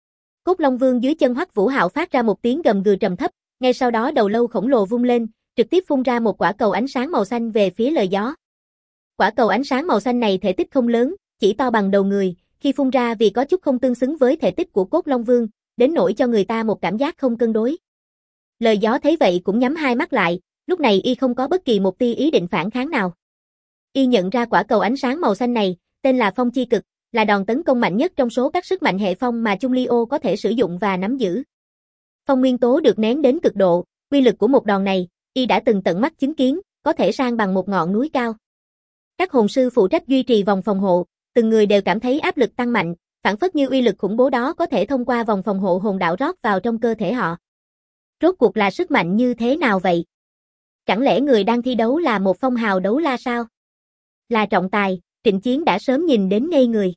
Cốt Long Vương dưới chân Hoắc Vũ Hạo phát ra một tiếng gầm gừ trầm thấp, ngay sau đó đầu lâu khổng lồ vung lên, trực tiếp phun ra một quả cầu ánh sáng màu xanh về phía Lời Gió. Quả cầu ánh sáng màu xanh này thể tích không lớn, chỉ to bằng đầu người, khi phun ra vì có chút không tương xứng với thể tích của cốt Long Vương, đến nỗi cho người ta một cảm giác không cân đối. Lời Gió thấy vậy cũng nhắm hai mắt lại, lúc này y không có bất kỳ một tia ý định phản kháng nào. Y nhận ra quả cầu ánh sáng màu xanh này, tên là Phong Chi Cực, là đòn tấn công mạnh nhất trong số các sức mạnh hệ phong mà Chung Ly Ô có thể sử dụng và nắm giữ. Phong nguyên tố được nén đến cực độ, uy lực của một đòn này, y đã từng tận mắt chứng kiến, có thể san bằng một ngọn núi cao. Các hồn sư phụ trách duy trì vòng phòng hộ, từng người đều cảm thấy áp lực tăng mạnh, phản phất như uy lực khủng bố đó có thể thông qua vòng phòng hộ hồn đạo rót vào trong cơ thể họ. Rốt cuộc là sức mạnh như thế nào vậy? Chẳng lẽ người đang thi đấu là một phong hào đấu la sao? Là trọng tài, Trịnh Chiến đã sớm nhìn đến ngây người.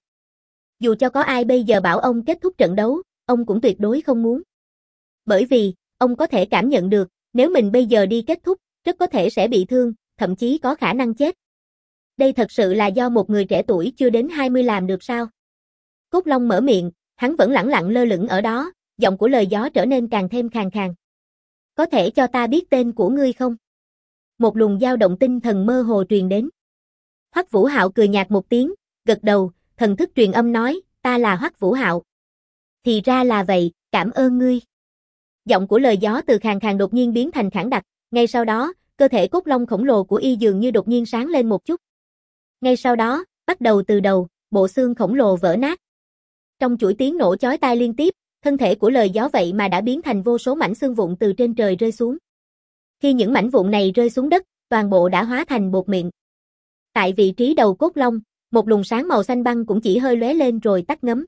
Dù cho có ai bây giờ bảo ông kết thúc trận đấu, ông cũng tuyệt đối không muốn. Bởi vì, ông có thể cảm nhận được, nếu mình bây giờ đi kết thúc, rất có thể sẽ bị thương, thậm chí có khả năng chết. Đây thật sự là do một người trẻ tuổi chưa đến 20 làm được sao? Cốt Long mở miệng, hắn vẫn lẳng lặng lơ lửng ở đó, giọng của Lời Gió trở nên càng thêm khàn khàn. Có thể cho ta biết tên của ngươi không? Một luồng dao động tinh thần mơ hồ truyền đến. Hoắc Vũ Hạo cười nhạt một tiếng, gật đầu, thần thức truyền âm nói, ta là Hoắc Vũ Hạo. Thì ra là vậy, cảm ơn ngươi. Giọng của Lời Gió từ khàn khàn đột nhiên biến thành khản đặc, ngay sau đó, cơ thể cốt long khổng lồ của y dường như đột nhiên sáng lên một chút. Ngay sau đó, bắt đầu từ đầu, bộ xương khổng lồ vỡ nát. Trong chuỗi tiếng nổ chói tai liên tiếp, thân thể của Lời Gió vậy mà đã biến thành vô số mảnh xương vụn từ trên trời rơi xuống. Khi những mảnh vụn này rơi xuống đất, toàn bộ đã hóa thành bột mịn. Tại vị trí đầu cốt long, một luồng sáng màu xanh băng cũng chỉ hơi lóe lên rồi tắt ngấm.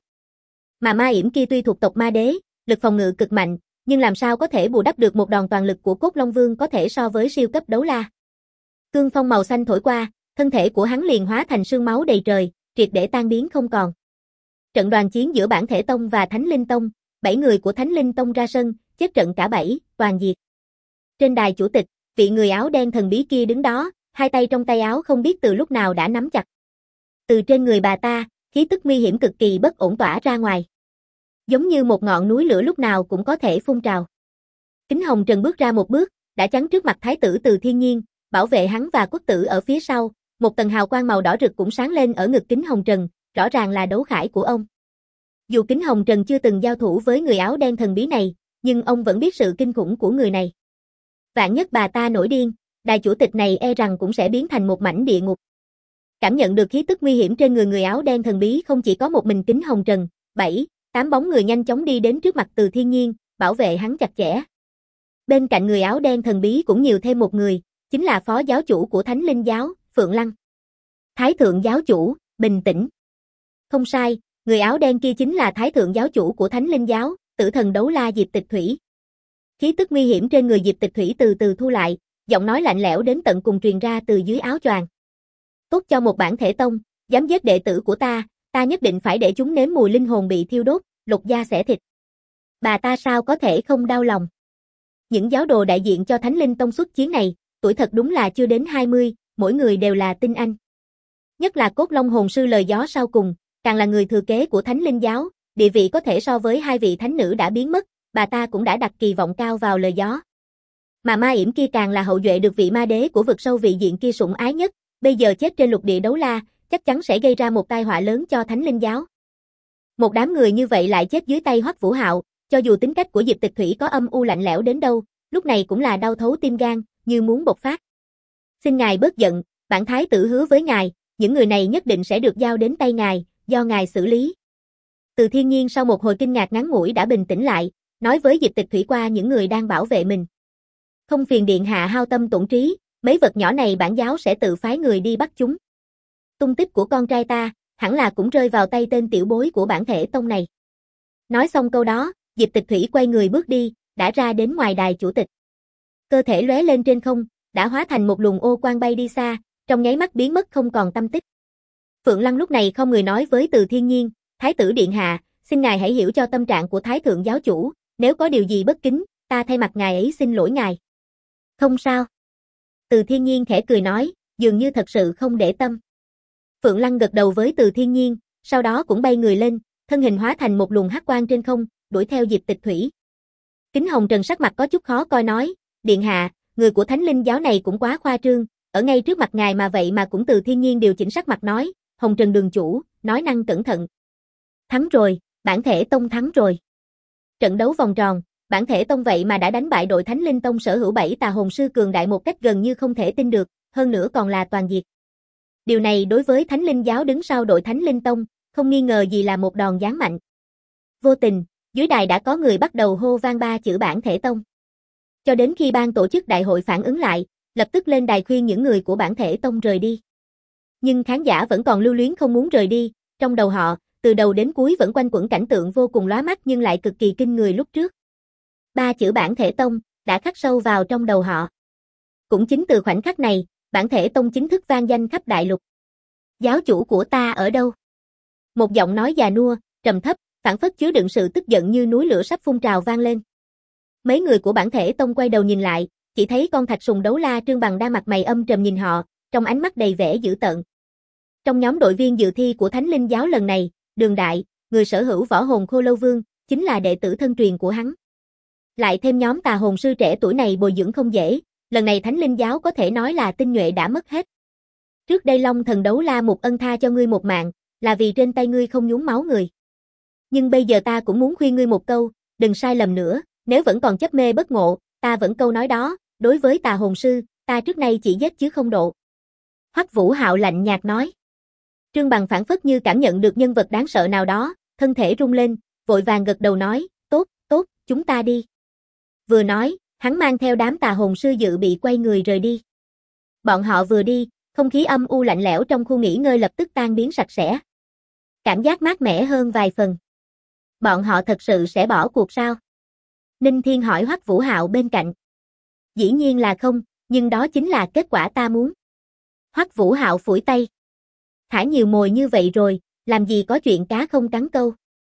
Mà ma yểm kia tuy thuộc tộc ma đế, lực phòng ngự cực mạnh, nhưng làm sao có thể bù đắp được một đòn toàn lực của cốt long vương có thể so với siêu cấp đấu la. Cương phong màu xanh thổi qua, thân thể của hắn liền hóa thành sương máu đầy trời, triệt để tan biến không còn. Trận đoàn chiến giữa Bản Thể Tông và Thánh Linh Tông, 7 người của Thánh Linh Tông ra sân, chết trận cả 7, toàn diệt. Trên đài chủ tịch, vị người áo đen thần bí kia đứng đó, hai tay trong tay áo không biết từ lúc nào đã nắm chặt. Từ trên người bà ta, khí tức nguy hiểm cực kỳ bất ổn tỏa ra ngoài. Giống như một ngọn núi lửa lúc nào cũng có thể phun trào. Kính Hồng Trần bước ra một bước, đã chắn trước mặt Thái tử Từ Thiên Nhiên, bảo vệ hắn và quốc tử ở phía sau, một tầng hào quang màu đỏ rực cũng sáng lên ở ngực Kính Hồng Trần, rõ ràng là đấu khải của ông. Dù Kính Hồng Trần chưa từng giao thủ với người áo đen thần bí này, nhưng ông vẫn biết sự kinh khủng của người này. Vạn nhất bà ta nổi điên, đài chủ tịch này e rằng cũng sẽ biến thành một mảnh địa ngục. Cảm nhận được khí tức nguy hiểm trên người áo đen thần bí không chỉ có một mình Kính Hồng Trần, 7, 8 bóng người nhanh chóng đi đến trước mặt Từ Thiên Nhiên, bảo vệ hắn chặt chẽ. Bên cạnh người áo đen thần bí cũng nhiều thêm một người, chính là phó giáo chủ của Thánh Linh giáo, Phượng Lăng. Thái thượng giáo chủ, bình tĩnh. Không sai, người áo đen kia chính là Thái thượng giáo chủ của Thánh Linh giáo, Tử thần đấu la Diệp Tịch Thủy. Khí tức nguy hiểm trên người Diệp Tịch Thủy từ từ thu lại, giọng nói lạnh lẽo đến tận cùng truyền ra từ dưới áo choàng. Tốt cho một Bản Thể Tông, dám giết đệ tử của ta nhất định phải để chúng nếm mùi linh hồn bị thiêu đốt, lột da xẻ thịt. Bà ta sao có thể không đau lòng. Những giáo đồ đại diện cho Thánh Linh Tông xuất chiến này, tuổi thật đúng là chưa đến 20, mỗi người đều là tinh anh. Nhất là Cốt Long hồn sư Lời Gió sau cùng, càng là người thừa kế của Thánh Linh giáo, địa vị có thể so với hai vị thánh nữ đã biến mất, bà ta cũng đã đặt kỳ vọng cao vào Lời Gió. Mà ma yểm kia càng là hậu duệ được vị ma đế của vực sâu vị diện kia sủng ái nhất, bây giờ chết trên lục địa đấu la, chắc chắn sẽ gây ra một tai họa lớn cho Thánh Linh giáo. Một đám người như vậy lại chết dưới tay Hoắc Vũ Hạo, cho dù tính cách của Diệp Tịch Thủy có âm u lạnh lẽo đến đâu, lúc này cũng là đau thấu tim gan, như muốn bộc phát. Xin ngài bớt giận, bản thái tử hứa với ngài, những người này nhất định sẽ được giao đến tay ngài, do ngài xử lý. Từ Thiên Nhiên sau một hồi kinh ngạc ngắn ngủi đã bình tĩnh lại, nói với Diệp Tịch Thủy qua những người đang bảo vệ mình. Không phiền điện hạ hao tâm tổn trí, mấy vật nhỏ này bản giáo sẽ tự phái người đi bắt chúng. Tung tích của con trai ta, hẳn là cũng rơi vào tay tên tiểu bối của bản thể tông này. Nói xong câu đó, Diệp Tịch Thủy quay người bước đi, đã ra đến ngoài đài chủ tịch. Cơ thể lóe lên trên không, đã hóa thành một luồng ô quang bay đi xa, trong nháy mắt biến mất không còn tăm tích. Phượng Lăng lúc này không người nói với Từ Thiên Nhiên, Thái tử điện hạ, xin ngài hãy hiểu cho tâm trạng của Thái thượng giáo chủ, nếu có điều gì bất kính, ta thay mặt ngài ấy xin lỗi ngài. Không sao. Từ Thiên Nhiên khẽ cười nói, dường như thật sự không để tâm. Phượng Lăng gật đầu với Từ Thiên Nhiên, sau đó cũng bay người lên, thân hình hóa thành một luồng hắc quang trên không, đuổi theo Diệp Tịch Thủy. Kính Hồng Trần sắc mặt có chút khó coi nói, điện hạ, người của Thánh Linh giáo này cũng quá khoa trương, ở ngay trước mặt ngài mà vậy mà cũng Từ Thiên Nhiên điều chỉnh sắc mặt nói, Hồng Trần đường chủ, nói năng cẩn thận. Thắng rồi, bản thể tông thắng rồi. Trận đấu vòng tròn, bản thể tông vậy mà đã đánh bại đội Thánh Linh tông sở hữu 7 tà hồn sư cường đại một cách gần như không thể tin được, hơn nữa còn là toàn diệt. Điều này đối với Thánh Linh giáo đứng sau đội Thánh Linh tông, không nghi ngờ gì là một đòn giáng mạnh. Vô tình, dưới đài đã có người bắt đầu hô vang 3 chữ bản thể tông. Cho đến khi ban tổ chức đại hội phản ứng lại, lập tức lên đài khuyên những người của bản thể tông rời đi. Nhưng khán giả vẫn còn lưu luyến không muốn rời đi, trong đầu họ, từ đầu đến cuối vẫn quanh quẩn cảnh tượng vô cùng lóa mắt nhưng lại cực kỳ kinh người lúc trước. 3 chữ bản thể tông đã khắc sâu vào trong đầu họ. Cũng chính từ khoảnh khắc này, bản thể tông chính thức vang danh khắp đại lục. Giáo chủ của ta ở đâu? Một giọng nói già nua, trầm thấp, phảng phất chứa đựng sự tức giận như núi lửa sắp phun trào vang lên. Mấy người của bản thể tông quay đầu nhìn lại, chỉ thấy con thạch sùng đấu la Trương Bằng đang mặt mày âm trầm nhìn họ, trong ánh mắt đầy vẻ dữ tợn. Trong nhóm đội viên dự thi của Thánh Linh giáo lần này, Đường Đại, người sở hữu võ hồn Khô Lâu Vương, chính là đệ tử thân truyền của hắn. Lại thêm nhóm tà hồn sư trẻ tuổi này bồi dưỡng không dễ, lần này Thánh Linh giáo có thể nói là tinh nhuệ đã mất hết. Trước đây Long Thần Đấu La Mục ân tha cho ngươi một mạng, là vì trên tay ngươi không nhuốm máu người. Nhưng bây giờ ta cũng muốn khuyên ngươi một câu, đừng sai lầm nữa, nếu vẫn còn chấp mê bất ngộ, ta vẫn câu nói đó, đối với tà hồn sư, ta trước nay chỉ giết chứ không độ. Hoắc Vũ Hạo lạnh nhạt nói. Trương Bằng phảng phất như cảm nhận được nhân vật đáng sợ nào đó, thân thể rung lên, vội vàng gật đầu nói, tốt, tốt, chúng ta đi. Vừa nói, hắn mang theo đám tà hồn sư dự bị quay người rời đi. Bọn họ vừa đi, không khí âm u lạnh lẽo trong khu nghỉ ngơi lập tức tan biến sạch sẽ. Cảm giác mát mẻ hơn vài phần. Bọn họ thật sự sẽ bỏ cuộc sao? Ninh Thiên hỏi Hoắc Vũ Hạo bên cạnh. Dĩ nhiên là không, nhưng đó chính là kết quả ta muốn. Hoắc Vũ Hạo phủi tay. Thả nhiều mồi như vậy rồi, làm gì có chuyện cá không cắn câu.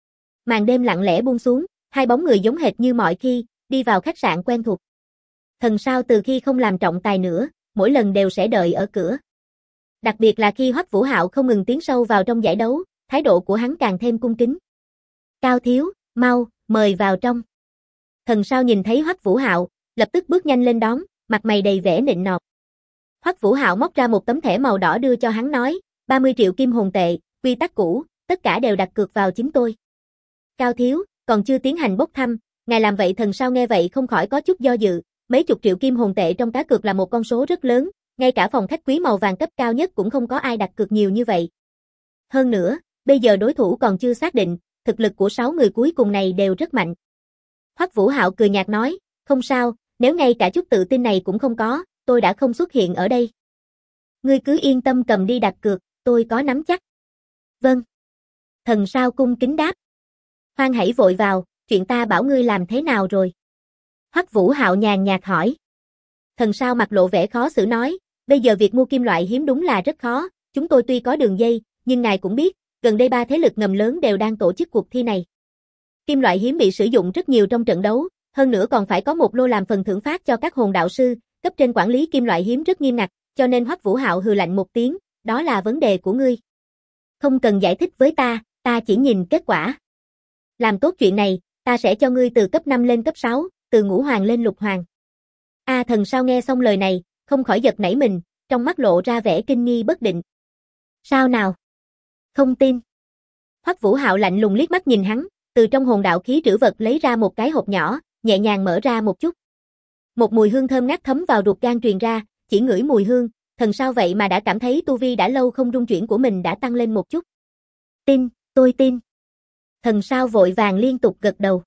Màn đêm lặng lẽ buông xuống, hai bóng người giống hệt như mọi khi, đi vào khách sạn quen thuộc. Thần sao từ khi không làm trọng tài nữa, mỗi lần đều sẽ đợi ở cửa. Đặc biệt là khi Hoắc Vũ Hạo không ngừng tiến sâu vào trong giải đấu, thái độ của hắn càng thêm cung kính. Cao thiếu, mau, mời vào trong. Thần sao nhìn thấy Hoắc Vũ Hạo, lập tức bước nhanh lên đón, mặt mày đầy vẻ nịnh nọt. Hoắc Vũ Hạo móc ra một tấm thẻ màu đỏ đưa cho hắn nói, 30 triệu kim hồn tệ, quy tắc cũ, tất cả đều đặt cược vào chính tôi. Cao thiếu, còn chưa tiến hành bốc thăm, ngài làm vậy thần sao nghe vậy không khỏi có chút do dự, mấy chục triệu kim hồn tệ trong cá cược là một con số rất lớn, ngay cả phòng khách quý màu vàng cấp cao nhất cũng không có ai đặt cược nhiều như vậy. Hơn nữa, bây giờ đối thủ còn chưa xác định, thực lực của 6 người cuối cùng này đều rất mạnh. Hoắc Vũ Hạo cười nhạt nói, không sao, nếu ngay cả chút tự tin này cũng không có, tôi đã không xuất hiện ở đây. Ngươi cứ yên tâm cầm đi đặt cược, tôi có nắm chắc. Vâng. Thần sao cung kính đáp. Hoan hãy vội vào, chuyện ta bảo ngươi làm thế nào rồi? Hoắc Vũ Hạo nhàn nhạt hỏi. Thần sao mặt lộ vẻ khó xử nói, bây giờ việc mua kim loại hiếm đúng là rất khó, chúng tôi tuy có đường dây, nhưng ngài cũng biết, gần đây 3 thế lực ngầm lớn đều đang tổ chức cuộc thi này. Kim loại hiếm bị sử dụng rất nhiều trong trận đấu, hơn nữa còn phải có một lô làm phần thưởng phát cho các hồn đạo sư, cấp trên quản lý kim loại hiếm rất nghiêm ngặt, cho nên Hoắc Vũ Hạo hừ lạnh một tiếng, đó là vấn đề của ngươi. Không cần giải thích với ta chỉ nhìn kết quả. Làm tốt chuyện này, ta sẽ cho ngươi từ cấp 5 lên cấp 6, từ ngũ hoàng lên lục hoàng. Thần sao nghe xong lời này, không khỏi giật nảy mình, trong mắt lộ ra vẻ kinh nghi bất định. Sao nào? Không tin. Hoắc Vũ Hạo lạnh lùng liếc mắt nhìn hắn, từ trong hồn đạo khí trữ vật lấy ra một cái hộp nhỏ, nhẹ nhàng mở ra một chút. Một mùi hương thơm ngát thấm vào ruột gan truyền ra, chỉ ngửi mùi hương, thần sao vậy mà đã cảm thấy tu vi đã lâu không rung chuyển của mình đã tăng lên một chút. Tin, tôi tin. Thần sao vội vàng liên tục gật đầu.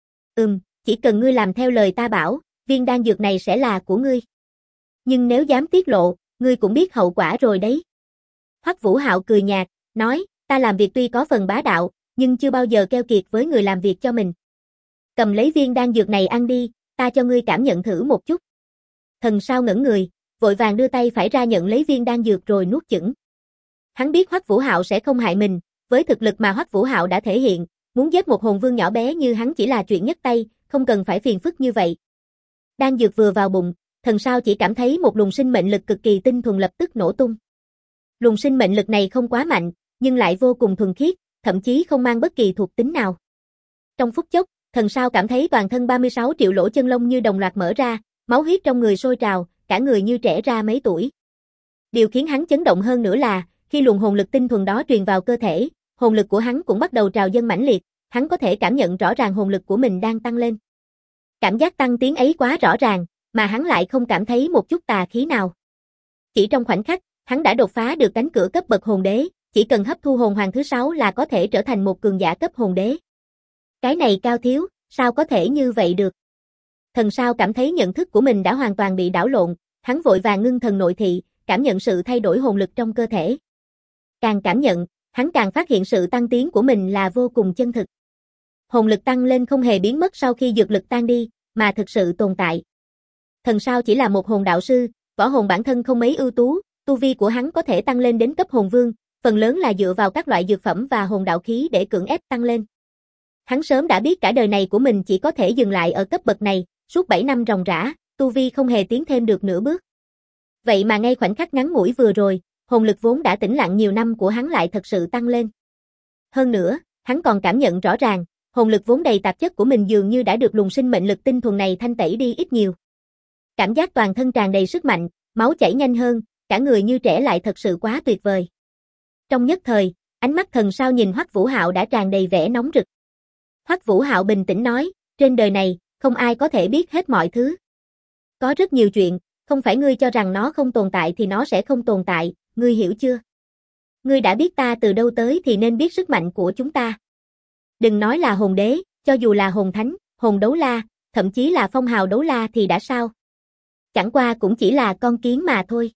Chỉ cần ngươi làm theo lời ta bảo, viên đan dược này sẽ là của ngươi. Nhưng nếu dám tiết lộ, ngươi cũng biết hậu quả rồi đấy. Hoắc Vũ Hạo cười nhạt, nói, ta làm việc tuy có phần bá đạo, nhưng chưa bao giờ keo kiệt với người làm việc cho mình. Cầm lấy viên đan dược này ăn đi, ta cho ngươi cảm nhận thử một chút. Thần sao ngẩn người, vội vàng đưa tay phải ra nhận lấy viên đan dược rồi nuốt chửng. Hắn biết Hoắc Vũ Hạo sẽ không hại mình, với thực lực mà Hoắc Vũ Hạo đã thể hiện, muốn giết một hồn vương nhỏ bé như hắn chỉ là chuyện nhấc tay, không cần phải phiền phức như vậy. Đan dược vừa vào bụng, thần sao chỉ cảm thấy một luồng sinh mệnh lực cực kỳ tinh thuần lập tức nổ tung. Luồng sinh mệnh lực này không quá mạnh, nhưng lại vô cùng thuần khiết, thậm chí không mang bất kỳ thuộc tính nào. Trong phút chốc, thần sao cảm thấy toàn thân 36 triệu lỗ chân lông như đồng loạt mở ra, máu huyết trong người sôi trào, cả người như trẻ ra mấy tuổi. Điều khiến hắn chấn động hơn nữa là, khi luồng hồn lực tinh thuần đó truyền vào cơ thể, hồn lực của hắn cũng bắt đầu trào dâng mãnh liệt, hắn có thể cảm nhận rõ ràng hồn lực của mình đang tăng lên. Cảm giác tăng tiến ấy quá rõ ràng, mà hắn lại không cảm thấy một chút tà khí nào. Chỉ trong khoảnh khắc, hắn đã đột phá được cánh cửa cấp bậc hồn đế, chỉ cần hấp thu hồn hoàng thứ 6 là có thể trở thành một cường giả cấp hồn đế. Cái này cao thiếu, sao có thể như vậy được? Thần sao cảm thấy nhận thức của mình đã hoàn toàn bị đảo lộn, hắn vội vàng ngưng thần nội thị, cảm nhận sự thay đổi hồn lực trong cơ thể. Càng cảm nhận, hắn càng phát hiện sự tăng tiến của mình là vô cùng chân thực. Hồn lực tăng lên không hề biến mất sau khi dược lực tan đi, mà thực sự tồn tại. Thần sao chỉ là một hồn đạo sư, võ hồn bản thân không mấy ưu tú, tu vi của hắn có thể tăng lên đến cấp hồn vương, phần lớn là dựa vào các loại dược phẩm và hồn đạo khí để cưỡng ép tăng lên. Hắn sớm đã biết cả đời này của mình chỉ có thể dừng lại ở cấp bậc này, suốt 7 năm ròng rã, tu vi không hề tiến thêm được nửa bước. Vậy mà ngay khoảnh khắc ngắn ngủi vừa rồi, hồn lực vốn đã tĩnh lặng nhiều năm của hắn lại thật sự tăng lên. Hơn nữa, hắn còn cảm nhận rõ ràng, hồn lực vốn đầy tạp chất của mình dường như đã được luồng sinh mệnh lực tinh thuần này thanh tẩy đi ít nhiều. Cảm giác toàn thân tràn đầy sức mạnh, máu chảy nhanh hơn, cả người như trẻ lại thật sự quá tuyệt vời. Trong nhất thời, ánh mắt thần sao nhìn Hoắc Vũ Hạo đã tràn đầy vẻ nóng rực. Hoắc Vũ Hạo bình tĩnh nói, trên đời này, không ai có thể biết hết mọi thứ. Có rất nhiều chuyện, không phải ngươi cho rằng nó không tồn tại thì nó sẽ không tồn tại, ngươi hiểu chưa? Ngươi đã biết ta từ đâu tới thì nên biết sức mạnh của chúng ta. Đừng nói là hồn đế, cho dù là hồn thánh, hồn đấu la, thậm chí là phong hào đấu la thì đã sao? Chẳng qua cũng chỉ là con kiến mà thôi.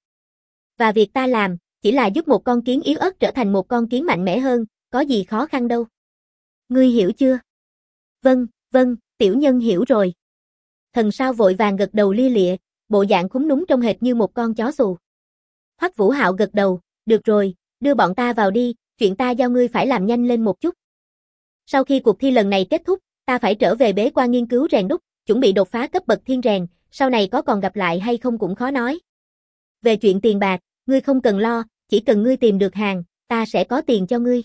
Và việc ta làm, chỉ là giúp một con kiến yếu ớt trở thành một con kiến mạnh mẽ hơn, có gì khó khăn đâu. Ngươi hiểu chưa? Vâng, tiểu nhân hiểu rồi. Thần sao vội vàng gật đầu lia lịa, bộ dạng khúm núm trông hệt như một con chó xù. Hoắc Vũ Hạo gật đầu, được rồi, đưa bọn ta vào đi, chuyện ta giao ngươi phải làm nhanh lên một chút. Sau khi cuộc thi lần này kết thúc, ta phải trở về bế quan nghiên cứu rèn đúc, chuẩn bị đột phá cấp bậc thiên rèn, sau này có còn gặp lại hay không cũng khó nói. Về chuyện tiền bạc, ngươi không cần lo, chỉ cần ngươi tìm được hàng, ta sẽ có tiền cho ngươi.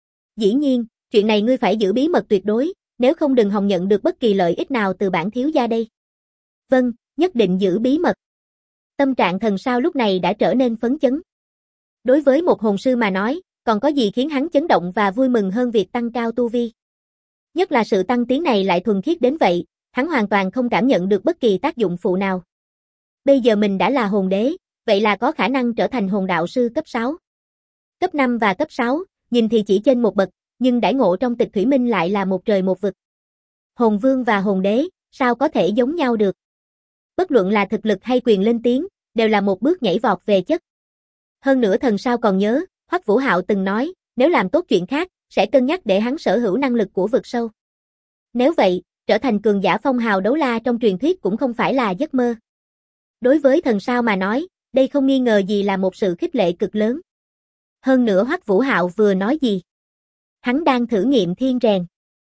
Dĩ nhiên, chuyện này ngươi phải giữ bí mật tuyệt đối, nếu không đừng hòng nhận được bất kỳ lợi ích nào từ bản thiếu gia đây. Vâng, nhất định giữ bí mật. Tâm trạng thần sao lúc này đã trở nên phấn chấn. Đối với một hồn sư mà nói, còn có gì khiến hắn chấn động và vui mừng hơn việc tăng cao tu vi. Nhất là sự tăng tiến này lại thuần khiết đến vậy, hắn hoàn toàn không cảm nhận được bất kỳ tác dụng phụ nào. Bây giờ mình đã là hồn đế, vậy là có khả năng trở thành hồn đạo sư cấp 6. Cấp 5 và cấp 6, nhìn thì chỉ trên một bậc, nhưng đãi ngộ trong Tịch Thủy Minh lại là một trời một vực. Hồn vương và hồn đế, sao có thể giống nhau được? Bất luận là thực lực hay quyền lên tiếng, đều là một bước nhảy vọt về chất. Hơn nữa thần sao còn nhớ, Hoắc Vũ Hạo từng nói, nếu làm tốt chuyện khác, sẽ cân nhắc để hắn sở hữu năng lực của vực sâu. Nếu vậy, trở thành cường giả phong hào đấu la trong truyền thuyết cũng không phải là giấc mơ. Đối với thần sao mà nói, đây không nghi ngờ gì là một sự khích lệ cực lớn. Hơn nữa Hoắc Vũ Hạo vừa nói gì? Hắn đang thử nghiệm thiên rèn.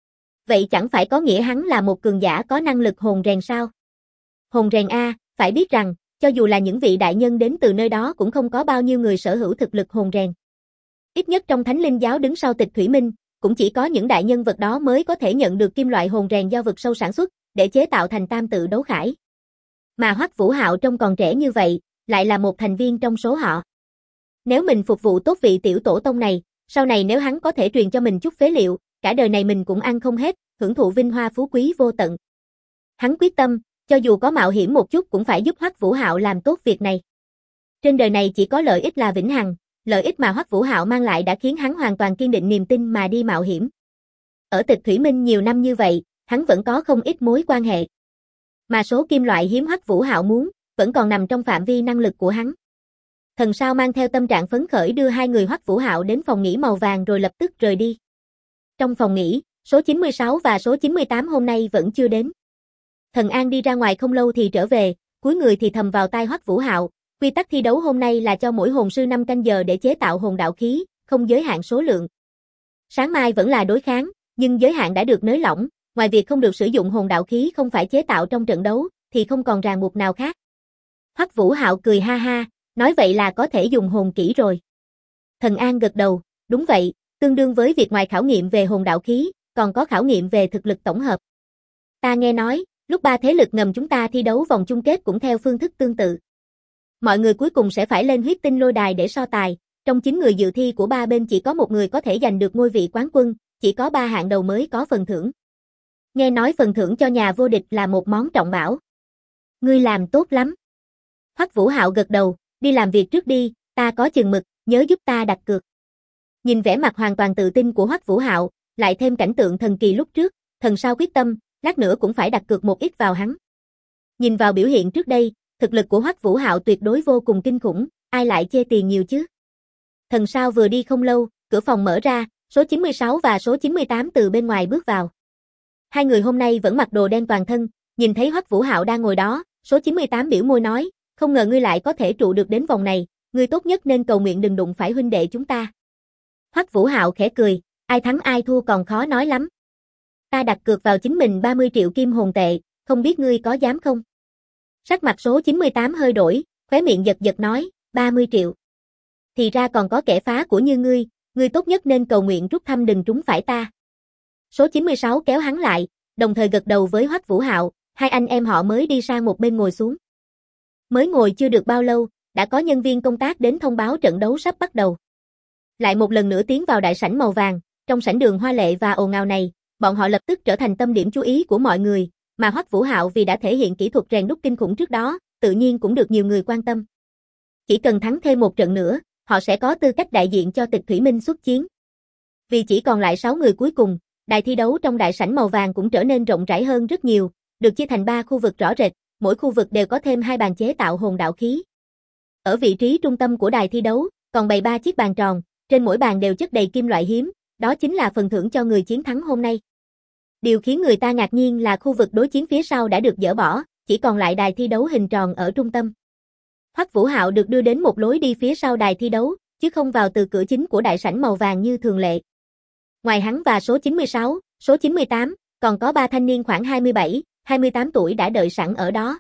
Vậy chẳng phải có nghĩa hắn là một cường giả có năng lực hồn rèn sao? Hồn rèn A, phải biết rằng, cho dù là những vị đại nhân đến từ nơi đó cũng không có bao nhiêu người sở hữu thực lực hồn rèn. Ít nhất trong Thánh Linh giáo đứng sau Tịch Thủy Minh, cũng chỉ có những đại nhân vật đó mới có thể nhận được kim loại hồn rèn do vực sâu sản xuất, để chế tạo thành tam tự đấu khải. Mà Hoắc Vũ Hạo trông còn trẻ như vậy, lại là một thành viên trong số họ. Nếu mình phục vụ tốt vị tiểu tổ tông này, sau này nếu hắn có thể truyền cho mình chút phế liệu, cả đời này mình cũng ăn không hết, hưởng thụ vinh hoa phú quý vô tận. Hắn quyết tâm, cho dù có mạo hiểm một chút cũng phải giúp Hoắc Vũ Hạo làm tốt việc này. Trên đời này chỉ có lợi ích là vĩnh hằng, lợi ích mà Hoắc Vũ Hạo mang lại đã khiến hắn hoàn toàn kiên định niềm tin mà đi mạo hiểm. Ở Tịch Thủy Minh nhiều năm như vậy, hắn vẫn có không ít mối quan hệ. Mà số kim loại hiếm Hoắc Vũ Hạo muốn, vẫn còn nằm trong phạm vi năng lực của hắn. Thần Sao mang theo tâm trạng phấn khởi đưa hai người Hoắc Vũ Hạo đến phòng nghỉ màu vàng rồi lập tức rời đi. Trong phòng nghỉ, số 96 và số 98 hôm nay vẫn chưa đến. Thần An đi ra ngoài không lâu thì trở về, cúi người thì thầm vào tai Hoắc Vũ Hạo, quy tắc thi đấu hôm nay là cho mỗi hồn sư 5 canh giờ để chế tạo hồn đạo khí, không giới hạn số lượng. Sáng mai vẫn là đối kháng, nhưng giới hạn đã được nới lỏng, ngoài việc không được sử dụng hồn đạo khí không phải chế tạo trong trận đấu, thì không còn ràng buộc nào khác. Hoắc Vũ Hạo cười ha ha, nói vậy là có thể dùng hồn kỹ rồi. Thần An gật đầu, đúng vậy, tương đương với việc ngoài khảo nghiệm về hồn đạo khí, còn có khảo nghiệm về thực lực tổng hợp. Ta nghe nói, lúc 3 thế lực ngầm chúng ta thi đấu vòng chung kết cũng theo phương thức tương tự. Mọi người cuối cùng sẽ phải lên huyết tinh lôi đài để so tài, trong 9 người dự thi của 3 bên chỉ có một người có thể giành được ngôi vị quán quân, chỉ có 3 hạng đầu mới có phần thưởng. Nghe nói phần thưởng cho nhà vô địch là một món trọng bảo. Ngươi làm tốt lắm. Hoắc Vũ Hạo gật đầu, đi làm việc trước đi, ta có chừng mực, nhớ giúp ta đặt cược. Nhìn vẻ mặt hoàn toàn tự tin của Hoắc Vũ Hạo, lại thêm cảnh tượng thần kỳ lúc trước, Thần Sao quyết tâm, lát nữa cũng phải đặt cược một ít vào hắn. Nhìn vào biểu hiện trước đây, thực lực của Hoắc Vũ Hạo tuyệt đối vô cùng kinh khủng, ai lại chê tiền nhiều chứ. Thần Sao vừa đi không lâu, cửa phòng mở ra, số 96 và số 98 từ bên ngoài bước vào. Hai người hôm nay vẫn mặc đồ đen toàn thân, nhìn thấy Hoắc Vũ Hạo đang ngồi đó, số 98 biểu môi nói, không ngờ ngươi lại có thể trụ được đến vòng này, ngươi tốt nhất nên cầu nguyện đừng đụng phải huynh đệ chúng ta. Hoắc Vũ Hạo khẽ cười, ai thắng ai thua còn khó nói lắm. Ta đặt cược vào chính mình 30 triệu kim hồn tệ, không biết ngươi có dám không? Sắc mặt số 98 hơi đổi, khóe miệng giật giật nói, 30 triệu. Thì ra còn có kẻ phá của như ngươi tốt nhất nên cầu nguyện rút thăm đừng trúng phải ta. Số 96 kéo hắn lại, đồng thời gật đầu với Hoắc Vũ Hạo, hai anh em họ mới đi sang một bên ngồi xuống. Mới ngồi chưa được bao lâu, đã có nhân viên công tác đến thông báo trận đấu sắp bắt đầu. Lại một lần nữa tiến vào đại sảnh màu vàng, trong sảnh đường hoa lệ và ồn ào này, bọn họ lập tức trở thành tâm điểm chú ý của mọi người, mà Hoắc Vũ Hạo vì đã thể hiện kỹ thuật rèn đúc kinh khủng trước đó, tự nhiên cũng được nhiều người quan tâm. Chỉ cần thắng thêm một trận nữa, họ sẽ có tư cách đại diện cho Tịch Thủy Minh xuất chiến. Vì chỉ còn lại 6 người cuối cùng, đài thi đấu trong đại sảnh màu vàng cũng trở nên rộng rãi hơn rất nhiều, được chia thành 3 khu vực rõ rệt, mỗi khu vực đều có thêm 2 bàn chế tạo hồn đạo khí. Ở vị trí trung tâm của đài thi đấu, còn bày 3 chiếc bàn tròn, trên mỗi bàn đều chất đầy kim loại hiếm, đó chính là phần thưởng cho người chiến thắng hôm nay. Điều khiến người ta ngạc nhiên là khu vực đối chiến phía sau đã được dỡ bỏ, chỉ còn lại đài thi đấu hình tròn ở trung tâm. Hoắc Vũ Hạo được đưa đến một lối đi phía sau đài thi đấu, chứ không vào từ cửa chính của đại sảnh màu vàng như thường lệ. Ngoài hắn và số 96, số 98, còn có 3 thanh niên khoảng 27, 28 tuổi đã đợi sẵn ở đó.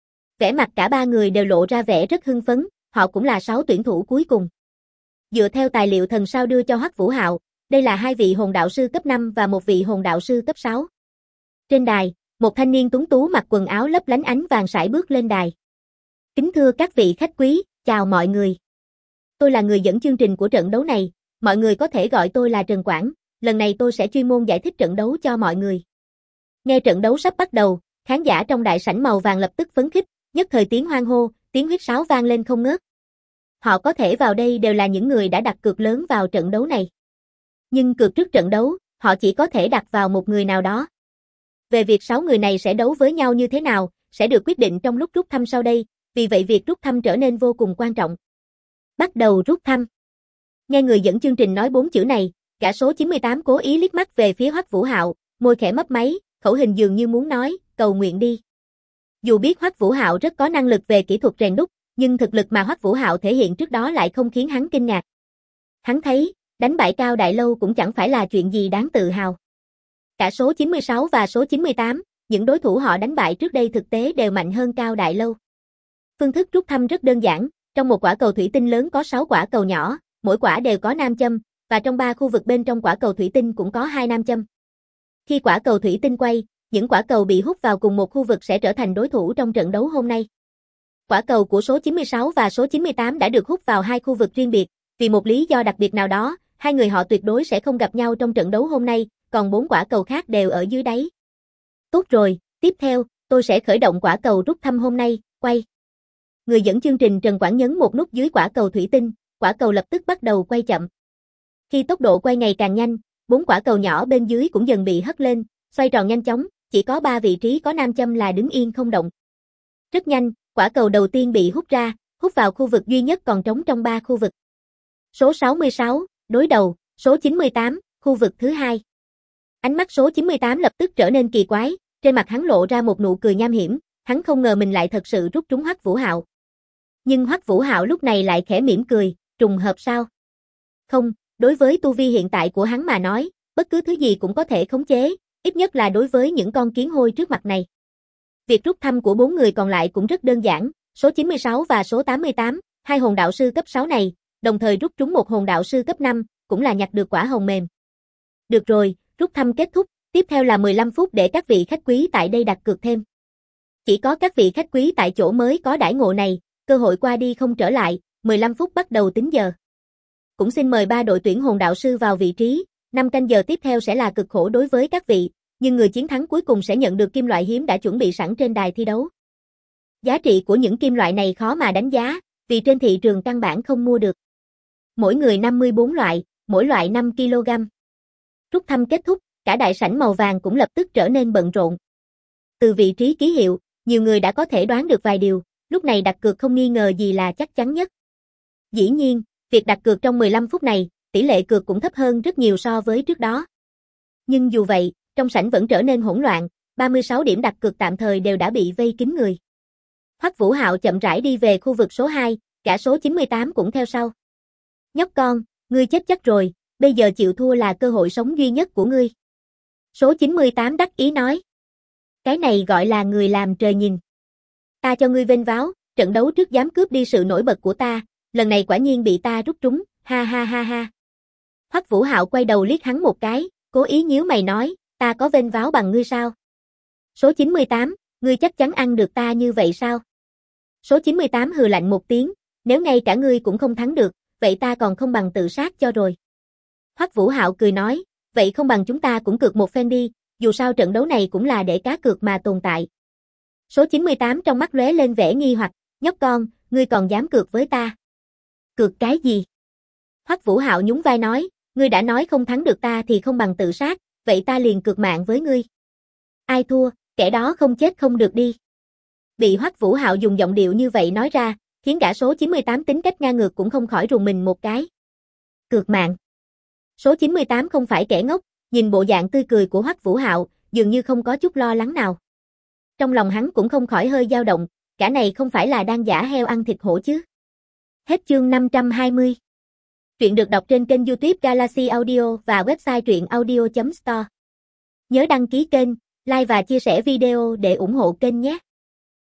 Vẻ mặt cả 3 người đều lộ ra vẻ rất hưng phấn, họ cũng là 6 tuyển thủ cuối cùng. Dựa theo tài liệu Thần Sao đưa cho Hoắc Vũ Hạo, đây là 2 vị hồn đạo sư cấp 5 và một vị hồn đạo sư cấp 6. Trên đài, một thanh niên tuấn tú mặc quần áo lấp lánh ánh vàng sải bước lên đài. Kính thưa các vị khách quý, chào mọi người. Tôi là người dẫn chương trình của trận đấu này, mọi người có thể gọi tôi là Trần Quảng, lần này tôi sẽ chuyên môn giải thích trận đấu cho mọi người. Nghe trận đấu sắp bắt đầu, khán giả trong đại sảnh màu vàng lập tức phấn khích, nhất thời tiếng hoan hô, tiếng huýt sáo vang lên không ngớt. Họ có thể vào đây đều là những người đã đặt cược lớn vào trận đấu này. Nhưng cược trước trận đấu, họ chỉ có thể đặt vào một người nào đó. Về việc 6 người này sẽ đấu với nhau như thế nào, sẽ được quyết định trong lúc rút thăm sau đây, vì vậy việc rút thăm trở nên vô cùng quan trọng. Bắt đầu rút thăm. Nghe người dẫn chương trình nói 4 chữ này, cả số 98 cố ý liếc mắt về phía Hoắc Vũ Hạo, môi khẽ mấp máy, khẩu hình dường như muốn nói, cầu nguyện đi. Dù biết Hoắc Vũ Hạo rất có năng lực về kỹ thuật rèn đúc, nhưng thực lực mà Hoắc Vũ Hạo thể hiện trước đó lại không khiến hắn kinh ngạc. Hắn thấy, đánh bại Cao Đại Lâu cũng chẳng phải là chuyện gì đáng tự hào. Cả số 96 và số 98, những đối thủ họ đánh bại trước đây thực tế đều mạnh hơn Cao Đại Lâu. Phương thức rút thăm rất đơn giản, trong một quả cầu thủy tinh lớn có 6 quả cầu nhỏ, mỗi quả đều có nam châm, và trong 3 khu vực bên trong quả cầu thủy tinh cũng có 2 nam châm. Khi quả cầu thủy tinh quay, những quả cầu bị hút vào cùng một khu vực sẽ trở thành đối thủ trong trận đấu hôm nay. Quả cầu của số 96 và số 98 đã được hút vào 2 khu vực riêng biệt, vì một lý do đặc biệt nào đó, hai người họ tuyệt đối sẽ không gặp nhau trong trận đấu hôm nay, còn 4 quả cầu khác đều ở dưới đáy. Tốt rồi, tiếp theo, tôi sẽ khởi động quả cầu rút thăm hôm nay, quay. Người dẫn chương trình Trần Quảng nhấn một nút dưới quả cầu thủy tinh, quả cầu lập tức bắt đầu quay chậm. Khi tốc độ quay ngày càng nhanh, 4 quả cầu nhỏ bên dưới cũng dần bị hất lên, xoay tròn nhanh chóng, chỉ có 3 vị trí có nam châm là đứng yên không động. Rất nhanh, quả cầu đầu tiên bị hút ra, hút vào khu vực duy nhất còn trống trong 3 khu vực. Số 66, đối đầu, số 98, khu vực thứ hai. Ánh mắt số 98 lập tức trở nên kỳ quái, trên mặt hắn lộ ra một nụ cười nham hiểm, hắn không ngờ mình lại thật sự rút trúng Hoắc Vũ Hạo. Nhưng Hoắc Vũ Hạo lúc này lại khẽ mỉm cười, trùng hợp sao? Không, đối với tu vi hiện tại của hắn mà nói, bất cứ thứ gì cũng có thể khống chế, ít nhất là đối với những con kiến hôi trước mặt này. Việc rút thăm của 4 người còn lại cũng rất đơn giản, số 96 và số 88, hai hồn đạo sư cấp 6 này, đồng thời rút trúng một hồn đạo sư cấp 5, cũng là nhặt được quả hồng mềm. Được rồi, rút thăm kết thúc, tiếp theo là 15 phút để các vị khách quý tại đây đặt cược thêm. Chỉ có các vị khách quý tại chỗ mới có đãi ngộ này, cơ hội qua đi không trở lại, 15 phút bắt đầu tính giờ. Cũng xin mời 3 đội tuyển hồn đạo sư vào vị trí, 5 canh giờ tiếp theo sẽ là cực khổ đối với các vị, nhưng người chiến thắng cuối cùng sẽ nhận được kim loại hiếm đã chuẩn bị sẵn trên đài thi đấu. Giá trị của những kim loại này khó mà đánh giá, vì trên thị trường căn bản không mua được. Mỗi người 54 loại, mỗi loại 5 kg. Rút thăm kết thúc, cả đại sảnh màu vàng cũng lập tức trở nên bận rộn. Từ vị trí ký hiệu, nhiều người đã có thể đoán được vài điều, lúc này đặt cược không nghi ngờ gì là chắc chắn nhất. Dĩ nhiên, việc đặt cược trong 15 phút này, tỷ lệ cược cũng thấp hơn rất nhiều so với trước đó. Nhưng dù vậy, trong sảnh vẫn trở nên hỗn loạn, 36 điểm đặt cược tạm thời đều đã bị vây kín người. Hoắc Vũ Hạo chậm rãi đi về khu vực số 2, cả số 98 cũng theo sau. Nhóc con, ngươi chết chắc rồi, bây giờ chịu thua là cơ hội sống duy nhất của ngươi. Số 98 đắc ý nói. Cái này gọi là người làm trời nhìn. Ta cho ngươi vênh váo, trận đấu trước dám cướp đi sự nổi bật của ta, lần này quả nhiên bị ta rút trúng, ha ha ha ha. Hoắc Vũ Hạo quay đầu liếc hắn một cái, cố ý nhíu mày nói, ta có vênh váo bằng ngươi sao? Số 98, ngươi chắc chắn ăn được ta như vậy sao? Số 98 hừ lạnh một tiếng, nếu ngay cả ngươi cũng không thắng được, vậy ta còn không bằng tự sát cho rồi. Hoắc Vũ Hạo cười nói, vậy không bằng chúng ta cũng cược một phen đi, dù sao trận đấu này cũng là để cá cược mà tồn tại. Số 98 trong mắt lóe lên vẻ nghi hoặc, nhóc con, ngươi còn dám cược với ta? Cược cái gì? Hoắc Vũ Hạo nhún vai nói, ngươi đã nói không thắng được ta thì không bằng tự sát, vậy ta liền cược mạng với ngươi. Ai thua, kẻ đó không chết không được đi. Bị Hoắc Vũ Hạo dùng giọng điệu như vậy nói ra, khiến cả số 98 tính cách ngang ngược cũng không khỏi rùng mình một cái. Cược mạng. Số 98 không phải kẻ ngốc, nhìn bộ dạng tươi cười của Hoắc Vũ Hạo, dường như không có chút lo lắng nào. Trong lòng hắn cũng không khỏi hơi dao động, cả này không phải là đang giả heo ăn thịt hổ chứ. Hết chương 520. Truyện được đọc trên kênh YouTube Galaxy Audio và website truyệnaudio.store. Nhớ đăng ký kênh, like và chia sẻ video để ủng hộ kênh nhé.